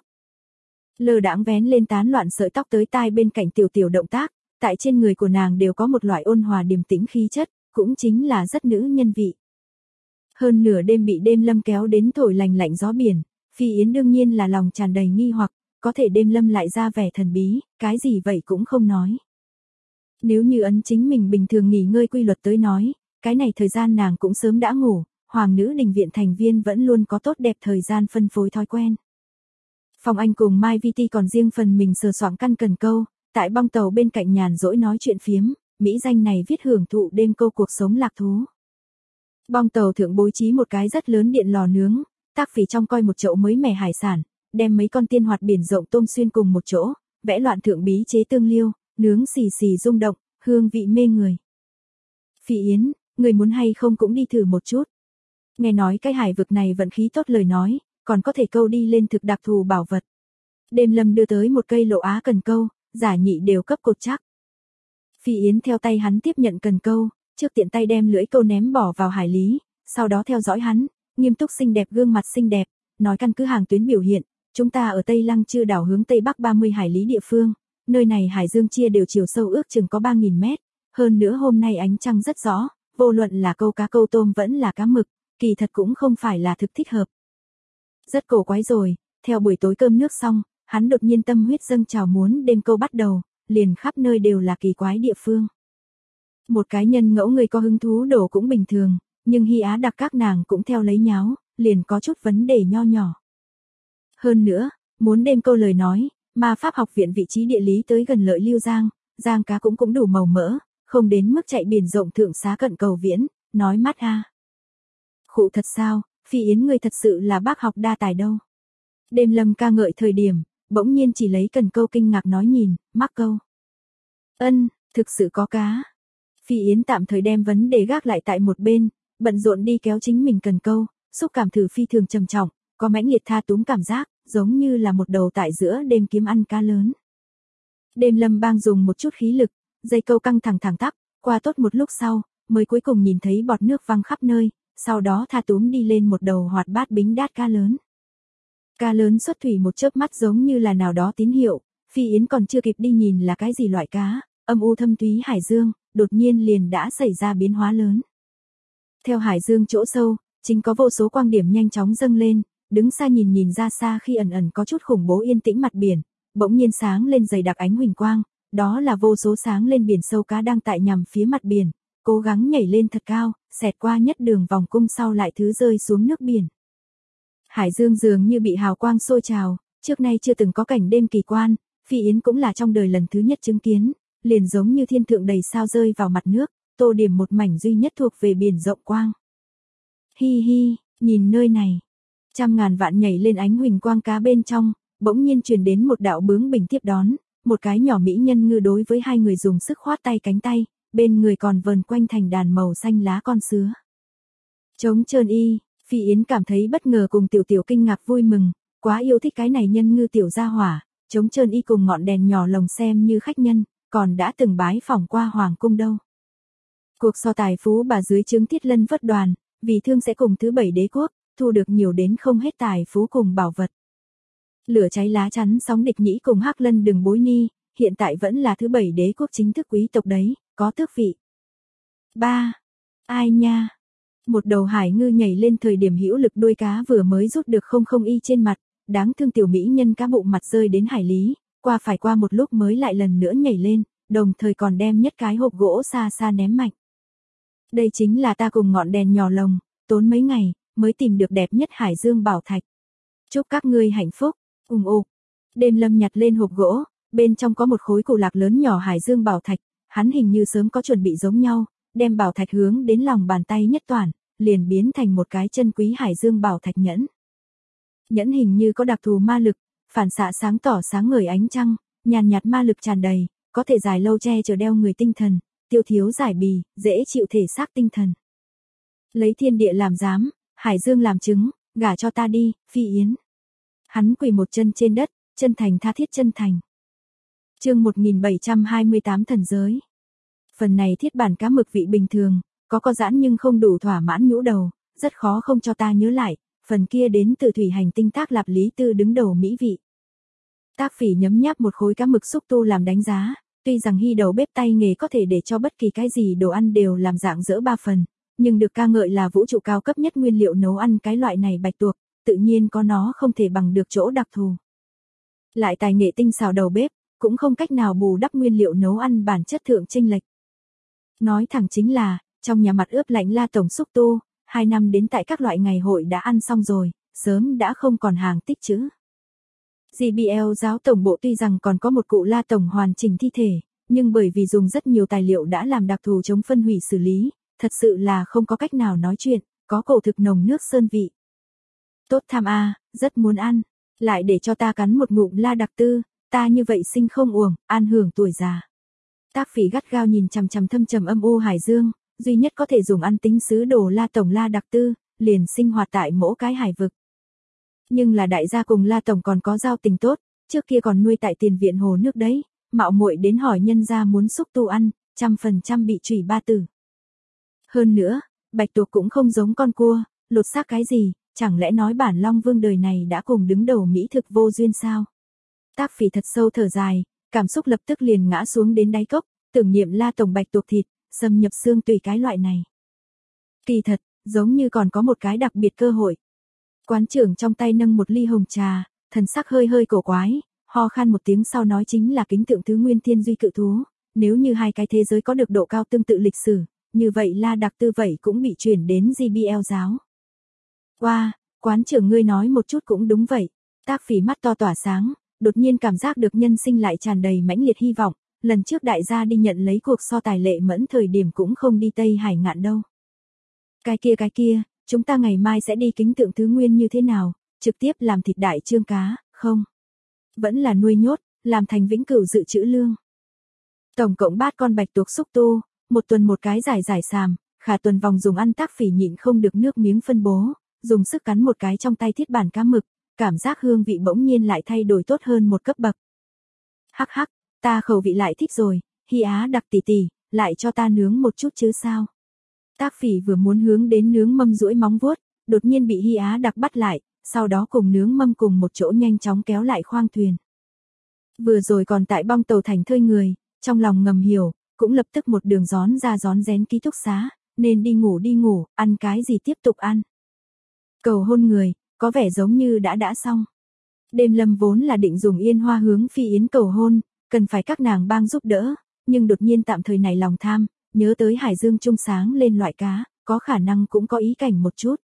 Lơ đãng vén lên tán loạn sợi tóc tới tai bên cạnh tiểu tiểu động tác, tại trên người của nàng đều có một loại ôn hòa điềm tĩnh khí chất, cũng chính là rất nữ nhân vị. Hơn nửa đêm bị đêm lâm kéo đến thổi lành lạnh gió biển, Phi Yến đương nhiên là lòng tràn đầy nghi hoặc, có thể đêm lâm lại ra vẻ thần bí, cái gì vậy cũng không nói. Nếu như ấn chính mình bình thường nghỉ ngơi quy luật tới nói, cái này thời gian nàng cũng sớm đã ngủ, hoàng nữ đình viện thành viên vẫn luôn có tốt đẹp thời gian phân phối thói quen. Phong Anh cùng Mai Vi Ti còn riêng phần mình sờ soạng căn cần câu, tại bong tàu bên cạnh nhàn rỗi nói chuyện phiếm, mỹ danh này viết hưởng thụ đêm câu cuộc sống lạc thú. Bong tàu thượng bố trí một cái rất lớn điện lò nướng, Tác Phỉ trong coi một chậu mới mẻ hải sản, đem mấy con tiên hoạt biển rộng tôm xuyên cùng một chỗ, vẽ loạn thượng bí chế tương liêu, nướng xì xì rung động, hương vị mê người. Phi Yến, người muốn hay không cũng đi thử một chút. Nghe nói cái hải vực này vận khí tốt lời nói, còn có thể câu đi lên thực đặc thù bảo vật. Đêm lâm đưa tới một cây lộ á cần câu, giả nhị đều cấp cột chắc. Phi Yến theo tay hắn tiếp nhận cần câu, trước tiện tay đem lưỡi câu ném bỏ vào hải lý, sau đó theo dõi hắn, nghiêm túc xinh đẹp gương mặt xinh đẹp, nói căn cứ hàng tuyến biểu hiện, chúng ta ở Tây Lăng Chư đảo hướng Tây Bắc 30 hải lý địa phương, nơi này hải dương chia đều chiều sâu ước chừng có 3.000 mét, hơn nữa hôm nay ánh trăng rất rõ, vô luận là câu cá câu tôm vẫn là cá mực, kỳ thật cũng không phải là thực thích hợp. Rất cổ quái rồi, theo buổi tối cơm nước xong, hắn đột nhiên tâm huyết dâng trào muốn đêm câu bắt đầu, liền khắp nơi đều là kỳ quái địa phương. Một cái nhân ngẫu người có hứng thú đổ cũng bình thường, nhưng Hy Á đặc các nàng cũng theo lấy nháo, liền có chút vấn đề nho nhỏ. Hơn nữa, muốn đêm câu lời nói, Ma Pháp học viện vị trí địa lý tới gần Lợi Lưu Giang, giang cá cũng đủ màu mỡ, không đến mức chạy biển rộng thượng xá cận cầu viễn, nói mắt ha. Khụ thật sao, Phi Yến người thật sự là bác học đa tài đâu. Đêm lâm ca ngợi thời điểm, bỗng nhiên chỉ lấy cần câu kinh ngạc nói nhìn, mắc câu. Ân, thực sự có cá. Phi Yến tạm thời đem vấn đề gác lại tại một bên, bận rộn đi kéo chính mình cần câu, xúc cảm thử phi thường trầm trọng, có mãnh liệt tha túm cảm giác, giống như là một đầu tại giữa đêm kiếm ăn cá lớn. Đêm lâm bang dùng một chút khí lực, dây câu căng thẳng thẳng tắp, qua tốt một lúc sau, mới cuối cùng nhìn thấy bọt nước văng khắp nơi, sau đó tha túm đi lên một đầu hoạt bát bính đát cá lớn. Cá lớn xuất thủy một chớp mắt giống như là nào đó tín hiệu, Phi Yến còn chưa kịp đi nhìn là cái gì loại cá, âm u thâm thúy hải dương, đột nhiên liền đã xảy ra biến hóa lớn. Theo hải dương chỗ sâu, chính có vô số quang điểm nhanh chóng dâng lên, đứng xa nhìn ra xa khi ẩn ẩn có chút khủng bố yên tĩnh mặt biển, bỗng nhiên sáng lên dày đặc ánh huỳnh quang, đó là vô số sáng lên biển sâu cá đang tại nhằm phía mặt biển, cố gắng nhảy lên thật cao, xẹt qua nhất đường vòng cung sau lại thứ rơi xuống nước biển. Hải dương dường như bị hào quang sôi trào, trước nay chưa từng có cảnh đêm kỳ quan, Phi Yến cũng là trong đời lần thứ nhất chứng kiến, liền giống như thiên thượng đầy sao rơi vào mặt nước, tô điểm một mảnh duy nhất thuộc về biển rộng quang. Hi hi, nhìn nơi này. Trăm ngàn vạn nhảy lên ánh huỳnh quang cá bên trong, bỗng nhiên truyền đến một đạo bướng bỉnh tiếp đón, một cái nhỏ mỹ nhân ngư đối với hai người dùng sức khoát tay cánh tay, bên người còn vờn quanh thành đàn màu xanh lá con sứa. Trống trơn y, Phi Yến cảm thấy bất ngờ cùng tiểu tiểu kinh ngạc vui mừng, quá yêu thích cái này nhân ngư tiểu gia hỏa, trống trơn y cùng ngọn đèn nhỏ lồng xem như khách nhân, còn đã từng bái phỏng qua hoàng cung đâu. Cuộc so tài phú bà dưới trướng Tiết Lân vất đoàn, vì thương sẽ cùng thứ 7 đế quốc, thu được nhiều đến không hết tài phú cùng bảo vật. Lửa cháy lá chắn sóng địch nhĩ cùng Hắc Lân đừng bối ni, hiện tại vẫn là thứ 7 đế quốc chính thức quý tộc đấy, có tước vị. 3. Ai nha? Một đầu hải ngư nhảy lên thời điểm hữu lực đuôi cá vừa mới rút được không y trên mặt, đáng thương tiểu mỹ nhân cá bụng mặt rơi đến hải lý, qua một lúc mới lại lần nữa nhảy lên, đồng thời còn đem nhất cái hộp gỗ xa xa ném mạnh. Đây chính là ta cùng ngọn đèn nhỏ lồng, tốn mấy ngày, mới tìm được đẹp nhất hải dương bảo thạch. Chúc các ngươi hạnh phúc, ục. Đêm lâm nhặt lên hộp gỗ, bên trong có một khối cụ lạc lớn nhỏ hải dương bảo thạch, hắn hình như sớm có chuẩn bị giống nhau, đem bảo thạch hướng đến lòng bàn tay nhất toàn, liền biến thành một cái chân quý hải dương bảo thạch nhẫn. Nhẫn hình như có đặc thù ma lực, phản xạ sáng tỏ sáng ngời ánh trăng, nhàn nhạt ma lực tràn đầy, có thể dài lâu che chở đeo người tinh thần, tiêu thiếu giải bì, dễ chịu thể xác tinh thần. Lấy thiên địa làm giám, hải dương làm chứng, gả cho ta đi, Phi Yến. Hắn quỳ một chân trên đất, chân thành tha thiết chân thành. Chương 1728 thần giới. Phần này thiết bản cá mực vị bình thường, có giãn nhưng không đủ thỏa mãn nhũ đầu, rất khó không cho ta nhớ lại, phần kia đến từ thủy hành tinh Tác Lạp Lý Tư đứng đầu mỹ vị. Tác Phỉ nhấm nháp một khối cá mực xúc tu làm đánh giá, tuy rằng hy đầu bếp tay nghề có thể để cho bất kỳ cái gì đồ ăn đều làm dạng dỡ 3 phần, nhưng được ca ngợi là vũ trụ cao cấp nhất nguyên liệu nấu ăn cái loại này bạch tuộc, tự nhiên có nó không thể bằng được chỗ đặc thù. Lại tài nghệ tinh xảo đầu bếp, cũng không cách nào bù đắp nguyên liệu nấu ăn bản chất thượng chênh lệch. Nói thẳng chính là, trong nhà mặt ướp lạnh La Tổng xúc tu, 2 năm đến tại các loại ngày hội đã ăn xong rồi, sớm đã không còn hàng tích trữ. JBL giáo tổng bộ tuy rằng còn có một cụ La Tổng hoàn chỉnh thi thể, nhưng bởi vì dùng rất nhiều tài liệu đã làm đặc thù chống phân hủy xử lý, thật sự là không có cách nào nói chuyện, có cổ thực nồng nước sơn vị. Tốt tham a, rất muốn ăn, lại để cho ta cắn một ngụm La Đặc Tư, ta như vậy sinh không uổng, an hưởng tuổi già. Tác Phỉ gắt gao nhìn chằm chằm thâm trầm âm u hải dương, duy nhất có thể dùng ăn tính sứ đồ La Tổng La Đặc Tư, liền sinh hoạt tại mỗi cái hải vực. Nhưng là đại gia cùng La Tổng còn có giao tình tốt, trước kia còn nuôi tại tiền viện hồ nước đấy, mạo muội đến hỏi nhân gia muốn xúc tu ăn, 100% bị trùy ba tử. Hơn nữa, bạch tuộc cũng không giống con cua, lột xác cái gì, chẳng lẽ nói bản Long Vương đời này đã cùng đứng đầu mỹ thực vô duyên sao? Tác Phỉ thật sâu thở dài, cảm xúc lập tức liền ngã xuống đến đáy cốc, tưởng niệm La Tổng bạch tuộc thịt, xâm nhập xương tùy cái loại này. Kỳ thật, giống như còn có một cái đặc biệt cơ hội. Quán trưởng trong tay nâng một ly hồng trà, thần sắc hơi hơi cổ quái, ho khan một tiếng sau nói chính là kính tượng thứ nguyên thiên duy cự thú, nếu như hai cái thế giới có được độ cao tương tự lịch sử, như vậy La Đặc Tư vậy cũng bị chuyển đến JBL giáo. Wow, quán trưởng ngươi nói một chút cũng đúng vậy. Tác Phỉ mắt to tỏa sáng, đột nhiên cảm giác được nhân sinh lại tràn đầy mãnh liệt hy vọng, lần trước đại gia đi nhận lấy cuộc so tài lệ mẫn thời điểm cũng không đi Tây Hải ngạn đâu. Cái kia, chúng ta ngày mai sẽ đi kính tượng thứ nguyên như thế nào, trực tiếp làm thịt đại trương cá, không? Vẫn là nuôi nhốt, làm thành vĩnh cửu dự trữ lương. Tổng cộng 3 con bạch tuộc xúc tu, một tuần một cái giải sàm, khả tuần vòng dùng ăn. Tác Phỉ nhịn không được nước miếng phân bố, dùng sức cắn một cái trong tay thiết bản cá mực, cảm giác hương vị bỗng nhiên lại thay đổi tốt hơn một cấp bậc. Hắc hắc, ta khẩu vị lại thích rồi, Hi Á Đặc tỷ tỷ, lại cho ta nướng một chút chứ sao? Tác Phỉ vừa muốn hướng đến nướng mâm duỗi móng vuốt, đột nhiên bị Hi Á Đặc bắt lại, sau đó cùng nướng mâm cùng một chỗ nhanh chóng kéo lại khoang thuyền. Vừa rồi còn tại bong tàu thành thơi người, trong lòng ngầm hiểu, cũng lập tức một đường gión ra gión rén ký túc xá, nên đi ngủ, ăn cái gì tiếp tục ăn. Cầu hôn người, có vẻ giống như đã xong. Đêm Lâm vốn là định dùng yên hoa hướng Phi Yến cầu hôn, cần phải các nàng bang giúp đỡ, nhưng đột nhiên tạm thời này lòng tham, nhớ tới hải dương trung sáng lên loại cá, có khả năng cũng có ý cảnh một chút.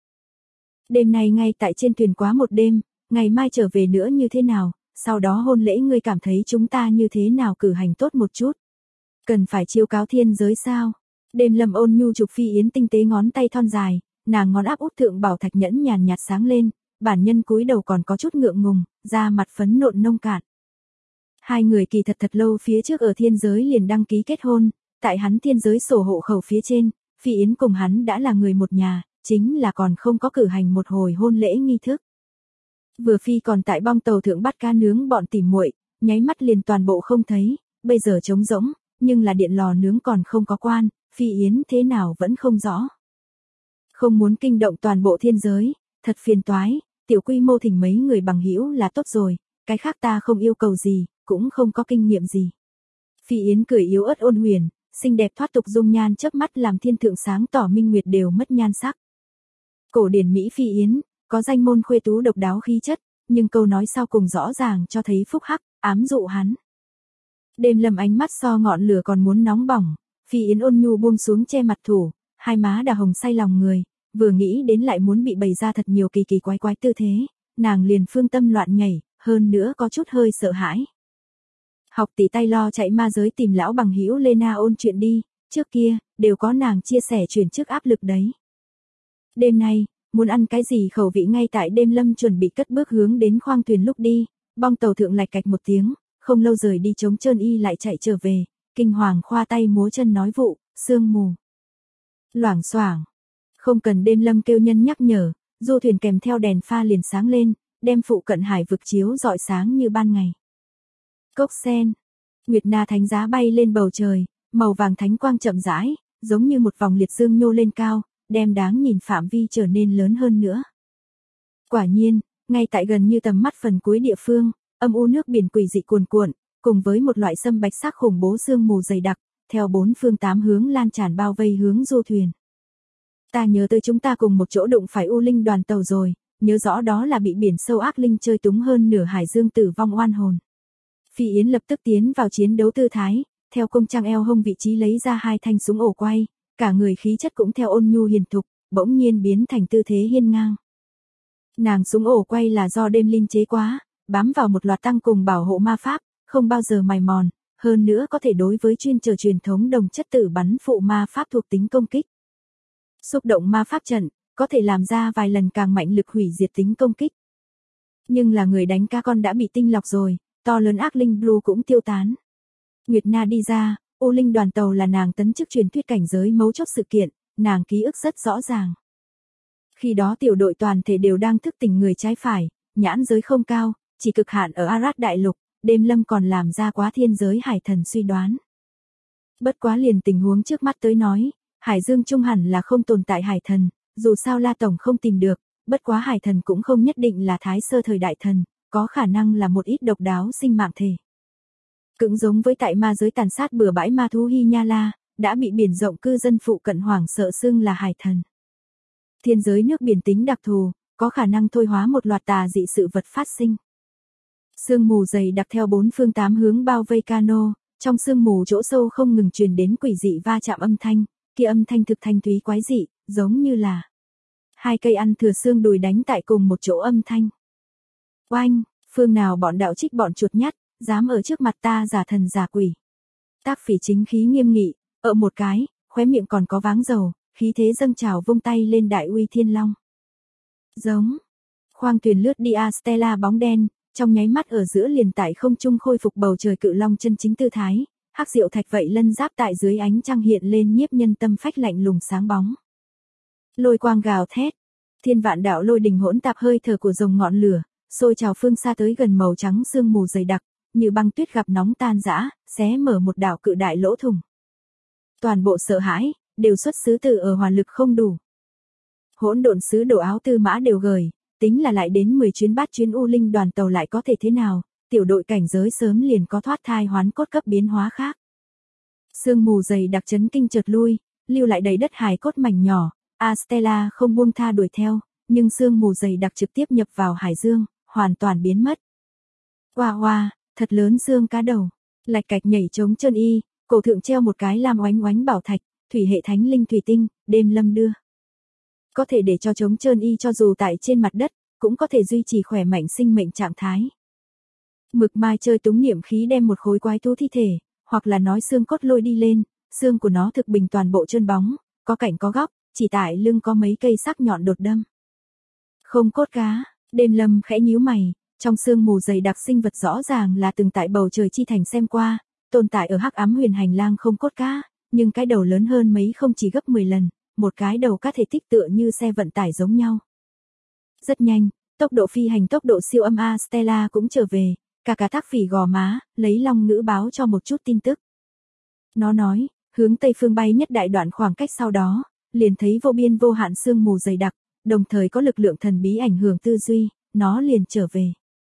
Đêm nay ngay tại trên thuyền quá một đêm, ngày mai trở về nữa như thế nào, sau đó hôn lễ ngươi cảm thấy chúng ta như thế nào cử hành tốt một chút. Cần phải chiêu cáo thiên giới sao? Đêm Lâm ôn nhu chụp Phi Yến tinh tế ngón tay thon dài, nàng ngón áp út thượng bảo thạch nhẫn nhàn nhạt sáng lên, bản nhân cúi đầu còn có chút ngượng ngùng, da mặt phấn nộn nông cạn. Hai người kỳ thật lâu phía trước ở thiên giới liền đăng ký kết hôn, tại hắn thiên giới sổ hộ khẩu phía trên, Phi Yến cùng hắn đã là người một nhà, chính là còn không có cử hành một hồi hôn lễ nghi thức. Vừa Phi còn tại bong tàu thượng bắt cá nướng bọn tỉ muội, nháy mắt liền toàn bộ không thấy, bây giờ trống rỗng, nhưng là điện lò nướng còn không có quan, Phi Yến thế nào vẫn không rõ. Không muốn kinh động toàn bộ thiên giới, thật phiền toái, tiểu quy mô thỉnh mấy người bằng hữu là tốt rồi, cái khác ta không yêu cầu gì, cũng không có kinh nghiệm gì. Phi Yến cười yếu ớt ôn huyền, xinh đẹp thoát tục dung nhan chớp mắt làm thiên thượng sáng tỏ minh nguyệt đều mất nhan sắc. Cổ điển Mỹ Phi Yến, có danh môn khuê tú độc đáo khí chất, nhưng câu nói sau cùng rõ ràng cho thấy phúc hắc, ám dụ hắn. Đêm Lâm ánh mắt so ngọn lửa còn muốn nóng bỏng, Phi Yến ôn nhu buông xuống che mặt thủ, hai má đào hồng say lòng người, vừa nghĩ đến lại muốn bị bày ra thật nhiều kỳ quái tư thế, nàng liền phương tâm loạn nhảy, hơn nữa có chút hơi sợ hãi. Học tỷ tay lo chạy ma giới tìm lão bằng hữu Lena ôn chuyện đi, trước kia, đều có nàng chia sẻ chuyển trước áp lực đấy. Đêm nay, muốn ăn cái gì khẩu vị ngay tại Đêm Lâm chuẩn bị cất bước hướng đến khoang thuyền lúc đi, bong tàu thượng lạch cạch một tiếng, không lâu rời đi trống trơn y lại chạy trở về, kinh hoàng khoa tay múa chân nói vụ, sương mù. Loảng xoảng, không cần Đêm Lâm kêu nhân nhắc nhở, du thuyền kèm theo đèn pha liền sáng lên, đem phụ cận hải vực chiếu rọi sáng như ban ngày. Cốc sen. Nguyệt Na thánh giá bay lên bầu trời, màu vàng thánh quang chậm rãi, giống như một vòng liệt dương nhô lên cao, đem đáng nhìn phạm vi trở nên lớn hơn nữa. Quả nhiên, ngay tại gần như tầm mắt phần cuối địa phương, âm u nước biển quỷ dị cuồn cuộn, cùng với một loại sâm bạch sắc khủng bố sương mù dày đặc, theo bốn phương tám hướng lan tràn bao vây hướng du thuyền. Ta nhớ tới chúng ta cùng một chỗ đụng phải U Linh đoàn tàu rồi, nhớ rõ đó là bị biển sâu ác linh chơi túng hơn nửa hải dương tử vong oan hồn. Phi Yến lập tức tiến vào chiến đấu tư thái, theo công trang eo hông vị trí lấy ra 2 thanh súng ổ quay, cả người khí chất cũng theo ôn nhu hiền thục, bỗng nhiên biến thành tư thế hiên ngang. Nàng súng ổ quay là do đêm linh chế quá, bám vào một loạt tăng cùng bảo hộ ma pháp, không bao giờ mài mòn, hơn nữa có thể đối với chuyên trở truyền thống đồng chất tử bắn phụ ma pháp thuộc tính công kích. Xúc động ma pháp trận, có thể làm ra vài lần càng mạnh lực hủy diệt tính công kích. Nhưng là người đánh ca con đã bị tinh lọc rồi, to lớn ác linh Blue cũng tiêu tán. Nguyệt Na đi ra, U Linh đoàn tàu là nàng tấn chức truyền thuyết cảnh giới mấu chốt sự kiện, nàng ký ức rất rõ ràng. Khi đó tiểu đội toàn thể đều đang thức tỉnh người trái phải, nhãn giới không cao, chỉ cực hạn ở Arad đại lục, đêm lâm còn làm ra quá thiên giới hải thần suy đoán. Bất quá liền tình huống trước mắt tới nói, hải dương trung hẳn là không tồn tại hải thần, dù sao La Tổng không tìm được, bất quá hải thần cũng không nhất định là thái sơ thời đại thần, có khả năng là một ít độc đáo sinh mạng thể. Cũng giống với tại ma giới tàn sát bừa bãi ma thú Hy Nha La, đã bị biển rộng cư dân phụ cận hoảng sợ xưng là hải thần. Thiên giới nước biển tính đặc thù, có khả năng thôi hóa một loạt tà dị sự vật phát sinh. Sương mù dày đặc theo bốn phương tám hướng bao vây cano, trong sương mù chỗ sâu không ngừng truyền đến quỷ dị va chạm âm thanh, kia âm thanh thực thanh thúy quái dị, giống như là 2 cây ăn thừa xương đùi đánh tại cùng một chỗ âm thanh. Oanh, phương nào bọn đạo trích bọn chuột nhắt, dám ở trước mặt ta giả thần giả quỷ. Tác Phỉ chính khí nghiêm nghị, ở một cái, khóe miệng còn có váng dầu, khí thế dâng trào vung tay lên đại uy thiên long. Giống. Khoang thuyền lướt đi Stella bóng đen, trong nháy mắt ở giữa liền tại không trung khôi phục bầu trời cự long chân chính tư thái, hắc diệu thạch vậy lân giáp tại dưới ánh trăng hiện lên nhiếp nhân tâm phách lạnh lùng sáng bóng. Lôi quang gào thét, thiên vạn đạo lôi đình hỗn tạp hơi thở của rồng ngọn lửa, sôi trào phương xa tới gần màu trắng sương mù dày đặc, như băng tuyết gặp nóng tan rã, xé mở một đạo cự đại lỗ thủng. Toàn bộ sợ hãi, đều xuất xứ từ ở hỏa lực không đủ. Hỗn độn sứ đồ áo tư mã đều gởi, tính là lại đến 10 chuyến bát chuyến U Linh đoàn tàu lại có thể thế nào, tiểu đội cảnh giới sớm liền có thoát thai hoán cốt cấp biến hóa khác. Sương mù dày đặc chấn kinh chợt lui, lưu lại đầy đất hài cốt mảnh nhỏ, Astella không buông tha đuổi theo, nhưng sương mù dày đặc trực tiếp nhập vào hải dương, hoàn toàn biến mất. Oa oa, thật lớn xương cá đầu, lạch cạch nhảy trống trơn y, cổ thượng treo một cái lam oánh oánh bảo thạch, thủy hệ thánh linh thủy tinh, đêm lâm đưa. Có thể để cho trống trơn y cho dù tại trên mặt đất, cũng có thể duy trì khỏe mạnh sinh mệnh trạng thái. Mực mai chơi túng niệm khí đem một khối quái thú thi thể, hoặc là nói xương cốt lôi đi lên, xương của nó thực bình toàn bộ trơn bóng, có cạnh có góc, chỉ tại lưng có mấy cây sắc nhọn đột đâm. Không cốt cá, đêm lâm khẽ nhíu mày, trong sương mù dày đặc sinh vật rõ ràng là từng tại bầu trời chi thành xem qua, tồn tại ở hắc ám huyền hành lang không cốt cá, nhưng cái đầu lớn hơn mấy không chỉ gấp 10 lần, một cái đầu cá thể tích tựa như xe vận tải giống nhau. Rất nhanh, tốc độ phi hành tốc độ siêu âm Stella cũng trở về, cả Thác Phỉ gò má, lấy long ngữ báo cho một chút tin tức. Nó nói, hướng tây phương bay nhất đại đoạn khoảng cách sau đó, liền thấy vô biên vô hạn sương mù dày đặc, đồng thời có lực lượng thần bí ảnh hưởng tư duy, nó liền trở về.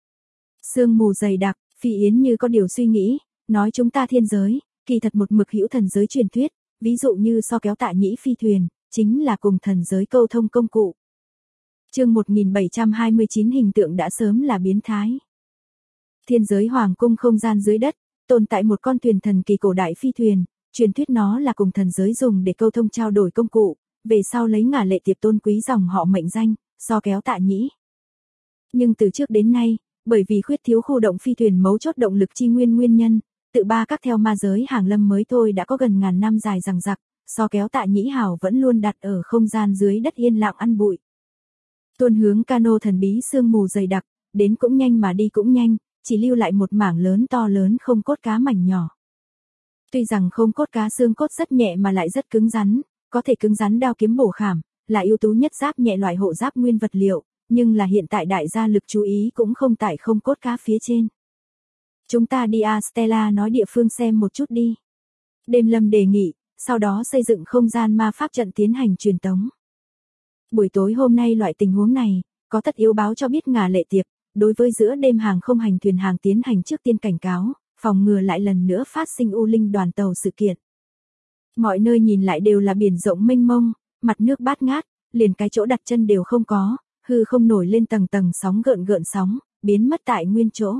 Sương mù dày đặc, Phi Yến như có điều suy nghĩ, nói chúng ta thiên giới, kỳ thật một mực hữu thần giới truyền thuyết, ví dụ như so kéo Tạ Nhĩ phi thuyền, chính là cùng thần giới câu thông công cụ. Chương 1729 hình tượng đã sớm là biến thái. Thiên giới hoàng cung không gian dưới đất, tồn tại một con thuyền thần kỳ cổ đại phi thuyền, truyền thuyết nó là cùng thần giới dùng để câu thông trao đổi công cụ, về sau lấy ngả lệ tiệp tôn quý dòng họ mệnh danh, so kéo Tạ Nhĩ. Nhưng từ trước đến nay, bởi vì khuyết thiếu khu động phi thuyền mấu chốt động lực chi nguyên nhân, tự ba các theo ma giới hàng lâm mới thôi đã có gần ngàn năm dài rằng rặc, so kéo Tạ Nhĩ hảo vẫn luôn đặt ở không gian dưới đất yên lặng ăn bụi. Tuôn hướng cano thần bí sương mù dày đặc, đến cũng nhanh mà đi cũng nhanh, chỉ lưu lại một mảng lớn to lớn không cốt cá mảnh nhỏ. Tuy rằng không cốt cá xương cốt rất nhẹ mà lại rất cứng rắn, có thể cứng rắn đao kiếm bổ khảm, là ưu tú nhất giáp nhẹ loại hộ giáp nguyên vật liệu, nhưng là hiện tại đại gia lực chú ý cũng không tại không cốt cá phía trên. Chúng ta đi Stella nói địa phương xem một chút đi. Đêm Lâm đề nghị, sau đó xây dựng không gian ma pháp trận tiến hành truyền tống. Buổi tối hôm nay loại tình huống này, có tất yếu báo cho biết Ngà Lệ Tiệp, đối với giữa đêm hàng không hành thuyền hàng tiến hành trước tiên cảnh cáo, phòng ngừa lại lần nữa phát sinh U Linh đoàn tàu sự kiện. Mọi nơi nhìn lại đều là biển rộng mênh mông, mặt nước bát ngát, liền cái chỗ đặt chân đều không có, hư không nổi lên tầng tầng sóng gợn gợn sóng, biến mất tại nguyên chỗ.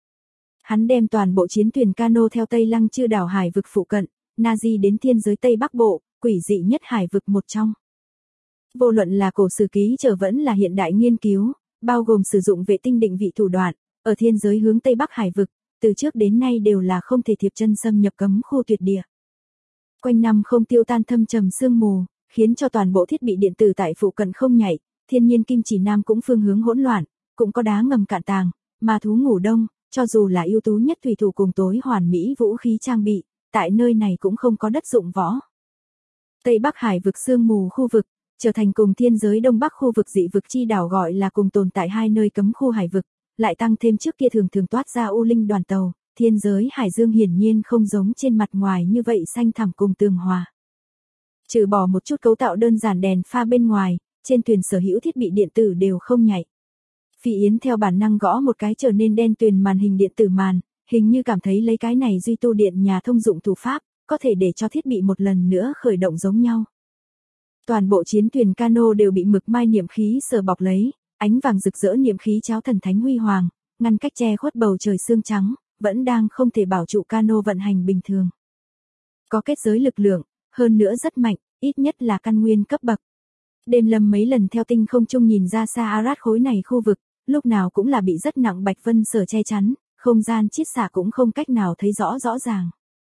Hắn đem toàn bộ chiến thuyền cano theo Tây Lăng Chư đảo hải vực phụ cận, Nazi đến thiên giới Tây Bắc Bộ, quỷ dị nhất hải vực một trong. Vô luận là cổ sử ký trở vẫn là hiện đại nghiên cứu, bao gồm sử dụng vệ tinh định vị thủ đoạn, ở thiên giới hướng Tây Bắc hải vực, từ trước đến nay đều là không thể thiệp chân xâm nhập cấm khu tuyệt địa. Quanh năm không tiêu tan thâm trầm sương mù, khiến cho toàn bộ thiết bị điện tử tại phụ cận không nhảy, thiên nhiên kim chỉ nam cũng phương hướng hỗn loạn, cũng có đá ngầm cạn tàng, ma thú ngủ đông, cho dù là ưu tú nhất thủy thủ cùng tối hoàn mỹ vũ khí trang bị, tại nơi này cũng không có đất dụng võ. Tây Bắc hải vực sương mù khu vực, trở thành cùng thiên giới Đông Bắc khu vực dị vực chi đảo gọi là cùng tồn tại hai nơi cấm khu hải vực, lại tăng thêm trước kia thường thường toát ra U Linh đoàn tàu, thiên giới hải dương hiển nhiên không giống trên mặt ngoài như vậy xanh thẳm cùng tường hòa. Trừ bỏ một chút cấu tạo đơn giản đèn pha bên ngoài, trên thuyền sở hữu thiết bị điện tử đều không nhảy. Phi Yến theo bản năng gõ một cái trở nên đen tuyền màn hình điện tử màn, hình như cảm thấy lấy cái này duy tu điện nhà thông dụng thủ pháp, có thể để cho thiết bị một lần nữa khởi động giống nhau. Toàn bộ chiến thuyền cano đều bị mực mai niệm khí sờ bọc lấy, ánh vàng rực rỡ niệm khí cháo thần thánh huy hoàng, ngăn cách che khuất bầu trời sương trắng, vẫn đang không thể bảo trụ cano vận hành bình thường. Có kết giới lực lượng, hơn nữa rất mạnh, ít nhất là căn nguyên cấp bậc. Đêm Lâm mấy lần theo tinh không trung nhìn ra xa Arad khối này khu vực, lúc nào cũng là bị rất nặng bạch vân sở che chắn, không gian chiết xạ cũng không cách nào thấy rõ rõ ràng.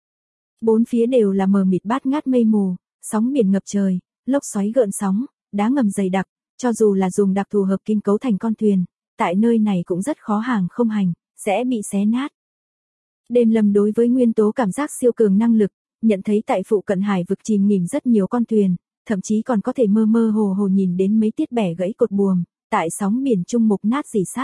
Bốn phía đều là mờ mịt bát ngát mây mù, sóng biển ngập trời, lốc xoáy gợn sóng, đá ngầm dày đặc, cho dù là dùng đặc thù hợp kim cấu thành con thuyền, tại nơi này cũng rất khó hàng không hành, sẽ bị xé nát. Đêm Lâm đối với nguyên tố cảm giác siêu cường năng lực, nhận thấy tại phụ cận hải vực chìm nghỉm rất nhiều con thuyền, thậm chí còn có thể mơ mơ hồ hồ nhìn đến mấy tiết bẻ gãy cột buồm, tại sóng biển trung mục nát rỉ sắt.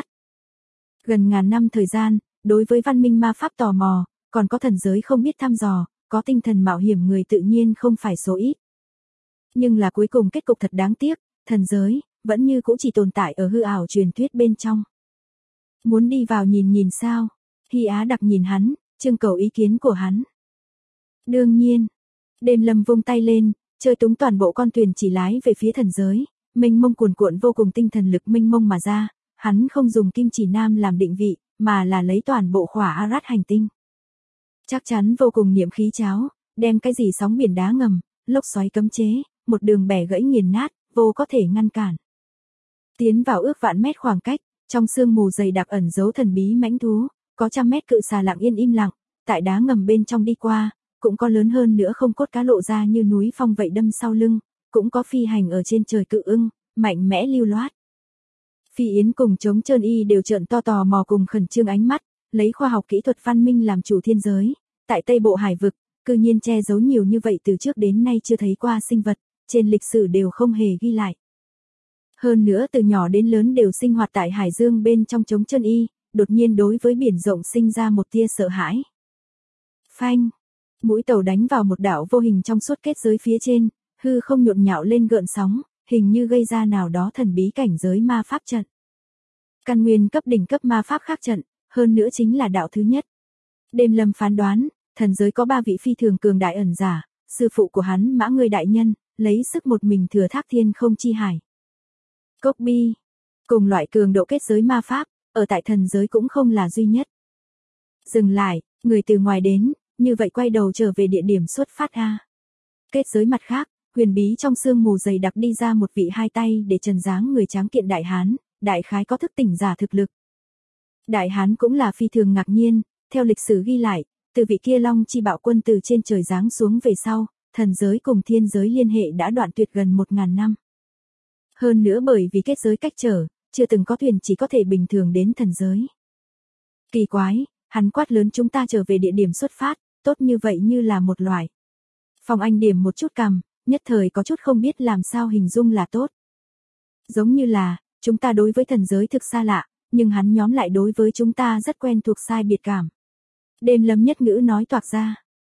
Gần ngàn năm thời gian, đối với văn minh ma pháp tò mò, còn có thần giới không biết thăm dò, có tinh thần mạo hiểm người tự nhiên không phải số ít. Nhưng là cuối cùng kết cục thật đáng tiếc, thần giới, vẫn như cũ chỉ tồn tại ở hư ảo truyền thuyết bên trong. Muốn đi vào nhìn nhìn sao? Hy Á đặc nhìn hắn, trưng cầu ý kiến của hắn. Đương nhiên, Đêm Lâm vung tay lên, chơi túng toàn bộ con thuyền chỉ lái về phía thần giới, mênh mông cuồn cuộn vô cùng tinh thần lực mênh mông mà ra, hắn không dùng kim chỉ nam làm định vị, mà là lấy toàn bộ khỏa Arad hành tinh. Chắc chắn vô cùng niệm khí cháo, đem cái gì sóng biển đá ngầm, lốc xoáy cấm chế, một đường bẻ gãy nghiền nát, vô có thể ngăn cản. Tiến vào ước vạn mét khoảng cách, trong sương mù dày đặc ẩn giấu thần bí mãnh thú, có trăm mét cự xà lặng yên im lặng, tại đá ngầm bên trong đi qua, cũng có lớn hơn nữa không cốt cá lộ ra như núi phong vậy đâm sau lưng, cũng có phi hành ở trên trời cự ưng, mạnh mẽ lưu loát. Phi Yến cùng Trống Trơn Y đều trợn to tò mò cùng khẩn trương ánh mắt, lấy khoa học kỹ thuật văn minh làm chủ thiên giới, tại Tây Bộ hải vực, cư nhiên che giấu nhiều như vậy từ trước đến nay chưa thấy qua sinh vật, trên lịch sử đều không hề ghi lại. Hơn nữa từ nhỏ đến lớn đều sinh hoạt tại hải dương bên trong Trống Trơn Y, đột nhiên đối với biển rộng sinh ra một tia sợ hãi. Phanh, mũi tàu đánh vào một đảo vô hình trong suốt kết giới phía trên, hư không nhộn nhạo lên gợn sóng, hình như gây ra nào đó thần bí cảnh giới ma pháp trận. Căn nguyên cấp đỉnh cấp ma pháp khác trận, hơn nữa chính là đạo thứ nhất. Đêm Lâm phán đoán, thần giới có 3 vị phi thường cường đại ẩn giả, sư phụ của hắn Mã Ngươi đại nhân, lấy sức một mình thừa thác thiên không chi hải. Cốc Bi, cùng loại cường độ kết giới ma pháp, ở tại thần giới cũng không là duy nhất. Dừng lại, người từ ngoài đến, như vậy quay đầu trở về địa điểm xuất phát a. Kết giới mặt khác, huyền bí trong sương mù dày đặc đi ra một vị hai tay để trần dáng người tráng kiện đại hán, đại khái có thức tỉnh giả thực lực. Đại hán cũng là phi thường ngạc nhiên, theo lịch sử ghi lại, từ vị kia Long Chi Bạo Quân từ trên trời giáng xuống về sau, thần giới cùng thiên giới liên hệ đã đoạn tuyệt gần 1000 năm. Hơn nữa bởi vì kết giới cách trở, chưa từng có thuyền chỉ có thể bình thường đến thần giới. Kỳ quái, hắn quát lớn chúng ta trở về địa điểm xuất phát, tốt như vậy như là một loại. Phong Anh điểm một chút cằm, nhất thời có chút không biết làm sao hình dung là tốt. Giống như là, Chúng ta đối với thần giới thực xa lạ, nhưng hắn nhóm lại đối với chúng ta rất quen thuộc sai biệt cảm. Đêm Lâm nhất ngữ nói toạc ra.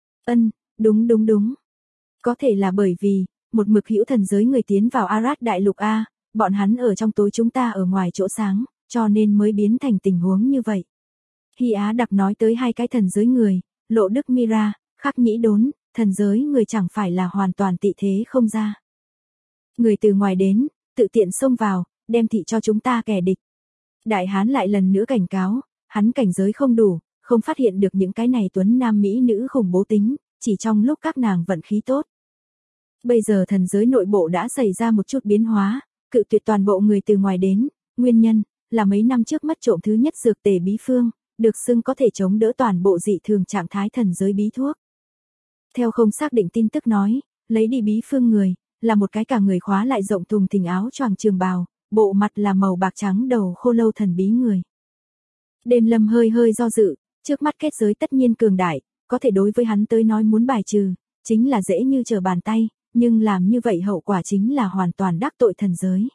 Đúng. Có thể là bởi vì, một mực hữu thần giới người tiến vào Arad đại lục A, bọn hắn ở trong tối chúng ta ở ngoài chỗ sáng, cho nên mới biến thành tình huống như vậy. Hy Á đặc nói tới hai cái thần giới người, Lộ Đức Mira, Khắc Nhĩ Đốn, thần giới người chẳng phải là hoàn toàn tị thế không ra. Người từ ngoài đến, tự tiện xông vào, đem thị cho chúng ta kẻ địch. Đại Hán lại lần nữa cảnh cáo, hắn cảnh giới không đủ, không phát hiện được những cái này tuấn nam mỹ nữ khủng bố tính, chỉ trong lúc các nàng vận khí tốt. Bây giờ thần giới nội bộ đã xảy ra một chút biến hóa, cự tuyệt toàn bộ người từ ngoài đến, nguyên nhân là mấy năm trước mất trộm thứ nhất dược tề bí phương, được xưng có thể chống đỡ toàn bộ dị thường trạng thái thần giới bí thuốc. Theo không xác định tin tức nói, lấy đi bí phương người, là một cái cả người khóa lại rộng thùng thình áo choàng trường bào, bộ mặt là màu bạc trắng đầu khô lâu thần bí người. Đêm Lâm hơi do dự, trước mắt kết giới tất nhiên cường đại, có thể đối với hắn tới nói muốn bài trừ, chính là dễ như trở bàn tay, nhưng làm như vậy hậu quả chính là hoàn toàn đắc tội thần giới.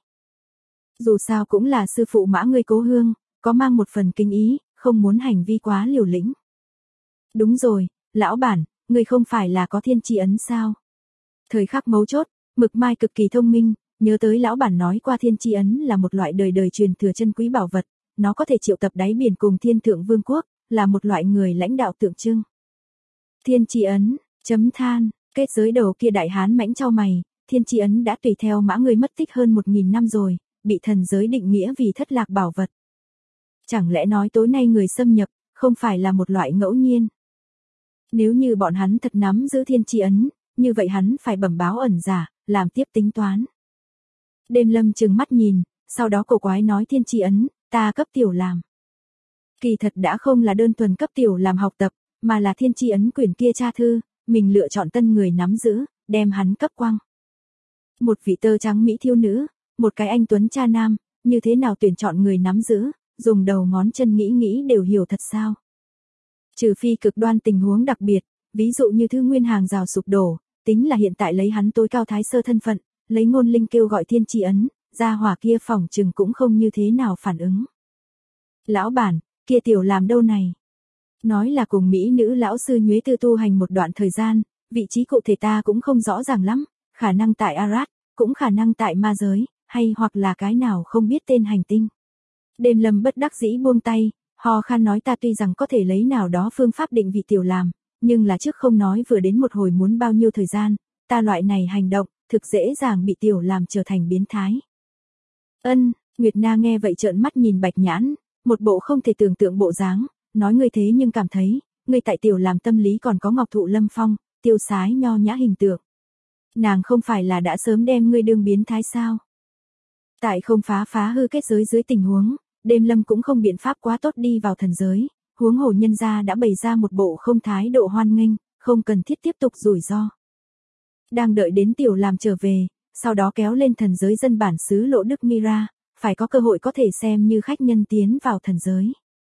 Dù sao cũng là sư phụ Mã ngươi cố hương, có mang một phần kinh ý, không muốn hành vi quá liều lĩnh. Đúng rồi, lão bản, ngươi không phải là có thiên tri ấn sao? Thời khắc mấu chốt, Mực Mai cực kỳ thông minh, nhớ tới lão bản nói qua thiên tri ấn là một loại đời đời truyền thừa chân quý bảo vật, nó có thể triệu tập đáy biển cùng thiên thượng vương quốc, là một loại người lãnh đạo tượng trưng. Thiên tri ấn, chấm than, kết giới đầu kia đại hán mãnh chau mày, thiên tri ấn đã tùy theo Mã ngươi mất tích hơn 1000 năm rồi, bị thần giới định nghĩa vì thất lạc bảo vật. Chẳng lẽ nói tối nay người xâm nhập, không phải là một loại ngẫu nhiên? Nếu như bọn hắn thật nắm giữ thiên tri ấn, như vậy hắn phải bẩm báo ẩn giả, làm tiếp tính toán. Đêm Lâm trừng mắt nhìn, sau đó cổ quái nói thiên tri ấn, ta cấp tiểu làm. Kỳ thật đã không là đơn thuần cấp tiểu làm học tập, mà là thiên tri ấn quyển kia tra thư, mình lựa chọn tân người nắm giữ, đem hắn cấp quăng. Một vị tơ trắng mỹ thiêu nữ, một cái anh tuấn cha nam, như thế nào tuyển chọn người nắm giữ, dùng đầu ngón chân nghĩ đều hiểu thật sao? Trừ phi cực đoan tình huống đặc biệt, ví dụ như Thư Nguyên hàng rào sụp đổ, tính là hiện tại lấy hắn tối cao thái sơ thân phận, lấy ngôn linh kêu gọi thiên tri ấn, gia hỏa kia phỏng chừng cũng không như thế nào phản ứng. Lão bản, kia tiểu làm đâu này? Nói là cùng mỹ nữ lão sư Nhuế Tư tu hành một đoạn thời gian, vị trí cụ thể ta cũng không rõ ràng lắm, khả năng tại Arad, cũng khả năng tại ma giới, hay hoặc là cái nào không biết tên hành tinh. Đêm Lâm bất đắc dĩ buông tay, ho khan nói ta tuy rằng có thể lấy nào đó phương pháp định vị tiểu làm, nhưng là trước không nói vừa đến một hồi muốn bao nhiêu thời gian, ta loại này hành động, thực dễ dàng bị tiểu làm trở thành biến thái. Nguyệt Na nghe vậy trợn mắt nhìn Bạch Nhãn, một bộ không thể tưởng tượng bộ dáng, nói ngươi thế nhưng cảm thấy, ngươi tại tiểu làm tâm lý còn có Ngọc Thụ Lâm Phong, tiêu sái nho nhã hình tượng. Nàng không phải là đã sớm đem ngươi đương biến thái sao? Tại không phá hư kết giới dưới tình huống, Đêm Lâm cũng không biện pháp quá tốt đi vào thần giới, huống hồ nhân gia đã bày ra một bộ không thái độ hoan nghênh, không cần thiết tiếp tục rủi ro. Đang đợi đến tiểu làm trở về, sau đó kéo lên thần giới dân bản xứ Lộ Đức Mira, phải có cơ hội có thể xem như khách nhân tiến vào thần giới.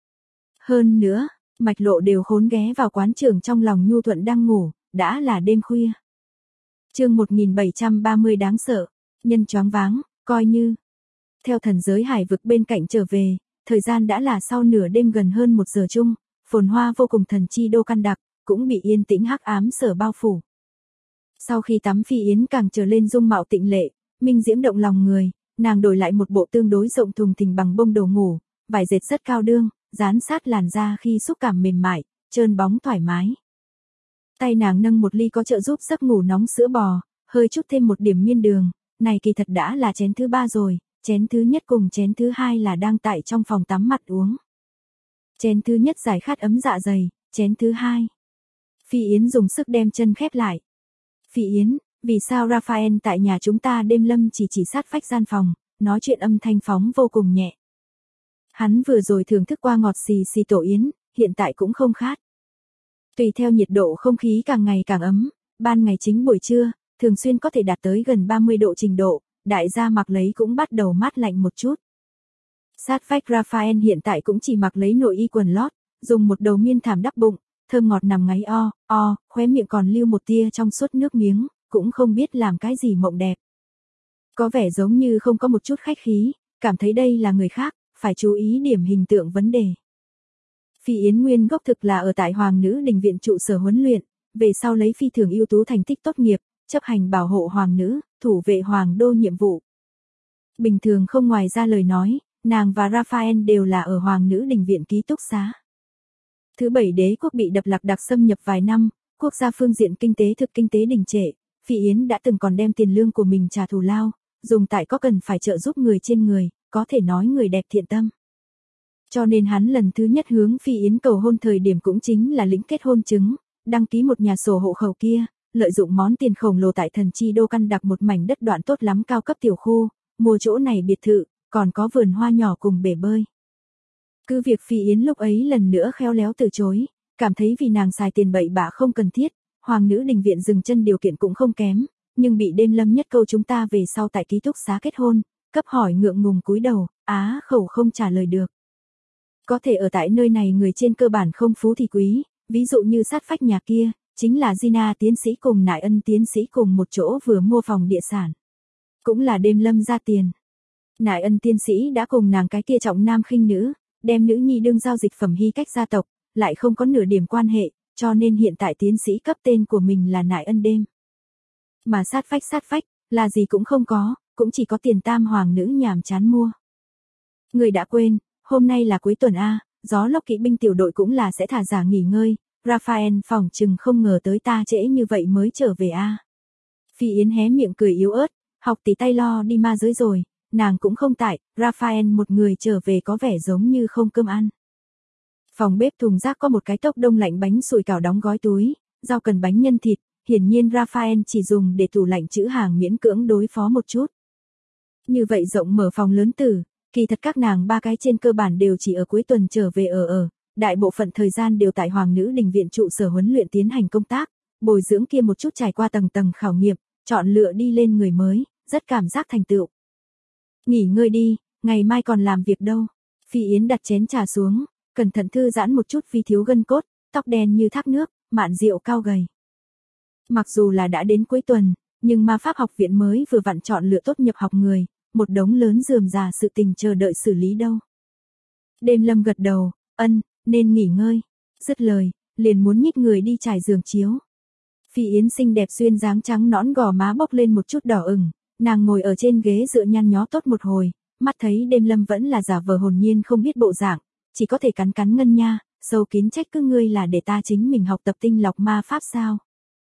Hơn nữa, Mạch Lộ đều khốn ghé vào quán trường trong lòng nhu thuận đang ngủ, đã là đêm khuya. Chương 1730 đáng sợ, nhân choáng váng, coi như. Theo thần giới hải vực bên cạnh trở về, thời gian đã là sau nửa đêm gần hơn 1 giờ chung, phồn hoa vô cùng thần chi đô căn đặc, cũng bị yên tĩnh hắc ám sở bao phủ. Sau khi tắm Phi Yến càng trở lên dung mạo tịnh lệ, minh diễm động lòng người, nàng đổi lại một bộ tương đối rộng thùng thình bằng bông đồ ngủ, vải dệt rất cao đương, dán sát làn da khi xúc cảm mềm mại, trơn bóng thoải mái. Tay nàng nâng một ly có trợ giúp giấc ngủ nóng sữa bò, hơi chút thêm một điểm miên đường, này kỳ thật đã là chén thứ 3 rồi, chén thứ nhất cùng chén thứ 2 là đang tại trong phòng tắm mặt uống. Chén thứ nhất giải khát ấm dạ dày, chén thứ 2. Phi Yến dùng sức đem chân khép lại. Phi Yến, vì sao Raphael tại nhà chúng ta Đêm Lâm chỉ sát vách gian phòng, nói chuyện âm thanh phóng vô cùng nhẹ. Hắn vừa rồi thưởng thức qua ngọt xì tổ yến, hiện tại cũng không khát. Tùy theo nhiệt độ không khí càng ngày càng ấm, ban ngày chính buổi trưa, thường xuyên có thể đạt tới gần 30 độ trình độ, đại gia mặc lấy cũng bắt đầu mát lạnh một chút. Sát vách Raphael hiện tại cũng chỉ mặc lấy nội y quần lót, dùng một đầu miên thảm đắp bụng, thơm ngọt nằm ngáy khóe miệng còn lưu một tia trong suốt nước miếng, cũng không biết làm cái gì mộng đẹp. Có vẻ giống như không có một chút khách khí, cảm thấy đây là người khác, phải chú ý điểm hình tượng vấn đề. Phi Yến nguyên gốc thực là ở tại Hoàng nữ đình viện trụ sở huấn luyện, về sau lấy phi thường ưu tú thành tích tốt nghiệp, chấp hành bảo hộ hoàng nữ, thủ vệ hoàng đô nhiệm vụ. Bình thường không ngoài ra lời nói, nàng và Raphael đều là ở Hoàng nữ đình viện ký túc xá. Thứ bảy đế quốc bị đập lạc đặc xâm nhập vài năm, quốc gia phương diện kinh tế kinh tế đình trệ, Phi Yến đã từng còn đem tiền lương của mình trả thù lao, dùng tại có cần phải trợ giúp người trên người, có thể nói người đẹp thiện tâm. Cho nên hắn lần thứ nhất hướng Phi Yến cầu hôn thời điểm cũng chính là lĩnh kết hôn chứng, đăng ký một nhà sổ hộ khẩu kia, lợi dụng món tiền khổng lồ tại thần chi đô căn đặc một mảnh đất đoạn tốt lắm cao cấp tiểu khu, mua chỗ này biệt thự, còn có vườn hoa nhỏ cùng bể bơi. Cứ việc Phi Yến lúc ấy lần nữa khéo léo từ chối, cảm thấy vì nàng xài tiền bậy bạ không cần thiết, Hoàng nữ đình viện dừng chân điều kiện cũng không kém, nhưng bị Đêm Lâm nhất câu chúng ta về sau tại ký túc xá kết hôn, cấp hỏi ngượng ngùng cúi đầu, á khẩu không trả lời được. Có thể ở tại nơi này người trên cơ bản không phú thì quý, ví dụ như sát phách nhà kia, chính là Gina tiến sĩ cùng Nại Ân tiến sĩ cùng một chỗ vừa mua phòng địa sản. Cũng là Đêm Lâm ra tiền. Nại Ân tiến sĩ đã cùng nàng cái kia trọng nam khinh nữ, đem nữ nhi đương giao dịch phẩm hy cách gia tộc, lại không có nửa điểm quan hệ, cho nên hiện tại tiến sĩ cấp tên của mình là Nại Ân Đêm. Mà sát phách, là gì cũng không có, cũng chỉ có tiền tam hoàng nữ nhàm chán mua. Người đã quên, hôm nay là cuối tuần A, gió lốc kỵ binh tiểu đội cũng là sẽ thả giả nghỉ ngơi, Raphael phỏng chừng không ngờ tới ta trễ như vậy mới trở về A. Phi Yến hé miệng cười yếu ớt, học tí tay lo đi ma giới rồi, nàng cũng không tại, Raphael một người trở về có vẻ giống như không cơm ăn. Phòng bếp thùng rác có một cái tốc đông lạnh bánh sủi cảo đóng gói túi, rau cần bánh nhân thịt, hiển nhiên Raphael chỉ dùng để tủ lạnh trữ hàng miễn cưỡng đối phó một chút. Như vậy rộng mở phòng lớn tử, kỳ thật các nàng ba cái trên cơ bản đều chỉ ở cuối tuần trở về ở, đại bộ phận thời gian đều tại Hoàng nữ đình viện trụ sở huấn luyện tiến hành công tác, bồi dưỡng kia một chút trải qua tầng tầng khảo nghiệm, chọn lựa đi lên người mới, rất cảm giác thành tựu. Nghỉ ngơi đi, ngày mai còn làm việc đâu. Phi Yến đặt chén trà xuống, cẩn thận thư giãn một chút vì thiếu gân cốt, tóc đen như thác nước, mạn rượu cao gầy. Mặc dù là đã đến cuối tuần, nhưng ma pháp học viện mới vừa vặn chọn lựa tốt nhập học người, một đống lớn rườm rà sự tình chờ đợi xử lý đâu. Đêm Lâm gật đầu, nên nghỉ ngơi. Dứt lời, liền muốn nhích người đi trải giường chiếu. Phi Yến xinh đẹp duyên dáng trắng nõn gò má bốc lên một chút đỏ ửng, nàng ngồi ở trên ghế dựa nhăn nhó tốt một hồi, mắt thấy Đêm Lâm vẫn là giả vờ hồn nhiên không biết bộ dạng, chỉ có thể cắn cắn ngân nha, sâu kín trách cứ ngươi là để ta chính mình học tập tinh lọc ma pháp sao?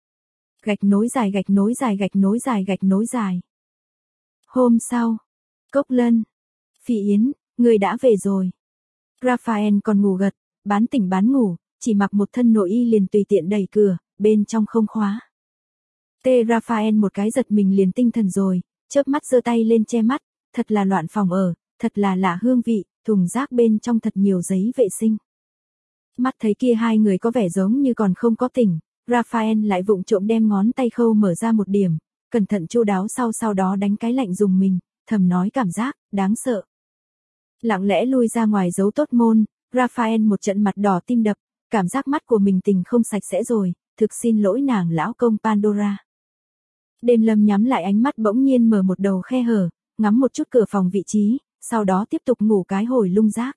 Gạch nối dài. Hôm sau, Cốc Lân, Phi Yến, ngươi đã về rồi. Raphael còn ngủ gật, bán tỉnh bán ngủ, chỉ mặc một thân nội y liền tùy tiện đẩy cửa, bên trong không khóa. Raphael một cái giật mình liền tinh thần rồi, chớp mắt giơ tay lên che mắt, thật là loạn phòng ở, thật là lạ hương vị, thùng rác bên trong thật nhiều giấy vệ sinh. Mắt thấy kia hai người có vẻ giống như còn không có tỉnh, Raphael lại vụng trộm đem ngón tay khâu mở ra một điểm, cẩn thận chu đáo sau đó đánh cái lạnh dùng mình, thầm nói cảm giác, đáng sợ. Lặng lẽ lui ra ngoài giấu tốt môn, Raphael một trận mặt đỏ tim đập, cảm giác mắt của mình tình không sạch sẽ rồi, thực xin lỗi nàng lão công Pandora. Đêm Lâm nhắm lại ánh mắt bỗng nhiên mở một đầu khe hở, ngắm một chút cửa phòng vị trí, sau đó tiếp tục ngủ cái hồi lung rác.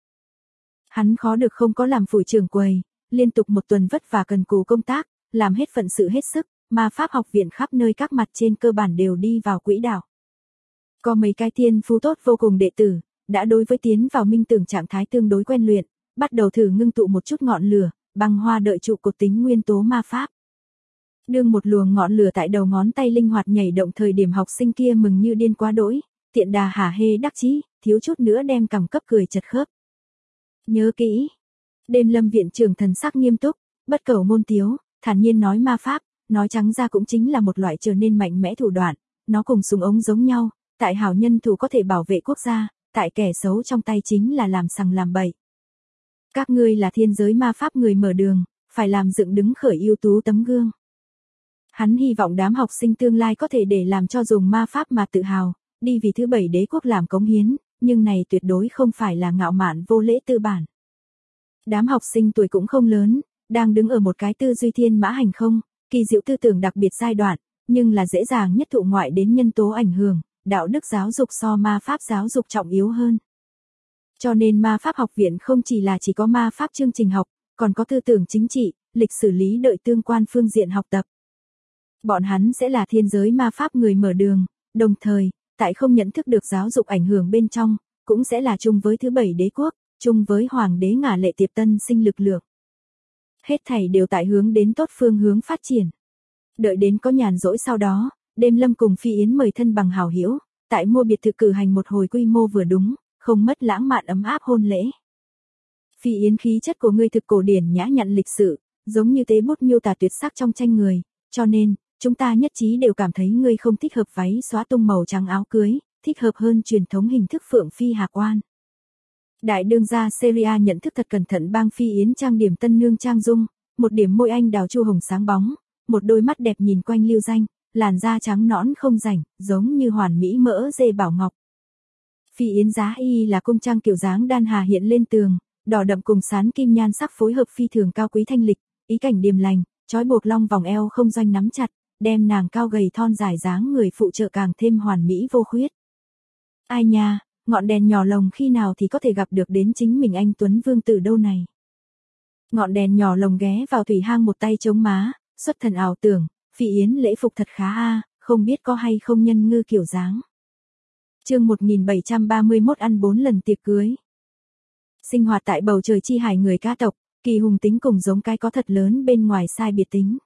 Hắn khó được không có làm phủi trưởng quầy, liên tục một tuần vất vả cần cù công tác, làm hết phận sự hết sức, ma pháp học viện khắp nơi các mặt trên cơ bản đều đi vào quỹ đạo. Có mấy cái thiên phú tốt vô cùng đệ tử, đã đối với tiến vào minh tưởng trạng thái tương đối quen luyện, bắt đầu thử ngưng tụ một chút ngọn lửa, băng hoa đợi trụ cột tính nguyên tố ma pháp. Đương một luồng ngọn lửa tại đầu ngón tay linh hoạt nhảy động thời điểm học sinh kia mừng như điên quá đỗi, tiện đà hả hê đắc chí, thiếu chút nữa đem cằm cấp cười chật khớp. Nhớ kỹ. Đêm Lâm viện trưởng thần sắc nghiêm túc, bất cẩu môn tiếu, thản nhiên nói ma pháp, nói trắng ra cũng chính là một loại trở nên mạnh mẽ thủ đoạn, nó cùng súng ống giống nhau, tại hảo nhân thủ có thể bảo vệ quốc gia, tại kẻ xấu trong tay chính là làm sằng làm bậy. Các ngươi là thiên giới ma pháp người mở đường, phải làm dựng đứng khởi ưu tú tấm gương. Hắn hy vọng đám học sinh tương lai có thể để làm cho dùng ma pháp mà tự hào, đi vì thứ bảy đế quốc làm cống hiến, nhưng này tuyệt đối không phải là ngạo mạn vô lễ tư bản. Đám học sinh tuổi cũng không lớn, đang đứng ở một cái tư duy thiên mã hành không, kỳ diệu tư tưởng đặc biệt giai đoạn, nhưng là dễ dàng nhất thụ ngoại đến nhân tố ảnh hưởng, đạo đức giáo dục so ma pháp giáo dục trọng yếu hơn. Cho nên ma pháp học viện không chỉ có ma pháp chương trình học, còn có tư tưởng chính trị, lịch sử lý đợi tương quan phương diện học tập. Bọn hắn sẽ là thiên giới ma pháp người mở đường, đồng thời, tại không nhận thức được giáo dục ảnh hưởng bên trong, cũng sẽ là chung với thứ 7 đế quốc, chung với hoàng đế Ngả Lệ Tiệp Tân sinh lực lượng. Hết thảy đều tại hướng đến tốt phương hướng phát triển. Đợi đến có nhàn rỗi sau đó, Đêm Lâm cùng Phi Yến mời thân bằng hảo hữu, tại mua biệt thự cử hành một hồi quy mô vừa đúng, không mất lãng mạn ấm áp hôn lễ. Phi Yến, khí chất của ngươi thực cổ điển nhã nhặn lịch sự, giống như tế bút miêu tả tuyệt sắc trong tranh người, cho nên, chúng ta nhất trí đều cảm thấy ngươi không thích hợp váy xóa tung màu trắng áo cưới, thích hợp hơn truyền thống hình thức phượng phi hạc oan. Đại đương gia Seria nhận thức thật cẩn thận bang Phi Yến trang điểm tân nương trang dung, một điểm môi anh đào chu hồng sáng bóng, một đôi mắt đẹp nhìn quanh lưu danh, làn da trắng nõn không rảnh, giống như hoàn mỹ mỡ dê bảo ngọc. Phi Yến giá y là cung trang kiểu dáng đan hà hiện lên tường, đỏ đậm cùng sán kim nhan sắc phối hợp phi thường cao quý thanh lịch, ý cảnh điềm lành, trói buộc long vòng eo không doanh nắm chặt, đem nàng cao gầy thon dài dáng người phụ trợ càng thêm hoàn mỹ vô khuyết. Ai nha, ngọn đèn nhỏ lồng khi nào thì có thể gặp được đến chính mình anh Tuấn Vương tử đâu này. Ngọn đèn nhỏ lồng ghé vào thủy hang một tay chống má, xuất thần ảo tưởng, Phi Yến lễ phục thật khá a, không biết có hay không nhân ngư kiểu dáng. Chương 1731 ăn 4 lần tiệc cưới. Sinh hoạt tại bầu trời chi hải người ca tộc, kỳ hùng tính cùng giống cái có thật lớn bên ngoài sai biệt tính.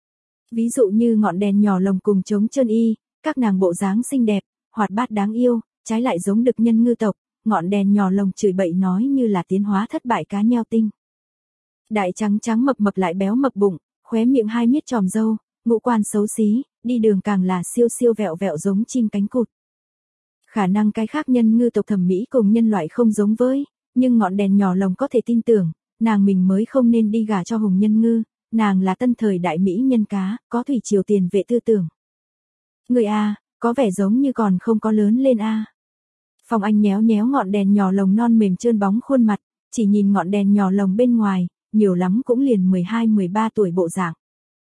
Ví dụ như ngọn đèn nhỏ lồng cùng trống trơn y, các nàng bộ dáng xinh đẹp, hoạt bát đáng yêu, trái lại giống đực nhân ngư tộc, ngọn đèn nhỏ lồng chửi bậy nói như là tiến hóa thất bại cá nheo tinh. Đại trắng trắng mập mập lại béo mập bụng, khóe miệng hai miết tròm râu, ngũ quan xấu xí, đi đường càng là siêu siêu vẹo vẹo giống chim cánh cụt. Khả năng cái khác nhân ngư tộc thẩm mỹ cùng nhân loại không giống với, nhưng ngọn đèn nhỏ lồng có thể tin tưởng, nàng mình mới không nên đi gả cho hùng nhân ngư, nàng là tân thời đại mỹ nhân cá, có thủy triều tiền vệ tư tưởng. Người a, có vẻ giống như còn không có lớn lên a. Phong Anh nhéo nhéo ngọn đèn nhỏ lồng non mềm trơn bóng khuôn mặt, chỉ nhìn ngọn đèn nhỏ lồng bên ngoài, nhiều lắm cũng liền 12-13 tuổi bộ dạng.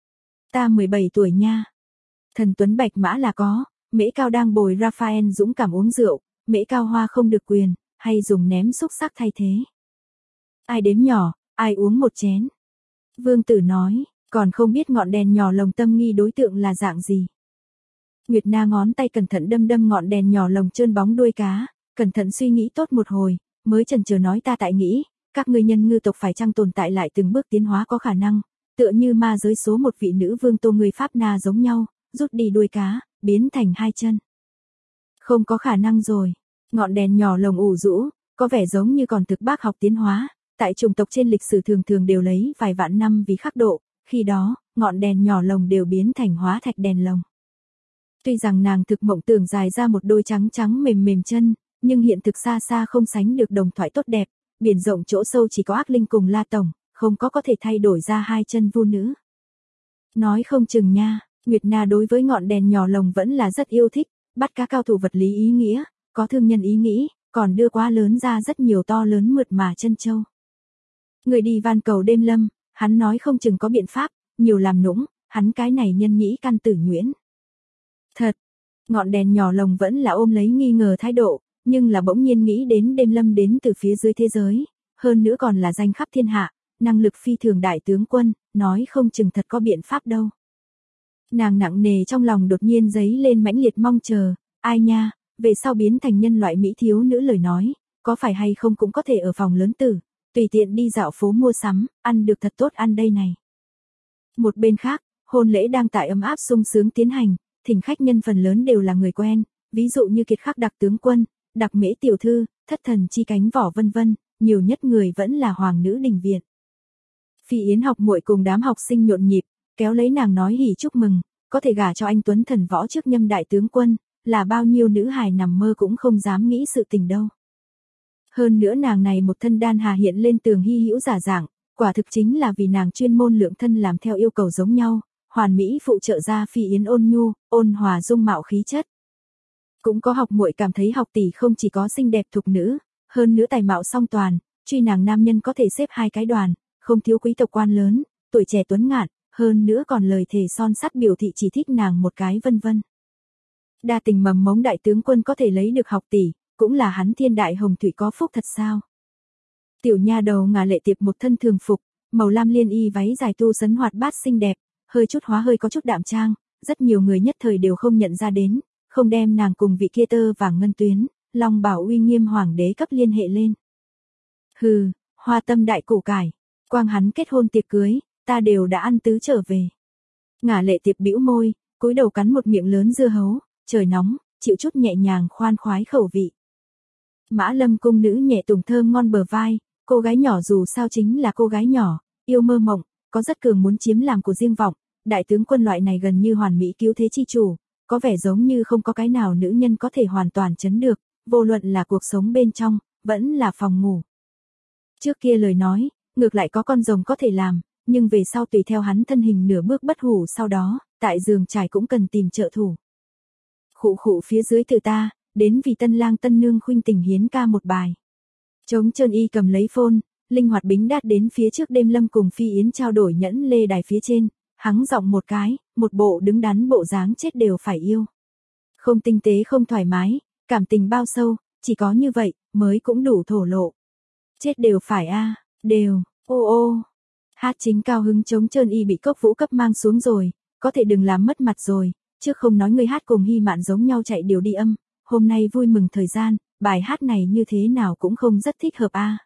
Ta 17 tuổi nha. Thần Tuấn Bạch Mã là có, Mễ Cao đang bồi Raphael dũng cảm uống rượu, Mễ Cao Hoa không được quyền, hay dùng ném xúc sắc thay thế. Ai đếm nhỏ, ai uống một chén. Vương tử nói, còn không biết ngọn đèn nhỏ lồng tâm nghi đối tượng là dạng gì. Nguyệt Na ngón tay cẩn thận đâm đâm ngọn đèn nhỏ lồng trơn bóng đuôi cá, cẩn thận suy nghĩ tốt một hồi, mới chần chờ nói ta tại nghĩ, các ngươi nhân ngư tộc phải chăng tồn tại lại từng bước tiến hóa có khả năng, tựa như ma giới số một vị nữ vương Tô người Pháp Na giống nhau, rút đi đuôi cá, biến thành hai chân. Không có khả năng rồi, ngọn đèn nhỏ lồng ủ rũ, có vẻ giống như còn thực bác học tiến hóa, tại chủng tộc trên lịch sử thường thường đều lấy vài vạn năm vì khắc độ, khi đó, ngọn đèn nhỏ lồng đều biến thành hóa thạch đèn lồng. Tuy rằng nàng thực mộng tưởng dài ra một đôi trắng trắng mềm mềm chân, nhưng hiện thực xa xa không sánh được đồng thoại tốt đẹp, biển rộng chỗ sâu chỉ có ác linh cùng La Tổng, không có thể thay đổi ra hai chân vu nữ. Nói không chừng nha, Nguyệt Na đối với ngọn đèn nhỏ lồng vẫn là rất yêu thích, bắt cá cao thủ vật lý ý nghĩa, có thương nhân ý nghĩ, còn đưa quá lớn ra rất nhiều to lớn mượt mà chân châu. Người đi van cầu Đêm Lâm, hắn nói không chừng có biện pháp, nhiều làm nũng, hắn cái này nhân nhĩ căn tử nhuyễn. Thật, ngọn đèn nhỏ lồng vẫn là ôm lấy nghi ngờ thái độ, nhưng là bỗng nhiên nghĩ đến Đêm Lâm đến từ phía dưới thế giới, hơn nữa còn là danh khắp thiên hạ, năng lực phi thường đại tướng quân, nói không chừng thật có biện pháp đâu. Nàng nặng nề trong lòng đột nhiên dấy lên mãnh liệt mong chờ, ai nha, về sau biến thành nhân loại mỹ thiếu nữ lời nói, có phải hay không cũng có thể ở phòng lớn tử, tùy tiện đi dạo phố mua sắm, ăn được thật tốt ăn đây này. Một bên khác, hôn lễ đang tại ấm áp sung sướng tiến hành, thỉnh khách nhân phần lớn đều là người quen, ví dụ như Kiệt Khắc đặc tướng quân, Đặc Mễ tiểu thư, Thất thần chi cánh vỏ vân vân, nhiều nhất người vẫn là hoàng nữ đình viện. Phi Yến học muội cùng đám học sinh nhộn nhịp, kéo lấy nàng nói hỉ chúc mừng, có thể gả cho anh Tuấn thần võ trước Nhâm đại tướng quân, là bao nhiêu nữ hài nằm mơ cũng không dám nghĩ sự tình đâu. Hơn nữa nàng này một thân đan hà hiện lên tường hy hữu giả dạng, quả thực chính là vì nàng chuyên môn lượng thân làm theo yêu cầu giống nhau, hoàn mỹ phụ trợ ra Phi Yến ôn nhu, ôn hòa dung mạo khí chất. Cũng có học muội cảm thấy học tỷ không chỉ có xinh đẹp thục nữ, hơn nữa tài mạo song toàn, truy nàng nam nhân có thể xếp hai cái đoàn, không thiếu quý tộc quan lớn, tuổi trẻ tuấn ngạn, hơn nữa còn lời thề son sắt biểu thị chỉ thích nàng một cái vân vân. Đa tình mầm mống đại tướng quân có thể lấy được học tỷ, cũng là hắn thiên đại hồng thủy có phúc thật sao. Tiểu nha đầu Ngà Lệ Tiệp một thân thường phục, màu lam liên y váy dài tu sấn hoạt bát xinh đẹp, hơi chút hóa hơi có chút đạm trang, rất nhiều người nhất thời đều không nhận ra đến, không đem nàng cùng vị kia tơ vàng ngân tuyến, long bảo uy nghiêm hoàng đế cấp liên hệ lên. Hừ, hoa tâm đại củ cải, quang hắn kết hôn tiệc cưới, ta đều đã ăn tứ trở về. Ngà Lệ Tiệp bĩu môi, cúi đầu cắn một miệng lớn dưa hấu, trời nóng, chịu chút nhẹ nhàng khoan khoái khẩu vị. Mã Lâm cung nữ nhẹ tùng thơm ngon bờ vai, cô gái nhỏ dù sao chính là cô gái nhỏ, yêu mơ mộng, có rất cường muốn chiếm làm của riêng vọng, đại tướng quân loại này gần như hoàn mỹ cứu thế chi chủ, có vẻ giống như không có cái nào nữ nhân có thể hoàn toàn chấn được, vô luận là cuộc sống bên trong, vẫn là phòng ngủ. Trước kia lời nói, ngược lại có con rồng có thể làm, nhưng về sau tùy theo hắn thân hình nửa bước bất hủ sau đó, tại giường trải cũng cần tìm trợ thủ. Khụ khụ phía dưới từ ta, đến vì tân lang tân nương khuynh tình hiến ca một bài. Trống trơn y cầm lấy phone, linh hoạt bính đát đến phía trước đêm lâm cùng Phi Yến trao đổi nhẫn lê đài phía trên, hắng giọng một cái, một bộ đứng đắn bộ dáng chết đều phải yêu. Không tinh tế không thoải mái, cảm tình bao sâu, chỉ có như vậy, mới cũng đủ thổ lộ. Chết đều phải a, đều, ô ô. Hát chính cao hứng trống trơn y bị Cốc Vũ cấp mang xuống rồi, có thể đừng làm mất mặt rồi, trước không nói người hát cùng Hy Mạn giống nhau chạy điều đi âm, hôm nay vui mừng thời gian, bài hát này như thế nào cũng không rất thích hợp a.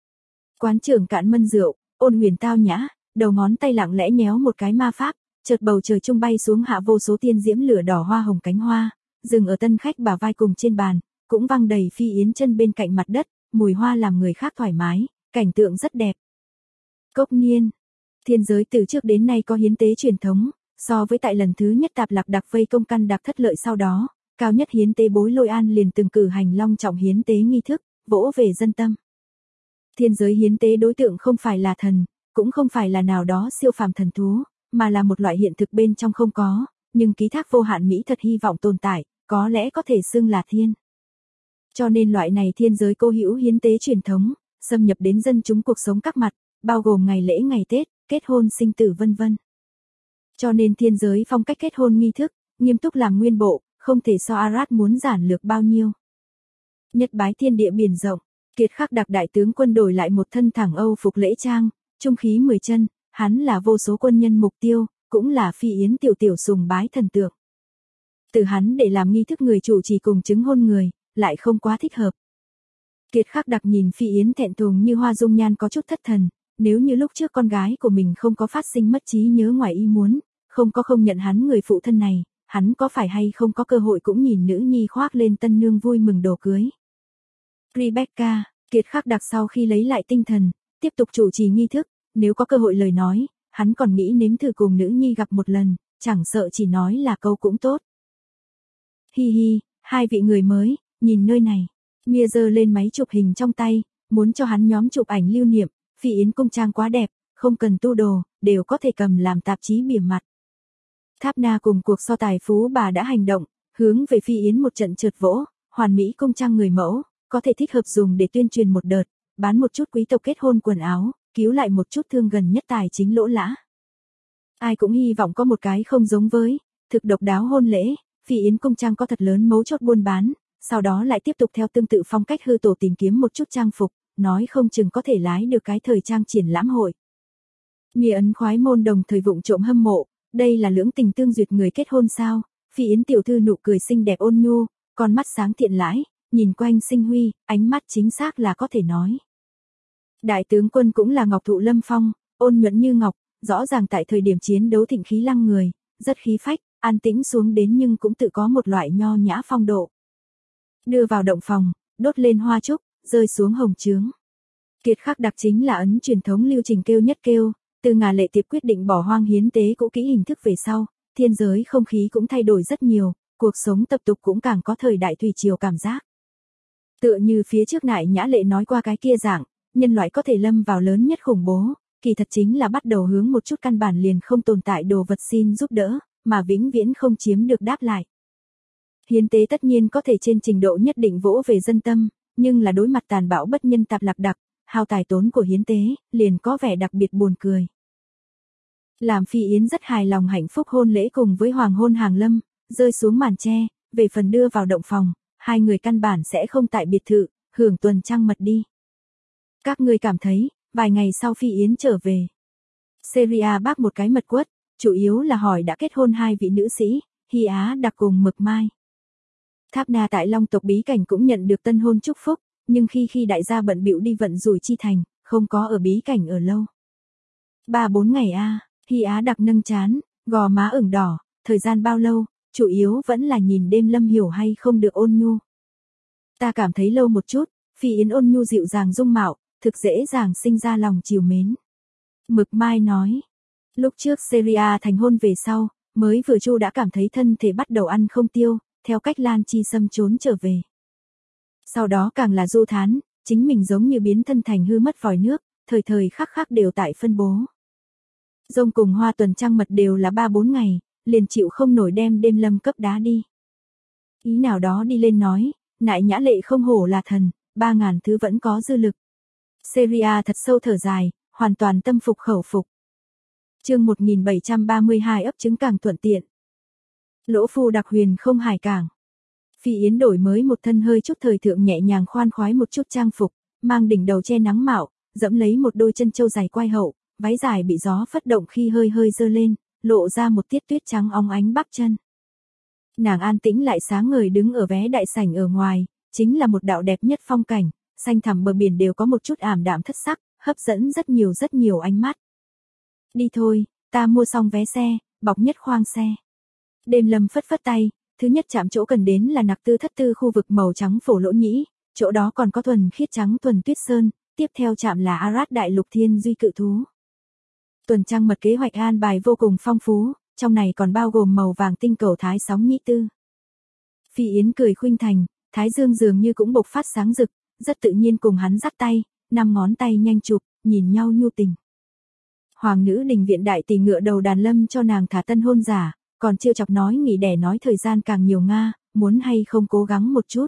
Quán trưởng cạn mân rượu, Ôn Huyền tao nhã, đầu ngón tay lặng lẽ nhéo một cái ma pháp, chợt bầu trời trung bay xuống hạ vô số tiên diễm lửa đỏ hoa hồng cánh hoa, dừng ở tân khách bả vai cùng trên bàn, cũng văng đầy Phi Yến chân bên cạnh mặt đất, mùi hoa làm người khác thoải mái, cảnh tượng rất đẹp. Cốc Niên, thiên giới từ trước đến nay có hiến tế truyền thống, so với tại lần thứ nhất Tạp Lạc Đặc vây công Căn Đặc thất lợi sau đó, cao nhất hiến tế Bối Lôi An liền từng cử hành long trọng hiến tế nghi thức, vỗ về dân tâm. Thiên giới hiến tế đối tượng không phải là thần, cũng không phải là nào đó siêu phàm thần thú, mà là một loại hiện thực bên trong không có, nhưng ký thác vô hạn mỹ thật hy vọng tồn tại, có lẽ có thể xưng là thiên. Cho nên loại này thiên giới cố hữu hiến tế truyền thống, xâm nhập đến dân chúng cuộc sống các mặt, bao gồm ngày lễ ngày Tết, kết hôn sinh tử vân vân. Cho nên thiên giới phong cách kết hôn nghi thức, nghiêm túc làm nguyên bộ, không thể so Arad muốn giản lược bao nhiêu. Nhất bái thiên địa biển rộng, Kiệt Khắc Đặc đại tướng quân đổi lại một thân thẳng Âu phục lễ trang, trung khí 10 chân, hắn là vô số quân nhân mục tiêu, cũng là Phi Yến tiểu tiểu sùng bái thần tượng. Từ hắn để làm nghi thức người chủ trì cùng chứng hôn người, lại không quá thích hợp. Kiệt Khắc Đặc nhìn Phi Yến thẹn thùng như hoa dung nhan có chút thất thần, nếu như lúc trước con gái của mình không có phát sinh mất trí nhớ ngoài ý muốn, không có không nhận hắn người phụ thân này, hắn có phải hay không có cơ hội cũng nhìn nữ nhi khoác lên tân nương vui mừng đồ cưới. Rebecca, Kiệt Khắc Đặc sau khi lấy lại tinh thần, tiếp tục chủ trì nghi thức, nếu có cơ hội lời nói, hắn còn nghĩ nếm thử cùng nữ nhi gặp một lần, chẳng sợ chỉ nói là câu cũng tốt. Hi hi, hai vị người mới, nhìn nơi này. Mia giơ lên máy chụp hình trong tay, muốn cho hắn nhóm chụp ảnh lưu niệm, Phi Yến cung trang quá đẹp, không cần tu đồ, đều có thể cầm làm tạp chí bìa mặt. Tháp Na cùng cuộc so tài phú bà đã hành động, hướng về Phi Yến một trận trượt vỗ, hoàn mỹ cung trang người mẫu, có thể thích hợp dùng để tuyên truyền một đợt, bán một chút quý tộc kết hôn quần áo, cứu lại một chút thương gần nhất tài chính lỗ lã. Ai cũng hy vọng có một cái không giống với, thực độc đáo hôn lễ, Phi Yến cung trang có thật lớn mấu chốt buôn bán, sau đó lại tiếp tục theo tương tự phong cách hư tổ tìm kiếm một chút trang phục, nói không chừng có thể lái được cái thời trang triển lãm hội. Mia ấn khoái môn đồng thời vụng trộm hâm mộ, đây là lưỡng tình tương duyệt người kết hôn sao? Phi Yến tiểu thư nụ cười xinh đẹp ôn nhu, con mắt sáng thiện lãi, nhìn quanh sinh huy, ánh mắt chính xác là có thể nói. Đại tướng quân cũng là ngọc thụ lâm phong, ôn nhuận như ngọc, rõ ràng tại thời điểm chiến đấu thịnh khí lăng người, rất khí phách, an tĩnh xuống đến nhưng cũng tự có một loại nho nhã phong độ. Đưa vào động phòng, đốt lên hoa trúc, rơi xuống hồng trướng. Kiệt Khắc Đặc chính là ấn truyền thống lưu trình kêu nhất kêu, từ Ngà Lệ Tiệp quyết định bỏ hoang hiến tế cũ kỹ hình thức về sau, thiên giới không khí cũng thay đổi rất nhiều, cuộc sống tập tục cũng càng có thời đại thủy triều cảm giác. Tựa như phía trước Nại Nhã Lệ nói qua cái kia dạng, nhân loại có thể lâm vào lớn nhất khủng bố, kỳ thật chính là bắt đầu hướng một chút căn bản liền không tồn tại đồ vật xin giúp đỡ, mà vĩnh viễn không chiếm được đáp lại. Hiến tế tất nhiên có thể trên trình độ nhất định vỗ về dân tâm, nhưng là đối mặt tàn bạo bất nhân Tạp Lạc Đặc, hao tài tốn của hiến tế, liền có vẻ đặc biệt buồn cười. Làm Phi Yến rất hài lòng hạnh phúc hôn lễ cùng với hoàng hôn hàng lâm, rơi xuống màn che, về phần đưa vào động phòng, hai người căn bản sẽ không tại biệt thự, hưởng tuần trăng mật đi. Các ngươi cảm thấy, vài ngày sau Phi Yến trở về. Seria bác một cái mật quất, chủ yếu là hỏi đã kết hôn hai vị nữ sĩ, Hy Á Đặc cùng Mực Mai. Tháp Na tại Long tộc bí cảnh cũng nhận được tân hôn chúc phúc, nhưng khi đại gia bận bịu đi vận rủi chi thành, không có ở bí cảnh ở lâu. 3-4 ngày a, Hy Á Đặc nâng chán, gò má ửng đỏ, thời gian bao lâu, chủ yếu vẫn là nhìn đêm Lâm hiểu hay không được ôn nhu. Ta cảm thấy lâu một chút, Phi Yến ôn nhu dịu dàng dung mạo, thực dễ dàng sinh ra lòng chiều mến. Mực Mai nói, lúc trước Seria thành hôn về sau, mới vừa Chu đã cảm thấy thân thể bắt đầu ăn không tiêu, theo cách Lan Chi Sâm trốn trở về. Sau đó càng là du thán, chính mình giống như biến thân thành hư mất vòi nước, thời thời khắc khắc đều tại phân bố. Rông cùng hoa tuần trăng mật đều là 3-4 ngày, liền chịu không nổi đem đêm Lâm cấp đá đi. Ý nào đó đi lên nói, nại nhã lệ không hổ là thần, 3.000 thứ vẫn có dư lực. Seria thật sâu thở dài, hoàn toàn tâm phục khẩu phục. Chương 1732 ấp trứng càng thuận tiện. Lỗ phu đặc huyền không hải cảng. Phi Yến đổi mới một thân hơi chút thời thượng nhẹ nhàng khoan khoái một chút trang phục, mang đỉnh đầu che nắng mạo, dẫm lấy một đôi chân châu dài quai hậu, váy dài bị gió phất động khi hơi hơi dơ lên, lộ ra một tiết tuyết trắng óng ánh bắp chân. Nàng an tĩnh lại sáng ngời đứng ở vé đại sảnh ở ngoài, chính là một đạo đẹp nhất phong cảnh, xanh thẳm bờ biển đều có một chút ảm đạm thất sắc, hấp dẫn rất nhiều ánh mắt. Đi thôi, ta mua xong vé xe, bọc nhất khoang xe. Đêm Lâm phất phất tay, thứ nhất chạm chỗ cần đến là Nặc Tư Thất Tư khu vực màu trắng phổ lỗ nhĩ, chỗ đó còn có thuần khiết trắng thuần tuyết sơn, tiếp theo chạm là Arad đại lục thiên duy cự thú. Tuần trăng mật kế hoạch an bài vô cùng phong phú, trong này còn bao gồm màu vàng tinh cầu Thái Sóng Nhĩ Tư. Phi Yến cười khuynh thành, Thái Dương dường như cũng bộc phát sáng rực, rất tự nhiên cùng hắn dắt tay, 5 ngón tay nhanh chụp, nhìn nhau nhu tình. Hoàng nữ đình viện đại tỷ ngựa đầu đàn lâm cho nàng thả tân hôn giả, còn trêu chọc nói nghỉ đẻ nói thời gian càng nhiều Nga, muốn hay không cố gắng một chút.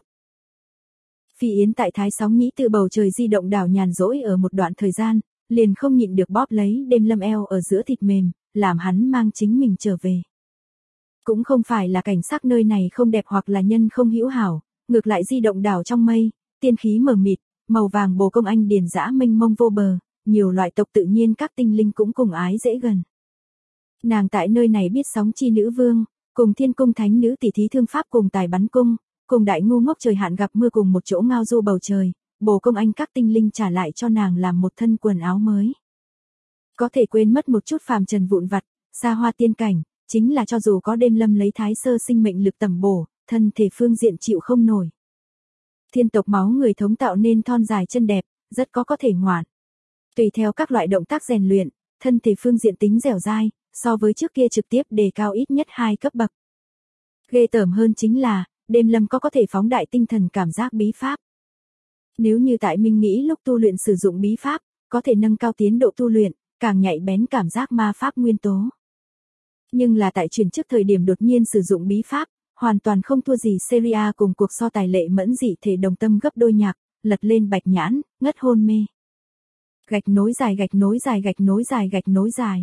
Phi Yến tại Thái Sóng Nhĩ Tư bầu trời di động đảo nhàn rỗi ở một đoạn thời gian, liền không nhịn được bóp lấy đêm Lâm eo ở giữa thịt mềm, làm hắn mang chính mình trở về. Cũng không phải là cảnh sắc nơi này không đẹp hoặc là nhân không hữu hảo, ngược lại di động đảo trong mây, tiên khí mờ mịt, màu vàng bồ công anh điền dã mênh mông vô bờ, nhiều loại tộc tự nhiên các tinh linh cũng cùng ái dễ gần. Nàng tại nơi này biết sóng chi nữ vương, cùng thiên cung thánh nữ tỷ thí thương pháp cùng tài bắn cung, cùng đại ngu ngốc trời hạn gặp mưa cùng một chỗ ngao du bầu trời, bồ công anh các tinh linh trả lại cho nàng làm một thân quần áo mới. Có thể quên mất một chút phàm trần vụn vặt, xa hoa tiên cảnh, chính là cho dù có đêm Lâm lấy thái sơ sinh mệnh lực tầm bổ, thân thể phương diện chịu không nổi. Thiên tộc máu người thống tạo nên thon dài chân đẹp, rất có thể ngoạn. Tùy theo các loại động tác rèn luyện, thân thể phương diện tính dẻo dai, so với trước kia trực tiếp đề cao ít nhất 2 cấp bậc. Ghê tởm hơn chính là, đêm Lâm có thể phóng đại tinh thần cảm giác bí pháp. Nếu như tại Minh nghĩ lúc tu luyện sử dụng bí pháp, có thể nâng cao tiến độ tu luyện, càng nhạy bén cảm giác ma pháp nguyên tố. Nhưng là tại chuyển chức thời điểm đột nhiên sử dụng bí pháp, hoàn toàn không thua gì Seria cùng cuộc so tài lệ mẫn dị thể đồng tâm gấp đôi nhạc, lật lên bạch nhãn, ngất hôn mê. Gạch nối dài gạch nối dài gạch nối dài gạch nối dài.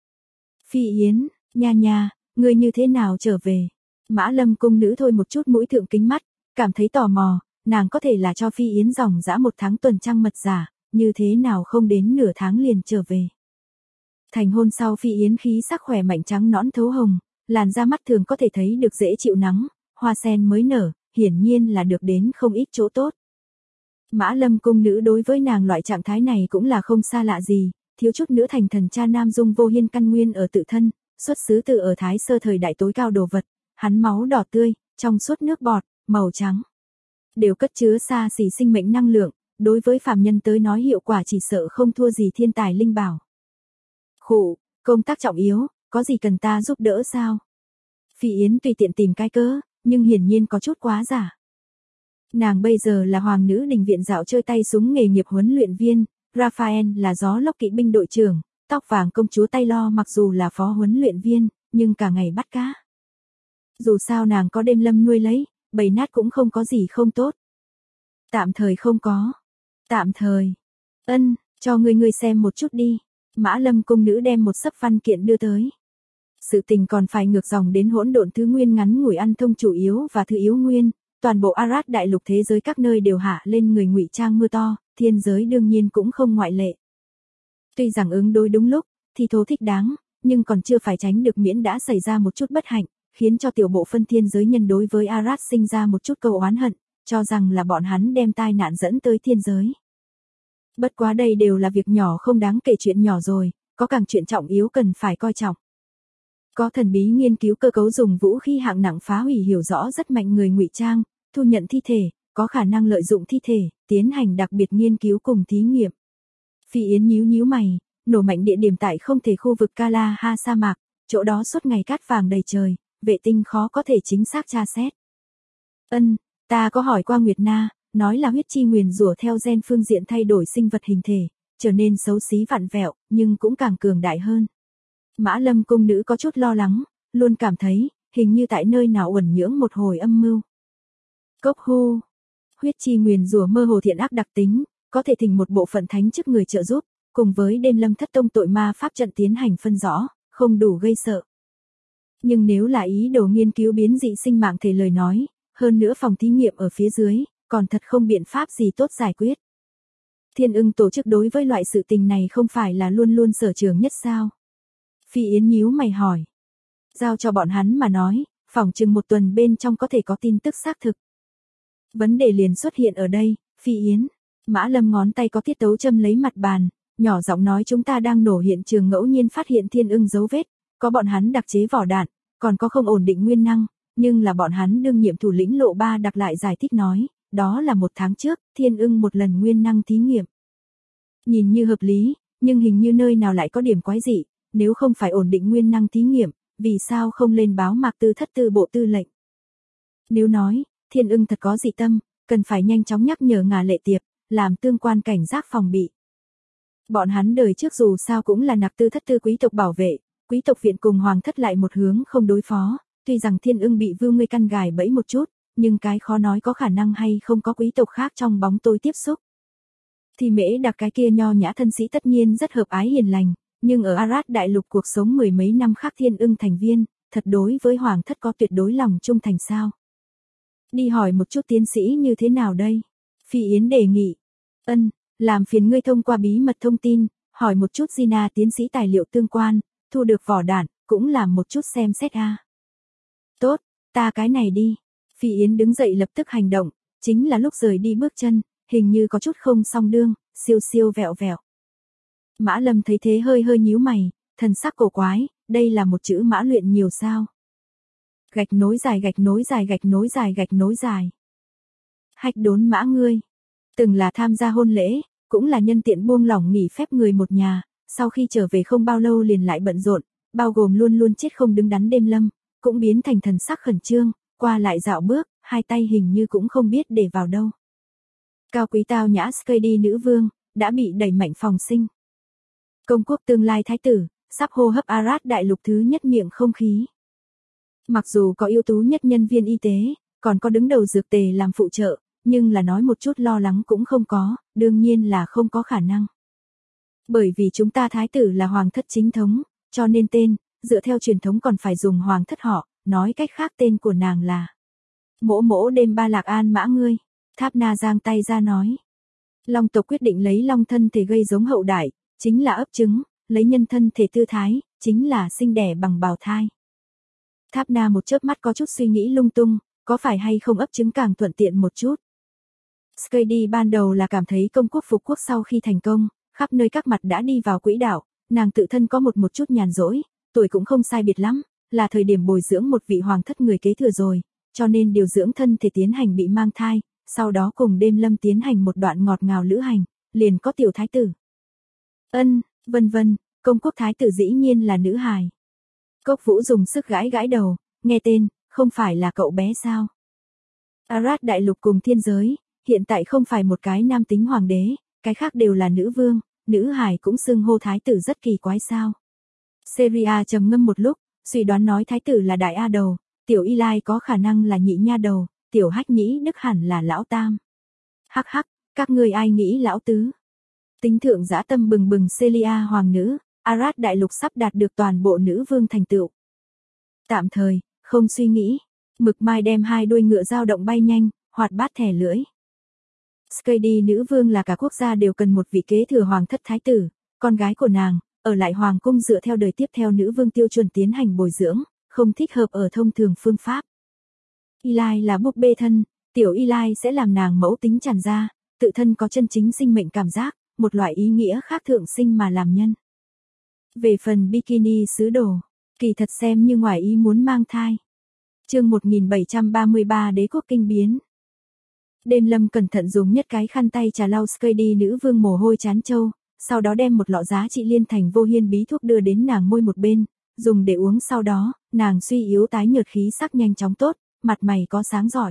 Phi Yến, nha, ngươi như thế nào trở về? Mã Lâm cung nữ thôi một chút mũi thượng kính mắt, cảm thấy tò mò, nàng có thể là cho Phi Yến dòng dã 1 tháng tuần trăng mật giả, như thế nào không đến nửa tháng liền trở về. Thành hôn sau Phi Yến khí sắc khỏe mạnh trắng nõn thấu hồng, làn da mắt thường có thể thấy được dễ chịu nắng, hoa sen mới nở, hiển nhiên là được đến không ít chỗ tốt. Mã Lâm cung nữ đối với nàng loại trạng thái này cũng là không xa lạ gì, thiếu chút nữa thành thần cha nam dung vô hiên căn nguyên ở tự thân, xuất xứ từ ở Thái Sơ thời đại tối cao đồ vật, hắn máu đỏ tươi, trong suốt nước bọt, màu trắng. Đều cất chứa xa xỉ sinh mệnh năng lượng, đối với phàm nhân tới nói hiệu quả chỉ sợ không thua gì thiên tài linh bảo. Khụ, công tác trọng yếu, có gì cần ta giúp đỡ sao? Phi Yến tùy tiện tìm cái cớ, nhưng hiển nhiên có chút quá giả. Nàng bây giờ là hoàng nữ đình viện dạo chơi tay súng nghề nghiệp huấn luyện viên, Raphael là gió lốc kỵ binh đội trưởng, tóc vàng công chúa tay lo mặc dù là phó huấn luyện viên, nhưng cả ngày bắt cá. Dù sao nàng có đêm Lâm nuôi lấy, bầy nát cũng không có gì không tốt. Tạm thời không có. Tạm thời. Cho ngươi xem một chút đi. Mã Lâm cung nữ đem một xấp văn kiện đưa tới. Sự tình còn phải ngược dòng đến hỗn độn thứ nguyên ngắn ngủi ăn thông chủ yếu và thứ yếu nguyên, toàn bộ Arad đại lục thế giới các nơi đều hạ lên người ngụy trang mưa to, thiên giới đương nhiên cũng không ngoại lệ. Tuy rằng ứng đối đúng lúc, thì thố thích đáng, nhưng còn chưa phải tránh được miễn đã xảy ra một chút bất hạnh, khiến cho tiểu bộ phân thiên giới nhân đối với Arad sinh ra một chút câu oán hận, cho rằng là bọn hắn đem tai nạn dẫn tới thiên giới. Bất quá đây đều là việc nhỏ không đáng kể, chuyện nhỏ rồi, có càng chuyện trọng yếu cần phải coi trọng. Có thần bí nghiên cứu cơ cấu dùng vũ khí hạng nặng phá hủy hiểu rõ rất mạnh người ngụy trang, thu nhận thi thể, có khả năng lợi dụng thi thể, tiến hành đặc biệt nghiên cứu cùng thí nghiệm. Phi Yến nhíu mày, nổ mạnh địa điểm tại không thể khu vực Kalaha sa mạc, chỗ đó suốt ngày cát vàng đầy trời, vệ tinh khó có thể chính xác tra xét. Ta có hỏi qua Nguyệt Na, nói là huyết chi nguyền rủa theo gen phương diện thay đổi sinh vật hình thể, trở nên xấu xí vặn vẹo, nhưng cũng càng cường đại hơn. Mã Lâm cung nữ có chút lo lắng, luôn cảm thấy, hình như tại nơi nào uẩn nhưỡng một hồi âm mưu. Cốc hu, huyết chi nguyền rủa mơ hồ thiện ác đặc tính, có thể thỉnh một bộ phận thánh chức người trợ giúp, cùng với đêm lâm thất tông tội ma pháp trận tiến hành phân rõ, không đủ gây sợ. Nhưng nếu là ý đồ nghiên cứu biến dị sinh mạng thể lời nói, hơn nữa phòng thí nghiệm ở phía dưới, còn thật không biện pháp gì tốt giải quyết. Thiên Ưng tổ chức đối với loại sự tình này không phải là luôn luôn sở trường nhất sao? Phi Yến nhíu mày hỏi. Giao cho bọn hắn mà nói, phỏng chừng một tuần bên trong có thể có tin tức xác thực. Vấn đề liền xuất hiện ở đây, Phi Yến. Mã Lâm ngón tay có tiết tấu châm lấy mặt bàn, nhỏ giọng nói chúng ta đang nổ hiện trường ngẫu nhiên phát hiện Thiên Ưng dấu vết, có bọn hắn đặc chế vỏ đạn, còn có không ổn định nguyên năng, nhưng là bọn hắn đương nhiệm thủ lĩnh Lộ Ba đặc lại giải thích nói, đó là 1 tháng trước, Thiên Ưng một lần nguyên năng thí nghiệm. Nhìn như hợp lý, nhưng hình như nơi nào lại có điểm quái dị, nếu không phải ổn định nguyên năng thí nghiệm, vì sao không lên báo Mạc Tư Thất Tư bộ tư lệnh? Nếu nói, Thiên Ưng thật có dị tâm, cần phải nhanh chóng nhắc nhở Ngà Lệ Tiệp, làm tương quan cảnh giác phòng bị. Bọn hắn đời trước dù sao cũng là Nặc Tư Thất Tư quý tộc bảo vệ, quý tộc viện cùng hoàng thất lại một hướng không đối phó, tuy rằng Thiên Ưng bị Vưu Ngươi căn gài bẫy một chút, nhưng cái khó nói có khả năng hay không có quý tộc khác trong bóng tối tiếp xúc. Thì Mễ Đặc cái kia nho nhã thân sĩ tất nhiên rất hợp ái hiền lành, nhưng ở Arad đại lục cuộc sống 10 mấy năm khác Thiên Ưng thành viên, thật đối với hoàng thất có tuyệt đối lòng trung thành sao? Đi hỏi một chút tiến sĩ như thế nào đây? Phi Yến đề nghị. Làm phiền ngươi thông qua bí mật thông tin, hỏi một chút Gina tiến sĩ tài liệu tương quan, thu được vỏ đạn, cũng làm một chút xem xét a. Tốt, ta cái này đi. Phi Yến đứng dậy lập tức hành động, chính là lúc rời đi bước chân, hình như có chút không song đương, siêu vẹo vẹo. Mã Lâm thấy thế hơi nhíu mày, thần sắc cổ quái, đây là một chữ mã luyện nhiều sao? Gạch nối dài. Hạch đốn mã ngươi. Từng là tham gia hôn lễ, cũng là nhân tiện buông lỏng nghỉ phép người một nhà, sau khi trở về không bao lâu liền lại bận rộn, bao gồm luôn chết không đứng đắn đêm lâm, cũng biến thành thần sắc khẩn trương, qua lại dạo bước, hai tay hình như cũng không biết để vào đâu. Cao quý tao nhã Skady nữ vương, đã bị đẩy mạnh phòng sinh. Công quốc tương lai thái tử, sắp hô hấp Arad đại lục thứ nhất miệng không khí. Mặc dù có ưu tú nhất nhân viên y tế, còn có đứng đầu dược tề làm phụ trợ, nhưng là nói một chút lo lắng cũng không có, đương nhiên là không có khả năng. Bởi vì chúng ta thái tử là hoàng thất chính thống, cho nên tên, dựa theo truyền thống còn phải dùng hoàng thất họ, nói cách khác tên của nàng là Mỗ đêm ba lạc an mã ngươi. Tháp Na giang tay ra nói. Long tộc quyết định lấy long thân thể gây giống hậu đại, chính là ấp trứng, lấy nhân thân thể tư thái, chính là sinh đẻ bằng bào thai. Tháp Na một chớp mắt có chút suy nghĩ lung tung, có phải hay không ấp trứng càng thuận tiện một chút. Skady ban đầu là cảm thấy công quốc phục quốc sau khi thành công, khắp nơi các mặt đã đi vào quỹ đạo, nàng tự thân có một chút nhàn rỗi, tuổi cũng không sai biệt lắm, là thời điểm bồi dưỡng một vị hoàng thất người kế thừa rồi, cho nên điều dưỡng thân thể tiến hành bị mang thai, sau đó cùng đêm lâm tiến hành một đoạn ngọt ngào lữ hành, liền có tiểu thái tử. Vân, công quốc thái tử dĩ nhiên là nữ hài. Cốc Vũ dùng sức gãi đầu, nghe tên, không phải là cậu bé sao? Arad đại lục cùng thiên giới, hiện tại không phải một cái nam tính hoàng đế, cái khác đều là nữ vương, nữ hài cũng xưng hô thái tử rất kỳ quái sao? Seria trầm ngâm một lúc, suy đoán nói thái tử là đại A đầu, tiểu Y Lai có khả năng là nhị nha đầu, tiểu Hách nhĩ đức hẳn là lão tam. Hắc, các ngươi ai nghĩ lão tứ? Tính thượng dã tâm bừng Celia hoàng nữ, Arad đại lục sắp đạt được toàn bộ nữ vương thành tựu. Tạm thời, không suy nghĩ. Mực mai đem hai đuôi ngựa dao động bay nhanh, hoạt bát thè lưỡi. Skady nữ vương là cả quốc gia đều cần một vị kế thừa hoàng thất thái tử, con gái của nàng, ở lại hoàng cung dựa theo đời tiếp theo nữ vương tiêu chuẩn tiến hành bồi dưỡng, không thích hợp ở thông thường phương pháp. Eli là búp bê thân, tiểu Eli sẽ làm nàng mẫu tính tràn ra, tự thân có chân chính sinh mệnh cảm giác, một loại ý nghĩa khác thượng sinh mà làm nhân. Về phần bikini sứ đồ, kỳ thật xem như ngoài ý muốn mang thai. Chương 1733 Đế quốc kinh biến. Đêm Lâm cẩn thận dùng nhất cái khăn tay trà lau Skady nữ vương mồ hôi chán trâu, sau đó đem một lọ giá trị liên thành vô hiên bí thuốc đưa đến nàng môi một bên, dùng để uống sau đó, nàng suy yếu tái nhợt khí sắc nhanh chóng tốt, mặt mày có sáng giỏi.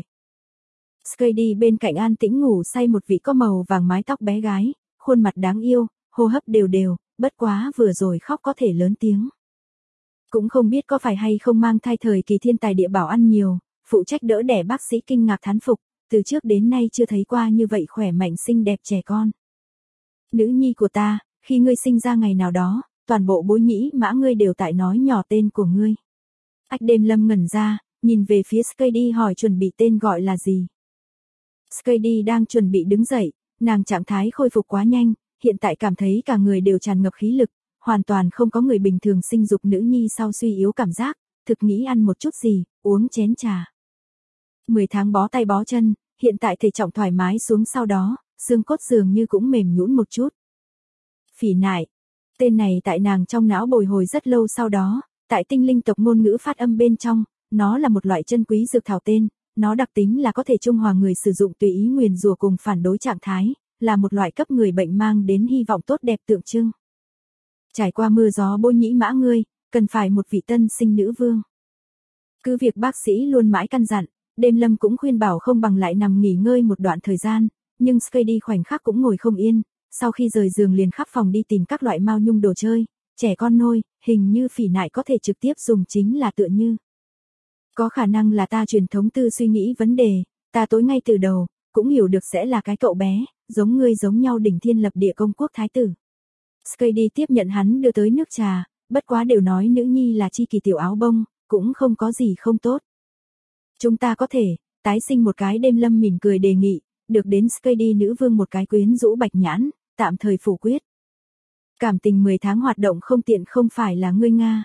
Skady bên cạnh an tĩnh ngủ say một vị có màu vàng mái tóc bé gái, khuôn mặt đáng yêu, hô hấp đều đều, bất quá vừa rồi khóc có thể lớn tiếng. Cũng không biết có phải hay không mang thai thời kỳ thiên tài địa bảo ăn nhiều, phụ trách đỡ đẻ bác sĩ kinh ngạc thán phục, từ trước đến nay chưa thấy qua như vậy khỏe mạnh xinh đẹp trẻ con. Nữ nhi của ta, khi ngươi sinh ra ngày nào đó, toàn bộ Bối Nhĩ Mã ngươi đều tại nói nhỏ tên của ngươi. Ách Đêm Lâm ngẩn ra, nhìn về phía Skady hỏi chuẩn bị tên gọi là gì. Skady đang chuẩn bị đứng dậy, nàng trạng thái khôi phục quá nhanh, hiện tại cảm thấy cả người đều tràn ngập khí lực, hoàn toàn không có người bình thường sinh dục nữ nhi sau suy yếu cảm giác, thực nghĩ ăn một chút gì, uống chén trà. 10 tháng bó tay bó chân, hiện tại thể trọng thoải mái xuống sau đó, xương cốt dường như cũng mềm nhũn một chút. Phỉ nại. Tên này tại nàng trong não bồi hồi rất lâu sau đó, tại tinh linh tộc ngôn ngữ phát âm bên trong, nó là một loại chân quý dược thảo tên, nó đặc tính là có thể trung hòa người sử dụng tùy ý nguyền rủa cùng phản đối trạng thái, là một loại cấp người bệnh mang đến hy vọng tốt đẹp tượng trưng. Trải qua mưa gió Bối Nhĩ Mã ngươi, cần phải một vị tân sinh nữ vương. Cứ việc bác sĩ luôn mãi căn dặn, Đêm Lâm cũng khuyên bảo không bằng lại nằm nghỉ ngơi một đoạn thời gian, nhưng Skady khoảnh khắc cũng ngồi không yên, sau khi rời giường liền khắp phòng đi tìm các loại mao nhung đồ chơi, trẻ con nôi, hình như phỉ nại có thể trực tiếp dùng chính là tựa như. Có khả năng là ta truyền thống tư suy nghĩ vấn đề, ta tối ngay từ đầu, cũng hiểu được sẽ là cái cậu bé, giống ngươi giống nhau đỉnh thiên lập địa công quốc thái tử. Skady tiếp nhận hắn đưa tới nước trà, bất quá đều nói nữ nhi là chi kỳ tiểu áo bông, cũng không có gì không tốt. Chúng ta có thể, tái sinh một cái. Đêm Lâm mỉm cười đề nghị, được đến Skady nữ vương một cái quyến rũ bạch nhãn, tạm thời phủ quyết. Cảm tình 10 tháng hoạt động không tiện không phải là ngươi Nga.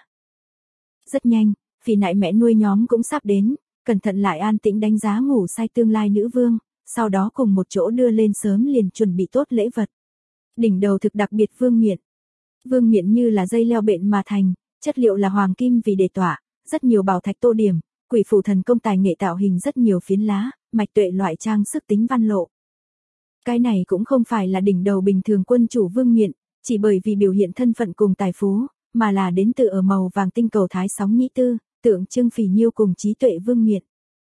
Rất nhanh, phỉ nại mẹ nuôi nhóm cũng sắp đến, cẩn thận lại an tĩnh đánh giá ngủ say tương lai nữ vương, sau đó cùng một chỗ đưa lên sớm liền chuẩn bị tốt lễ vật. Đỉnh đầu thực đặc biệt vương miện. Vương miện như là dây leo bện mà thành, chất liệu là hoàng kim vì đề tỏa, rất nhiều bảo thạch tô điểm, quỷ phủ thần công tài nghệ tạo hình rất nhiều phiến lá, mạch tuệ loại trang sức tính văn lộ. Cái này cũng không phải là đỉnh đầu bình thường quân chủ vương miện, chỉ bởi vì biểu hiện thân phận cùng tài phú, mà là đến từ ở màu vàng tinh cầu thái sóng nhĩ tư, tượng trưng phỉ nhiêu cùng trí tuệ vương miện.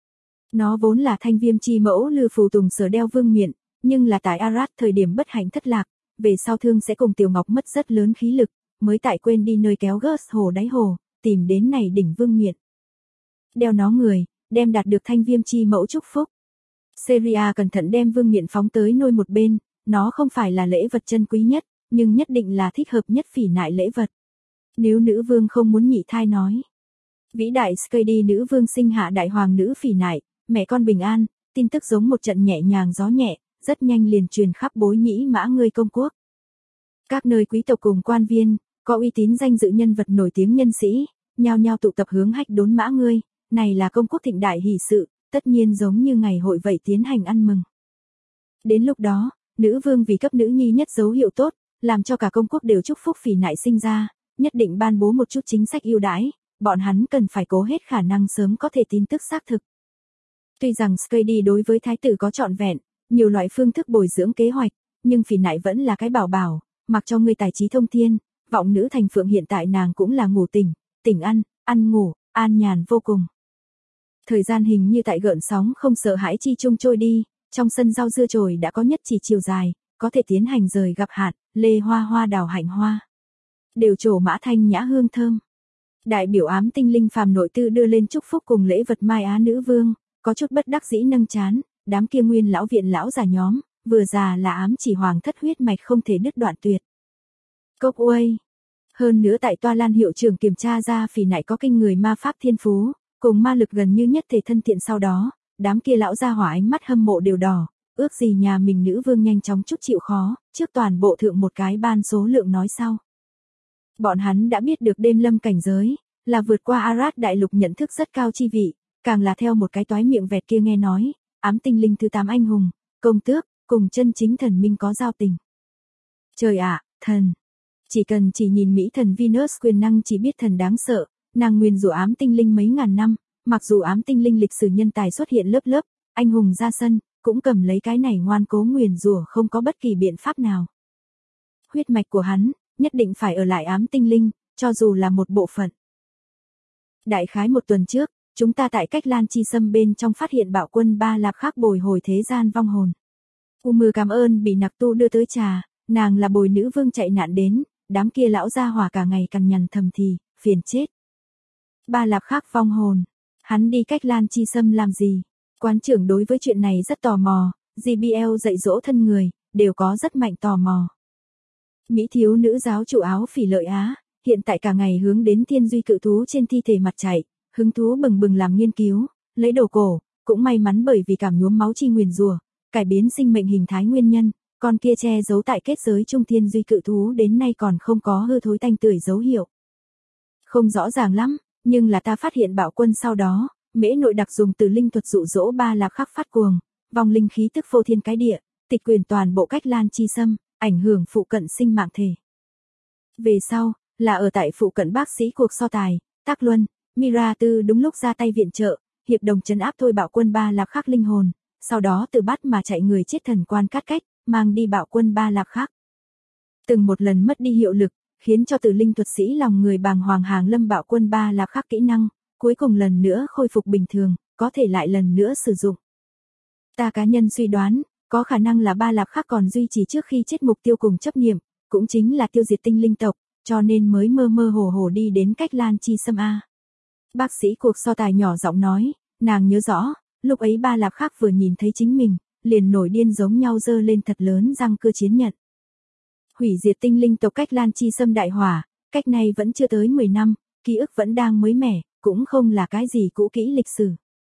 Nó vốn là Thanh Viêm chi mẫu Lư Phù Tùng sở đeo vương miện, nhưng là tại Arad thời điểm bất hạnh thất lạc, về sau thương sẽ cùng Tiểu Ngọc mất rất lớn khí lực, mới tại quên đi nơi kéo gớt hồ đáy hồ, tìm đến này đỉnh vương miện. Đeo nó người, đem đạt được Thanh Viêm chi mẫu chúc phúc. Seria cẩn thận đem vương miện phóng tới nôi một bên, nó không phải là lễ vật chân quý nhất, nhưng nhất định là thích hợp nhất phỉ nại lễ vật. Nếu nữ vương không muốn nhị thai nói. Vĩ đại Skady nữ vương sinh hạ đại hoàng nữ phỉ nại, mẹ con bình an, tin tức giống một trận nhẹ nhàng gió nhẹ, rất nhanh liền truyền khắp Bối Nhĩ Mã ngươi công quốc. Các nơi quý tộc cùng quan viên, có uy tín danh dự nhân vật nổi tiếng nhân sĩ, nhao nhao tụ tập hướng Hách Đốn Mã ngươi, này là công quốc thịnh đại hỷ sự, tất nhiên giống như ngày hội vậy tiến hành ăn mừng. Đến lúc đó, nữ vương vì cấp nữ nhi nhất dấu hiệu tốt, làm cho cả công quốc đều chúc phúc phỉ nại sinh ra, nhất định ban bố một chút chính sách ưu đãi, bọn hắn cần phải cố hết khả năng sớm có thể tin tức xác thực. Tuy rằng Skady đối với thái tử có trọn vẹn, nhiều loại phương thức bồi dưỡng kế hoạch, nhưng phỉ nại vẫn là cái bảo bảo, mặc cho người tài trí thông thiên, vọng nữ thành phượng hiện tại nàng cũng là ngủ tỉnh, tỉnh ăn ngủ, an nhàn vô cùng. Thời gian hình như tại gợn sóng không sợ hãi chi chung trôi đi, trong sân rau dưa chồi đã có nhất chỉ chiều dài, có thể tiến hành rời gặp hạt, lê hoa hoa đào hạnh hoa. Đều trổ mã thanh nhã hương thơm. Đại biểu ám tinh linh phàm nội tư đưa lên chúc phúc cùng lễ vật Mai Á nữ vương, có chút bất đắc dĩ nâng chán, đám kia nguyên lão viện lão già nhóm, vừa già là ám chỉ hoàng thất huyết mạch không thể đứt đoạn tuyệt. Cốc uây. Hơn nữa tại Toa Lan hiệu trưởng kiểm tra ra Phỉ Nại có kinh người ma pháp thiên phú, cùng ma lực gần như nhất thể thân thiện. Sau đó, đám kia lão gia hỏa ánh mắt hâm mộ đều đỏ, ước gì nhà mình nữ vương nhanh chóng chút chịu khó, trước toàn bộ thượng một cái ban số lượng nói sau. Bọn hắn đã biết được đêm lâm cảnh giới, là vượt qua Arad đại lục nhận thức rất cao chi vị, càng là theo một cái toái miệng vẹt kia nghe nói, ám tinh linh thứ 8 anh hùng, công tước, cùng chân chính thần minh có giao tình. Trời ạ, thần! Chỉ nhìn Mỹ thần Venus quyền năng chỉ biết thần đáng sợ, nàng nguyền rủa ám tinh linh mấy ngàn năm, mặc dù ám tinh linh lịch sử nhân tài xuất hiện lớp lớp, anh hùng ra sân, cũng cầm lấy cái này ngoan cố nguyền rủa không có bất kỳ biện pháp nào. Huyết mạch của hắn, nhất định phải ở lại ám tinh linh, cho dù là một bộ phận. Đại khái một tuần trước, chúng ta tại cách Lan Chi Sâm bên trong phát hiện bạo quân Ba Lạp khác bồi hồi thế gian vong hồn. Mưa cảm ơn bị nặc tu đưa tới trà, nàng là bồi nữ vương chạy nạn đến, đám kia lão gia hỏa cả ngày cằn nhằn thầm thì, phiền chết. Ba Lạp khác vong hồn, hắn đi cách Lan Chi Sâm làm gì? Quán trưởng đối với chuyện này rất tò mò, JBL dạy dỗ thân người, đều có rất mạnh tò mò. Mỹ thiếu nữ giáo chủ áo Phỉ Lợi Á, hiện tại cả ngày hướng đến thiên duy cự thú trên thi thể mặt chạy, hứng thú bừng bừng làm nghiên cứu, lấy đồ cổ, cũng may mắn bởi vì cảm nhuốm máu chi nguyền rủa, cải biến sinh mệnh hình thái nguyên nhân, con kia che giấu tại kết giới trung thiên duy cự thú đến nay còn không có hư thối tanh tưởi dấu hiệu. Không rõ ràng lắm, nhưng là ta phát hiện bạo quân sau đó, mễ nội đặc dùng từ linh thuật dụ dỗ Ba Lạp khắc phát cuồng, vòng linh khí tức phô thiên cái địa, tịch quyền toàn bộ cách Lan Chi Sâm, ảnh hưởng phụ cận sinh mạng thể. Về sau, là ở tại phụ cận bác sĩ cuộc so tài, Tác Luân, Mira Tư đúng lúc ra tay viện trợ, hiệp đồng trấn áp thôi bạo quân Ba Lạp khắc linh hồn, sau đó từ bắt mà chạy người chết thần quan cắt cách, mang đi bạo quân Ba Lạp khắc. Từng một lần mất đi hiệu lực, khiến cho từ linh thuật sĩ lòng người bàng hoàng hàng lâm bạo quân Ba Lạp khắc kỹ năng, cuối cùng lần nữa khôi phục bình thường, có thể lại lần nữa sử dụng. Ta cá nhân suy đoán, có khả năng là Ba Lạp khắc còn duy trì trước khi chết mục tiêu cùng chấp niệm, cũng chính là tiêu diệt tinh linh tộc, cho nên mới mơ mơ hồ hồ đi đến cách Lan Chi Sâm A. Bác sĩ cuộc so tài nhỏ giọng nói, nàng nhớ rõ, lúc ấy Ba Lạp khắc vừa nhìn thấy chính mình, liền nổi điên giống nhau giơ lên thật lớn răng cưa chiến nhận. Hủy diệt tinh linh tộc cách Lan Chi Sâm đại hỏa, cách này vẫn chưa tới 10 năm, ký ức vẫn đang mới mẻ, cũng không là cái gì cũ kỹ lịch sử.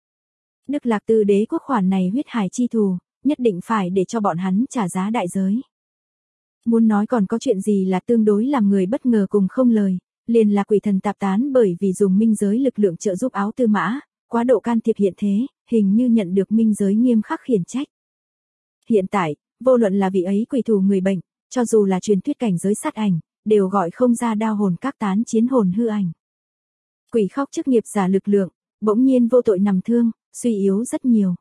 Đức Lạc Tư đế quốc khoản này huyết hải chi thù, nhất định phải để cho bọn hắn trả giá đại giới. Muốn nói còn có chuyện gì là tương đối làm người bất ngờ cùng không lời, liền là quỷ thần tạp tán bởi vì dùng minh giới lực lượng trợ giúp áo tư mã, quá độ can thiệp hiện thế, hình như nhận được minh giới nghiêm khắc khiển trách. Hiện tại, vô luận là vị ấy quỷ thù người bệnh, cho dù là truyền thuyết cảnh giới sát ảnh, đều gọi không ra đao hồn các tán chiến hồn hư ảnh. Quỷ khóc chức nghiệp giả lực lượng, bỗng nhiên vô tội nằm thương, suy yếu rất nhiều.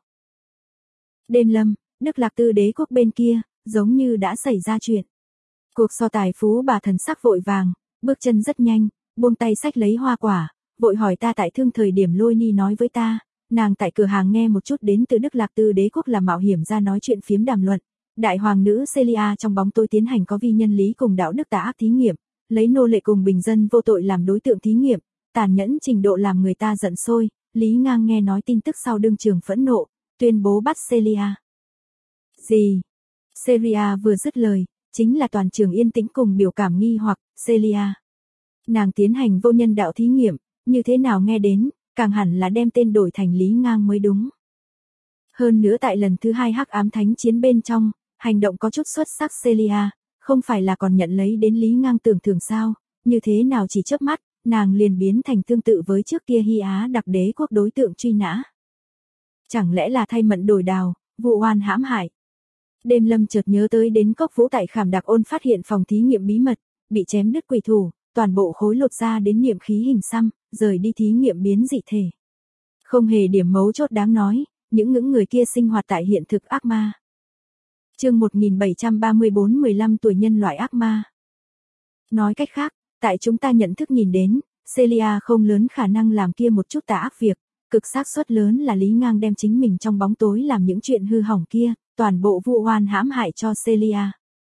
Đêm lâm, Đức Lạc Tư đế quốc bên kia, giống như đã xảy ra chuyện. Cuộc so tài phú bà thần sắc vội vàng, bước chân rất nhanh, buông tay xách lấy hoa quả, vội hỏi ta tại thương thời điểm Lôi Ni nói với ta, nàng tại cửa hàng nghe một chút đến từ Đức Lạc Tư đế quốc là mạo hiểm ra nói chuyện phiếm đàm luận. Đại hoàng nữ Celia trong bóng tối tiến hành có vi nhân lý cùng đạo đức tà ác thí nghiệm, lấy nô lệ cùng bình dân vô tội làm đối tượng thí nghiệm, tàn nhẫn trình độ làm người ta giận sôi. Lý Ngang nghe nói tin tức sau đương trường phẫn nộ, tuyên bố bắt Celia. Gì? Celia vừa dứt lời, chính là toàn trường yên tĩnh cùng biểu cảm nghi hoặc, Celia. Nàng tiến hành vô nhân đạo thí nghiệm, như thế nào nghe đến, càng hẳn là đem tên đổi thành Lý Ngang mới đúng. Hơn nữa tại lần thứ 2 hắc ám thánh chiến bên trong, hành động có chút xuất sắc Celia, không phải là còn nhận lấy đến Lý Ngang tưởng thưởng sao, như thế nào chỉ chớp mắt, nàng liền biến thành tương tự với trước kia Hy Á đặc đế quốc đối tượng truy nã. Chẳng lẽ là thay mận đổi đào, vụ oan hãm hại. Đêm lâm chợt nhớ tới đến cốc vũ tại Khảm Đặc Ôn phát hiện phòng thí nghiệm bí mật, bị chém đứt quỷ thủ, toàn bộ khối lột ra đến niệm khí hình xăm, rời đi thí nghiệm biến dị thể. Không hề điểm mấu chốt đáng nói, những người kia sinh hoạt tại hiện thực ác ma. Chương 1734 15 tuổi nhân loại ác ma. Nói cách khác, tại chúng ta nhận thức nhìn đến, Celia không lớn khả năng làm kia một chút tà ác việc, cực xác suất lớn là Lý Ngang đem chính mình trong bóng tối làm những chuyện hư hỏng kia, toàn bộ vụ oan hãm hại cho Celia.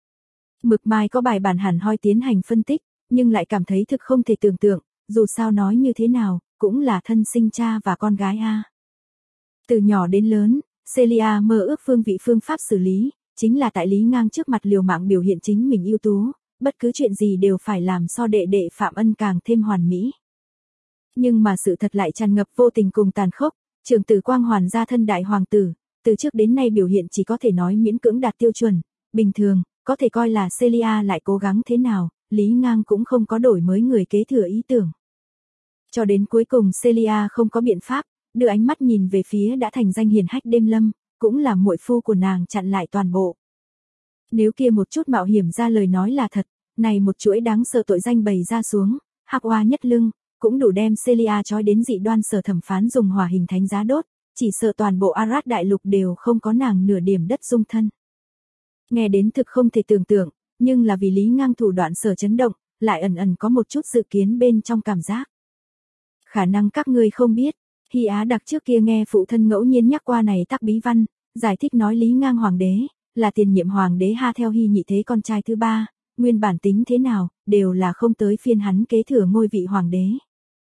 Mực Mai có bài bản hẳn hoi tiến hành phân tích, nhưng lại cảm thấy thực không thể tưởng tượng, dù sao nói như thế nào, cũng là thân sinh cha và con gái a. Từ nhỏ đến lớn, Celia mơ ước phương pháp xử lý, chính là tại Lý Ngang trước mặt liều mạng biểu hiện chính mình ưu tú, bất cứ chuyện gì đều phải làm so đệ đệ Phạm Ân càng thêm hoàn mỹ. Nhưng mà sự thật lại tràn ngập vô tình cùng tàn khốc, trưởng tử Quang Hoàn gia thân đại hoàng tử, từ trước đến nay biểu hiện chỉ có thể nói miễn cưỡng đạt tiêu chuẩn, bình thường, có thể coi là Celia lại cố gắng thế nào, Lý Ngang cũng không có đổi mới người kế thừa ý tưởng. Cho đến cuối cùng Celia không có biện pháp, đưa ánh mắt nhìn về phía đã thành danh hiển hách Đêm Lâm, cũng là muội phu của nàng chặn lại toàn bộ. Nếu kia một chút mạo hiểm ra lời nói là thật, này một chuỗi đáng sợ tội danh bày ra xuống, hắc oa nhất lưng, cũng đủ đem Celia trói đến dị đoan sở thẩm phán dùng hỏa hình thánh giá đốt, chỉ sợ toàn bộ Arad đại lục đều không có nàng nửa điểm đất dung thân. Nghe đến thực không thể tưởng tượng, nhưng là vì Lý Ngang thủ đoạn sở chấn động, lại ẩn ẩn có một chút dự kiến bên trong cảm giác. Khả năng các ngươi không biết, Hy Á Đặc trước kia nghe phụ thân ngẫu nhiên nhắc qua này tắc bí văn, giải thích nói Lý Ngang hoàng đế, là tiền nhiệm hoàng đế Ha theo Hy nhị thế con trai thứ ba, nguyên bản tính thế nào, đều là không tới phiên hắn kế thừa ngôi vị hoàng đế.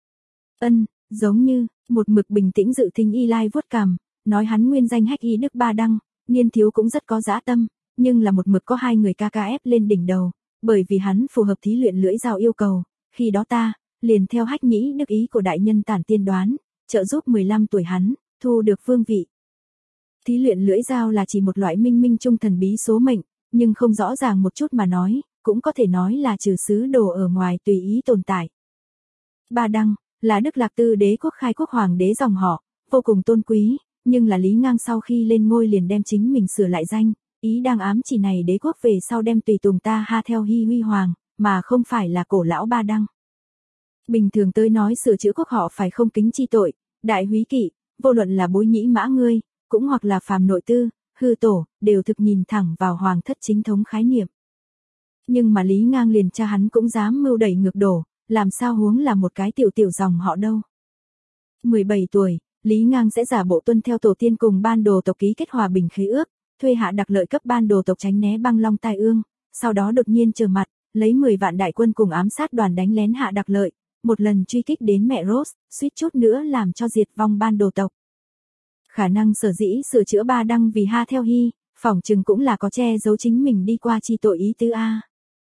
Giống như, một mực bình tĩnh dự thính Y Lai vuốt cằm, nói hắn nguyên danh Hách Y Đức Ba Đăng, niên thiếu cũng rất có dã tâm, nhưng là một mực có hai người ca ép lên đỉnh đầu, bởi vì hắn phù hợp thí luyện lưỡi dao yêu cầu, khi đó ta, liền theo Hách Nhĩ Đức ý của đại nhân tản tiên đoán, trợ giúp 15 tuổi hắn, thu được vương vị. Thí luyện lưỡi dao là chỉ một loại minh minh trung thần bí số mệnh, nhưng không rõ ràng một chút mà nói, cũng có thể nói là trừ sứ đồ ở ngoài tùy ý tồn tại. Ba Đăng, là Đức Lạc Tư đế quốc khai quốc hoàng đế dòng họ, vô cùng tôn quý, nhưng là Lý Ngang sau khi lên ngôi liền đem chính mình sửa lại danh, ý đang ám chỉ này đế quốc về sau đem tùy tùng ta Ha theo Hy huy hoàng, mà không phải là cổ lão Ba Đăng. Bình thường tới nói sửa chữa quốc họ phải không kính chi tội, đại húy kỵ, vô luận là bối nhĩ mã ngươi, cũng hoặc là phàm nội tư, hư tổ, đều thực nhìn thẳng vào hoàng thất chính thống khái niệm. Nhưng mà Lý Ngang liền cha hắn cũng dám mưu đẩy ngược đổ, làm sao huống là một cái tiểu dòng họ đâu. 17 tuổi, Lý Ngang sẽ giả bộ tuân theo tổ tiên cùng ban đồ tộc ký kết hòa bình khế ước, thuê Hạ Đặc Lợi cấp ban đồ tộc tránh né băng long tai ương, sau đó đột nhiên trở mặt, lấy 10 vạn đại quân cùng ám sát đoàn đánh lén Hạ Đặc Lợi, một lần truy kích đến mẹ Rose, suýt chút nữa làm cho diệt vong ban đồ tộc. Khả năng sở dĩ sửa chữa Ba Đăng vì Ha theo Hy, phỏng chừng cũng là có che giấu chính mình đi qua chi tội ý tứ A.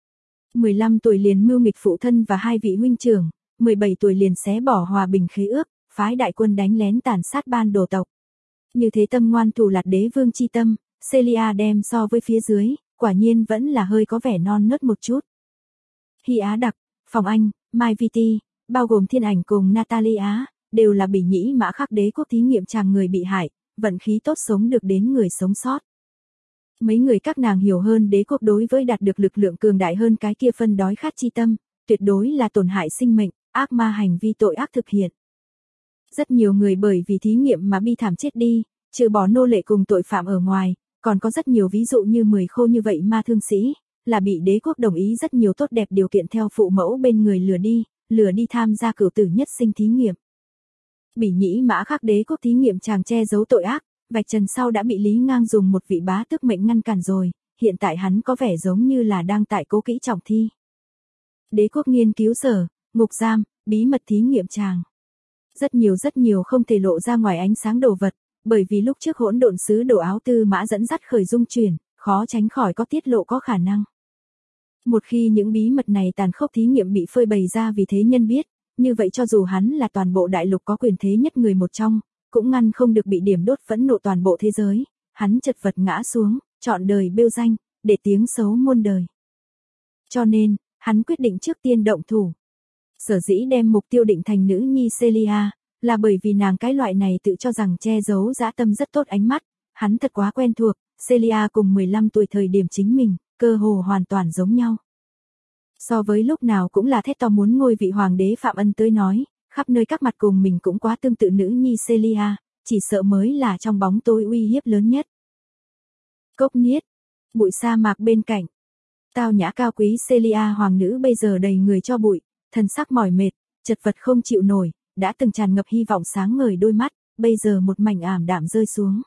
15 tuổi liền mưu nghịch phụ thân và hai vị huynh trưởng, 17 tuổi liền xé bỏ hòa bình khế ước, phái đại quân đánh lén tàn sát ban đồ tộc. Như thế tâm ngoan thủ lạt đế vương chi tâm, Celia đem so với phía dưới, quả nhiên vẫn là hơi có vẻ non nớt một chút. Hy Á Đặc, Phòng Anh, Mai Viti, bao gồm Thiên Ảnh cùng Natalia, đều là bỉ nhĩ mã khắc đế quốc thí nghiệm chàng người bị hại, vận khí tốt sống được đến người sống sót. Mấy người các nàng hiểu hơn đế quốc đối với đạt được lực lượng cường đại hơn cái kia phân đói khát chi tâm, tuyệt đối là tổn hại sinh mệnh, ác ma hành vi tội ác thực hiện. Rất nhiều người bởi vì thí nghiệm mà bi thảm chết đi, trừ bỏ nô lệ cùng tội phạm ở ngoài, còn có rất nhiều ví dụ như 10 khô như vậy ma thương sĩ, là bị đế quốc đồng ý rất nhiều tốt đẹp điều kiện theo phụ mẫu bên người lừa đi tham gia cửu tử nhất sinh thí nghiệm. Bỉ nhĩ mã khắc đế quốc thí nghiệm chàng che giấu tội ác, vạch trần sau đã bị Lý Ngang dùng một vị bá tước mệnh ngăn cản rồi, hiện tại hắn có vẻ giống như là đang tại cố kỹ trọng thi. Đế quốc nghiên cứu sở, ngục giam, bí mật thí nghiệm chàng. Rất nhiều không thể lộ ra ngoài ánh sáng đồ vật, bởi vì lúc trước hỗn độn sứ đồ áo tư mã dẫn dắt khởi dung chuyển, khó tránh khỏi có tiết lộ có khả năng. Một khi những bí mật này tàn khốc thí nghiệm bị phơi bày ra vì thế nhân biết, như vậy cho dù hắn là toàn bộ đại lục có quyền thế nhất người một trong, cũng ngăn không được bị điểm đốt phẫn nộ toàn bộ thế giới, hắn chật vật ngã xuống, chọn đời bêu danh, để tiếng xấu muôn đời. Cho nên, hắn quyết định trước tiên động thủ. Sở dĩ đem mục tiêu định thành nữ nhi Celia, là bởi vì nàng cái loại này tự cho rằng che giấu dã tâm rất tốt ánh mắt, hắn thật quá quen thuộc, Celia cùng 15 tuổi thời điểm chính mình, cơ hồ hoàn toàn giống nhau. So với lúc nào cũng là thét to muốn ngôi vị hoàng đế Phạm Ân tới nói, khắp nơi các mặt cùng mình cũng quá tương tự nữ nhi Celia, chỉ sợ mới là trong bóng tối uy hiếp lớn nhất. Cốc Niết, bụi sa mạc bên cạnh. Tao nhã cao quý Celia hoàng nữ bây giờ đầy người cho bụi, thân sắc mỏi mệt, chật vật không chịu nổi, đã từng tràn ngập hy vọng sáng ngời đôi mắt, bây giờ một mảnh ảm đạm rơi xuống.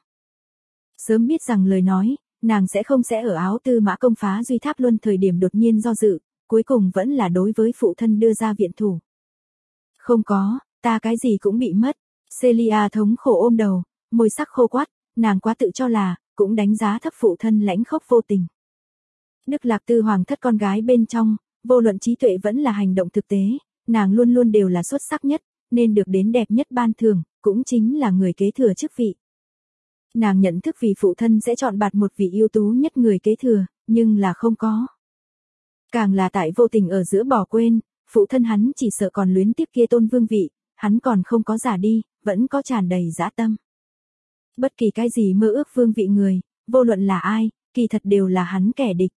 Sớm biết rằng lời nói, nàng sẽ ở áo tư mã công phá Duy Tháp Luân thời điểm đột nhiên do dự, cuối cùng vẫn là đối với phụ thân đưa ra viện thủ. Không có, ta cái gì cũng bị mất. Celia thống khổ ôm đầu, môi sắc khô quắt, nàng quá tự cho là, cũng đánh giá thấp phụ thân lãnh khốc vô tình. Đức Lạc Tư hoàng thất con gái bên trong, vô luận trí tuệ vẫn là hành động thực tế, nàng luôn luôn đều là xuất sắc nhất, nên được đến đẹp nhất ban thưởng, cũng chính là người kế thừa chức vị. Nàng nhận thức vì phụ thân sẽ chọn bạt một vị ưu tú nhất người kế thừa, nhưng là không có. Càng là tại vô tình ở giữa bỏ quên, phụ thân hắn chỉ sợ còn luyến tiếc kia tôn vương vị, hắn còn không có già đi, vẫn có tràn đầy dã tâm. Bất kỳ cái gì mơ ước vương vị người, vô luận là ai, kỳ thật đều là hắn kẻ địch.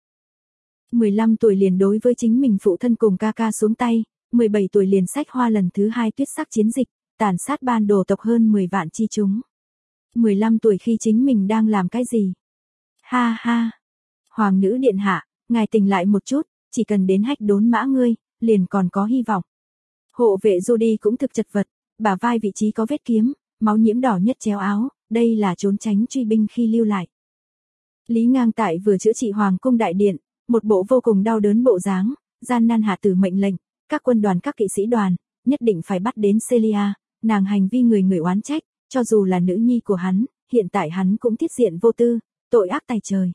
15 tuổi liền đối với chính mình phụ thân cùng ca ca xuống tay, 17 tuổi liền sách hoa lần thứ 2 tuyết sắc chiến dịch, tàn sát ban đồ tộc hơn 10 vạn chi chúng. 15 tuổi khi chính mình đang làm cái gì? Ha ha! Hoàng nữ điện hạ, ngài tỉnh lại một chút, chỉ cần đến hách đốn mã ngươi, liền còn có hy vọng. Hộ vệ Judy cũng thực chật vật, bả vai vị trí có vết kiếm, máu nhiễm đỏ nhất chéo áo, đây là trốn tránh truy binh khi lưu lại. Lý Ngang tại vừa chữa trị hoàng cung đại điện, một bộ vô cùng đau đớn bộ dáng, gian nan hạ tử mệnh lệnh, các quân đoàn các kỵ sĩ đoàn, nhất định phải bắt đến Celia, nàng hành vi người người oán trách, cho dù là nữ nhi của hắn, hiện tại hắn cũng thiết diện vô tư, tội ác tày trời.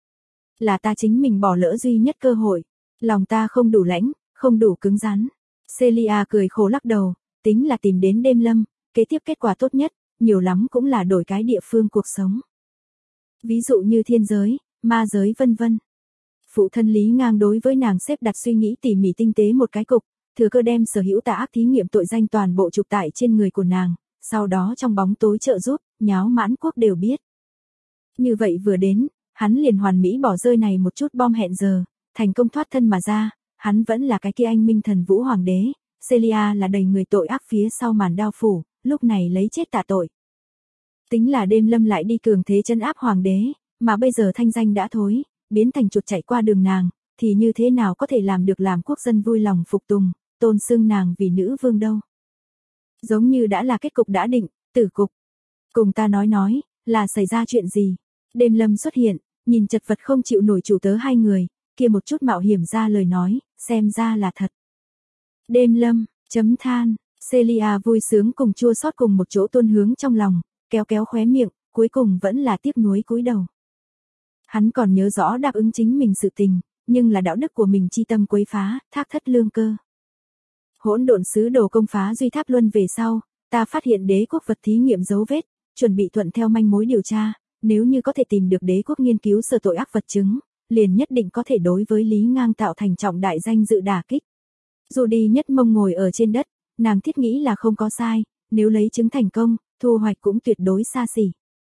Là ta chính mình bỏ lỡ duy nhất cơ hội, lòng ta không đủ lãnh, không đủ cứng rắn. Celia cười khổ lắc đầu, tính là tìm đến đêm lâm, kế tiếp kết quả tốt nhất, nhiều lắm cũng là đổi cái địa phương cuộc sống. Ví dụ như thiên giới, ma giới vân vân. Phụ thân Lý Ngang đối với nàng xếp đặt suy nghĩ tỉ mỉ tinh tế một cái cục, thừa cơ đem sở hữu tà ác thí nghiệm tội danh toàn bộ chụp tại trên người của nàng, sau đó trong bóng tối trợ giúp, nháo mãn quốc đều biết. Như vậy vừa đến, hắn liền hoàn mỹ bỏ rơi này một chút bom hẹn giờ, thành công thoát thân mà ra, hắn vẫn là cái kia anh minh thần vũ hoàng đế, Celia là đầy người tội ác phía sau màn đao phủ, lúc này lấy chết tạ tội. Tính là đêm lâm lại đi cường thế chân áp hoàng đế, mà bây giờ thanh danh đã thối, biến thành chuột chạy qua đường nàng, thì như thế nào có thể làm được làm quốc dân vui lòng phục tùng, tôn xưng nàng vì nữ vương đâu. Giống như đã là kết cục đã định, tử cục. Cùng ta nói, là xảy ra chuyện gì? Đêm lâm xuất hiện, nhìn chật vật không chịu nổi chủ tớ hai người, kia một chút mạo hiểm ra lời nói, xem ra là thật. Đêm lâm, chấm than, Celia vui sướng cùng chua xót cùng một chỗ tuôn hướng trong lòng, kéo kéo khóe miệng, cuối cùng vẫn là tiếc nuối cúi đầu. Hắn còn nhớ rõ đáp ứng chính mình sự tình, nhưng là đạo đức của mình chi tâm quấy phá, thác thất lương cơ. Hỗn độn sứ đồ công phá Duy Tháp Luân về sau, ta phát hiện đế quốc vật thí nghiệm dấu vết, chuẩn bị thuận theo manh mối điều tra, nếu như có thể tìm được đế quốc nghiên cứu sở tội ác vật chứng, liền nhất định có thể đối với Lý Ngang tạo thành trọng đại danh dự đả kích. Judy nhất mông ngồi ở trên đất, nàng thiết nghĩ là không có sai, nếu lấy chứng thành công, thu hoạch cũng tuyệt đối xa xỉ.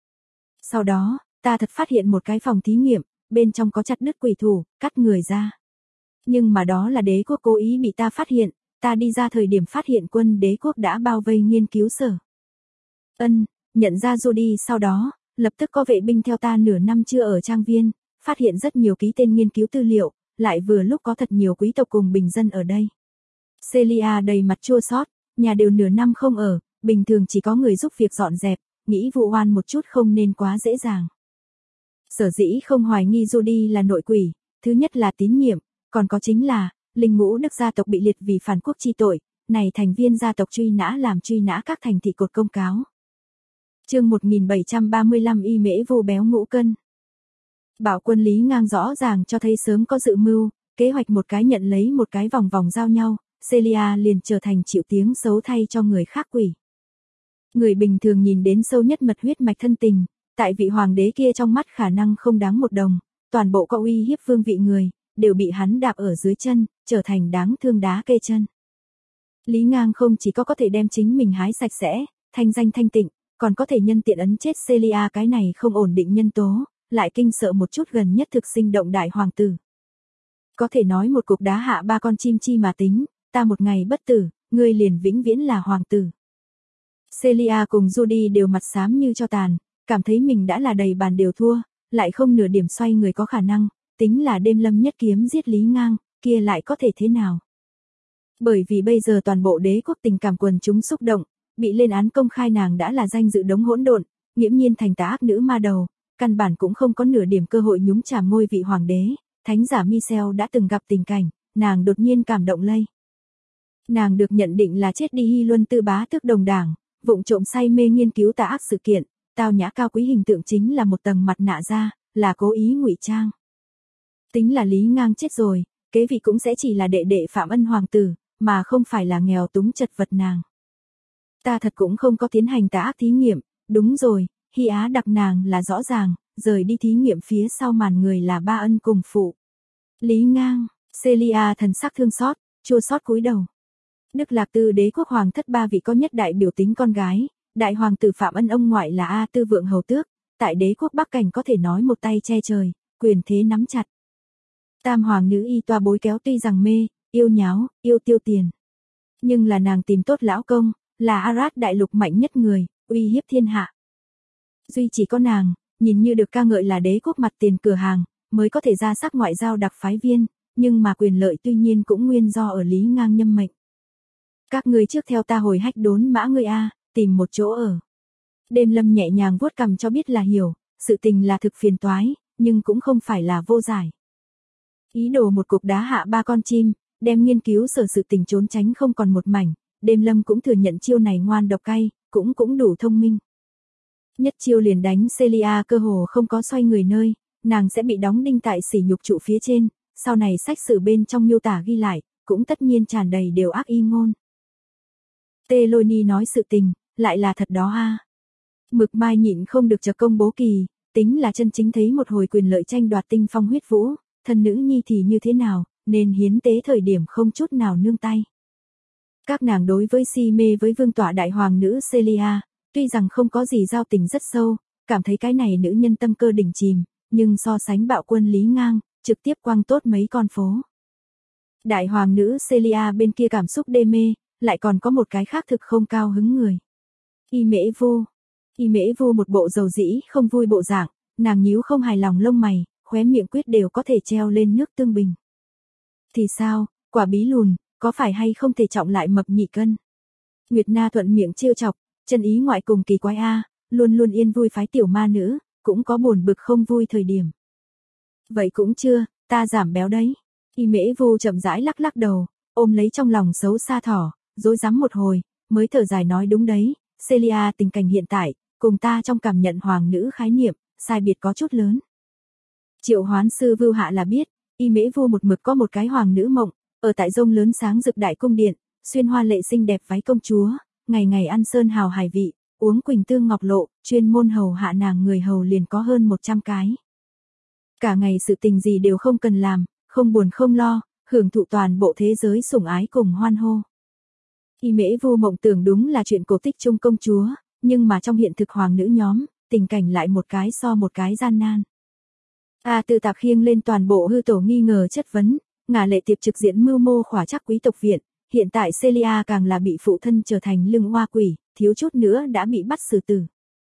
Sau đó, ta thật phát hiện một cái phòng thí nghiệm, bên trong có chặt đứt quỷ thủ, cắt người ra. Nhưng mà đó là đế quốc cố ý bị ta phát hiện, ta đi ra thời điểm phát hiện quân đế quốc đã bao vây nghiên cứu sở. Nhận ra Judy sau đó, lập tức có vệ binh theo ta nửa năm chưa ở trang viên, phát hiện rất nhiều ký tên nghiên cứu tư liệu, lại vừa lúc có thật nhiều quý tộc cùng bình dân ở đây. Celia đầy mặt chua xót, nhà đều nửa năm không ở, bình thường chỉ có người giúp việc dọn dẹp, nghĩ vụ oan một chút không nên quá dễ dàng. Sở dĩ không hoài nghi Judy là nội quỷ, thứ nhất là tín nhiệm, còn có chính là, linh ngũ đức gia tộc bị liệt vì phản quốc chi tội, này thành viên gia tộc truy nã các thành thị cột công cáo. Chương 1735 y mễ vô béo ngũ cân. Bảo quân Lý Ngang rõ ràng cho thấy sớm có dự mưu, kế hoạch một cái nhận lấy một cái vòng vòng giao nhau, Celia liền trở thành chịu tiếng xấu thay cho người khác quỷ. Người bình thường nhìn đến sâu nhất mật huyết mạch thân tình, tại vị hoàng đế kia trong mắt khả năng không đáng một đồng, toàn bộ có uy hiếp vương vị người, đều bị hắn đạp ở dưới chân, trở thành đáng thương đá kê chân. Lý Ngang không chỉ có thể đem chính mình hái sạch sẽ, thanh danh thanh tịnh, còn có thể nhân tiện ấn chết Celia cái này không ổn định nhân tố, lại kinh sợ một chút gần nhất thực sinh động đại hoàng tử. Có thể nói một cục đá hạ ba con chim chi mà tính, ta một ngày bất tử, ngươi liền vĩnh viễn là hoàng tử. Celia cùng Judy đều mặt xám như cho tàn, cảm thấy mình đã là đầy bàn đều thua, lại không nửa điểm xoay người có khả năng, tính là đêm lâm nhất kiếm giết Lý Ngang, kia lại có thể thế nào. Bởi vì bây giờ toàn bộ đế quốc tình cảm quần chúng xúc động, bị lên án công khai nàng đã là danh dự đống hỗn độn, nghiễm nhiên thành tà ác nữ ma đầu, căn bản cũng không có nửa điểm cơ hội nhúng chàm ngôi vị hoàng đế, thánh giả Michel đã từng gặp tình cảnh, nàng đột nhiên cảm động lây. Nàng được nhận định là chết đi Hy Luân Tư bá tước đồng đảng, vụng trộm say mê nghiên cứu tà ác sự kiện, tao nhã cao quý hình tượng chính là một tầng mặt nạ da, là cố ý ngụy trang. Tính là Lý Ngang chết rồi, kế vị cũng sẽ chỉ là đệ đệ Phạm Ân hoàng tử, mà không phải là nghèo túng chật vật nàng. Ta thật cũng không có tiến hành tà ác thí nghiệm, đúng rồi, Hy Á đặc nàng là rõ ràng, rời đi thí nghiệm phía sau màn người là Ba Ân cùng phụ. Lý Ngang, Celia thần sắc thương xót, chua xót cúi đầu. Đức Lạc Tư đế quốc hoàng thất ba vị có nhất đại biểu tính con gái, đại hoàng tử Phạm Ân ông ngoại là A Tư vượng hầu tước, tại đế quốc Bắc Cảnh có thể nói một tay che trời, quyền thế nắm chặt. Tam hoàng nữ y toa bối kéo tuy rằng mê, yêu nháo, yêu tiêu tiền. Nhưng là nàng tìm tốt lão công, là Arad đại lục mạnh nhất người, uy hiếp thiên hạ. Duy chỉ có nàng, nhìn như được ca ngợi là đế quốc mặt tiền cửa hàng, mới có thể ra sắc ngoại giao đặc phái viên, nhưng mà quyền lợi tuy nhiên cũng nguyên do ở Lý Ngang nhâm mệnh. Các ngươi trước theo ta hồi Hách Đốn Mã ngươi a, tìm một chỗ ở. Đêm Lâm nhẹ nhàng vuốt cằm cho biết là hiểu, sự tình là thực phiền toái, nhưng cũng không phải là vô giải. Ý đồ một cục đá hạ ba con chim, đem nghiên cứu sở sự tình trốn tránh không còn một mảnh, Đêm Lâm cũng thừa nhận chiêu này ngoan độc cay, cũng đủ thông minh. Nhất chiêu liền đánh Celia cơ hồ không có xoay người nơi, nàng sẽ bị đóng đinh tại sỉ nhục trụ phía trên, sau này sách sử bên trong miêu tả ghi lại, cũng tất nhiên tràn đầy đều ác y ngôn. Teloni nói sự tình, lại là thật đó a. Mực Mai nhịn không được chờ công bố kỳ, tính là chân chính thấy một hồi quyền lợi tranh đoạt tinh phong huyết vũ, thân nữ nhi thì như thế nào, nên hiến tế thời điểm không chút nào nương tay. Các nàng đối với si mê với vương tọa đại hoàng nữ Celia, tuy rằng không có gì giao tình rất sâu, cảm thấy cái này nữ nhân tâm cơ đỉnh chìm, nhưng so sánh bạo quân Lý Ngang, trực tiếp quăng tốt mấy con phố. Đại hoàng nữ Celia bên kia cảm xúc đê mê, lại còn có một cái khác thực không cao hứng người. Y Mễ Vu một bộ dầu dĩ không vui bộ dạng, nàng nhíu không hài lòng lông mày, khóe miệng quyết đều có thể treo lên nước tương bình. Thì sao, quả bí lùn, có phải hay không thể trọng lại mập nhị cân? Nguyệt Na thuận miệng trêu chọc, chân ý ngoại cùng kỳ quái a, luôn luôn yên vui phái tiểu ma nữ, cũng có buồn bực không vui thời điểm. Vậy cũng chưa, ta giảm béo đấy. Y Mễ Vu chậm rãi lắc lắc đầu, ôm lấy trong lòng xấu xa thỏ, rối rắm một hồi, mới thở dài nói đúng đấy, Celia tình cảnh hiện tại, cùng ta trong cảm nhận hoàng nữ khái niệm, sai biệt có chút lớn. Triệu Hoán sư Vưu Hạ là biết, Y Mễ Vu một mực có một cái hoàng nữ mộng, ở tại rông lớn sáng rực đại cung điện, xuyên hoa lệ xinh đẹp váy công chúa, ngày ngày ăn sơn hào hải vị, uống quỳnh tương ngọc lộ, chuyên môn hầu hạ nàng người hầu liền có hơn 100 cái. Cả ngày sự tình gì đều không cần làm, không buồn không lo, hưởng thụ toàn bộ thế giới sủng ái cùng hoan hô. Y Mễ Vu mộng tưởng đúng là chuyện cổ tích chung công chúa, nhưng mà trong hiện thực hoàng nữ nhóm, tình cảnh lại một cái so một cái gian nan. Tự Tạc khiêng lên toàn bộ hư tổ nghi ngờ chất vấn, ngả lệ tiệp trực diện mưu mô khỏa chắc quý tộc viện, hiện tại Celia càng là bị phụ thân trở thành lưng oa quỷ, thiếu chút nữa đã bị bắt xử tử.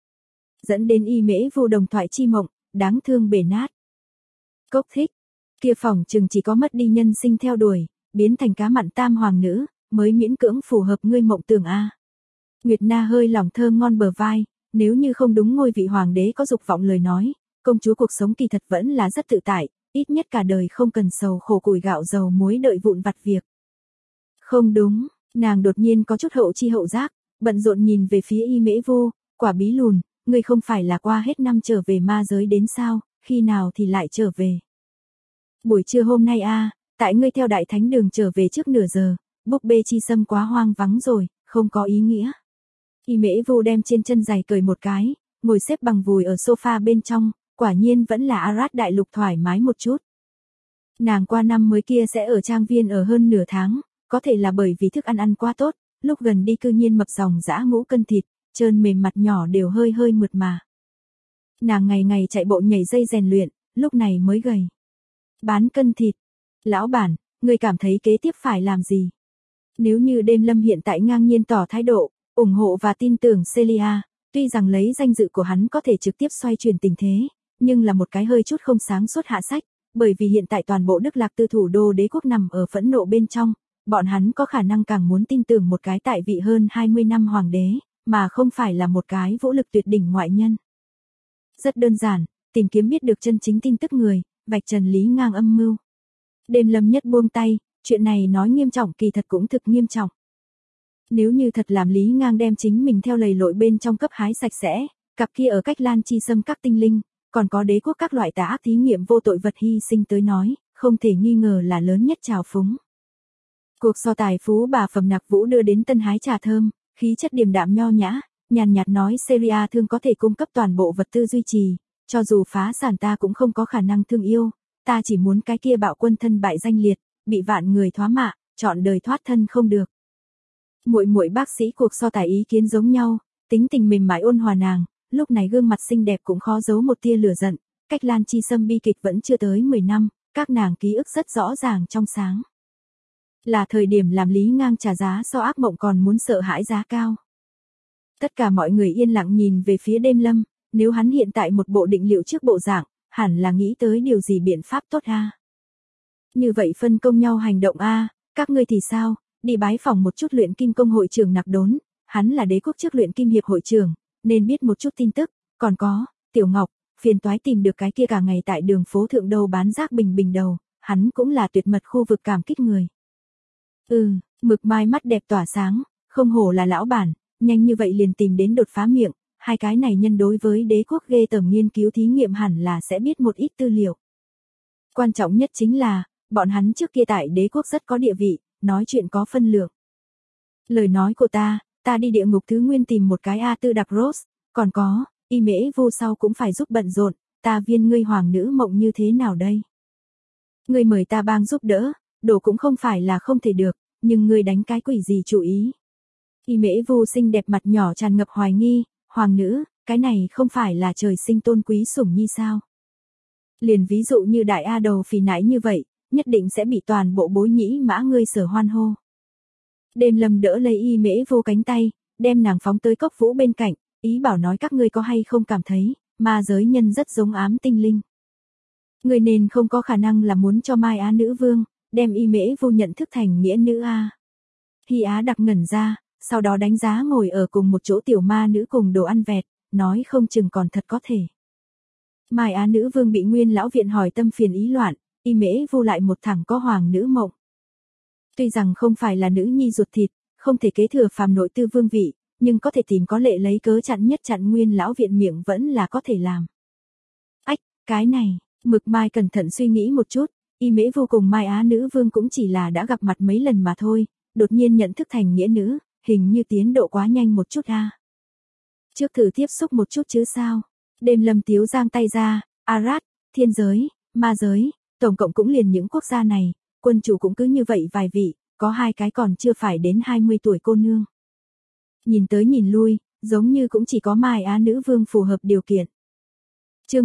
Dẫn đến Y Mễ Vu đồng thoại chi mộng, đáng thương bể nát. Cốc thích, kia phòng chừng chỉ có mất đi nhân sinh theo đuổi, biến thành cá mặn tam hoàng nữ, mới miễn cưỡng phù hợp ngươi mộng tưởng a. Nguyệt Na hơi lòng thơm ngon bờ vai, nếu như không đúng ngôi vị hoàng đế có dục vọng lời nói, công chúa cuộc sống kỳ thật vẫn là rất tự tại, ít nhất cả đời không cần sầu khổ củi gạo dầu muối đợi vụn vặt việc. Không đúng, nàng đột nhiên có chút hậu chi hậu giác, bận rộn nhìn về phía Y Mễ Vu, quả bí lùn, ngươi không phải là qua hết năm trở về ma giới đến sao, khi nào thì lại trở về. Buổi trưa hôm nay tại ngươi theo đại thánh đường trở về trước nửa giờ, búp bê chi sâm quá hoang vắng rồi, không có ý nghĩa. Y Mễ Vu đem trên chân giày cởi một cái, ngồi xếp bằng vùi ở sofa bên trong, quả nhiên vẫn là Arad đại lục thoải mái một chút. Nàng qua năm mới kia sẽ ở trang viên ở hơn nửa tháng, có thể là bởi vì thức ăn quá tốt, lúc gần đi cư nhiên mập dòng dã ngũ cân thịt, trơn mềm mặt nhỏ đều hơi mượt mà. Nàng ngày ngày chạy bộ nhảy dây rèn luyện, lúc này mới gầy. Bán cân thịt. Lão bản, người cảm thấy kế tiếp phải làm gì? Nếu như Đêm Lâm hiện tại ngang nhiên tỏ thái độ, ủng hộ và tin tưởng Celia, tuy rằng lấy danh dự của hắn có thể trực tiếp xoay chuyển tình thế, nhưng là một cái hơi chút không sáng suốt hạ sách, bởi vì hiện tại toàn bộ Đức Lạc Tư thủ đô đế quốc nằm ở phẫn nộ bên trong, bọn hắn có khả năng càng muốn tin tưởng một cái tại vị hơn 20 năm hoàng đế, mà không phải là một cái vũ lực tuyệt đỉnh ngoại nhân. Rất đơn giản, tìm kiếm biết được chân chính tin tức người, vạch trần Lý Ngang âm mưu. Đêm Lâm nhất buông tay, chuyện này nói nghiêm trọng kỳ thật cũng thực nghiêm trọng. Nếu như thật làm Lý Ngang đem chính mình theo lầy lội bên trong cấp hái sạch sẽ, cặp kia ở cách Lan Chi Sâm các tinh linh, còn có đế quốc các loại tà ác thí nghiệm vô tội vật hy sinh tới nói, không thể nghi ngờ là lớn nhất trào phúng. Cuộc so tài phú bà Phẩm Nặc Vũ đưa đến tân hái trà thơm, khí chất điềm đạm nho nhã, nhàn nhạt nói Syria thương có thể cung cấp toàn bộ vật tư duy trì, cho dù phá sản ta cũng không có khả năng thương yêu, ta chỉ muốn cái kia bạo quân thân bại danh liệt, bị vạn người thoá mạ, chọn đời thoát thân không được. Muội muội bác sĩ cuộc so tài ý kiến giống nhau, tính tình mềm mại ôn hòa nàng, lúc này gương mặt xinh đẹp cũng khó giấu một tia lửa giận, cách Lan Chi Sâm bi kịch vẫn chưa tới 10 năm, các nàng ký ức rất rõ ràng trong sáng. Là thời điểm làm Lý Ngang trả giá so ác mộng còn muốn sợ hãi giá cao. Tất cả mọi người yên lặng nhìn về phía Đêm Lâm, nếu hắn hiện tại một bộ định liệu trước bộ dạng, hẳn là nghĩ tới điều gì biện pháp tốt a. Như vậy phân công nhau hành động a, các ngươi thì sao, đi bái phỏng một chút luyện kim công hội trưởng Nạp Đốn, hắn là đế quốc trước luyện kim hiệp hội trưởng, nên biết một chút tin tức, còn có, Tiểu Ngọc, phiền toái tìm được cái kia cả ngày tại đường phố thượng đầu bán rác bình bình đầu, hắn cũng là tuyệt mật khu vực cảm kích người. Mực Mai mắt đẹp tỏa sáng, không hổ là lão bản, nhanh như vậy liền tìm đến đột phá miệng, hai cái này nhân đối với đế quốc ghê tởm nghiên cứu thí nghiệm hẳn là sẽ biết một ít tư liệu. Quan trọng nhất chính là, bọn hắn trước kia tại đế quốc rất có địa vị, nói chuyện có phân lượng. Lời nói của ta đi địa ngục thứ nguyên tìm một cái A Tư Đặc Rose, còn có, Y Mễ Vô sau cũng phải giúp bận rộn, ta viên ngươi hoàng nữ mộng như thế nào đây? Ngươi mời ta bang giúp đỡ, đồ cũng không phải là không thể được, nhưng ngươi đánh cái quỷ gì chủ ý? Y Mễ Vô xinh đẹp mặt nhỏ tràn ngập hoài nghi, hoàng nữ, cái này không phải là trời sinh tôn quý sủng nhi sao? Liền ví dụ như đại A đầu phì nãi như vậy, nhất định sẽ bị toàn bộ bối nhĩ mã ngươi sở hoan hô. Đêm Lâm đỡ lấy Y Mễ Vô cánh tay, đem nàng phóng tới cốc vũ bên cạnh, ý bảo nói các ngươi có hay không cảm thấy, ma giới nhân rất giống ám tinh linh. Người nên không có khả năng là muốn cho Mai Á nữ vương, đem Y Mễ Vô nhận thức thành nghĩa nữ a. Hy Á đặc ngẩn ra, sau đó đánh giá ngồi ở cùng một chỗ tiểu ma nữ cùng đồ ăn vẹt, nói không chừng còn thật có thể. Mai Á nữ vương bị Nguyên lão viện hỏi tâm phiền ý loạn, Y Mễ Vô lại một thằng có hoàng nữ mộng. Tuy rằng không phải là nữ nhi ruột thịt, không thể kế thừa phàm nội tư vương vị, nhưng có thể tìm có lệ lấy cớ chặn Nguyên lão viện miệng vẫn là có thể làm. Ách, cái này, Mực Mai cẩn thận suy nghĩ một chút, Y Mễ Vô cùng Mai Á nữ vương cũng chỉ là đã gặp mặt mấy lần mà thôi, đột nhiên nhận thức thành nghĩa nữ, hình như tiến độ quá nhanh một chút a. Trước thử tiếp xúc một chút chứ sao? Đêm Lâm Tiếu giang tay ra, Arad, thiên giới, ma giới, tổng cộng cũng liền những quốc gia này, quân chủ cũng cứ như vậy vài vị, có hai cái còn chưa phải đến 20 tuổi cô nương. Nhìn tới nhìn lui, giống như cũng chỉ có Mai Á nữ vương phù hợp điều kiện. Chương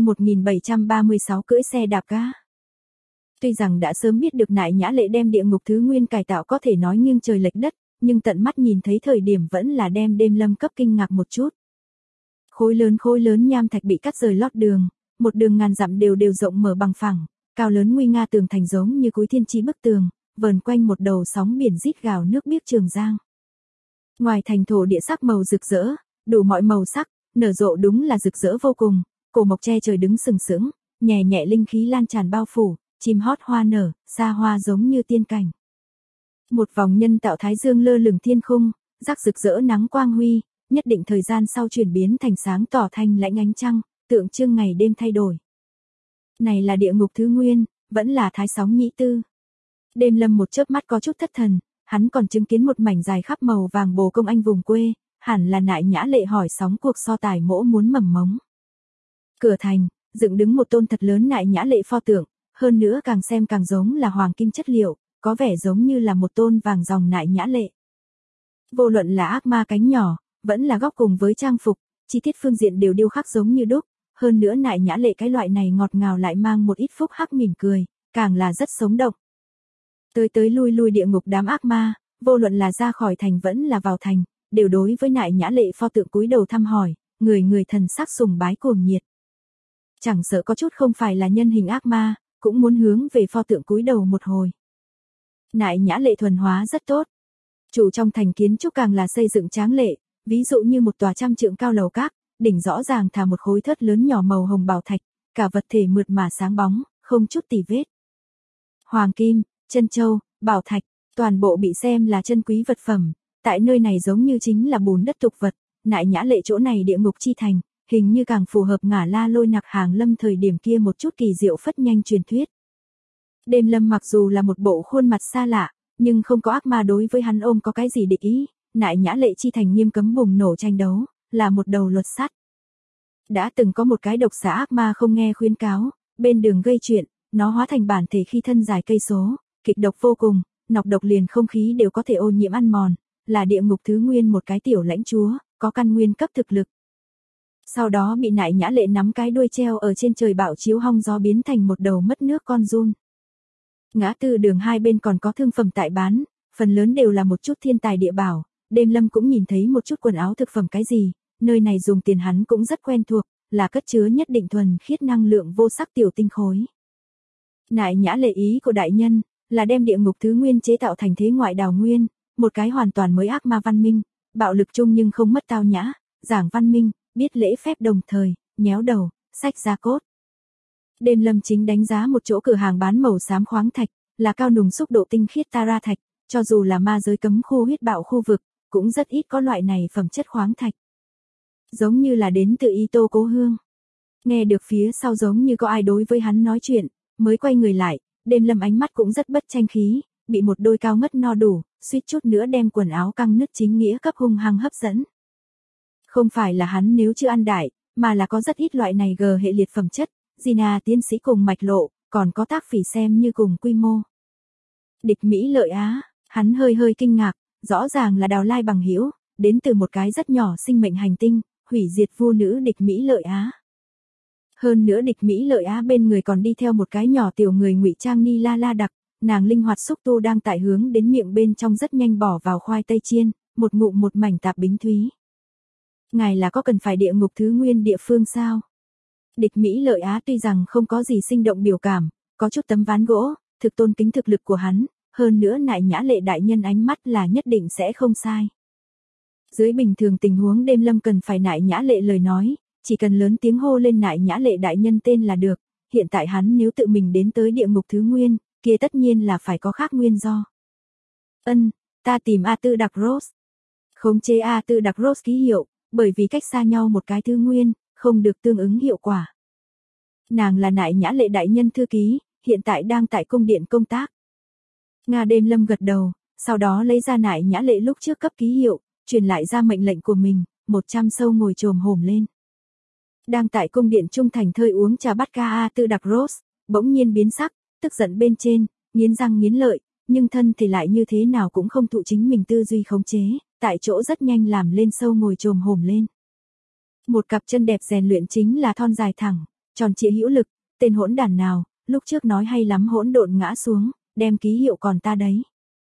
1736 cưỡi xe đạp cá. Tuy rằng đã sớm biết được Nại Nhã Lệ đem địa ngục thứ nguyên cải tạo có thể nói nghiêng trời lệch đất, nhưng tận mắt nhìn thấy thời điểm vẫn là đem Đêm Lâm cấp kinh ngạc một chút. Khối lớn nham thạch bị cắt rời lót đường, một đường ngàn dặm đều rộng mở bằng phẳng, cao lớn nguy nga tường thành giống như cúi thiên chí bức tường, vờn quanh một đầu sóng biển rít gào nước biếc Trường Giang. Ngoài thành thổ địa sắc màu rực rỡ, đủ mọi màu sắc, nở rộ đúng là rực rỡ vô cùng, cổ mộc che trời đứng sừng sững, nhẹ nhẹ linh khí lan tràn bao phủ, chim hót hoa nở, xa hoa giống như tiên cảnh. Một vòng nhân tạo thái dương lơ lửng thiên khung, rắc rực rỡ nắng quang huy, nhất định thời gian sau chuyển biến thành sáng tỏ thanh lãnh ánh trăng, tượng trưng ngày đêm thay đổi. Này là địa ngục thứ nguyên, vẫn là thái sóng nhĩ tư. Đêm Lâm một chớp mắt có chút thất thần, hắn còn chứng kiến một mảnh dài khắp màu vàng bồ công anh vùng quê, hẳn là Nại Nhã Lệ hỏi sóng cuộc so tài mỗ muốn mầm mống. Cửa thành, dựng đứng một tôn thật lớn Nại Nhã Lệ pho tượng, hơn nữa càng xem càng giống là hoàng kim chất liệu, có vẻ giống như là một tôn vàng dòng Nại Nhã Lệ. Vô luận là ác ma cánh nhỏ, vẫn là góc cùng với trang phục, chi tiết phương diện đều điêu khắc giống như đúc, hơn nữa Nại Nhã Lệ cái loại này ngọt ngào lại mang một ít phúc hắc mỉm cười, càng là rất sống động. Tới lui địa ngục đám ác ma, vô luận là ra khỏi thành vẫn là vào thành, đều đối với Nại Nhã Lệ pho tượng cúi đầu thăm hỏi, người thần sắc sùng bái cuồng nhiệt. Chẳng sợ có chút không phải là nhân hình ác ma, cũng muốn hướng về pho tượng cúi đầu một hồi. Nại Nhã Lệ thuần hóa rất tốt. Chủ trong thành kiến trúc càng là xây dựng tráng lệ, ví dụ như một tòa 100 trượng cao lầu các, đỉnh rõ ràng thả một khối thớt lớn nhỏ màu hồng bảo thạch, cả vật thể mượt mà sáng bóng, không chút tì vết. Hoàng kim, chân châu, bảo thạch, toàn bộ bị xem là chân quý vật phẩm, tại nơi này giống như chính là bùn đất tục vật, Nại Nhã Lệ chỗ này địa ngục chi thành, hình như càng phù hợp ngả la lôi nặc hàng lâm thời điểm kia một chút kỳ diệu phất nhanh truyền thuyết. Đêm lâm mặc dù là một bộ khuôn mặt xa lạ, nhưng không có ác ma đối với hắn ôm có cái gì địch ý, nại nhã lệ chi thành nghiêm cấm bùng nổ tranh đấu, là một đầu luật sắt. Đã từng có một cái độc xà ác ma không nghe khuyến cáo, bên đường gây chuyện, nó hóa thành bản thể khi thân dài cây số, kịch độc vô cùng, nọc độc liền không khí đều có thể ô nhiễm ăn mòn, là địa ngục thứ nguyên một cái tiểu lãnh chúa, có căn nguyên cấp thực lực. Sau đó bị nại nhã lệ nắm cái đuôi treo ở trên trời bạo chiếu hong gió biến thành một đầu mất nước con giun. Ngã tư đường hai bên còn có thương phẩm tại bán, phần lớn đều là một chút thiên tài địa bảo, đêm lâm cũng nhìn thấy một chút quần áo thực phẩm cái gì, nơi này dùng tiền hắn cũng rất quen thuộc, là cất chứa nhất định thuần khiết năng lượng vô sắc tiểu tinh khối. Nại nhã lệ ý của đại nhân, là đem địa ngục thứ nguyên chế tạo thành thế ngoại đào nguyên, một cái hoàn toàn mới ác ma văn minh, bạo lực chung nhưng không mất tao nhã, giảng văn minh, biết lễ phép đồng thời, nhéo đầu, sách ra cốt. Đêm lâm chính đánh giá một chỗ cửa hàng bán màu xám khoáng thạch, là cao nùng xúc độ tinh khiết tara thạch, cho dù là ma giới cấm khu huyết bạo khu vực, cũng rất ít có loại này phẩm chất khoáng thạch. Giống như là đến từ Y Tô cố hương. Nghe được phía sau giống như có ai đối với hắn nói chuyện, mới quay người lại, đêm lâm ánh mắt cũng rất bất tranh khí, bị một đôi cao ngất no đủ, suýt chút nữa đem quần áo căng nứt chính nghĩa cấp hung hăng hấp dẫn. Không phải là hắn nếu chưa ăn đại, mà là có rất ít loại này g hệ liệt phẩm chất, Gina tiến sĩ cùng mạch lộ, còn có tác phỉ xem như cùng quy mô. Địch Mỹ Lợi Á, hắn hơi hơi kinh ngạc, rõ ràng là đào lai bằng hữu, đến từ một cái rất nhỏ sinh mệnh hành tinh, hủy diệt vu nữ Địch Mỹ Lợi Á. Hơn nữa Địch Mỹ Lợi Á bên người còn đi theo một cái nhỏ tiểu người ngụy trang ni la la đặc, nàng linh hoạt xúc tu đang tại hướng đến miệng bên trong rất nhanh bỏ vào khoai tây chiên, một ngụm một mảnh tạp bính thúy. Ngài là có cần phải địa ngục thứ nguyên địa phương sao? Địch Mỹ Lợi Á tuy rằng không có gì sinh động biểu cảm, có chút tấm ván gỗ, thực tôn kính thực lực của hắn, hơn nữa nại nhã lệ đại nhân ánh mắt là nhất định sẽ không sai. Dưới bình thường tình huống đêm lâm cần phải nại nhã lệ lời nói, chỉ cần lớn tiếng hô lên nại nhã lệ đại nhân tên là được, hiện tại hắn nếu tự mình đến tới địa ngục thứ nguyên, kia tất nhiên là phải có khác nguyên do. Ta tìm A Tư Đặc Rose. Khống chế A Tư Đặc Rose ký hiệu, bởi vì cách xa nhau một cái thứ nguyên, không được tương ứng hiệu quả. Nàng là nại nhã lệ đại nhân thư ký, hiện tại đang tại cung điện công tác. Nga đêm lâm gật đầu, sau đó lấy ra nại nhã lệ lúc trước cấp ký hiệu, truyền lại ra mệnh lệnh của mình, 100 sâu ngồi trồm hổm lên. Đang tại cung điện trung thành thơi uống trà bát ca A Tư Đặc Rose, bỗng nhiên biến sắc, tức giận bên trên, nghiến răng nghiến lợi, nhưng thân thì lại như thế nào cũng không thụ chính mình tư duy khống chế, tại chỗ rất nhanh làm lên sâu ngồi trồm hổm lên. Một cặp chân đẹp rèn luyện chính là thon dài thẳng, tròn trịa hữu lực, tên hỗn đản nào, lúc trước nói hay lắm hỗn độn ngã xuống, đem ký hiệu còn ta đấy.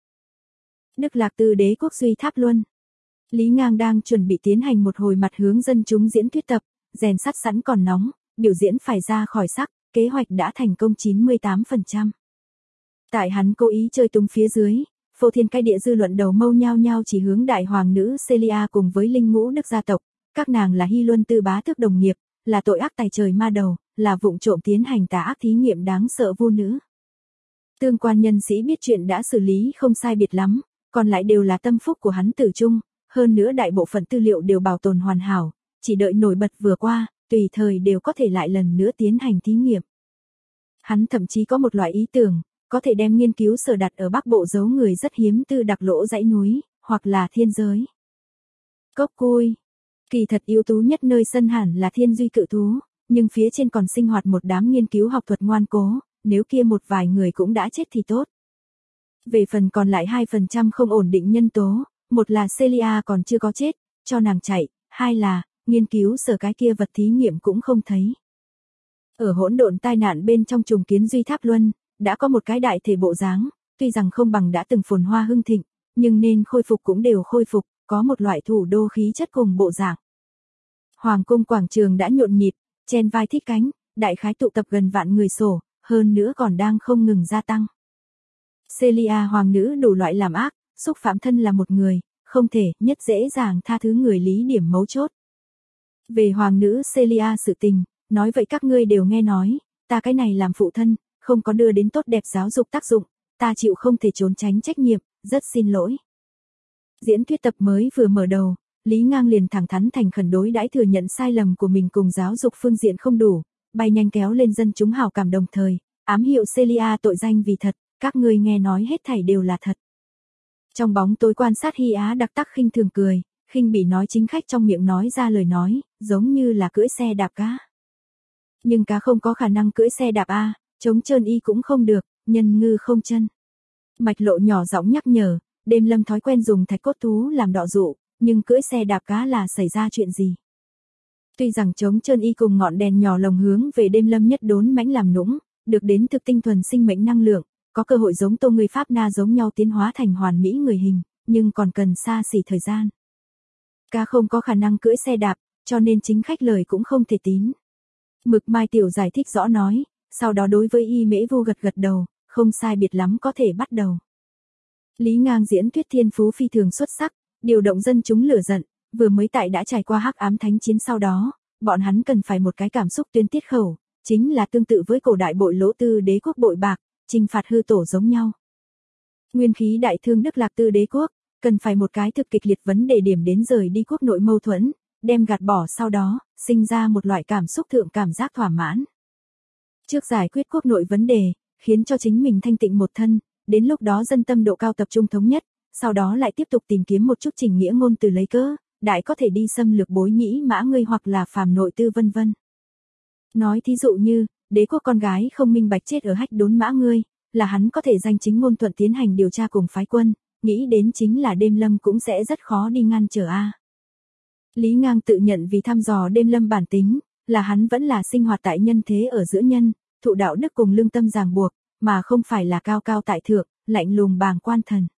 Đức Lạc Tư Đế quốc Duy Tháp Luân. Lý Ngang đang chuẩn bị tiến hành một hồi mặt hướng dân chúng diễn thuyết tập, rèn sắt sẵn còn nóng, biểu diễn phải ra khỏi sắc, kế hoạch đã thành công 98%. Tại hắn cố ý chơi tung phía dưới, phô thiên cái địa dư luận đầu mâu nhao nhao chỉ hướng đại hoàng nữ Celia cùng với linh ngũ đức gia tộc, các nàng là Hy Luân Tư bá tước đồng nghiệp, là tội ác tài trời ma đầu, là vụng trộm tiến hành tà ác thí nghiệm đáng sợ vu nữ. Tương quan nhân sĩ biết chuyện đã xử lý không sai biệt lắm, còn lại đều là tâm phúc của hắn tử trung, hơn nữa đại bộ phận tư liệu đều bảo tồn hoàn hảo, chỉ đợi nổi bật vừa qua, tùy thời đều có thể lại lần nữa tiến hành thí nghiệm. Hắn thậm chí có một loại ý tưởng, có thể đem nghiên cứu sở đặt ở Bắc Bộ giấu người rất hiếm tư đặc lỗ dãy núi, hoặc là thiên giới. Cốc cui. Kỳ thật yếu tố nhất nơi sân hẳn là thiên duy cự thú, nhưng phía trên còn sinh hoạt một đám nghiên cứu học thuật ngoan cố, nếu kia một vài người cũng đã chết thì tốt. Về phần còn lại 2% không ổn định nhân tố, một là Celia còn chưa có chết, cho nàng chạy, hai là, nghiên cứu sở cái kia vật thí nghiệm cũng không thấy. Ở hỗn độn tai nạn bên trong trùng kiến Duy Tháp Luân, đã có một cái đại thể bộ dáng, tuy rằng không bằng đã từng phồn hoa hưng thịnh, nhưng nên khôi phục cũng đều khôi phục, có một loại thủ đô khí chất cùng bộ dạng. Hoàng cung quảng trường đã nhộn nhịp, chen vai thích cánh, đại khái tụ tập gần vạn người sổ, hơn nữa còn đang không ngừng gia tăng. Celia hoàng nữ đủ loại làm ác, xúc phạm thân là một người, không thể nhất dễ dàng tha thứ người lý điểm mấu chốt. Về hoàng nữ Celia sự tình, nói vậy các ngươi đều nghe nói, ta cái này làm phụ thân, không có đưa đến tốt đẹp giáo dục tác dụng, ta chịu không thể trốn tránh trách nhiệm, rất xin lỗi. Diễn thuyết tập mới vừa mở đầu, Lý Ngang liền thẳng thắn thành khẩn đối đãi thừa nhận sai lầm của mình cùng giáo dục phương diện không đủ, bay nhanh kéo lên dân chúng hào cảm đồng thời, ám hiệu Celia tội danh vì thật, các ngươi nghe nói hết thảy đều là thật. Trong bóng tối quan sát Hy Á đặc tắc khinh thường cười, khinh bỉ nói chính khách trong miệng nói ra lời nói, giống như là cưỡi xe đạp cá. Nhưng cá không có khả năng cưỡi xe đạp a, trống trơn y cũng không được, nhân ngư không chân. Mạch Lộ nhỏ giọng nhắc nhở, Đêm Lâm thói quen dùng thạch cốt thú làm đọ dụ, nhưng cưỡi xe đạp cá là xảy ra chuyện gì? Tuy rằng trống trơn y cùng ngọn đèn nhỏ lồng hướng về Đêm Lâm nhất đốn mãnh làm nũng, được đến thực tinh thuần sinh mệnh năng lượng, có cơ hội giống Tô người Pháp Na giống nhau tiến hóa thành hoàn mỹ người hình, nhưng còn cần xa xỉ thời gian. Cá không có khả năng cưỡi xe đạp, cho nên chính khách lời cũng không thể tín. Mực Mai Tiểu giải thích rõ nói, sau đó đối với Y Mễ Vu gật gật đầu, không sai biệt lắm có thể bắt đầu. Lý Ngang diễn thuyết thiên phú phi thường xuất sắc, điều động dân chúng lửa giận, vừa mới tại đã trải qua hắc ám thánh chiến sau đó, bọn hắn cần phải một cái cảm xúc tuyên tiết khẩu, chính là tương tự với cổ đại bội Lỗ Tư đế quốc bội bạc, trừng phạt hư tổ giống nhau. Nguyên khí đại thương Đức Lạc Tư đế quốc, cần phải một cái thực kịch liệt vấn đề điểm đến rời đi quốc nội mâu thuẫn, đem gạt bỏ sau đó, sinh ra một loại cảm xúc thượng cảm giác thỏa mãn. Trước giải quyết quốc nội vấn đề, khiến cho chính mình thanh tịnh một thân, đến lúc đó dân tâm độ cao tập trung thống nhất, sau đó lại tiếp tục tìm kiếm một chút trình nghĩa ngôn từ lấy cớ, đại có thể đi xâm lược Bối Nhĩ Mã ngươi hoặc là phàm nội tư vân vân. Nói thí dụ như, đế quốc con gái không minh bạch chết ở Hách Đốn Mã ngươi, là hắn có thể danh chính ngôn thuận tiến hành điều tra cùng phái quân, nghĩ đến chính là Đêm Lâm cũng sẽ rất khó đi ngăn trở a. Lý Ngang tự nhận vì thăm dò Đêm Lâm bản tính, là hắn vẫn là sinh hoạt tại nhân thế ở giữa nhân, thụ đạo đức cùng lương tâm ràng buộc, mà không phải là cao cao tại thượng, lạnh lùng bàng quan thần.